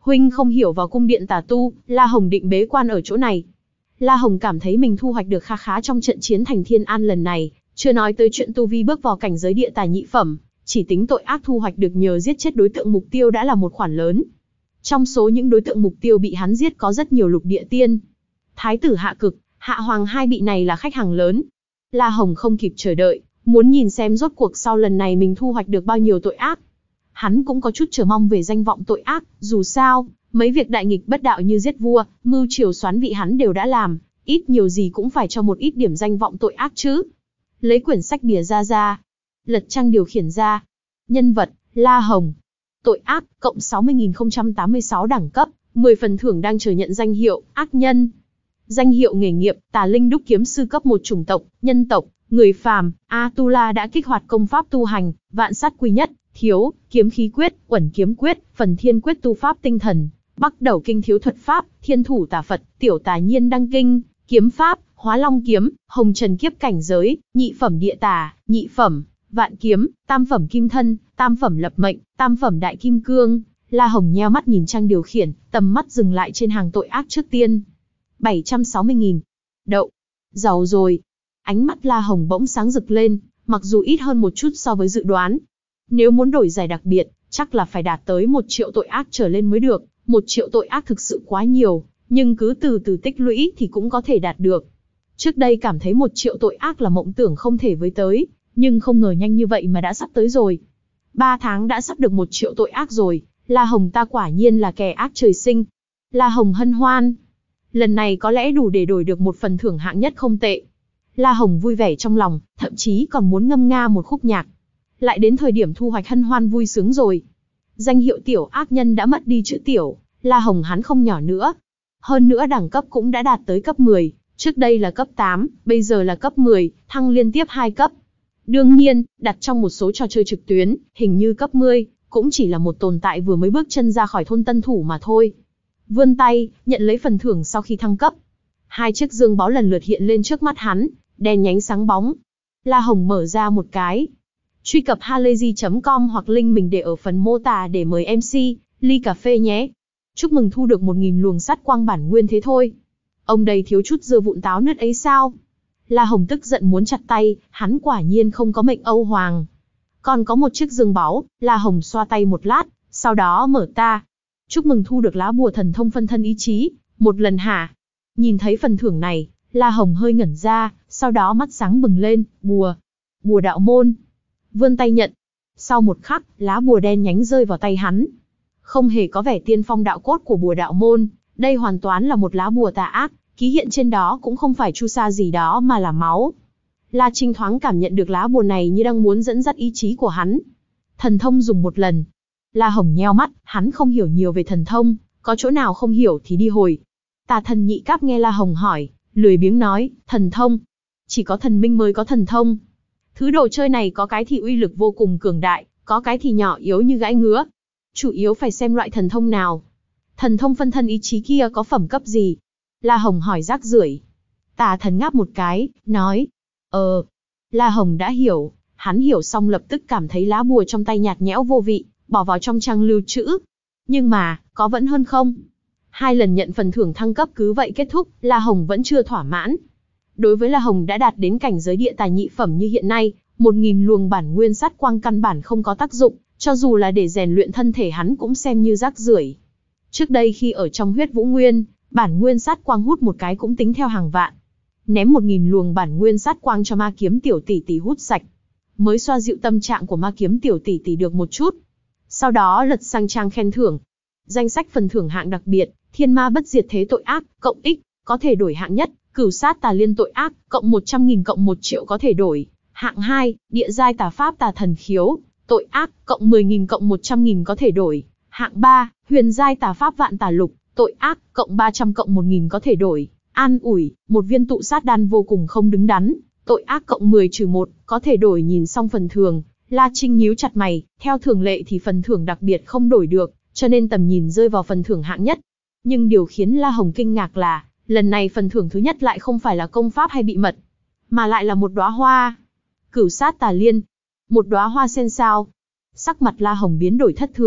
Speaker 1: Huynh không hiểu vào cung điện tà tu, La Hồng định bế quan ở chỗ này. La Hồng cảm thấy mình thu hoạch được kha khá trong trận chiến thành Thiên An lần này, chưa nói tới chuyện tu vi bước vào cảnh giới địa tà nhị phẩm, chỉ tính tội ác thu hoạch được nhờ giết chết đối tượng mục tiêu đã là một khoản lớn. Trong số những đối tượng mục tiêu bị hắn giết có rất nhiều lục địa tiên. Thái tử Hạ Cực, Hạ Hoàng hai vị này là khách hàng lớn. La Hồng không kịp chờ đợi, muốn nhìn xem rốt cuộc sau lần này mình thu hoạch được bao nhiêu tội ác. Hắn cũng có chút chờ mong về danh vọng tội ác, dù sao, mấy việc đại nghịch bất đạo như giết vua, mưu triều soán vị hắn đều đã làm, ít nhiều gì cũng phải cho một ít điểm danh vọng tội ác chứ. Lấy quyển sách bìa ra ra, lật trang điều khiển ra. Nhân vật, La Hồng. Tội ác, cộng sáu mươi nghìn không trăm tám mươi sáu đẳng cấp, mười phần thưởng đang chờ nhận danh hiệu, ác nhân. Danh hiệu nghề nghiệp, Tà Linh Đúc Kiếm Sư cấp một chủng tộc, nhân tộc, người phàm, Atula đã kích hoạt công pháp tu hành, vạn sát quy nhất, thiếu, kiếm khí quyết, uẩn kiếm quyết, phần thiên quyết tu pháp tinh thần, bắc đầu kinh thiếu thuật pháp, thiên thủ tà Phật, tiểu tà nhiên đăng kinh, kiếm pháp, hóa long kiếm, hồng trần kiếp cảnh giới, nhị phẩm địa tà, nhị phẩm, vạn kiếm, tam phẩm kim thân, tam phẩm lập mệnh, tam phẩm đại kim cương. La Hồng nheo mắt nhìn trang điều khiển, tầm mắt dừng lại trên hàng tội ác trước tiên. bảy trăm sáu mươi nghìn. Đậu. Giàu rồi. Ánh mắt La Hồng bỗng sáng rực lên, mặc dù ít hơn một chút so với dự đoán. Nếu muốn đổi giải đặc biệt, chắc là phải đạt tới một triệu tội ác trở lên mới được. Một triệu tội ác thực sự quá nhiều, nhưng cứ từ từ tích lũy thì cũng có thể đạt được. Trước đây cảm thấy một triệu tội ác là mộng tưởng không thể với tới, nhưng không ngờ nhanh như vậy mà đã sắp tới rồi. Ba tháng đã sắp được một triệu tội ác rồi, La Hồng ta quả nhiên là kẻ ác trời sinh. La Hồng hân hoan. Lần này có lẽ đủ để đổi được một phần thưởng hạng nhất không tệ. La Hồng vui vẻ trong lòng, thậm chí còn muốn ngâm nga một khúc nhạc. Lại đến thời điểm thu hoạch hân hoan vui sướng rồi. Danh hiệu tiểu ác nhân đã mất đi chữ tiểu, La Hồng hắn không nhỏ nữa. Hơn nữa đẳng cấp cũng đã đạt tới cấp mười, trước đây là cấp tám, bây giờ là cấp mười, thăng liên tiếp hai cấp. Đương nhiên, đặt trong một số trò chơi trực tuyến, hình như cấp mười, cũng chỉ là một tồn tại vừa mới bước chân ra khỏi thôn tân thủ mà thôi. Vươn tay, nhận lấy phần thưởng sau khi thăng cấp. Hai chiếc dương báu lần lượt hiện lên trước mắt hắn, đen nhánh sáng bóng. La Hồng mở ra một cái. Truy cập halayzi chấm com hoặc link mình để ở phần mô tả để mời em xê, ly cà phê nhé. Chúc mừng thu được một nghìn luồng sát quang bản nguyên thế thôi. Ông đây thiếu chút dưa vụn táo nứt ấy sao? La Hồng tức giận muốn chặt tay, hắn quả nhiên không có mệnh Âu Hoàng. Còn có một chiếc dương báu, La Hồng xoa tay một lát, sau đó mở ta. Chúc mừng thu được lá bùa thần thông phân thân ý chí, một lần hả? Nhìn thấy phần thưởng này, La Hồng hơi ngẩn ra, sau đó mắt sáng bừng lên, bùa, bùa đạo môn. Vươn tay nhận. Sau một khắc, lá bùa đen nhánh rơi vào tay hắn. Không hề có vẻ tiên phong đạo cốt của bùa đạo môn, đây hoàn toàn là một lá bùa tà ác, ký hiện trên đó cũng không phải chu sa gì đó mà là máu. La Trinh thoáng cảm nhận được lá bùa này như đang muốn dẫn dắt ý chí của hắn. Thần thông dùng một lần. La Hồng nheo mắt, hắn không hiểu nhiều về thần thông, có chỗ nào không hiểu thì đi hồi. Tà thần nhị cáp nghe La Hồng hỏi, lười biếng nói, thần thông. Chỉ có thần minh mới có thần thông. Thứ đồ chơi này có cái thì uy lực vô cùng cường đại, có cái thì nhỏ yếu như gãi ngứa. Chủ yếu phải xem loại thần thông nào. Thần thông phân thân ý chí kia có phẩm cấp gì? La Hồng hỏi rác rưởi. Tà thần ngáp một cái, nói. Ờ. La Hồng đã hiểu, hắn hiểu xong lập tức cảm thấy lá bùa trong tay nhạt nhẽo vô vị, bỏ vào trong trang lưu trữ. Nhưng mà, có vẫn hơn không? Hai lần nhận phần thưởng thăng cấp cứ vậy kết thúc, La Hồng vẫn chưa thỏa mãn. Đối với La Hồng đã đạt đến cảnh giới địa tà nhị phẩm như hiện nay, một nghìn luồng bản nguyên sát quang căn bản không có tác dụng, cho dù là để rèn luyện thân thể hắn cũng xem như rác rưởi. Trước đây khi ở trong huyết vũ nguyên, bản nguyên sát quang hút một cái cũng tính theo hàng vạn. Ném một nghìn luồng bản nguyên sát quang cho ma kiếm tiểu tỷ tỷ hút sạch, mới xoa dịu tâm trạng của ma kiếm tiểu tỷ tỷ được một chút. Sau đó lật sang trang khen thưởng. Danh sách phần thưởng hạng đặc biệt, thiên ma bất diệt thế tội ác, cộng X, có thể đổi hạng nhất, cửu sát tà liên tội ác, cộng một trăm nghìn cộng một triệu có thể đổi. Hạng hai, địa giai tà pháp tà thần khiếu, tội ác, cộng mười nghìn cộng một trăm nghìn có thể đổi. Hạng ba, huyền giai tà pháp vạn tà lục, tội ác, cộng ba trăm cộng một nghìn có thể đổi. An ủi, một viên tụ sát đan vô cùng không đứng đắn, tội ác cộng mười trừ một, có thể đổi. Nhìn xong phần thưởng, La Trinh nhíu chặt mày, theo thường lệ thì phần thưởng đặc biệt không đổi được, cho nên tầm nhìn rơi vào phần thưởng hạng nhất. Nhưng điều khiến La Hồng kinh ngạc là, lần này phần thưởng thứ nhất lại không phải là công pháp hay bị mật, mà lại là một đóa hoa. Cửu sát tà liên, một đóa hoa sen sao? Sắc mặt La Hồng biến đổi thất thường,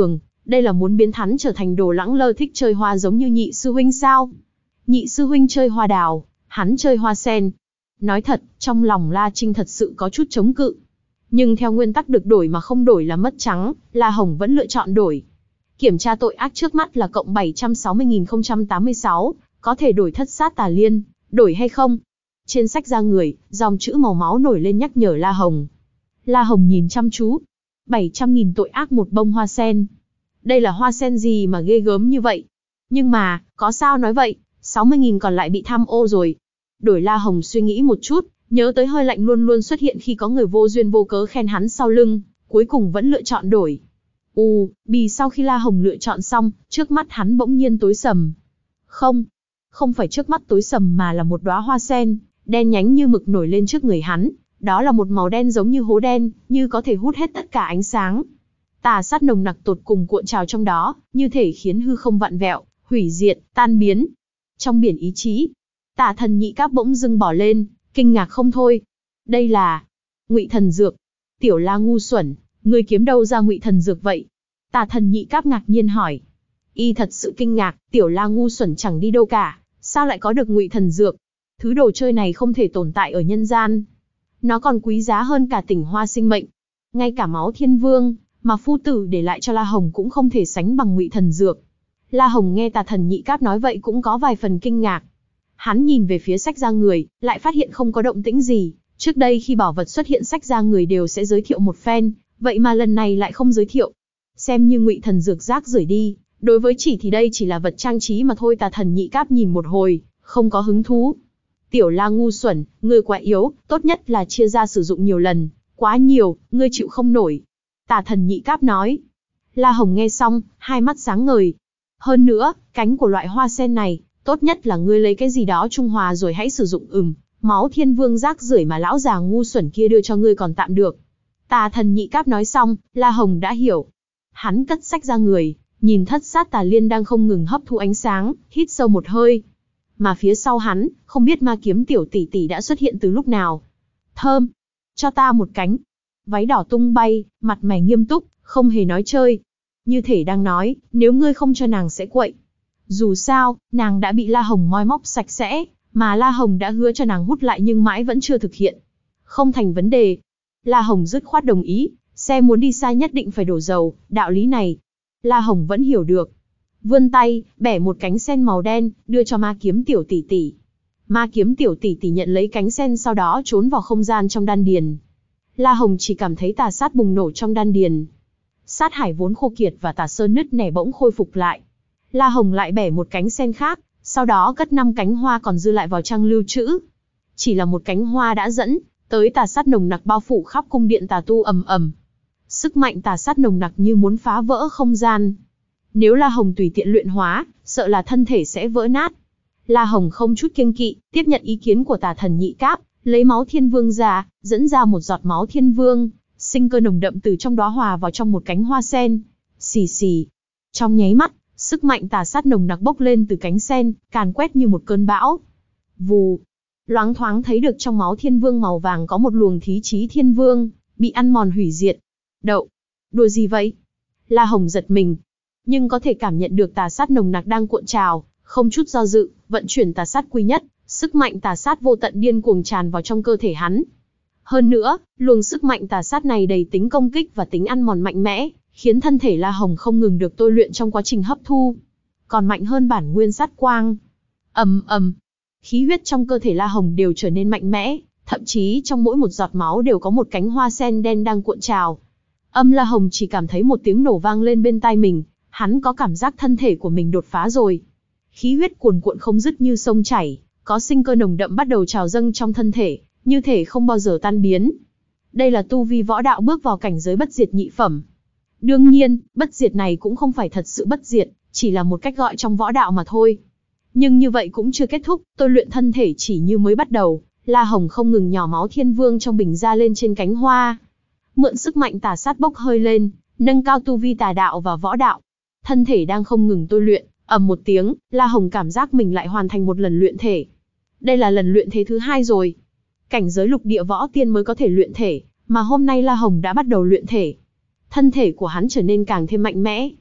Speaker 1: Đây là muốn biến hắn trở thành đồ lẳng lơ thích chơi hoa giống như nhị sư huynh sao? Nhị sư huynh chơi hoa đào, hắn chơi hoa sen. Nói thật, trong lòng La Trinh thật sự có chút chống cự. Nhưng theo nguyên tắc được đổi mà không đổi là mất trắng, La Hồng vẫn lựa chọn đổi. Kiểm tra tội ác trước mắt là cộng bảy trăm sáu mươi nghìn không trăm tám mươi sáu, có thể đổi thất sát tà liên, đổi hay không? Trên sách ra người, dòng chữ màu máu nổi lên nhắc nhở La Hồng. La Hồng nhìn chăm chú. bảy trăm nghìn tội ác một bông hoa sen. Đây là hoa sen gì mà ghê gớm như vậy? Nhưng mà, có sao nói vậy, sáu mươi nghìn còn lại bị tham ô rồi. Đổi La Hồng suy nghĩ một chút, nhớ tới hơi lạnh luôn luôn xuất hiện khi có người vô duyên vô cớ khen hắn sau lưng, cuối cùng vẫn lựa chọn đổi. U, bì sau khi La Hồng lựa chọn xong, trước mắt hắn bỗng nhiên tối sầm. Không, không phải trước mắt tối sầm mà là một đóa hoa sen, đen nhánh như mực nổi lên trước người hắn. Đó là một màu đen giống như hố đen, như có thể hút hết tất cả ánh sáng. Tà sát nồng nặc tột cùng cuộn trào trong đó, như thể khiến hư không vặn vẹo, hủy diệt, tan biến. Trong biển ý chí, Tà Thần Nhị Cáp bỗng dưng bỏ lên, kinh ngạc không thôi. Đây là Ngụy Thần Dược. Tiểu La ngu xuẩn, ngươi kiếm đâu ra Ngụy Thần Dược vậy? Tà Thần Nhị Cáp ngạc nhiên hỏi. Y thật sự kinh ngạc, Tiểu La ngu xuẩn chẳng đi đâu cả, sao lại có được Ngụy Thần Dược? Thứ đồ chơi này không thể tồn tại ở nhân gian. Nó còn quý giá hơn cả tỉnh hoa sinh mệnh. Ngay cả máu thiên vương, mà phu tử để lại cho La Hồng cũng không thể sánh bằng Ngụy Thần Dược. La Hồng nghe Tà Thần Nhị Cáp nói vậy cũng có vài phần kinh ngạc. Hắn nhìn về phía sách ra người, lại phát hiện không có động tĩnh gì. Trước đây khi bảo vật xuất hiện sách ra người đều sẽ giới thiệu một phen, vậy mà lần này lại không giới thiệu. Xem như Ngụy Thần Dược rác rưởi đi, đối với chỉ thì đây chỉ là vật trang trí mà thôi. Tà Thần Nhị Cáp nhìn một hồi, không có hứng thú. Tiểu La ngu xuẩn, ngươi quá yếu, tốt nhất là chia ra sử dụng nhiều lần, quá nhiều, ngươi chịu không nổi. Tà Thần Nhị Cáp nói. La Hồng nghe xong, hai mắt sáng ngời. Hơn nữa, cánh của loại hoa sen này, tốt nhất là ngươi lấy cái gì đó trung hòa rồi hãy sử dụng. Ừm, máu thiên vương rác rưởi mà lão già ngu xuẩn kia đưa cho ngươi còn tạm được. Tà Thần Nhị Cáp nói xong, La Hồng đã hiểu. Hắn cất sách ra người, nhìn thất sát tà liên đang không ngừng hấp thu ánh sáng, hít sâu một hơi. Mà phía sau hắn, không biết ma kiếm tiểu tỷ tỷ đã xuất hiện từ lúc nào. Thơm, cho ta một cánh. Váy đỏ tung bay, mặt mày nghiêm túc, không hề nói chơi. Như thể đang nói, nếu ngươi không cho nàng sẽ quậy. Dù sao, nàng đã bị La Hồng moi móc sạch sẽ, mà La Hồng đã hứa cho nàng hút lại nhưng mãi vẫn chưa thực hiện. Không thành vấn đề. La Hồng dứt khoát đồng ý, xe muốn đi xa nhất định phải đổ dầu, đạo lý này. La Hồng vẫn hiểu được. Vươn tay, bẻ một cánh sen màu đen, đưa cho ma kiếm tiểu tỷ tỷ. Ma kiếm tiểu tỷ tỷ nhận lấy cánh sen sau đó trốn vào không gian trong đan điền. La Hồng chỉ cảm thấy tà sát bùng nổ trong đan điền. Sát hải vốn khô kiệt và tà sơn nứt nẻ bỗng khôi phục lại. La Hồng lại bẻ một cánh sen khác, sau đó cất năm cánh hoa còn dư lại vào trang lưu trữ. Chỉ là một cánh hoa đã dẫn tới tà sát nồng nặc bao phủ khắp cung điện tà tu ầm ầm. Sức mạnh tà sát nồng nặc như muốn phá vỡ không gian. Nếu La Hồng tùy tiện luyện hóa, sợ là thân thể sẽ vỡ nát. La Hồng không chút kiêng kỵ, tiếp nhận ý kiến của Tà Thần Nhị Cáp, lấy máu thiên vương ra, dẫn ra một giọt máu thiên vương, sinh cơ nồng đậm từ trong đó hòa vào trong một cánh hoa sen. Xì xì. Trong nháy mắt, sức mạnh tà sát nồng nặc bốc lên từ cánh sen, càn quét như một cơn bão. Vù. Loáng thoáng thấy được trong máu thiên vương màu vàng có một luồng thí chí thiên vương, bị ăn mòn hủy diệt. Đậu. Đùa gì vậy? La Hồng giật mình. Nhưng có thể cảm nhận được tà sát nồng nặc đang cuộn trào, không chút do dự, vận chuyển tà sát quy nhất, sức mạnh tà sát vô tận điên cuồng tràn vào trong cơ thể hắn. Hơn nữa, luồng sức mạnh tà sát này đầy tính công kích và tính ăn mòn mạnh mẽ, khiến thân thể La Hồng không ngừng được tôi luyện trong quá trình hấp thu, còn mạnh hơn bản nguyên sát quang. Ầm ầm, khí huyết trong cơ thể La Hồng đều trở nên mạnh mẽ, thậm chí trong mỗi một giọt máu đều có một cánh hoa sen đen đang cuộn trào. Âm La Hồng chỉ cảm thấy một tiếng nổ vang lên bên tai mình, hắn có cảm giác thân thể của mình đột phá rồi. Khí huyết cuồn cuộn không dứt như sông chảy, có sinh cơ nồng đậm bắt đầu trào dâng trong thân thể, như thể không bao giờ tan biến. Đây là tu vi võ đạo bước vào cảnh giới bất diệt nhị phẩm. Đương nhiên, bất diệt này cũng không phải thật sự bất diệt, chỉ là một cách gọi trong võ đạo mà thôi. Nhưng như vậy cũng chưa kết thúc, tôi luyện thân thể chỉ như mới bắt đầu. La Hồng không ngừng nhỏ máu thiên vương trong bình ra lên trên cánh hoa. Mượn sức mạnh tà sát bốc hơi lên, nâng cao tu vi tà đạo và võ đạo. Thân thể đang không ngừng tôi luyện, ầm một tiếng, La Hồng cảm giác mình lại hoàn thành một lần luyện thể. Đây là lần luyện thể thứ hai rồi. Cảnh giới lục địa võ tiên mới có thể luyện thể, mà hôm nay La Hồng đã bắt đầu luyện thể. Thân thể của hắn trở nên càng thêm mạnh mẽ.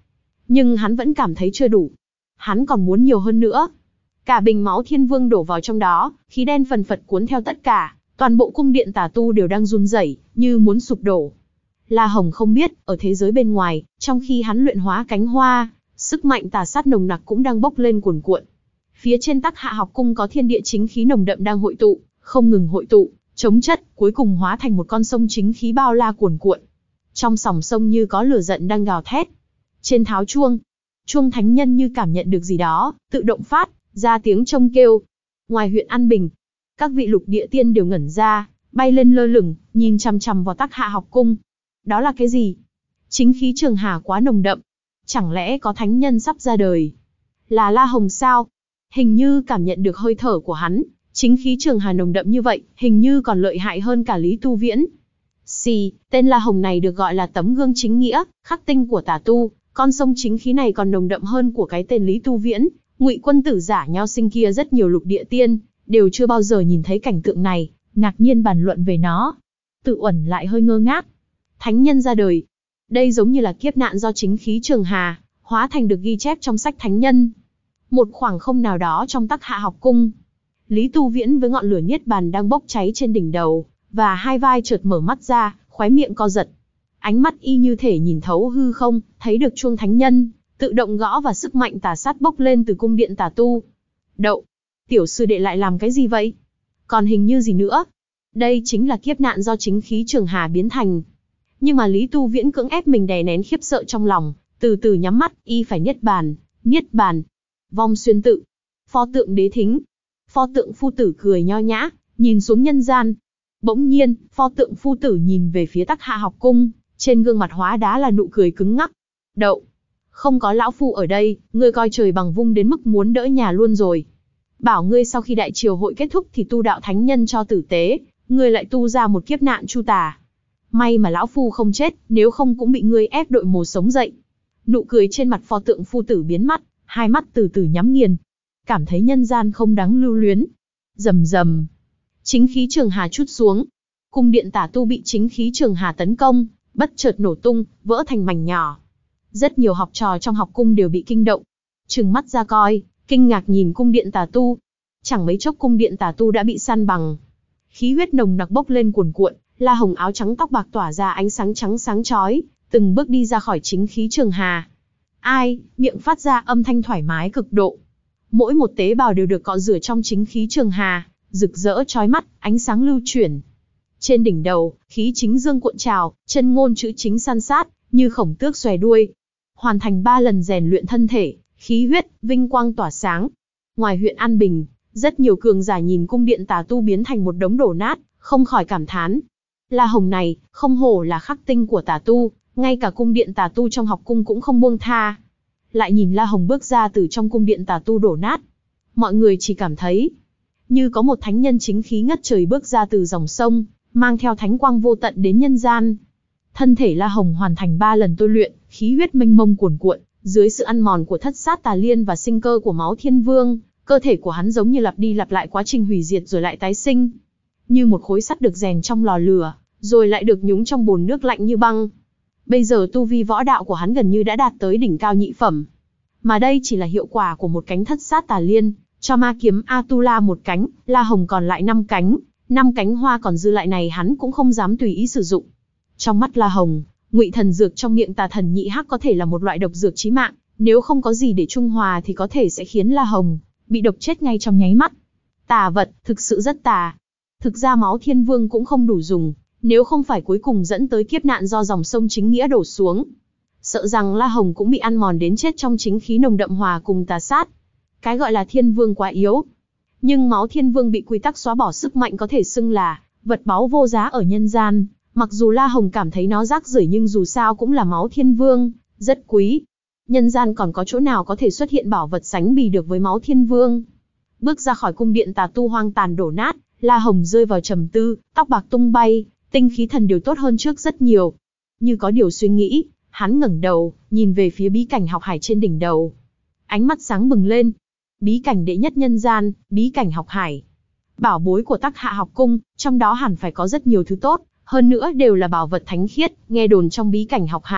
Speaker 1: Nhưng hắn vẫn cảm thấy chưa đủ. Hắn còn muốn nhiều hơn nữa. Cả bình máu thiên vương đổ vào trong đó, khí đen phần phật cuốn theo tất cả, toàn bộ cung điện tà tu đều đang run rẩy, như muốn sụp đổ. La Hồng không biết, ở thế giới bên ngoài, trong khi hắn luyện hóa cánh hoa, sức mạnh tà sát nồng nặc cũng đang bốc lên cuồn cuộn. Phía trên Tắc Hạ học cung có thiên địa chính khí nồng đậm đang hội tụ, không ngừng hội tụ, chống chất, cuối cùng hóa thành một con sông chính khí bao la cuồn cuộn. Trong sòng sông như có lửa giận đang gào thét. Trên tháo chuông, chuông thánh nhân như cảm nhận được gì đó, tự động phát ra tiếng trông kêu. Ngoài huyện An Bình, các vị lục địa tiên đều ngẩn ra, bay lên lơ lửng, nhìn chằm chằm vào Tắc Hạ học cung. Đó là cái gì? Chính khí Trường Hà quá nồng đậm. Chẳng lẽ có thánh nhân sắp ra đời? Là La Hồng sao? Hình như cảm nhận được hơi thở của hắn, chính khí Trường Hà nồng đậm như vậy, hình như còn lợi hại hơn cả Lý Tu Viễn. Xì, tên La Hồng này được gọi là tấm gương chính nghĩa, khắc tinh của tà tu, con sông chính khí này còn nồng đậm hơn của cái tên Lý Tu Viễn, Ngụy quân tử giả nho sinh kia. Rất nhiều lục địa tiên đều chưa bao giờ nhìn thấy cảnh tượng này, ngạc nhiên bàn luận về nó. Tự Uẩn lại hơi ngơ ngác. Thánh nhân ra đời. Đây giống như là kiếp nạn do chính khí Trường Hà hóa thành được ghi chép trong sách thánh nhân. Một khoảng không nào đó trong Tắc Hạ học cung, Lý Tu Viễn với ngọn lửa niết bàn đang bốc cháy trên đỉnh đầu, và hai vai chợt mở mắt ra, khóe miệng co giật. Ánh mắt y như thể nhìn thấu hư không, thấy được chuông thánh nhân tự động gõ và sức mạnh tà sát bốc lên từ cung điện tà tu. Đậu, tiểu sư đệ lại làm cái gì vậy? Còn hình như gì nữa? Đây chính là kiếp nạn do chính khí Trường Hà biến thành. Nhưng mà Lý Tu Viễn cưỡng ép mình đè nén khiếp sợ trong lòng, từ từ nhắm mắt, y phải niết bàn, niết bàn. Vong xuyên tự, pho tượng đế thính, pho tượng phu tử cười nho nhã, nhìn xuống nhân gian. Bỗng nhiên, pho tượng phu tử nhìn về phía Tắc Hạ học cung, trên gương mặt hóa đá là nụ cười cứng ngắc. Đậu, không có lão phu ở đây, ngươi coi trời bằng vung đến mức muốn đỡ nhà luôn rồi. Bảo ngươi sau khi đại triều hội kết thúc thì tu đạo thánh nhân cho tử tế, ngươi lại tu ra một kiếp nạn chu tà. May mà lão phu không chết, nếu không cũng bị ngươi ép đội mồ sống dậy. Nụ cười trên mặt pho tượng phu tử biến mất, hai mắt từ từ nhắm nghiền. Cảm thấy nhân gian không đáng lưu luyến. Rầm rầm, chính khí Trường Hà trút xuống. Cung điện tà tu bị chính khí Trường Hà tấn công, bất chợt nổ tung, vỡ thành mảnh nhỏ. Rất nhiều học trò trong học cung đều bị kinh động, trừng mắt ra coi, kinh ngạc nhìn cung điện tà tu. Chẳng mấy chốc cung điện tà tu đã bị san bằng. Khí huyết nồng nặc bốc lên cuồn cuộn, La Hồng áo trắng tóc bạc tỏa ra ánh sáng trắng sáng chói, từng bước đi ra khỏi chính khí Trường Hà. Ai, miệng phát ra âm thanh thoải mái cực độ. Mỗi một tế bào đều được cọ rửa trong chính khí Trường Hà, rực rỡ chói mắt, ánh sáng lưu chuyển. Trên đỉnh đầu, khí chính dương cuộn trào, chân ngôn chữ chính san sát, như khổng tước xòe đuôi. Hoàn thành ba lần rèn luyện thân thể, khí huyết, vinh quang tỏa sáng. Ngoài huyện An Bình, rất nhiều cường giả nhìn cung điện tà tu biến thành một đống đổ nát, không khỏi cảm thán. La Hồng này, không hổ là khắc tinh của tà tu, ngay cả cung điện tà tu trong học cung cũng không buông tha. Lại nhìn La Hồng bước ra từ trong cung điện tà tu đổ nát. Mọi người chỉ cảm thấy, như có một thánh nhân chính khí ngất trời bước ra từ dòng sông, mang theo thánh quang vô tận đến nhân gian. Thân thể La Hồng hoàn thành ba lần tôi luyện, khí huyết mênh mông cuồn cuộn, dưới sự ăn mòn của thất sát tà liên và sinh cơ của máu thiên vương, cơ thể của hắn giống như lặp đi lặp lại quá trình hủy diệt rồi lại tái sinh. Như một khối sắt được rèn trong lò lửa, rồi lại được nhúng trong bồn nước lạnh như băng. Bây giờ tu vi võ đạo của hắn gần như đã đạt tới đỉnh cao nhị phẩm. Mà đây chỉ là hiệu quả của một cánh thất sát tà liên, cho ma kiếm Atula một cánh, La Hồng còn lại năm cánh, năm cánh hoa còn dư lại này hắn cũng không dám tùy ý sử dụng. Trong mắt La Hồng, ngụy thần dược trong miệng tà thần nhị hắc có thể là một loại độc dược chí mạng, nếu không có gì để trung hòa thì có thể sẽ khiến La Hồng bị độc chết ngay trong nháy mắt. Tà vật, thực sự rất tà. Thực ra máu thiên vương cũng không đủ dùng, nếu không phải cuối cùng dẫn tới kiếp nạn do dòng sông chính nghĩa đổ xuống. Sợ rằng La Hồng cũng bị ăn mòn đến chết trong chính khí nồng đậm hòa cùng tà sát. Cái gọi là thiên vương quá yếu. Nhưng máu thiên vương bị quy tắc xóa bỏ sức mạnh có thể xưng là vật báu vô giá ở nhân gian. Mặc dù La Hồng cảm thấy nó rác rưởi nhưng dù sao cũng là máu thiên vương, rất quý. Nhân gian còn có chỗ nào có thể xuất hiện bảo vật sánh bì được với máu thiên vương. Bước ra khỏi cung điện tà tu hoang tàn đổ nát, La Hồng rơi vào trầm tư, tóc bạc tung bay, tinh khí thần đều tốt hơn trước rất nhiều. Như có điều suy nghĩ, hắn ngẩng đầu, nhìn về phía bí cảnh học hải trên đỉnh đầu. Ánh mắt sáng bừng lên. Bí cảnh đệ nhất nhân gian, bí cảnh học hải. Bảo bối của Tắc Hạ học cung, trong đó hẳn phải có rất nhiều thứ tốt, hơn nữa đều là bảo vật thánh khiết, nghe đồn trong bí cảnh học hải,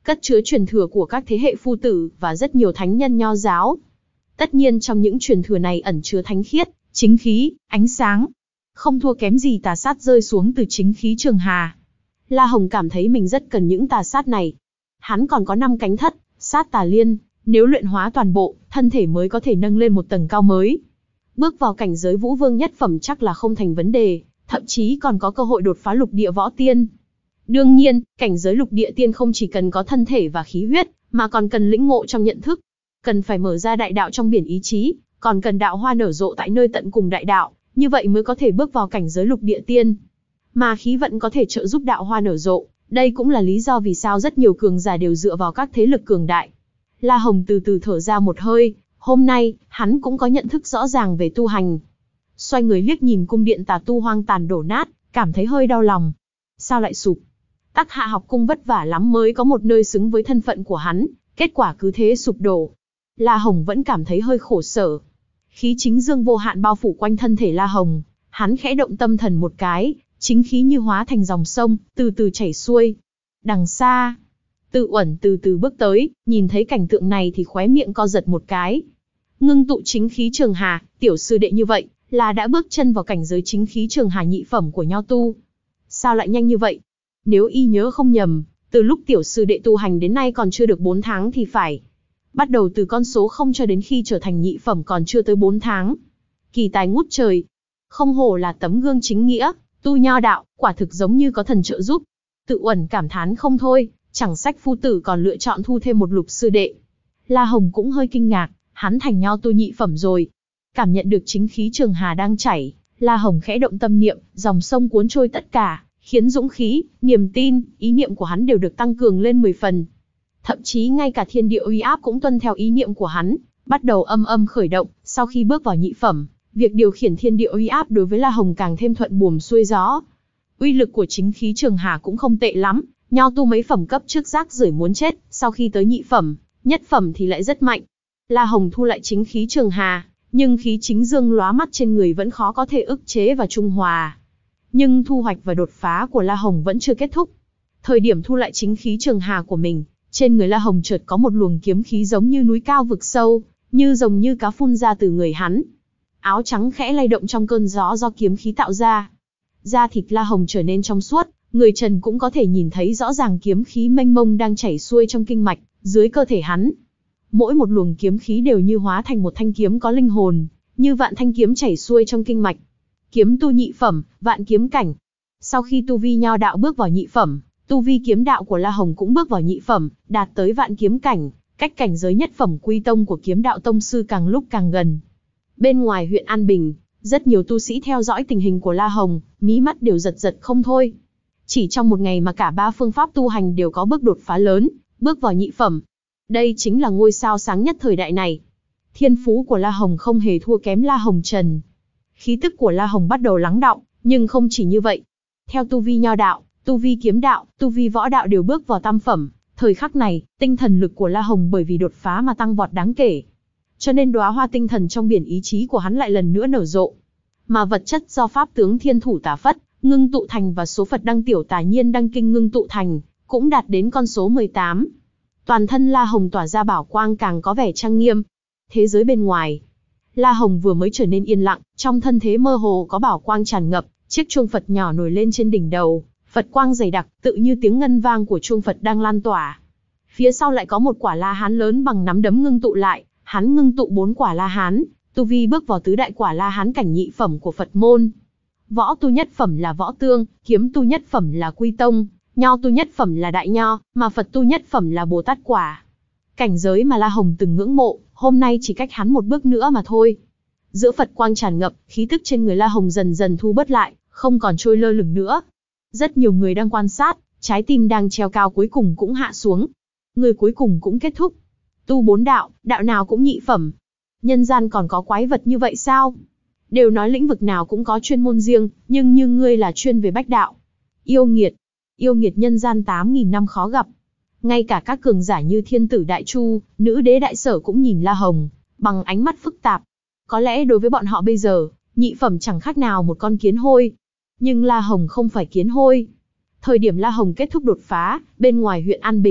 Speaker 1: cất chứa truyền thừa của các thế hệ phu tử và rất nhiều thánh nhân nho giáo. Tất nhiên trong những truyền thừa này ẩn chứa thánh khiết, chính khí, ánh sáng. Không thua kém gì tà sát rơi xuống từ chính khí Trường Hà. La Hồng cảm thấy mình rất cần những tà sát này. Hắn còn có năm cánh thất, sát tà liên, nếu luyện hóa toàn bộ, thân thể mới có thể nâng lên một tầng cao mới. Bước vào cảnh giới Vũ Vương nhất phẩm chắc là không thành vấn đề, thậm chí còn có cơ hội đột phá lục địa võ tiên. Đương nhiên, cảnh giới lục địa tiên không chỉ cần có thân thể và khí huyết, mà còn cần lĩnh ngộ trong nhận thức. Cần phải mở ra đại đạo trong biển ý chí, còn cần đạo hoa nở rộ tại nơi tận cùng đại đạo, như vậy mới có thể bước vào cảnh giới lục địa tiên. Mà khí vận có thể trợ giúp đạo hoa nở rộ, đây cũng là lý do vì sao rất nhiều cường giả đều dựa vào các thế lực cường đại. La Hồng từ từ thở ra một hơi, hôm nay, hắn cũng có nhận thức rõ ràng về tu hành. Xoay người liếc nhìn cung điện tà tu hoang tàn đổ nát, cảm thấy hơi đau lòng. Sao lại sụp? Tắc Hạ học cung vất vả lắm mới có một nơi xứng với thân phận của hắn, kết quả cứ thế sụp đổ. La Hồng vẫn cảm thấy hơi khổ sở. Khí chính dương vô hạn bao phủ quanh thân thể La Hồng, hắn khẽ động tâm thần một cái, chính khí như hóa thành dòng sông, từ từ chảy xuôi. Đằng xa, Tự Uẩn từ từ bước tới, nhìn thấy cảnh tượng này thì khóe miệng co giật một cái. Ngưng tụ chính khí Trường Hà, tiểu sư đệ như vậy, là đã bước chân vào cảnh giới chính khí Trường Hà nhị phẩm của nho tu. Sao lại nhanh như vậy? Nếu y nhớ không nhầm, từ lúc tiểu sư đệ tu hành đến nay còn chưa được bốn tháng thì phải. Bắt đầu từ con số không cho đến khi trở thành nhị phẩm còn chưa tới bốn tháng. Kỳ tài ngút trời. Không hổ là tấm gương chính nghĩa, tu nho đạo, quả thực giống như có thần trợ giúp. Tự Uẩn cảm thán không thôi, chẳng sách phu tử còn lựa chọn thu thêm một lục sư đệ. La Hồng cũng hơi kinh ngạc, hắn thành nho tu nhị phẩm rồi. Cảm nhận được chính khí Trường Hà đang chảy, La Hồng khẽ động tâm niệm, dòng sông cuốn trôi tất cả, khiến dũng khí, niềm tin, ý niệm của hắn đều được tăng cường lên mười phần. Thậm chí ngay cả thiên địa uy áp cũng tuân theo ý niệm của hắn, bắt đầu âm âm khởi động. Sau khi bước vào nhị phẩm, việc điều khiển thiên địa uy áp đối với La Hồng càng thêm thuận buồm xuôi gió. Uy lực của chính khí Trường Hà cũng không tệ lắm, nho tu mấy phẩm cấp trước rác rưởi muốn chết, sau khi tới nhị phẩm, nhất phẩm thì lại rất mạnh. La Hồng thu lại chính khí Trường Hà, nhưng khí chính dương lóa mắt trên người vẫn khó có thể ức chế và trung hòa. Nhưng thu hoạch và đột phá của La Hồng vẫn chưa kết thúc. Thời điểm thu lại chính khí Trường Hà của mình, trên người La Hồng chợt có một luồng kiếm khí giống như núi cao vực sâu, như rồng như cá phun ra từ người hắn. Áo trắng khẽ lay động trong cơn gió do kiếm khí tạo ra. Da thịt La Hồng trở nên trong suốt, người trần cũng có thể nhìn thấy rõ ràng kiếm khí mênh mông đang chảy xuôi trong kinh mạch, dưới cơ thể hắn. Mỗi một luồng kiếm khí đều như hóa thành một thanh kiếm có linh hồn, như vạn thanh kiếm chảy xuôi trong kinh mạch. Kiếm tu nhị phẩm, vạn kiếm cảnh. Sau khi tu vi nho đạo bước vào nhị phẩm, tu vi kiếm đạo của La Hồng cũng bước vào nhị phẩm, đạt tới vạn kiếm cảnh, cách cảnh giới nhất phẩm quy tông của kiếm đạo tông sư càng lúc càng gần. Bên ngoài huyện An Bình, rất nhiều tu sĩ theo dõi tình hình của La Hồng, mí mắt đều giật giật không thôi. Chỉ trong một ngày mà cả ba phương pháp tu hành đều có bước đột phá lớn, bước vào nhị phẩm. Đây chính là ngôi sao sáng nhất thời đại này. Thiên phú của La Hồng không hề thua kém La Hồng Trần. Khí tức của La Hồng bắt đầu lắng đọng, nhưng không chỉ như vậy. Theo tu vi nho đạo, tu vi kiếm đạo, tu vi võ đạo đều bước vào tam phẩm. Thời khắc này, tinh thần lực của La Hồng bởi vì đột phá mà tăng vọt đáng kể. Cho nên đóa hoa tinh thần trong biển ý chí của hắn lại lần nữa nở rộ. Mà vật chất do pháp tướng thiên thủ tả phất ngưng tụ thành và số Phật đăng tiểu tà nhiên đăng kinh ngưng tụ thành, cũng đạt đến con số mười tám. Toàn thân La Hồng tỏa ra bảo quang càng có vẻ trang nghiêm. Thế giới bên ngoài, La Hồng vừa mới trở nên yên lặng, trong thân thế mơ hồ có bảo quang tràn ngập, chiếc chuông Phật nhỏ nổi lên trên đỉnh đầu, Phật quang dày đặc, tự như tiếng ngân vang của chuông Phật đang lan tỏa. Phía sau lại có một quả La Hán lớn bằng nắm đấm ngưng tụ lại, hắn ngưng tụ bốn quả La Hán, tu vi bước vào tứ đại quả La Hán cảnh nhị phẩm của Phật môn. Võ tu nhất phẩm là Võ Tương, kiếm tu nhất phẩm là Quy Tông, nho tu nhất phẩm là Đại Nho, mà Phật tu nhất phẩm là Bồ Tát Quả. Cảnh giới mà La Hồng từng ngưỡng mộ, hôm nay chỉ cách hắn một bước nữa mà thôi. Giữa Phật quang tràn ngập, khí tức trên người La Hồng dần dần thu bớt lại, không còn trôi lơ lửng nữa. Rất nhiều người đang quan sát, trái tim đang treo cao cuối cùng cũng hạ xuống. Người cuối cùng cũng kết thúc. Tu bốn đạo, đạo nào cũng nhị phẩm. Nhân gian còn có quái vật như vậy sao? Đều nói lĩnh vực nào cũng có chuyên môn riêng, nhưng như ngươi là chuyên về bách đạo. Yêu nghiệt. Yêu nghiệt nhân gian tám nghìn năm khó gặp. Ngay cả các cường giả như thiên tử Đại Chu, nữ đế Đại Sở cũng nhìn La Hồng bằng ánh mắt phức tạp. Có lẽ đối với bọn họ bây giờ, nhị phẩm chẳng khác nào một con kiến hôi. Nhưng La Hồng không phải kiến hôi. Thời điểm La Hồng kết thúc đột phá, bên ngoài huyện An Bình,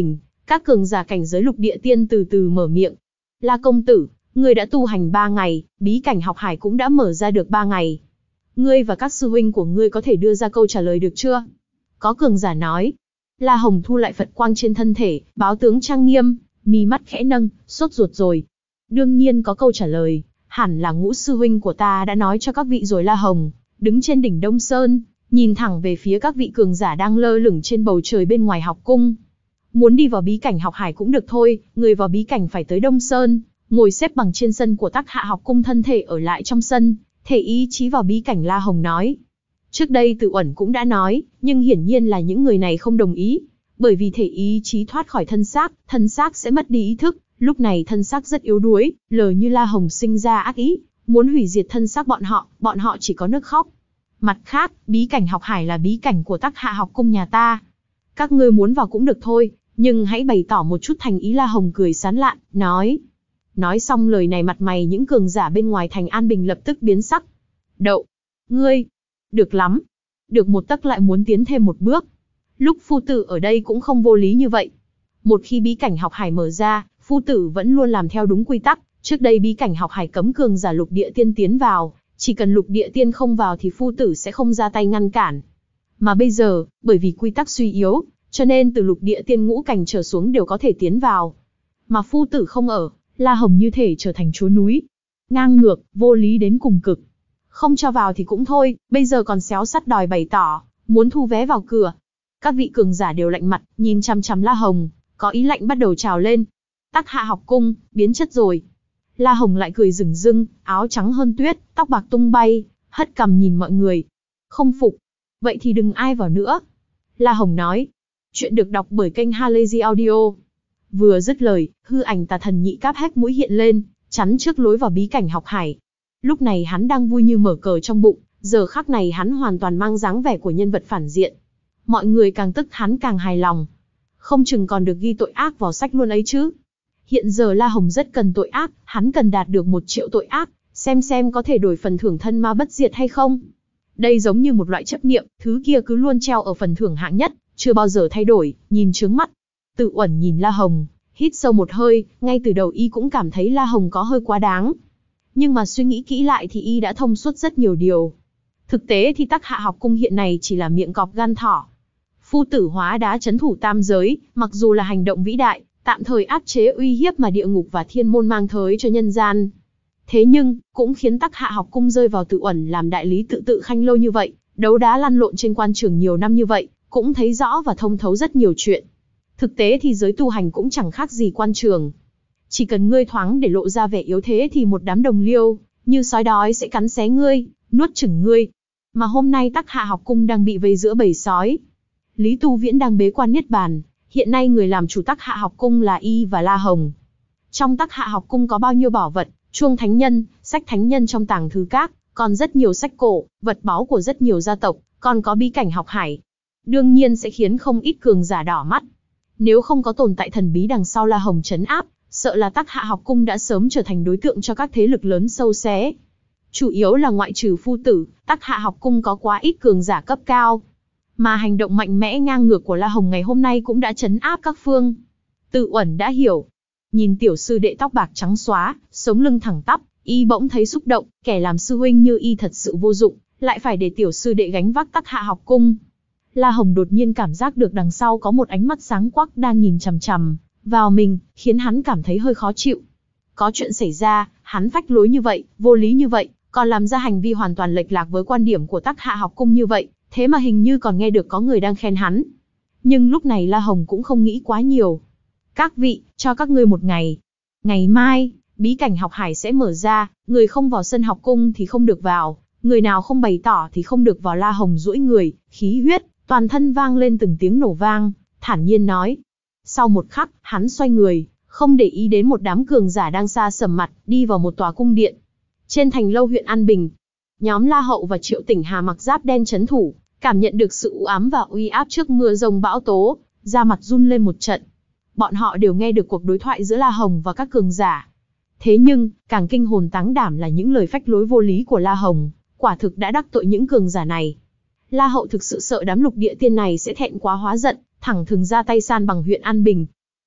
Speaker 1: Các cường giả cảnh giới lục địa tiên từ từ mở miệng. La công tử, ngươi đã tu hành ba ngày, bí cảnh học hải cũng đã mở ra được ba ngày. Ngươi và các sư huynh của ngươi có thể đưa ra câu trả lời được chưa? Có cường giả nói. La Hồng thu lại Phật quang trên thân thể, báo tướng trang nghiêm, mi mắt khẽ nâng, sốt ruột rồi. Đương nhiên có câu trả lời, hẳn là ngũ sư huynh của ta đã nói cho các vị rồi. La Hồng đứng trên đỉnh Đông Sơn, nhìn thẳng về phía các vị cường giả đang lơ lửng trên bầu trời bên ngoài học cung. Muốn đi vào bí cảnh học hải cũng được thôi, người vào bí cảnh phải tới Đông Sơn, ngồi xếp bằng trên sân của Tắc Hạ học cung, thân thể ở lại trong sân, thể ý chí vào bí cảnh. La Hồng nói. Trước đây Tự Uẩn cũng đã nói, nhưng hiển nhiên là những người này không đồng ý, bởi vì thể ý chí thoát khỏi thân xác, thân xác sẽ mất đi ý thức, lúc này thân xác rất yếu đuối, lờ như La Hồng sinh ra ác ý, muốn hủy diệt thân xác bọn họ, bọn họ chỉ có nước khóc. Mặt khác, bí cảnh học hải là bí cảnh của Tắc Hạ học cung nhà ta. Các ngươi muốn vào cũng được thôi, nhưng hãy bày tỏ một chút thành ý. La Hồng cười sán lạn, nói. Nói xong lời này, mặt mày những cường giả bên ngoài thành An Bình lập tức biến sắc. Đậu, ngươi, được lắm. Được một tấc lại muốn tiến thêm một bước. Lúc phu tử ở đây cũng không vô lý như vậy. Một khi bí cảnh học hải mở ra, phu tử vẫn luôn làm theo đúng quy tắc. Trước đây bí cảnh học hải cấm cường giả lục địa tiên tiến vào, chỉ cần lục địa tiên không vào thì phu tử sẽ không ra tay ngăn cản. Mà bây giờ, bởi vì quy tắc suy yếu, cho nên từ lục địa tiên ngũ cảnh trở xuống đều có thể tiến vào. Mà phu tử không ở, La Hồng như thể trở thành chúa núi. Ngang ngược, vô lý đến cùng cực. Không cho vào thì cũng thôi, bây giờ còn xéo sắt đòi bày tỏ, muốn thu vé vào cửa. Các vị cường giả đều lạnh mặt, nhìn chằm chằm La Hồng, có ý lạnh bắt đầu trào lên. Tắc Hạ học cung, biến chất rồi. La Hồng lại cười rừng rưng, áo trắng hơn tuyết, tóc bạc tung bay, hất cằm nhìn mọi người. Không phục. Vậy thì đừng ai vào nữa. La Hồng nói. Chuyện được đọc bởi kênh Halazy Audio. Vừa dứt lời, hư ảnh tà thần nhị cáp hét mũi hiện lên, chắn trước lối vào bí cảnh học hải. Lúc này hắn đang vui như mở cờ trong bụng, giờ khắc này hắn hoàn toàn mang dáng vẻ của nhân vật phản diện. Mọi người càng tức hắn càng hài lòng. Không chừng còn được ghi tội ác vào sách luôn ấy chứ. Hiện giờ La Hồng rất cần tội ác, hắn cần đạt được một triệu tội ác, xem xem có thể đổi phần thưởng thân ma bất diệt hay không. Đây giống như một loại chấp niệm, thứ kia cứ luôn treo ở phần thưởng hạng nhất, chưa bao giờ thay đổi, nhìn chướng mắt. Tự Uẩn nhìn La Hồng, hít sâu một hơi, ngay từ đầu y cũng cảm thấy La Hồng có hơi quá đáng. Nhưng mà suy nghĩ kỹ lại thì y đã thông suốt rất nhiều điều. Thực tế thì Tắc Hạ học cung hiện này chỉ là miệng cọp gan thỏ. Phu tử hóa đá trấn thủ tam giới, mặc dù là hành động vĩ đại, tạm thời áp chế uy hiếp mà địa ngục và thiên môn mang tới cho nhân gian. Thế nhưng, cũng khiến Tắc Hạ học cung rơi vào Tự Uẩn làm đại lý tự tự khanh lâu như vậy, đấu đá lăn lộn trên quan trường nhiều năm như vậy, cũng thấy rõ và thông thấu rất nhiều chuyện. Thực tế thì giới tu hành cũng chẳng khác gì quan trường. Chỉ cần ngươi thoáng để lộ ra vẻ yếu thế thì một đám đồng liêu, như sói đói sẽ cắn xé ngươi, nuốt chửng ngươi. Mà hôm nay Tắc Hạ học cung đang bị vây giữa bầy sói. Lý Tu Viễn đang bế quan niết bàn, hiện nay người làm chủ Tắc Hạ học cung là y và La Hồng. Trong Tắc Hạ học cung có bao nhiêu bảo vật, chuông thánh nhân, sách thánh nhân trong tàng thư các, còn rất nhiều sách cổ, vật báu của rất nhiều gia tộc, còn có bí cảnh học hải. Đương nhiên sẽ khiến không ít cường giả đỏ mắt. Nếu không có tồn tại thần bí đằng sau La Hồng trấn áp, sợ là Tắc Hạ học cung đã sớm trở thành đối tượng cho các thế lực lớn sâu xé. Chủ yếu là ngoại trừ phu tử, Tắc Hạ học cung có quá ít cường giả cấp cao. Mà hành động mạnh mẽ ngang ngược của La Hồng ngày hôm nay cũng đã trấn áp các phương. Tự Uẩn đã hiểu. Nhìn tiểu sư đệ tóc bạc trắng xóa, sống lưng thẳng tắp, y bỗng thấy xúc động, kẻ làm sư huynh như y thật sự vô dụng, lại phải để tiểu sư đệ gánh vác Tắc Hạ học cung. La Hồng đột nhiên cảm giác được đằng sau có một ánh mắt sáng quắc đang nhìn chằm chằm vào mình, khiến hắn cảm thấy hơi khó chịu. Có chuyện xảy ra, hắn phách lối như vậy, vô lý như vậy, còn làm ra hành vi hoàn toàn lệch lạc với quan điểm của Tắc Hạ học cung như vậy, thế mà hình như còn nghe được có người đang khen hắn. Nhưng lúc này La Hồng cũng không nghĩ quá nhiều. Các vị, cho các ngươi một ngày. Ngày mai, bí cảnh học hải sẽ mở ra, người không vào sân học cung thì không được vào, người nào không bày tỏ thì không được vào. La Hồng duỗi người, khí huyết, toàn thân vang lên từng tiếng nổ vang, thản nhiên nói. Sau một khắc, hắn xoay người, không để ý đến một đám cường giả đang xa sầm mặt, đi vào một tòa cung điện. Trên thành lâu huyện An Bình, nhóm La Hậu và Triệu Tỉnh Hà mặc giáp đen trấn thủ, cảm nhận được sự u ám và uy áp trước mưa rông bão tố, da mặt run lên một trận. Bọn họ đều nghe được cuộc đối thoại giữa La Hồng và các cường giả. Thế nhưng, càng kinh hồn táng đảm là những lời phách lối vô lý của La Hồng, quả thực đã đắc tội những cường giả này. La Hậu thực sự sợ đám lục địa tiên này sẽ thẹn quá hóa giận, thẳng thừng ra tay san bằng huyện An Bình.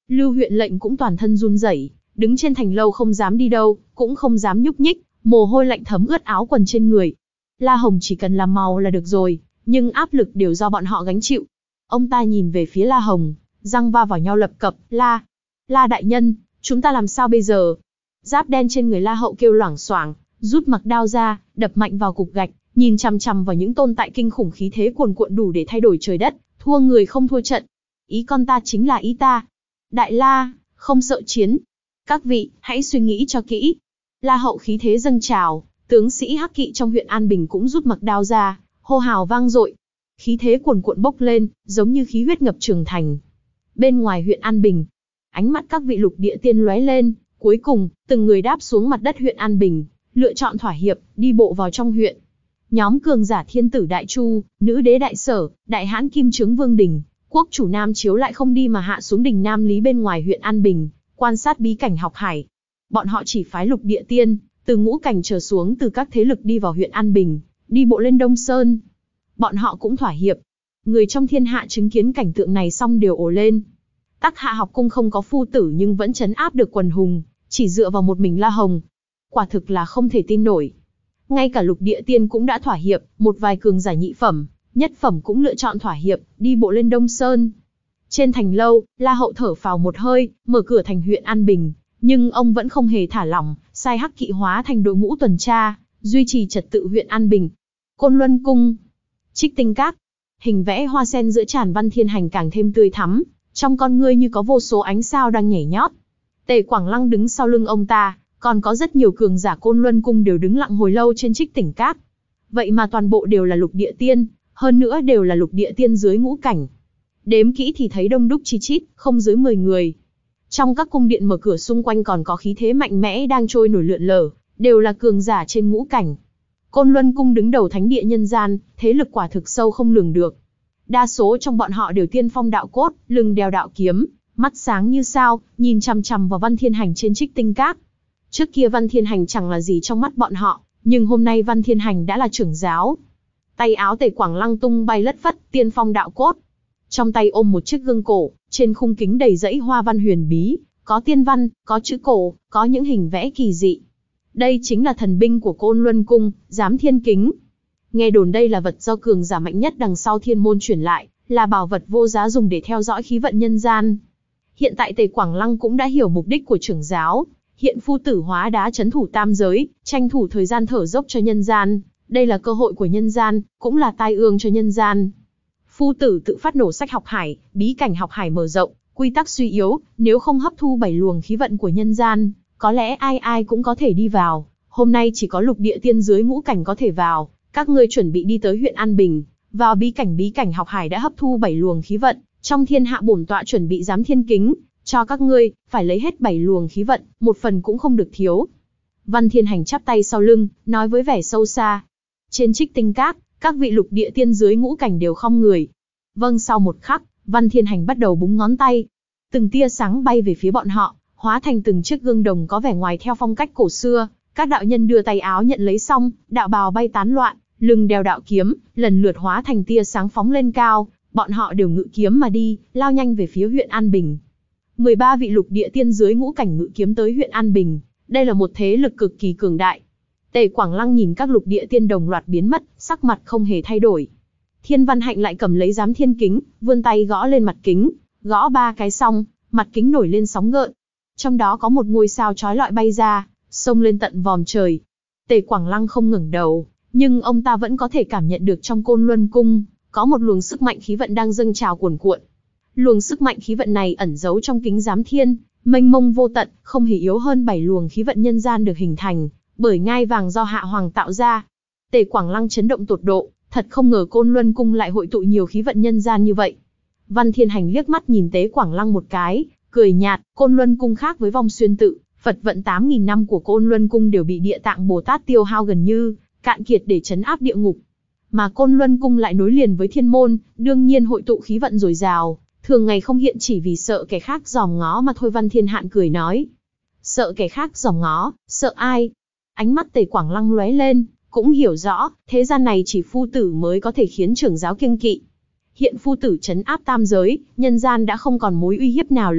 Speaker 1: Lưu huyện lệnh cũng toàn thân run rẩy, đứng trên thành lâu không dám đi đâu, cũng không dám nhúc nhích, mồ hôi lạnh thấm ướt áo quần trên người. La Hồng chỉ cần làm màu là được rồi, nhưng áp lực đều do bọn họ gánh chịu. Ông ta nhìn về phía La Hồng, răng va vào nhau lập cập, La, La đại nhân, chúng ta làm sao bây giờ? Giáp đen trên người La Hậu kêu loảng xoảng, rút mặc đao ra, đập mạnh vào cục gạch, nhìn chằm chằm vào những tồn tại kinh khủng khí thế cuồn cuộn đủ để thay đổi trời đất, thua người không thua trận. Ý con ta chính là ý ta. Đại La, không sợ chiến. Các vị, hãy suy nghĩ cho kỹ. La Hậu khí thế dâng trào, tướng sĩ hắc kỵ trong huyện An Bình cũng rút mặc đao ra, hô hào vang dội. Khí thế cuồn cuộn bốc lên, giống như khí huyết ngập trường thành. Bên ngoài huyện An Bình, ánh mắt các vị lục địa tiên lóe lên, cuối cùng, từng người đáp xuống mặt đất huyện An Bình, lựa chọn thỏa hiệp, đi bộ vào trong huyện. Nhóm cường giả thiên tử Đại Chu, nữ đế Đại Sở, đại hãn Kim Chướng Vương Đình, quốc chủ Nam Chiếu lại không đi mà hạ xuống đỉnh Nam Lý bên ngoài huyện An Bình, quan sát bí cảnh học hải. Bọn họ chỉ phái lục địa tiên, từ ngũ cảnh trở xuống từ các thế lực đi vào huyện An Bình, đi bộ lên Đông Sơn. Bọn họ cũng thỏa hiệp. Người trong thiên hạ chứng kiến cảnh tượng này xong đều ồ lên. Tắc Hạ học cung không có phu tử nhưng vẫn trấn áp được quần hùng, chỉ dựa vào một mình La Hồng. Quả thực là không thể tin nổi. Ngay cả lục địa tiên cũng đã thỏa hiệp, một vài cường giả nhị phẩm, nhất phẩm cũng lựa chọn thỏa hiệp, đi bộ lên Đông Sơn. Trên thành lâu, La Hậu thở phào một hơi, mở cửa thành huyện An Bình, nhưng ông vẫn không hề thả lỏng, sai hắc kỵ hóa thành đội ngũ tuần tra, duy trì trật tự huyện An Bình. Côn Luân Cung, Trích Tinh Các, hình vẽ hoa sen giữa tràn Văn Thiên Hành càng thêm tươi thắm, trong con ngươi như có vô số ánh sao đang nhảy nhót. Tề Quảng Lăng đứng sau lưng ông ta, còn có rất nhiều cường giả Côn Luân Cung đều đứng lặng hồi lâu trên Trích Tinh Các. Vậy mà toàn bộ đều là lục địa tiên, hơn nữa đều là lục địa tiên dưới ngũ cảnh. Đếm kỹ thì thấy đông đúc chi chít, không dưới mười người. Trong các cung điện mở cửa xung quanh còn có khí thế mạnh mẽ đang trôi nổi lượn lờ, đều là cường giả trên ngũ cảnh. Côn Luân Cung đứng đầu thánh địa nhân gian, thế lực quả thực sâu không lường được. Đa số trong bọn họ đều tiên phong đạo cốt, lưng đeo đạo kiếm, mắt sáng như sao, nhìn chằm chằm vào Văn Thiên Hành trên Trích Tinh Các. Trước kia Văn Thiên Hành chẳng là gì trong mắt bọn họ, nhưng hôm nay Văn Thiên Hành đã là trưởng giáo. Tay áo Tề Quảng Lăng tung bay lất phất, tiên phong đạo cốt. Trong tay ôm một chiếc gương cổ, trên khung kính đầy dãy hoa văn huyền bí, có tiên văn, có chữ cổ, có những hình vẽ kỳ dị. Đây chính là thần binh của Côn Luân Cung, Giám Thiên Kính. Nghe đồn đây là vật do cường giả mạnh nhất đằng sau thiên môn truyền lại, là bảo vật vô giá dùng để theo dõi khí vận nhân gian. Hiện tại Tề Quảng Lăng cũng đã hiểu mục đích của trưởng giáo, hiện phu tử hóa đá trấn thủ tam giới, tranh thủ thời gian thở dốc cho nhân gian. Đây là cơ hội của nhân gian, cũng là tai ương cho nhân gian. Phu tử tự phát nổ sách học hải, bí cảnh học hải mở rộng, quy tắc suy yếu, nếu không hấp thu bảy luồng khí vận của nhân gian, có lẽ ai ai cũng có thể đi vào. Hôm nay chỉ có lục địa tiên dưới ngũ cảnh có thể vào, các ngươi chuẩn bị đi tới huyện An Bình, vào bí cảnh bí cảnh học hải đã hấp thu bảy luồng khí vận, trong thiên hạ bổn tọa chuẩn bị Giám Thiên Kính, cho các ngươi, phải lấy hết bảy luồng khí vận, một phần cũng không được thiếu. Văn Thiên Hành chắp tay sau lưng, nói với vẻ sâu xa. Trên Trích Tinh Các, các vị lục địa tiên dưới ngũ cảnh đều khom người. Vâng, sau một khắc, Văn Thiên Hành bắt đầu búng ngón tay. Từng tia sáng bay về phía bọn họ, hóa thành từng chiếc gương đồng có vẻ ngoài theo phong cách cổ xưa. Các đạo nhân đưa tay áo nhận lấy xong, đạo bào bay tán loạn, lưng đeo đạo kiếm, lần lượt hóa thành tia sáng phóng lên cao. Bọn họ đều ngự kiếm mà đi, lao nhanh về phía huyện An Bình. mười ba vị lục địa tiên dưới ngũ cảnh ngự kiếm tới huyện An Bình. Đây là một thế lực cực kỳ cường đại. Tề Quảng Lăng nhìn các lục địa tiên đồng loạt biến mất, sắc mặt không hề thay đổi. Thiên Văn Hạnh lại cầm lấy Giám Thiên Kính, vươn tay gõ lên mặt kính, gõ ba cái xong, mặt kính nổi lên sóng gợn. Trong đó có một ngôi sao chói lọi bay ra, xông lên tận vòm trời. Tề Quảng Lăng không ngẩng đầu, nhưng ông ta vẫn có thể cảm nhận được trong Côn Luân Cung có một luồng sức mạnh khí vận đang dâng trào cuồn cuộn. Luồng sức mạnh khí vận này ẩn giấu trong kính Giám Thiên, mênh mông vô tận, không hề yếu hơn bảy luồng khí vận nhân gian được hình thành bởi ngai vàng do Hạ Hoàng tạo ra. Tề Quảng Lăng chấn động tột độ, thật không ngờ Côn Luân Cung lại hội tụ nhiều khí vận nhân gian như vậy. Văn Thiên Hành liếc mắt nhìn Tề Quảng Lăng một cái, cười nhạt. Côn Luân Cung khác với Vong Xuyên Tự, Phật vận tám nghìn năm của Côn Luân Cung đều bị Địa Tạng Bồ Tát tiêu hao gần như cạn kiệt để trấn áp địa ngục, mà Côn Luân Cung lại nối liền với Thiên Môn, đương nhiên hội tụ khí vận dồi dào, thường ngày không hiện chỉ vì sợ kẻ khác dòm ngó mà thôi. Văn Thiên Hạn cười nói, sợ kẻ khác dòm ngó, sợ ai? Ánh mắt Tề Quảng Lăng lóe lên, cũng hiểu rõ, thế gian này chỉ phu tử mới có thể khiến trưởng giáo kiêng kỵ. Hiện phu tử trấn áp tam giới, nhân gian đã không còn mối uy hiếp nào lớn,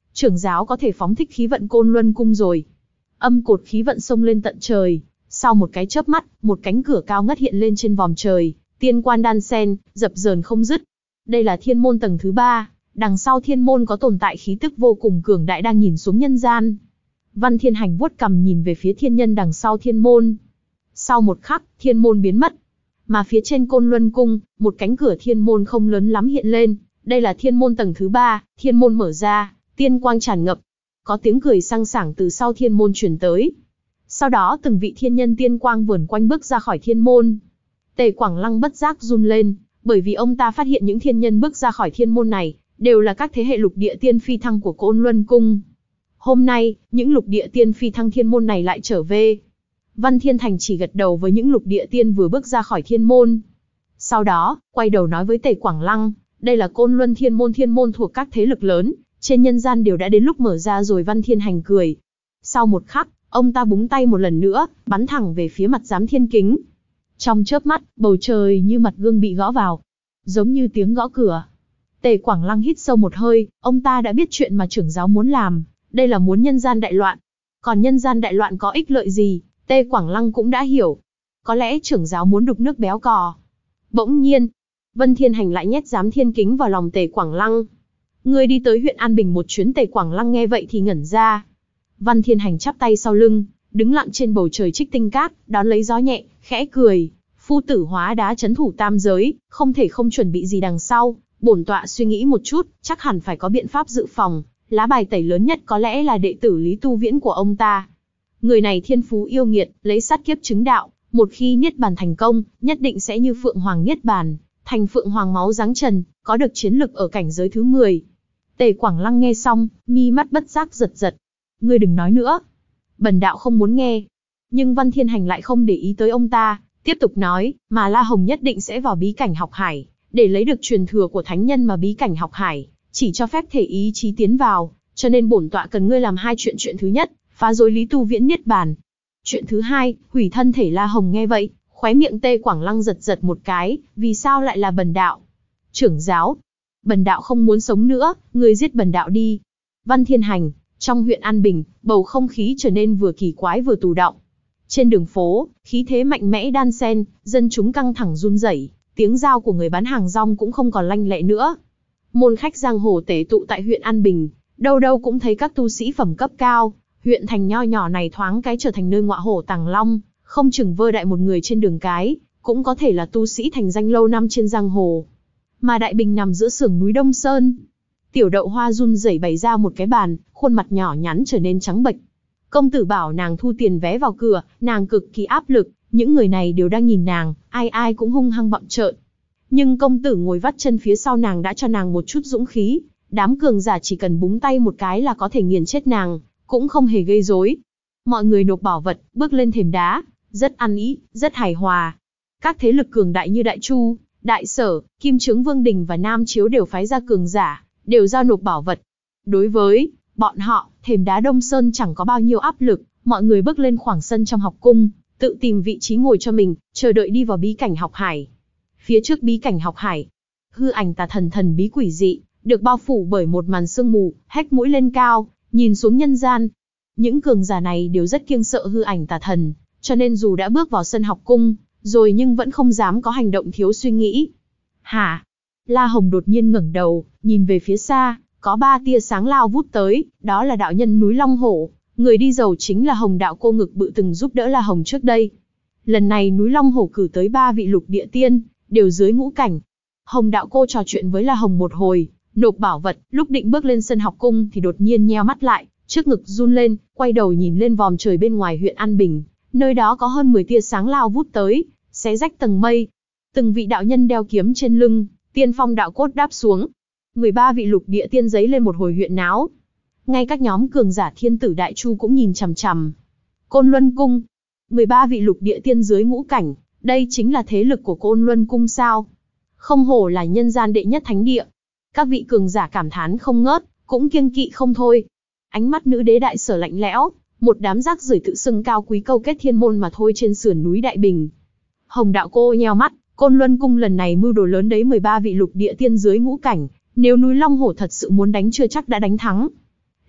Speaker 1: Trưởng giáo có thể phóng thích khí vận Côn Luân Cung rồi. Âm cột khí vận xông lên tận trời. Sau một cái chớp mắt, một cánh cửa cao ngất hiện lên trên vòm trời, tiên quan đan sen, dập dờn không dứt. Đây là thiên môn tầng thứ ba, đằng sau thiên môn có tồn tại khí tức vô cùng cường đại đang nhìn xuống nhân gian. Văn Thiên Hành vuốt cằm nhìn về phía thiên nhân đằng sau thiên môn. Sau một khắc, thiên môn biến mất. Mà phía trên Côn Luân Cung, một cánh cửa thiên môn không lớn lắm hiện lên. Đây là thiên môn tầng thứ ba, thiên môn mở ra, tiên quang tràn ngập. Có tiếng cười sang sảng từ sau thiên môn truyền tới. Sau đó từng vị thiên nhân tiên quang vờn quanh bước ra khỏi thiên môn. Tề Quảng Lăng bất giác run lên, bởi vì ông ta phát hiện những thiên nhân bước ra khỏi thiên môn này, đều là các thế hệ lục địa tiên phi thăng của Côn Luân Cung. Hôm nay, những lục địa tiên phi thăng thiên môn này lại trở về. Văn Thiên Thành chỉ gật đầu với những lục địa tiên vừa bước ra khỏi thiên môn. Sau đó, quay đầu nói với Tề Quảng Lăng, đây là Côn Luân Thiên Môn, thiên môn thuộc các thế lực lớn, trên nhân gian đều đã đến lúc mở ra rồi. Văn Thiên Hành cười. Sau một khắc, ông ta búng tay một lần nữa, bắn thẳng về phía mặt giám thiên kính. Trong chớp mắt, bầu trời như mặt gương bị gõ vào, giống như tiếng gõ cửa. Tề Quảng Lăng hít sâu một hơi, ông ta đã biết chuyện mà trưởng giáo muốn làm, đây là muốn nhân gian đại loạn. Còn nhân gian đại loạn có ích lợi gì, Tề Quảng Lăng cũng đã hiểu. Có lẽ trưởng giáo muốn đục nước béo cò. Bỗng nhiên, Vân Thiên Hành lại nhét giám thiên kính vào lòng Tề Quảng Lăng. Ngươi đi tới huyện An Bình một chuyến. Tề Quảng Lăng nghe vậy thì ngẩn ra. Văn Thiên Hành chắp tay sau lưng, đứng lặng trên bầu trời trích tinh cát, đón lấy gió nhẹ, khẽ cười. Phu tử hóa đá chấn thủ tam giới, không thể không chuẩn bị gì đằng sau. Bổn tọa suy nghĩ một chút, chắc hẳn phải có biện pháp dự phòng. Lá bài tẩy lớn nhất có lẽ là đệ tử Lý Tu Viễn của ông ta. Người này thiên phú yêu nghiệt, lấy sát kiếp chứng đạo, một khi niết bàn thành công, nhất định sẽ như Phượng Hoàng niết bàn, thành Phượng Hoàng máu giáng trần, có được chiến lực ở cảnh giới thứ mười. Tề Quảng Lăng nghe xong, mi mắt bất giác giật giật. Ngươi đừng nói nữa. Bần đạo không muốn nghe. Nhưng Văn Thiên Hành lại không để ý tới ông ta, tiếp tục nói, mà La Hồng nhất định sẽ vào bí cảnh học hải, để lấy được truyền thừa của thánh nhân, mà bí cảnh học hải chỉ cho phép thể ý chí tiến vào, cho nên bổn tọa cần ngươi làm hai chuyện. Chuyện thứ nhất, phá rối Lý Tu Viễn niết bàn. Chuyện thứ hai, hủy thân thể La Hồng. Nghe vậy, khóe miệng Tề Quảng Lăng giật giật một cái, vì sao lại là bần đạo? Trưởng giáo, bần đạo không muốn sống nữa, ngươi giết bần đạo đi. Văn Thiên Hành, trong huyện An Bình, bầu không khí trở nên vừa kỳ quái vừa tù động. Trên đường phố, khí thế mạnh mẽ đan xen, dân chúng căng thẳng run rẩy, tiếng giao của người bán hàng rong cũng không còn lanh lẹ nữa. Môn khách giang hồ tề tụ tại huyện An Bình, đâu đâu cũng thấy các tu sĩ phẩm cấp cao. Huyện thành nho nhỏ này thoáng cái trở thành nơi ngọa hổ tàng long, không chừng vơ đại một người trên đường cái, cũng có thể là tu sĩ thành danh lâu năm trên giang hồ. Mà Đại Bình nằm giữa sườn núi Đông Sơn. Tiểu Đậu Hoa run rẩy bày ra một cái bàn, khuôn mặt nhỏ nhắn trở nên trắng bệch. Công tử bảo nàng thu tiền vé vào cửa, nàng cực kỳ áp lực, những người này đều đang nhìn nàng, ai ai cũng hung hăng bặm trợn. Nhưng công tử ngồi vắt chân phía sau nàng đã cho nàng một chút dũng khí, đám cường giả chỉ cần búng tay một cái là có thể nghiền chết nàng, cũng không hề gây rối. Mọi người nộp bảo vật, bước lên thềm đá, rất ăn ý, rất hài hòa. Các thế lực cường đại như Đại Chu, Đại Sở, Kim Chướng Vương Đình và Nam Chiếu đều phái ra cường giả, đều giao nộp bảo vật. Đối với bọn họ, thềm đá Đông Sơn chẳng có bao nhiêu áp lực, mọi người bước lên khoảng sân trong học cung, tự tìm vị trí ngồi cho mình, chờ đợi đi vào bí cảnh học hải. Phía trước bí cảnh học hải, hư ảnh tà thần thần bí quỷ dị, được bao phủ bởi một màn sương mù, hét mũi lên cao, nhìn xuống nhân gian. Những cường giả này đều rất kiêng sợ hư ảnh tà thần, cho nên dù đã bước vào sân học cung, rồi nhưng vẫn không dám có hành động thiếu suy nghĩ. Hả? La Hồng đột nhiên ngẩng đầu, nhìn về phía xa, có ba tia sáng lao vút tới, đó là đạo nhân núi Long Hổ. Người đi đầu chính là Hồng Đạo Cô ngực bự từng giúp đỡ La Hồng trước đây. Lần này núi Long Hổ cử tới ba vị lục địa tiên, đều dưới ngũ cảnh. Hồng Đạo Cô trò chuyện với La Hồng một hồi, nộp bảo vật, lúc định bước lên sân học cung thì đột nhiên nheo mắt lại, trước ngực run lên, quay đầu nhìn lên vòm trời bên ngoài huyện An Bình, nơi đó có hơn mười tia sáng lao vút tới, xé rách tầng mây. Từng vị đạo nhân đeo kiếm trên lưng, tiên phong đạo cốt đáp xuống. mười ba vị lục địa tiên giấy lên một hồi huyện náo. Ngay các nhóm cường giả Thiên Tử Đại Chu cũng nhìn chằm chằm. Côn Luân Cung, mười ba vị lục địa tiên dưới ngũ cảnh, đây chính là thế lực của Côn Luân Cung sao? Không hổ là nhân gian đệ nhất thánh địa. Các vị cường giả cảm thán không ngớt, cũng kiêng kỵ không thôi. Ánh mắt nữ đế Đại Sở lạnh lẽo, một đám rác rưởi tự xưng cao quý câu kết thiên môn mà thôi trên sườn núi Đại Bình. Hồng Đạo Cô nheo mắt, Côn Luân Cung lần này mưu đồ lớn đấy, mười ba vị lục địa tiên dưới ngũ cảnh, nếu núi Long Hổ thật sự muốn đánh chưa chắc đã đánh thắng.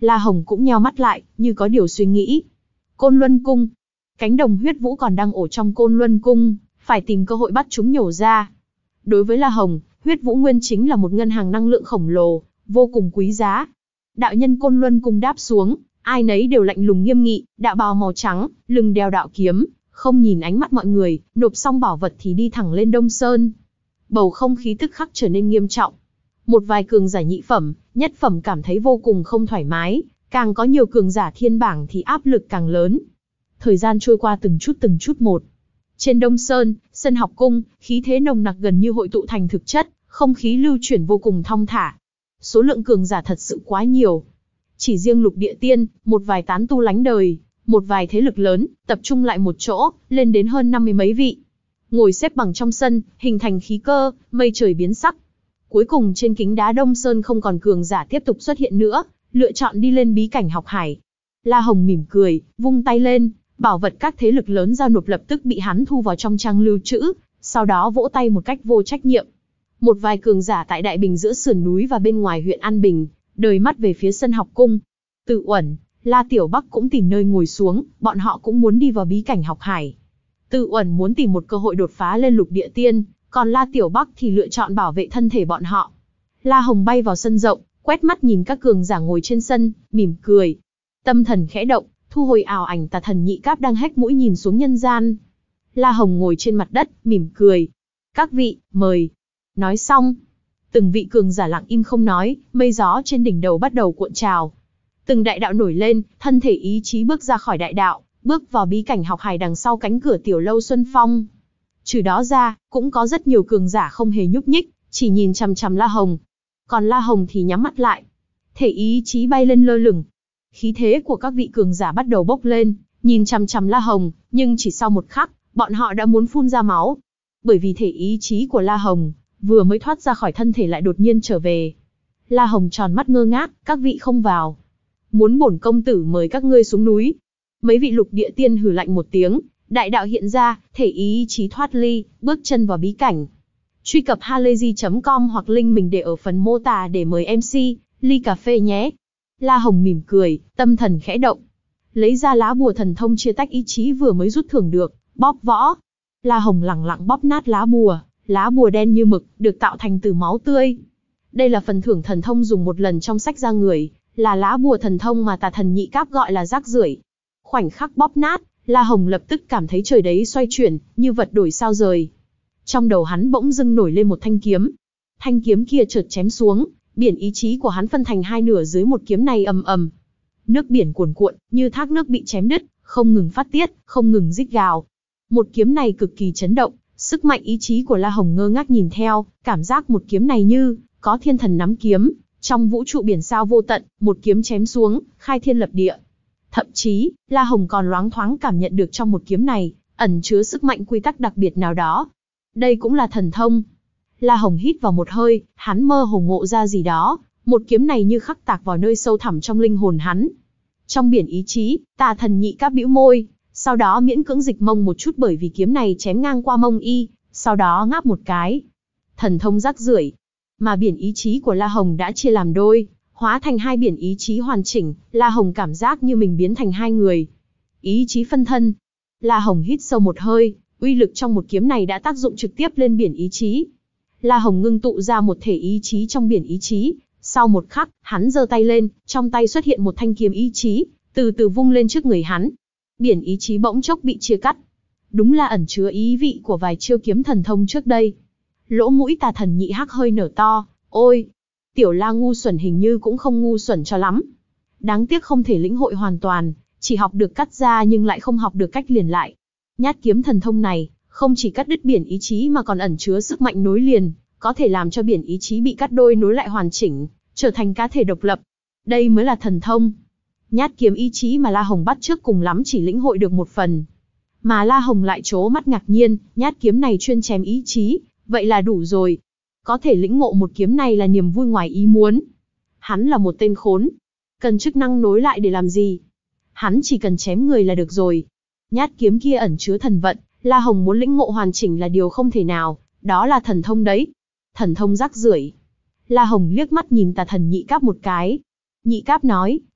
Speaker 1: La Hồng cũng nheo mắt lại, như có điều suy nghĩ. Côn Luân Cung. Cánh đồng huyết vũ còn đang ổ trong Côn Luân Cung, phải tìm cơ hội bắt chúng nhổ ra. Đối với La Hồng, huyết vũ nguyên chính là một ngân hàng năng lượng khổng lồ, vô cùng quý giá. Đạo nhân Côn Luân Cung đáp xuống, ai nấy đều lạnh lùng nghiêm nghị, đạo bào màu trắng, lưng đeo đạo kiếm, không nhìn ánh mắt mọi người, nộp xong bảo vật thì đi thẳng lên Đông Sơn. Bầu không khí tức khắc trở nên nghiêm trọng. Một vài cường giả nhị phẩm, nhất phẩm cảm thấy vô cùng không thoải mái, càng có nhiều cường giả thiên bảng thì áp lực càng lớn. Thời gian trôi qua từng chút từng chút một. Trên Đông Sơn, sân học cung, khí thế nồng nặc gần như hội tụ thành thực chất, không khí lưu chuyển vô cùng thong thả. Số lượng cường giả thật sự quá nhiều. Chỉ riêng lục địa tiên, một vài tán tu lánh đời, một vài thế lực lớn, tập trung lại một chỗ, lên đến hơn năm mươi mấy vị. Ngồi xếp bằng trong sân, hình thành khí cơ, mây trời biến sắc. Cuối cùng trên kính đá Đông Sơn không còn cường giả tiếp tục xuất hiện nữa, lựa chọn đi lên bí cảnh học hải. La Hồng mỉm cười, vung tay lên, bảo vật các thế lực lớn giao nộp lập tức bị hắn thu vào trong trang lưu trữ, sau đó vỗ tay một cách vô trách nhiệm. Một vài cường giả tại Đại Bình giữa sườn núi và bên ngoài huyện An Bình, đời mắt về phía sân học cung. Tự Uẩn, La Tiểu Bắc cũng tìm nơi ngồi xuống, bọn họ cũng muốn đi vào bí cảnh học hải. Tự Uẩn muốn tìm một cơ hội đột phá lên lục địa tiên, còn La Tiểu Bắc thì lựa chọn bảo vệ thân thể bọn họ. La Hồng bay vào sân rộng, quét mắt nhìn các cường giả ngồi trên sân, mỉm cười. Tâm thần khẽ động, thu hồi ảo ảnh tà thần nhị cáp đang hét mũi nhìn xuống nhân gian. La Hồng ngồi trên mặt đất, mỉm cười. Các vị, mời. Nói xong, từng vị cường giả lặng im không nói, mây gió trên đỉnh đầu bắt đầu cuộn trào. Từng đại đạo nổi lên, thân thể ý chí bước ra khỏi đại đạo, bước vào bí cảnh học hải đằng sau cánh cửa tiểu lâu Xuân Phong. Trừ đó ra, cũng có rất nhiều cường giả không hề nhúc nhích, chỉ nhìn chằm chằm La Hồng. Còn La Hồng thì nhắm mắt lại. Thể ý chí bay lên lơ lửng. Khí thế của các vị cường giả bắt đầu bốc lên, nhìn chằm chằm La Hồng, nhưng chỉ sau một khắc, bọn họ đã muốn phun ra máu. Bởi vì thể ý chí của La Hồng vừa mới thoát ra khỏi thân thể lại đột nhiên trở về. La Hồng tròn mắt ngơ ngác, các vị không vào. Muốn bổn công tử mời các ngươi xuống núi. Mấy vị lục địa tiên hừ lạnh một tiếng, đại đạo hiện ra, thể ý chí thoát ly, bước chân vào bí cảnh. Truy cập halayzi chấm com hoặc link mình để ở phần mô tả để mời em xê, ly cà phê nhé. La Hồng mỉm cười, tâm thần khẽ động. Lấy ra lá bùa thần thông chia tách ý chí vừa mới rút thưởng được, bóp võ. La Hồng lẳng lặng bóp nát lá bùa, lá bùa đen như mực, được tạo thành từ máu tươi. Đây là phần thưởng thần thông dùng một lần trong sách ra người, là lá bùa thần thông mà tà thần nhị cáp gọi là rác rưởi. Khoảnh khắc bóp nát, La Hồng lập tức cảm thấy trời đấy xoay chuyển, như vật đổi sao rời. Trong đầu hắn bỗng dưng nổi lên một thanh kiếm. Thanh kiếm kia chợt chém xuống, biển ý chí của hắn phân thành hai nửa dưới một kiếm này ầm ầm. Nước biển cuồn cuộn, như thác nước bị chém đứt, không ngừng phát tiết, không ngừng rít gào. Một kiếm này cực kỳ chấn động, sức mạnh ý chí của La Hồng ngơ ngác nhìn theo, cảm giác một kiếm này như có thiên thần nắm kiếm, trong vũ trụ biển sao vô tận, một kiếm chém xuống, khai thiên lập địa. Thậm chí, La Hồng còn loáng thoáng cảm nhận được trong một kiếm này, ẩn chứa sức mạnh quy tắc đặc biệt nào đó. Đây cũng là thần thông. La Hồng hít vào một hơi, hắn mơ hồ ngộ ra gì đó, một kiếm này như khắc tạc vào nơi sâu thẳm trong linh hồn hắn. Trong biển ý chí, tà thần nhị cáp bĩu môi, sau đó miễn cưỡng dịch mông một chút bởi vì kiếm này chém ngang qua mông y, sau đó ngáp một cái. Thần thông rác rưởi. Mà biển ý chí của La Hồng đã chia làm đôi, hóa thành hai biển ý chí hoàn chỉnh, La Hồng cảm giác như mình biến thành hai người. Ý chí phân thân. La Hồng hít sâu một hơi, uy lực trong một kiếm này đã tác dụng trực tiếp lên biển ý chí. La Hồng ngưng tụ ra một thể ý chí trong biển ý chí, sau một khắc, hắn giơ tay lên, trong tay xuất hiện một thanh kiếm ý chí, từ từ vung lên trước người hắn. Biển ý chí bỗng chốc bị chia cắt. Đúng là ẩn chứa ý vị của vài chiêu kiếm thần thông trước đây. Lỗ mũi tà thần nhị hắc hơi nở to, ôi, tiểu La ngu xuẩn hình như cũng không ngu xuẩn cho lắm. Đáng tiếc không thể lĩnh hội hoàn toàn, chỉ học được cắt ra nhưng lại không học được cách liền lại. Nhát kiếm thần thông này, không chỉ cắt đứt biển ý chí mà còn ẩn chứa sức mạnh nối liền, có thể làm cho biển ý chí bị cắt đôi nối lại hoàn chỉnh, trở thành cá thể độc lập. Đây mới là thần thông. Nhát kiếm ý chí mà La Hồng bắt trước cùng lắm chỉ lĩnh hội được một phần. Mà La Hồng lại trố mắt ngạc nhiên, nhát kiếm này chuyên chém ý chí, vậy là đủ rồi. Có thể lĩnh ngộ một kiếm này là niềm vui ngoài ý muốn. Hắn là một tên khốn. Cần chức năng nối lại để làm gì? Hắn chỉ cần chém người là được rồi. Nhát kiếm kia ẩn chứa thần vận, La Hồng muốn lĩnh ngộ hoàn chỉnh là điều không thể nào, đó là thần thông đấy. Thần thông rác rưởi. La Hồng liếc mắt nhìn tà thần nhị cáp một cái. Nhị cáp nói,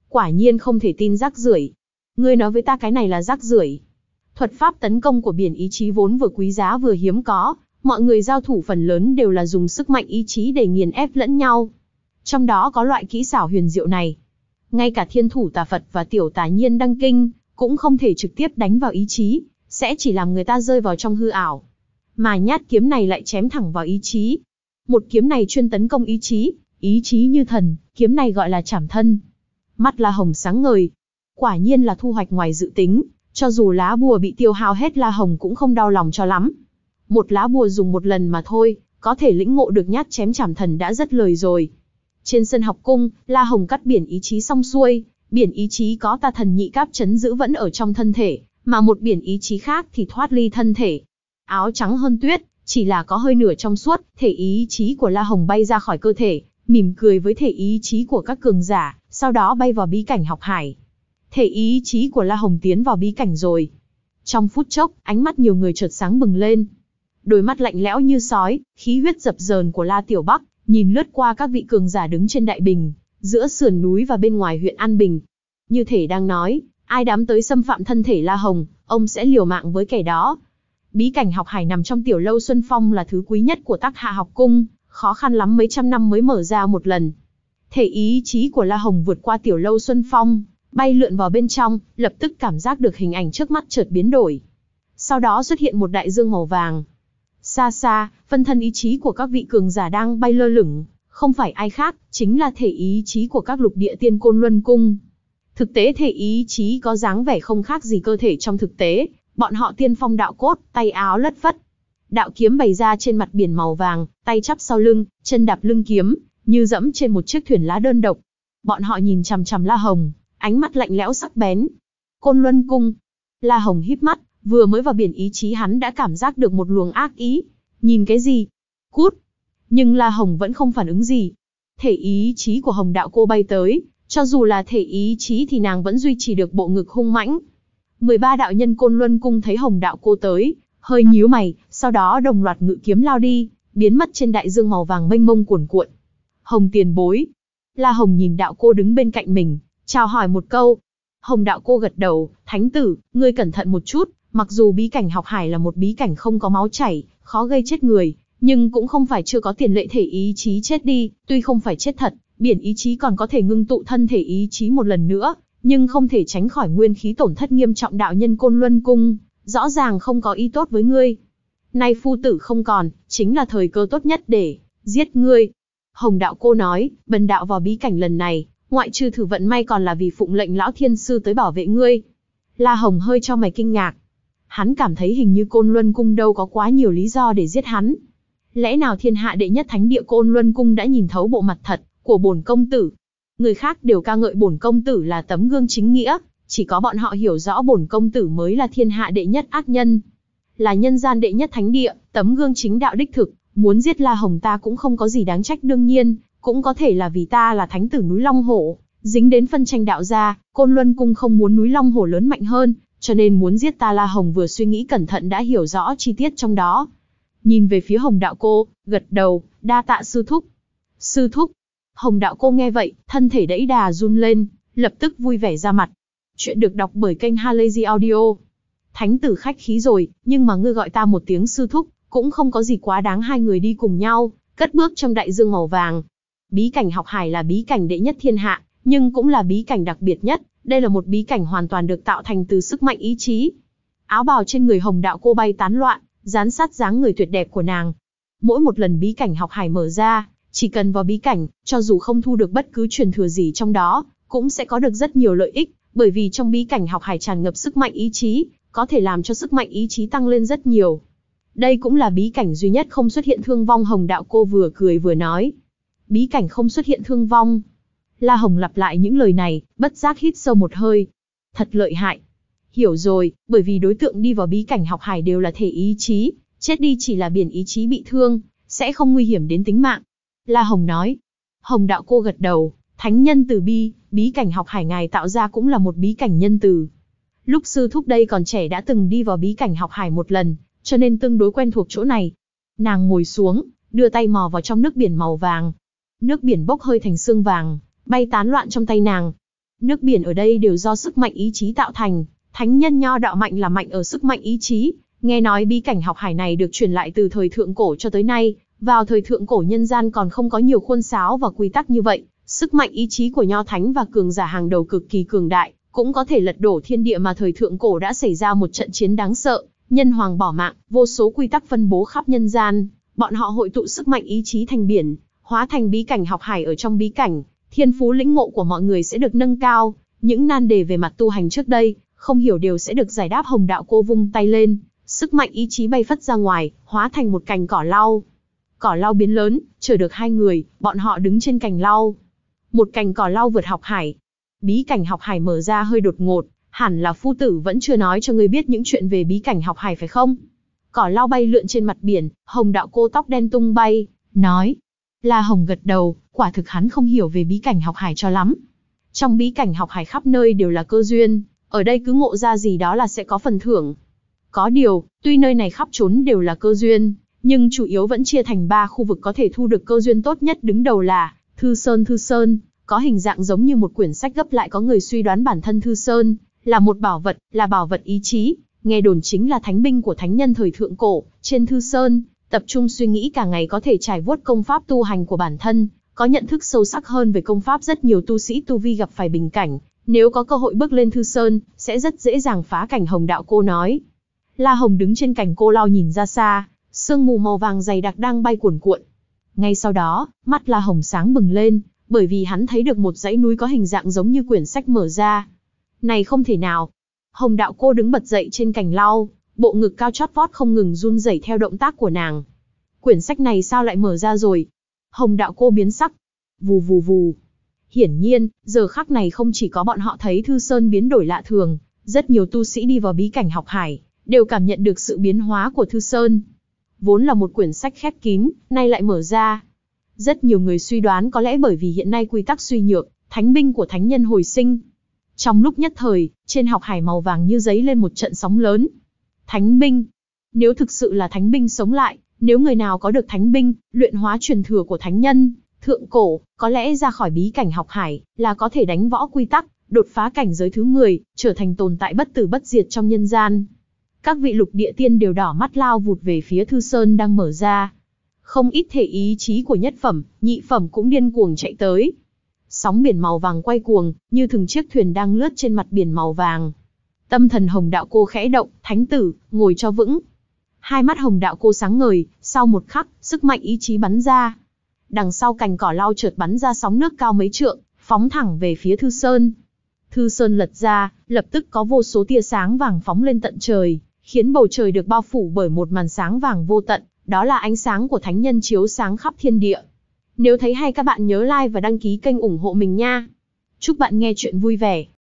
Speaker 1: Quả nhiên không thể tin, rác rưởi. Ngươi nói với ta cái này là rác rưởi. Thuật pháp tấn công của biển ý chí vốn vừa quý giá vừa hiếm có, mọi người giao thủ phần lớn đều là dùng sức mạnh ý chí để nghiền ép lẫn nhau. Trong đó có loại kỹ xảo huyền diệu này. Ngay cả thiên thủ tà Phật và tiểu tà nhiên đăng kinh, cũng không thể trực tiếp đánh vào ý chí, sẽ chỉ làm người ta rơi vào trong hư ảo. Mà nhát kiếm này lại chém thẳng vào ý chí. Một kiếm này chuyên tấn công ý chí, ý chí như thần, kiếm này gọi là trảm thân. Mắt La Hồng sáng ngời. Quả nhiên là thu hoạch ngoài dự tính, cho dù lá bùa bị tiêu hao hết La Hồng cũng không đau lòng cho lắm. Một lá bùa dùng một lần mà thôi, có thể lĩnh ngộ được nhát chém trảm thần đã rất lời rồi. Trên sân học cung, La Hồng cắt biển ý chí xong xuôi, biển ý chí có tà thần nhị cáp chấn giữ vẫn ở trong thân thể, mà một biển ý chí khác thì thoát ly thân thể. Áo trắng hơn tuyết, chỉ là có hơi nửa trong suốt, thể ý chí của La Hồng bay ra khỏi cơ thể, mỉm cười với thể ý chí của các cường giả, sau đó bay vào bí cảnh học hải. Thể ý chí của La Hồng tiến vào bí cảnh rồi. Trong phút chốc, ánh mắt nhiều người chợt sáng bừng lên. Đôi mắt lạnh lẽo như sói, khí huyết dập dờn của La Tiểu Bắc, nhìn lướt qua các vị cường giả đứng trên đại bình, giữa sườn núi và bên ngoài huyện An Bình. Như thể đang nói, ai dám tới xâm phạm thân thể La Hồng, ông sẽ liều mạng với kẻ đó. Bí cảnh học hải nằm trong tiểu lâu Xuân Phong là thứ quý nhất của Tắc Hạ học cung, khó khăn lắm mấy trăm năm mới mở ra một lần. Thể ý chí của La Hồng vượt qua tiểu lâu Xuân Phong, bay lượn vào bên trong, lập tức cảm giác được hình ảnh trước mắt chợt biến đổi. Sau đó xuất hiện một đại dương màu vàng. Xa xa, phân thân ý chí của các vị cường giả đang bay lơ lửng, không phải ai khác, chính là thể ý chí của các lục địa tiên Côn Luân Cung. Thực tế thể ý chí có dáng vẻ không khác gì cơ thể trong thực tế, bọn họ tiên phong đạo cốt, tay áo lất phất. Đạo kiếm bày ra trên mặt biển màu vàng, tay chắp sau lưng, chân đạp lưng kiếm, như dẫm trên một chiếc thuyền lá đơn độc. Bọn họ nhìn chằm chằm La Hồng, ánh mắt lạnh lẽo sắc bén. Côn Luân Cung. La Hồng híp mắt, vừa mới vào biển ý chí hắn đã cảm giác được một luồng ác ý. Nhìn cái gì? Cút! Nhưng La Hồng vẫn không phản ứng gì. Thể ý chí của Hồng Đạo Cô bay tới, cho dù là thể ý chí thì nàng vẫn duy trì được bộ ngực hung mãnh. mười ba đạo nhân Côn Luân Cung thấy Hồng Đạo Cô tới, hơi nhíu mày, sau đó đồng loạt ngự kiếm lao đi, biến mất trên đại dương màu vàng mênh mông cuồn cuộn. Hồng tiền bối. La Hồng nhìn Đạo Cô đứng bên cạnh mình, chào hỏi một câu. Hồng Đạo Cô gật đầu, thánh tử, ngươi cẩn thận một chút, mặc dù bí cảnh học hải là một bí cảnh không có máu chảy, khó gây chết người, nhưng cũng không phải chưa có tiền lệ thể ý chí chết đi, tuy không phải chết thật, biển ý chí còn có thể ngưng tụ thân thể ý chí một lần nữa, nhưng không thể tránh khỏi nguyên khí tổn thất nghiêm trọng. Đạo nhân Côn Luân Cung, rõ ràng không có ý tốt với ngươi. Nay phu tử không còn, chính là thời cơ tốt nhất để giết ngươi. Hồng Đạo Cô nói, bần đạo vào bí cảnh lần này, ngoại trừ thử vận may còn là vì phụng lệnh lão thiên sư tới bảo vệ ngươi. La Hồng hơi cho mày kinh ngạc. Hắn cảm thấy hình như Côn Luân Cung đâu có quá nhiều lý do để giết hắn. Lẽ nào thiên hạ đệ nhất thánh địa Côn Luân Cung đã nhìn thấu bộ mặt thật của bổn công tử? Người khác đều ca ngợi bổn công tử là tấm gương chính nghĩa, chỉ có bọn họ hiểu rõ bổn công tử mới là thiên hạ đệ nhất ác nhân. Là nhân gian đệ nhất thánh địa, tấm gương chính đạo đích thực, muốn giết La Hồng ta cũng không có gì đáng trách. Đương nhiên, cũng có thể là vì ta là thánh tử núi Long Hổ, dính đến phân tranh đạo gia, Côn Luân Cung không muốn núi Long Hổ lớn mạnh hơn, cho nên muốn giết ta. La Hồng vừa suy nghĩ cẩn thận đã hiểu rõ chi tiết trong đó. Nhìn về phía Hồng Đạo Cô, gật đầu, đa tạ sư thúc. Sư thúc. Hồng Đạo Cô nghe vậy, thân thể đẫy đà run lên, lập tức vui vẻ ra mặt. Chuyện được đọc bởi kênh Halazy Audio. Thánh tử khách khí rồi, nhưng mà ngươi gọi ta một tiếng sư thúc, cũng không có gì quá đáng. Hai người đi cùng nhau, cất bước trong đại dương màu vàng. Bí cảnh học hải là bí cảnh đệ nhất thiên hạ, nhưng cũng là bí cảnh đặc biệt nhất. Đây là một bí cảnh hoàn toàn được tạo thành từ sức mạnh ý chí. Áo bào trên người Hồng Đạo Cô bay tán loạn, dán sát dáng người tuyệt đẹp của nàng. Mỗi một lần bí cảnh học hải mở ra, chỉ cần vào bí cảnh, cho dù không thu được bất cứ truyền thừa gì trong đó, cũng sẽ có được rất nhiều lợi ích, bởi vì trong bí cảnh học hải tràn ngập sức mạnh ý chí, có thể làm cho sức mạnh ý chí tăng lên rất nhiều. Đây cũng là bí cảnh duy nhất không xuất hiện thương vong. Hồng Đạo Cô vừa cười vừa nói. Bí cảnh không xuất hiện thương vong. La Hồng lặp lại những lời này, bất giác hít sâu một hơi. Thật lợi hại. Hiểu rồi, bởi vì đối tượng đi vào bí cảnh học hải đều là thể ý chí, chết đi chỉ là biển ý chí bị thương, sẽ không nguy hiểm đến tính mạng. La Hồng nói. Hồng Đạo Cô gật đầu, thánh nhân từ bi, bí cảnh học hải ngài tạo ra cũng là một bí cảnh nhân từ. Lúc sư thúc đây còn trẻ đã từng đi vào bí cảnh học hải một lần, cho nên tương đối quen thuộc chỗ này. Nàng ngồi xuống, đưa tay mò vào trong nước biển màu vàng. Nước biển bốc hơi thành sương vàng, bay tán loạn trong tay nàng. Nước biển ở đây đều do sức mạnh ý chí tạo thành, thánh nhân nho đạo mạnh là mạnh ở sức mạnh ý chí. Nghe nói bí cảnh học hải này được truyền lại từ thời thượng cổ cho tới nay, vào thời thượng cổ nhân gian còn không có nhiều khuôn sáo và quy tắc như vậy, sức mạnh ý chí của nho thánh và cường giả hàng đầu cực kỳ cường đại, cũng có thể lật đổ thiên địa mà thời thượng cổ đã xảy ra một trận chiến đáng sợ, nhân hoàng bỏ mạng, vô số quy tắc phân bố khắp nhân gian, bọn họ hội tụ sức mạnh ý chí thành biển, hóa thành bí cảnh học hải ở trong bí cảnh, thiên phú lĩnh ngộ của mọi người sẽ được nâng cao, những nan đề về mặt tu hành trước đây, không hiểu đều sẽ được giải đáp. Hồng đạo cô vung tay lên, sức mạnh ý chí bay phất ra ngoài, hóa thành một cành cỏ lau. Cỏ lau biến lớn, chở được hai người, bọn họ đứng trên cành lau. Một cành cỏ lau vượt học hải. Bí cảnh học hải mở ra hơi đột ngột, hẳn là phu tử vẫn chưa nói cho ngươi biết những chuyện về bí cảnh học hải phải không? Cỏ lau bay lượn trên mặt biển, Hồng đạo cô tóc đen tung bay, nói. La Hồng gật đầu, quả thực hắn không hiểu về bí cảnh học hải cho lắm. Trong bí cảnh học hải khắp nơi đều là cơ duyên, ở đây cứ ngộ ra gì đó là sẽ có phần thưởng. Có điều, tuy nơi này khắp trốn đều là cơ duyên, nhưng chủ yếu vẫn chia thành ba khu vực có thể thu được cơ duyên tốt nhất. Đứng đầu là Thư Sơn. Thư Sơn có hình dạng giống như một quyển sách gấp lại, có người suy đoán bản thân Thư Sơn là một bảo vật, là bảo vật ý chí, nghe đồn chính là thánh binh của thánh nhân thời thượng cổ. Trên Thư Sơn, tập trung suy nghĩ cả ngày có thể trải vuốt công pháp tu hành của bản thân, có nhận thức sâu sắc hơn về công pháp. Rất nhiều tu sĩ tu vi gặp phải bình cảnh, nếu có cơ hội bước lên Thư Sơn, sẽ rất dễ dàng phá cảnh. Hồng đạo cô nói. La Hồng đứng trên cành cô lao nhìn ra xa, sương mù màu vàng dày đặc đang bay cuồn cuộn. Ngay sau đó, mắt La Hồng sáng bừng lên, bởi vì hắn thấy được một dãy núi có hình dạng giống như quyển sách mở ra. Này không thể nào! Hồng đạo cô đứng bật dậy trên cành lau, bộ ngực cao chót vót không ngừng run rẩy theo động tác của nàng. Quyển sách này sao lại mở ra rồi? Hồng đạo cô biến sắc. Vù vù vù. Hiển nhiên, giờ khắc này không chỉ có bọn họ thấy Thư Sơn biến đổi lạ thường, rất nhiều tu sĩ đi vào bí cảnh học hải, đều cảm nhận được sự biến hóa của Thư Sơn. Vốn là một quyển sách khép kín, nay lại mở ra. Rất nhiều người suy đoán có lẽ bởi vì hiện nay quy tắc suy nhược, thánh binh của thánh nhân hồi sinh. Trong lúc nhất thời, trên học hải màu vàng như giấy lên một trận sóng lớn. Thánh binh. Nếu thực sự là thánh binh sống lại, nếu người nào có được thánh binh, luyện hóa truyền thừa của thánh nhân, thượng cổ, có lẽ ra khỏi bí cảnh học hải, là có thể đánh võ quy tắc, đột phá cảnh giới thứ mười, trở thành tồn tại bất tử bất diệt trong nhân gian. Các vị lục địa tiên đều đỏ mắt lao vụt về phía Thư Sơn đang mở ra. Không ít thể ý chí của nhất phẩm, nhị phẩm cũng điên cuồng chạy tới. Sóng biển màu vàng quay cuồng, như từng chiếc thuyền đang lướt trên mặt biển màu vàng. Tâm thần Hồng đạo cô khẽ động, thánh tử, ngồi cho vững. Hai mắt Hồng đạo cô sáng ngời, sau một khắc, sức mạnh ý chí bắn ra. Đằng sau cành cỏ lau chợt bắn ra sóng nước cao mấy trượng, phóng thẳng về phía Thư Sơn. Thư Sơn lật ra, lập tức có vô số tia sáng vàng phóng lên tận trời, khiến bầu trời được bao phủ bởi một màn sáng vàng vô tận, đó là ánh sáng của thánh nhân chiếu sáng khắp thiên địa. Nếu thấy hay các bạn nhớ like và đăng ký kênh ủng hộ mình nha. Chúc bạn nghe chuyện vui vẻ.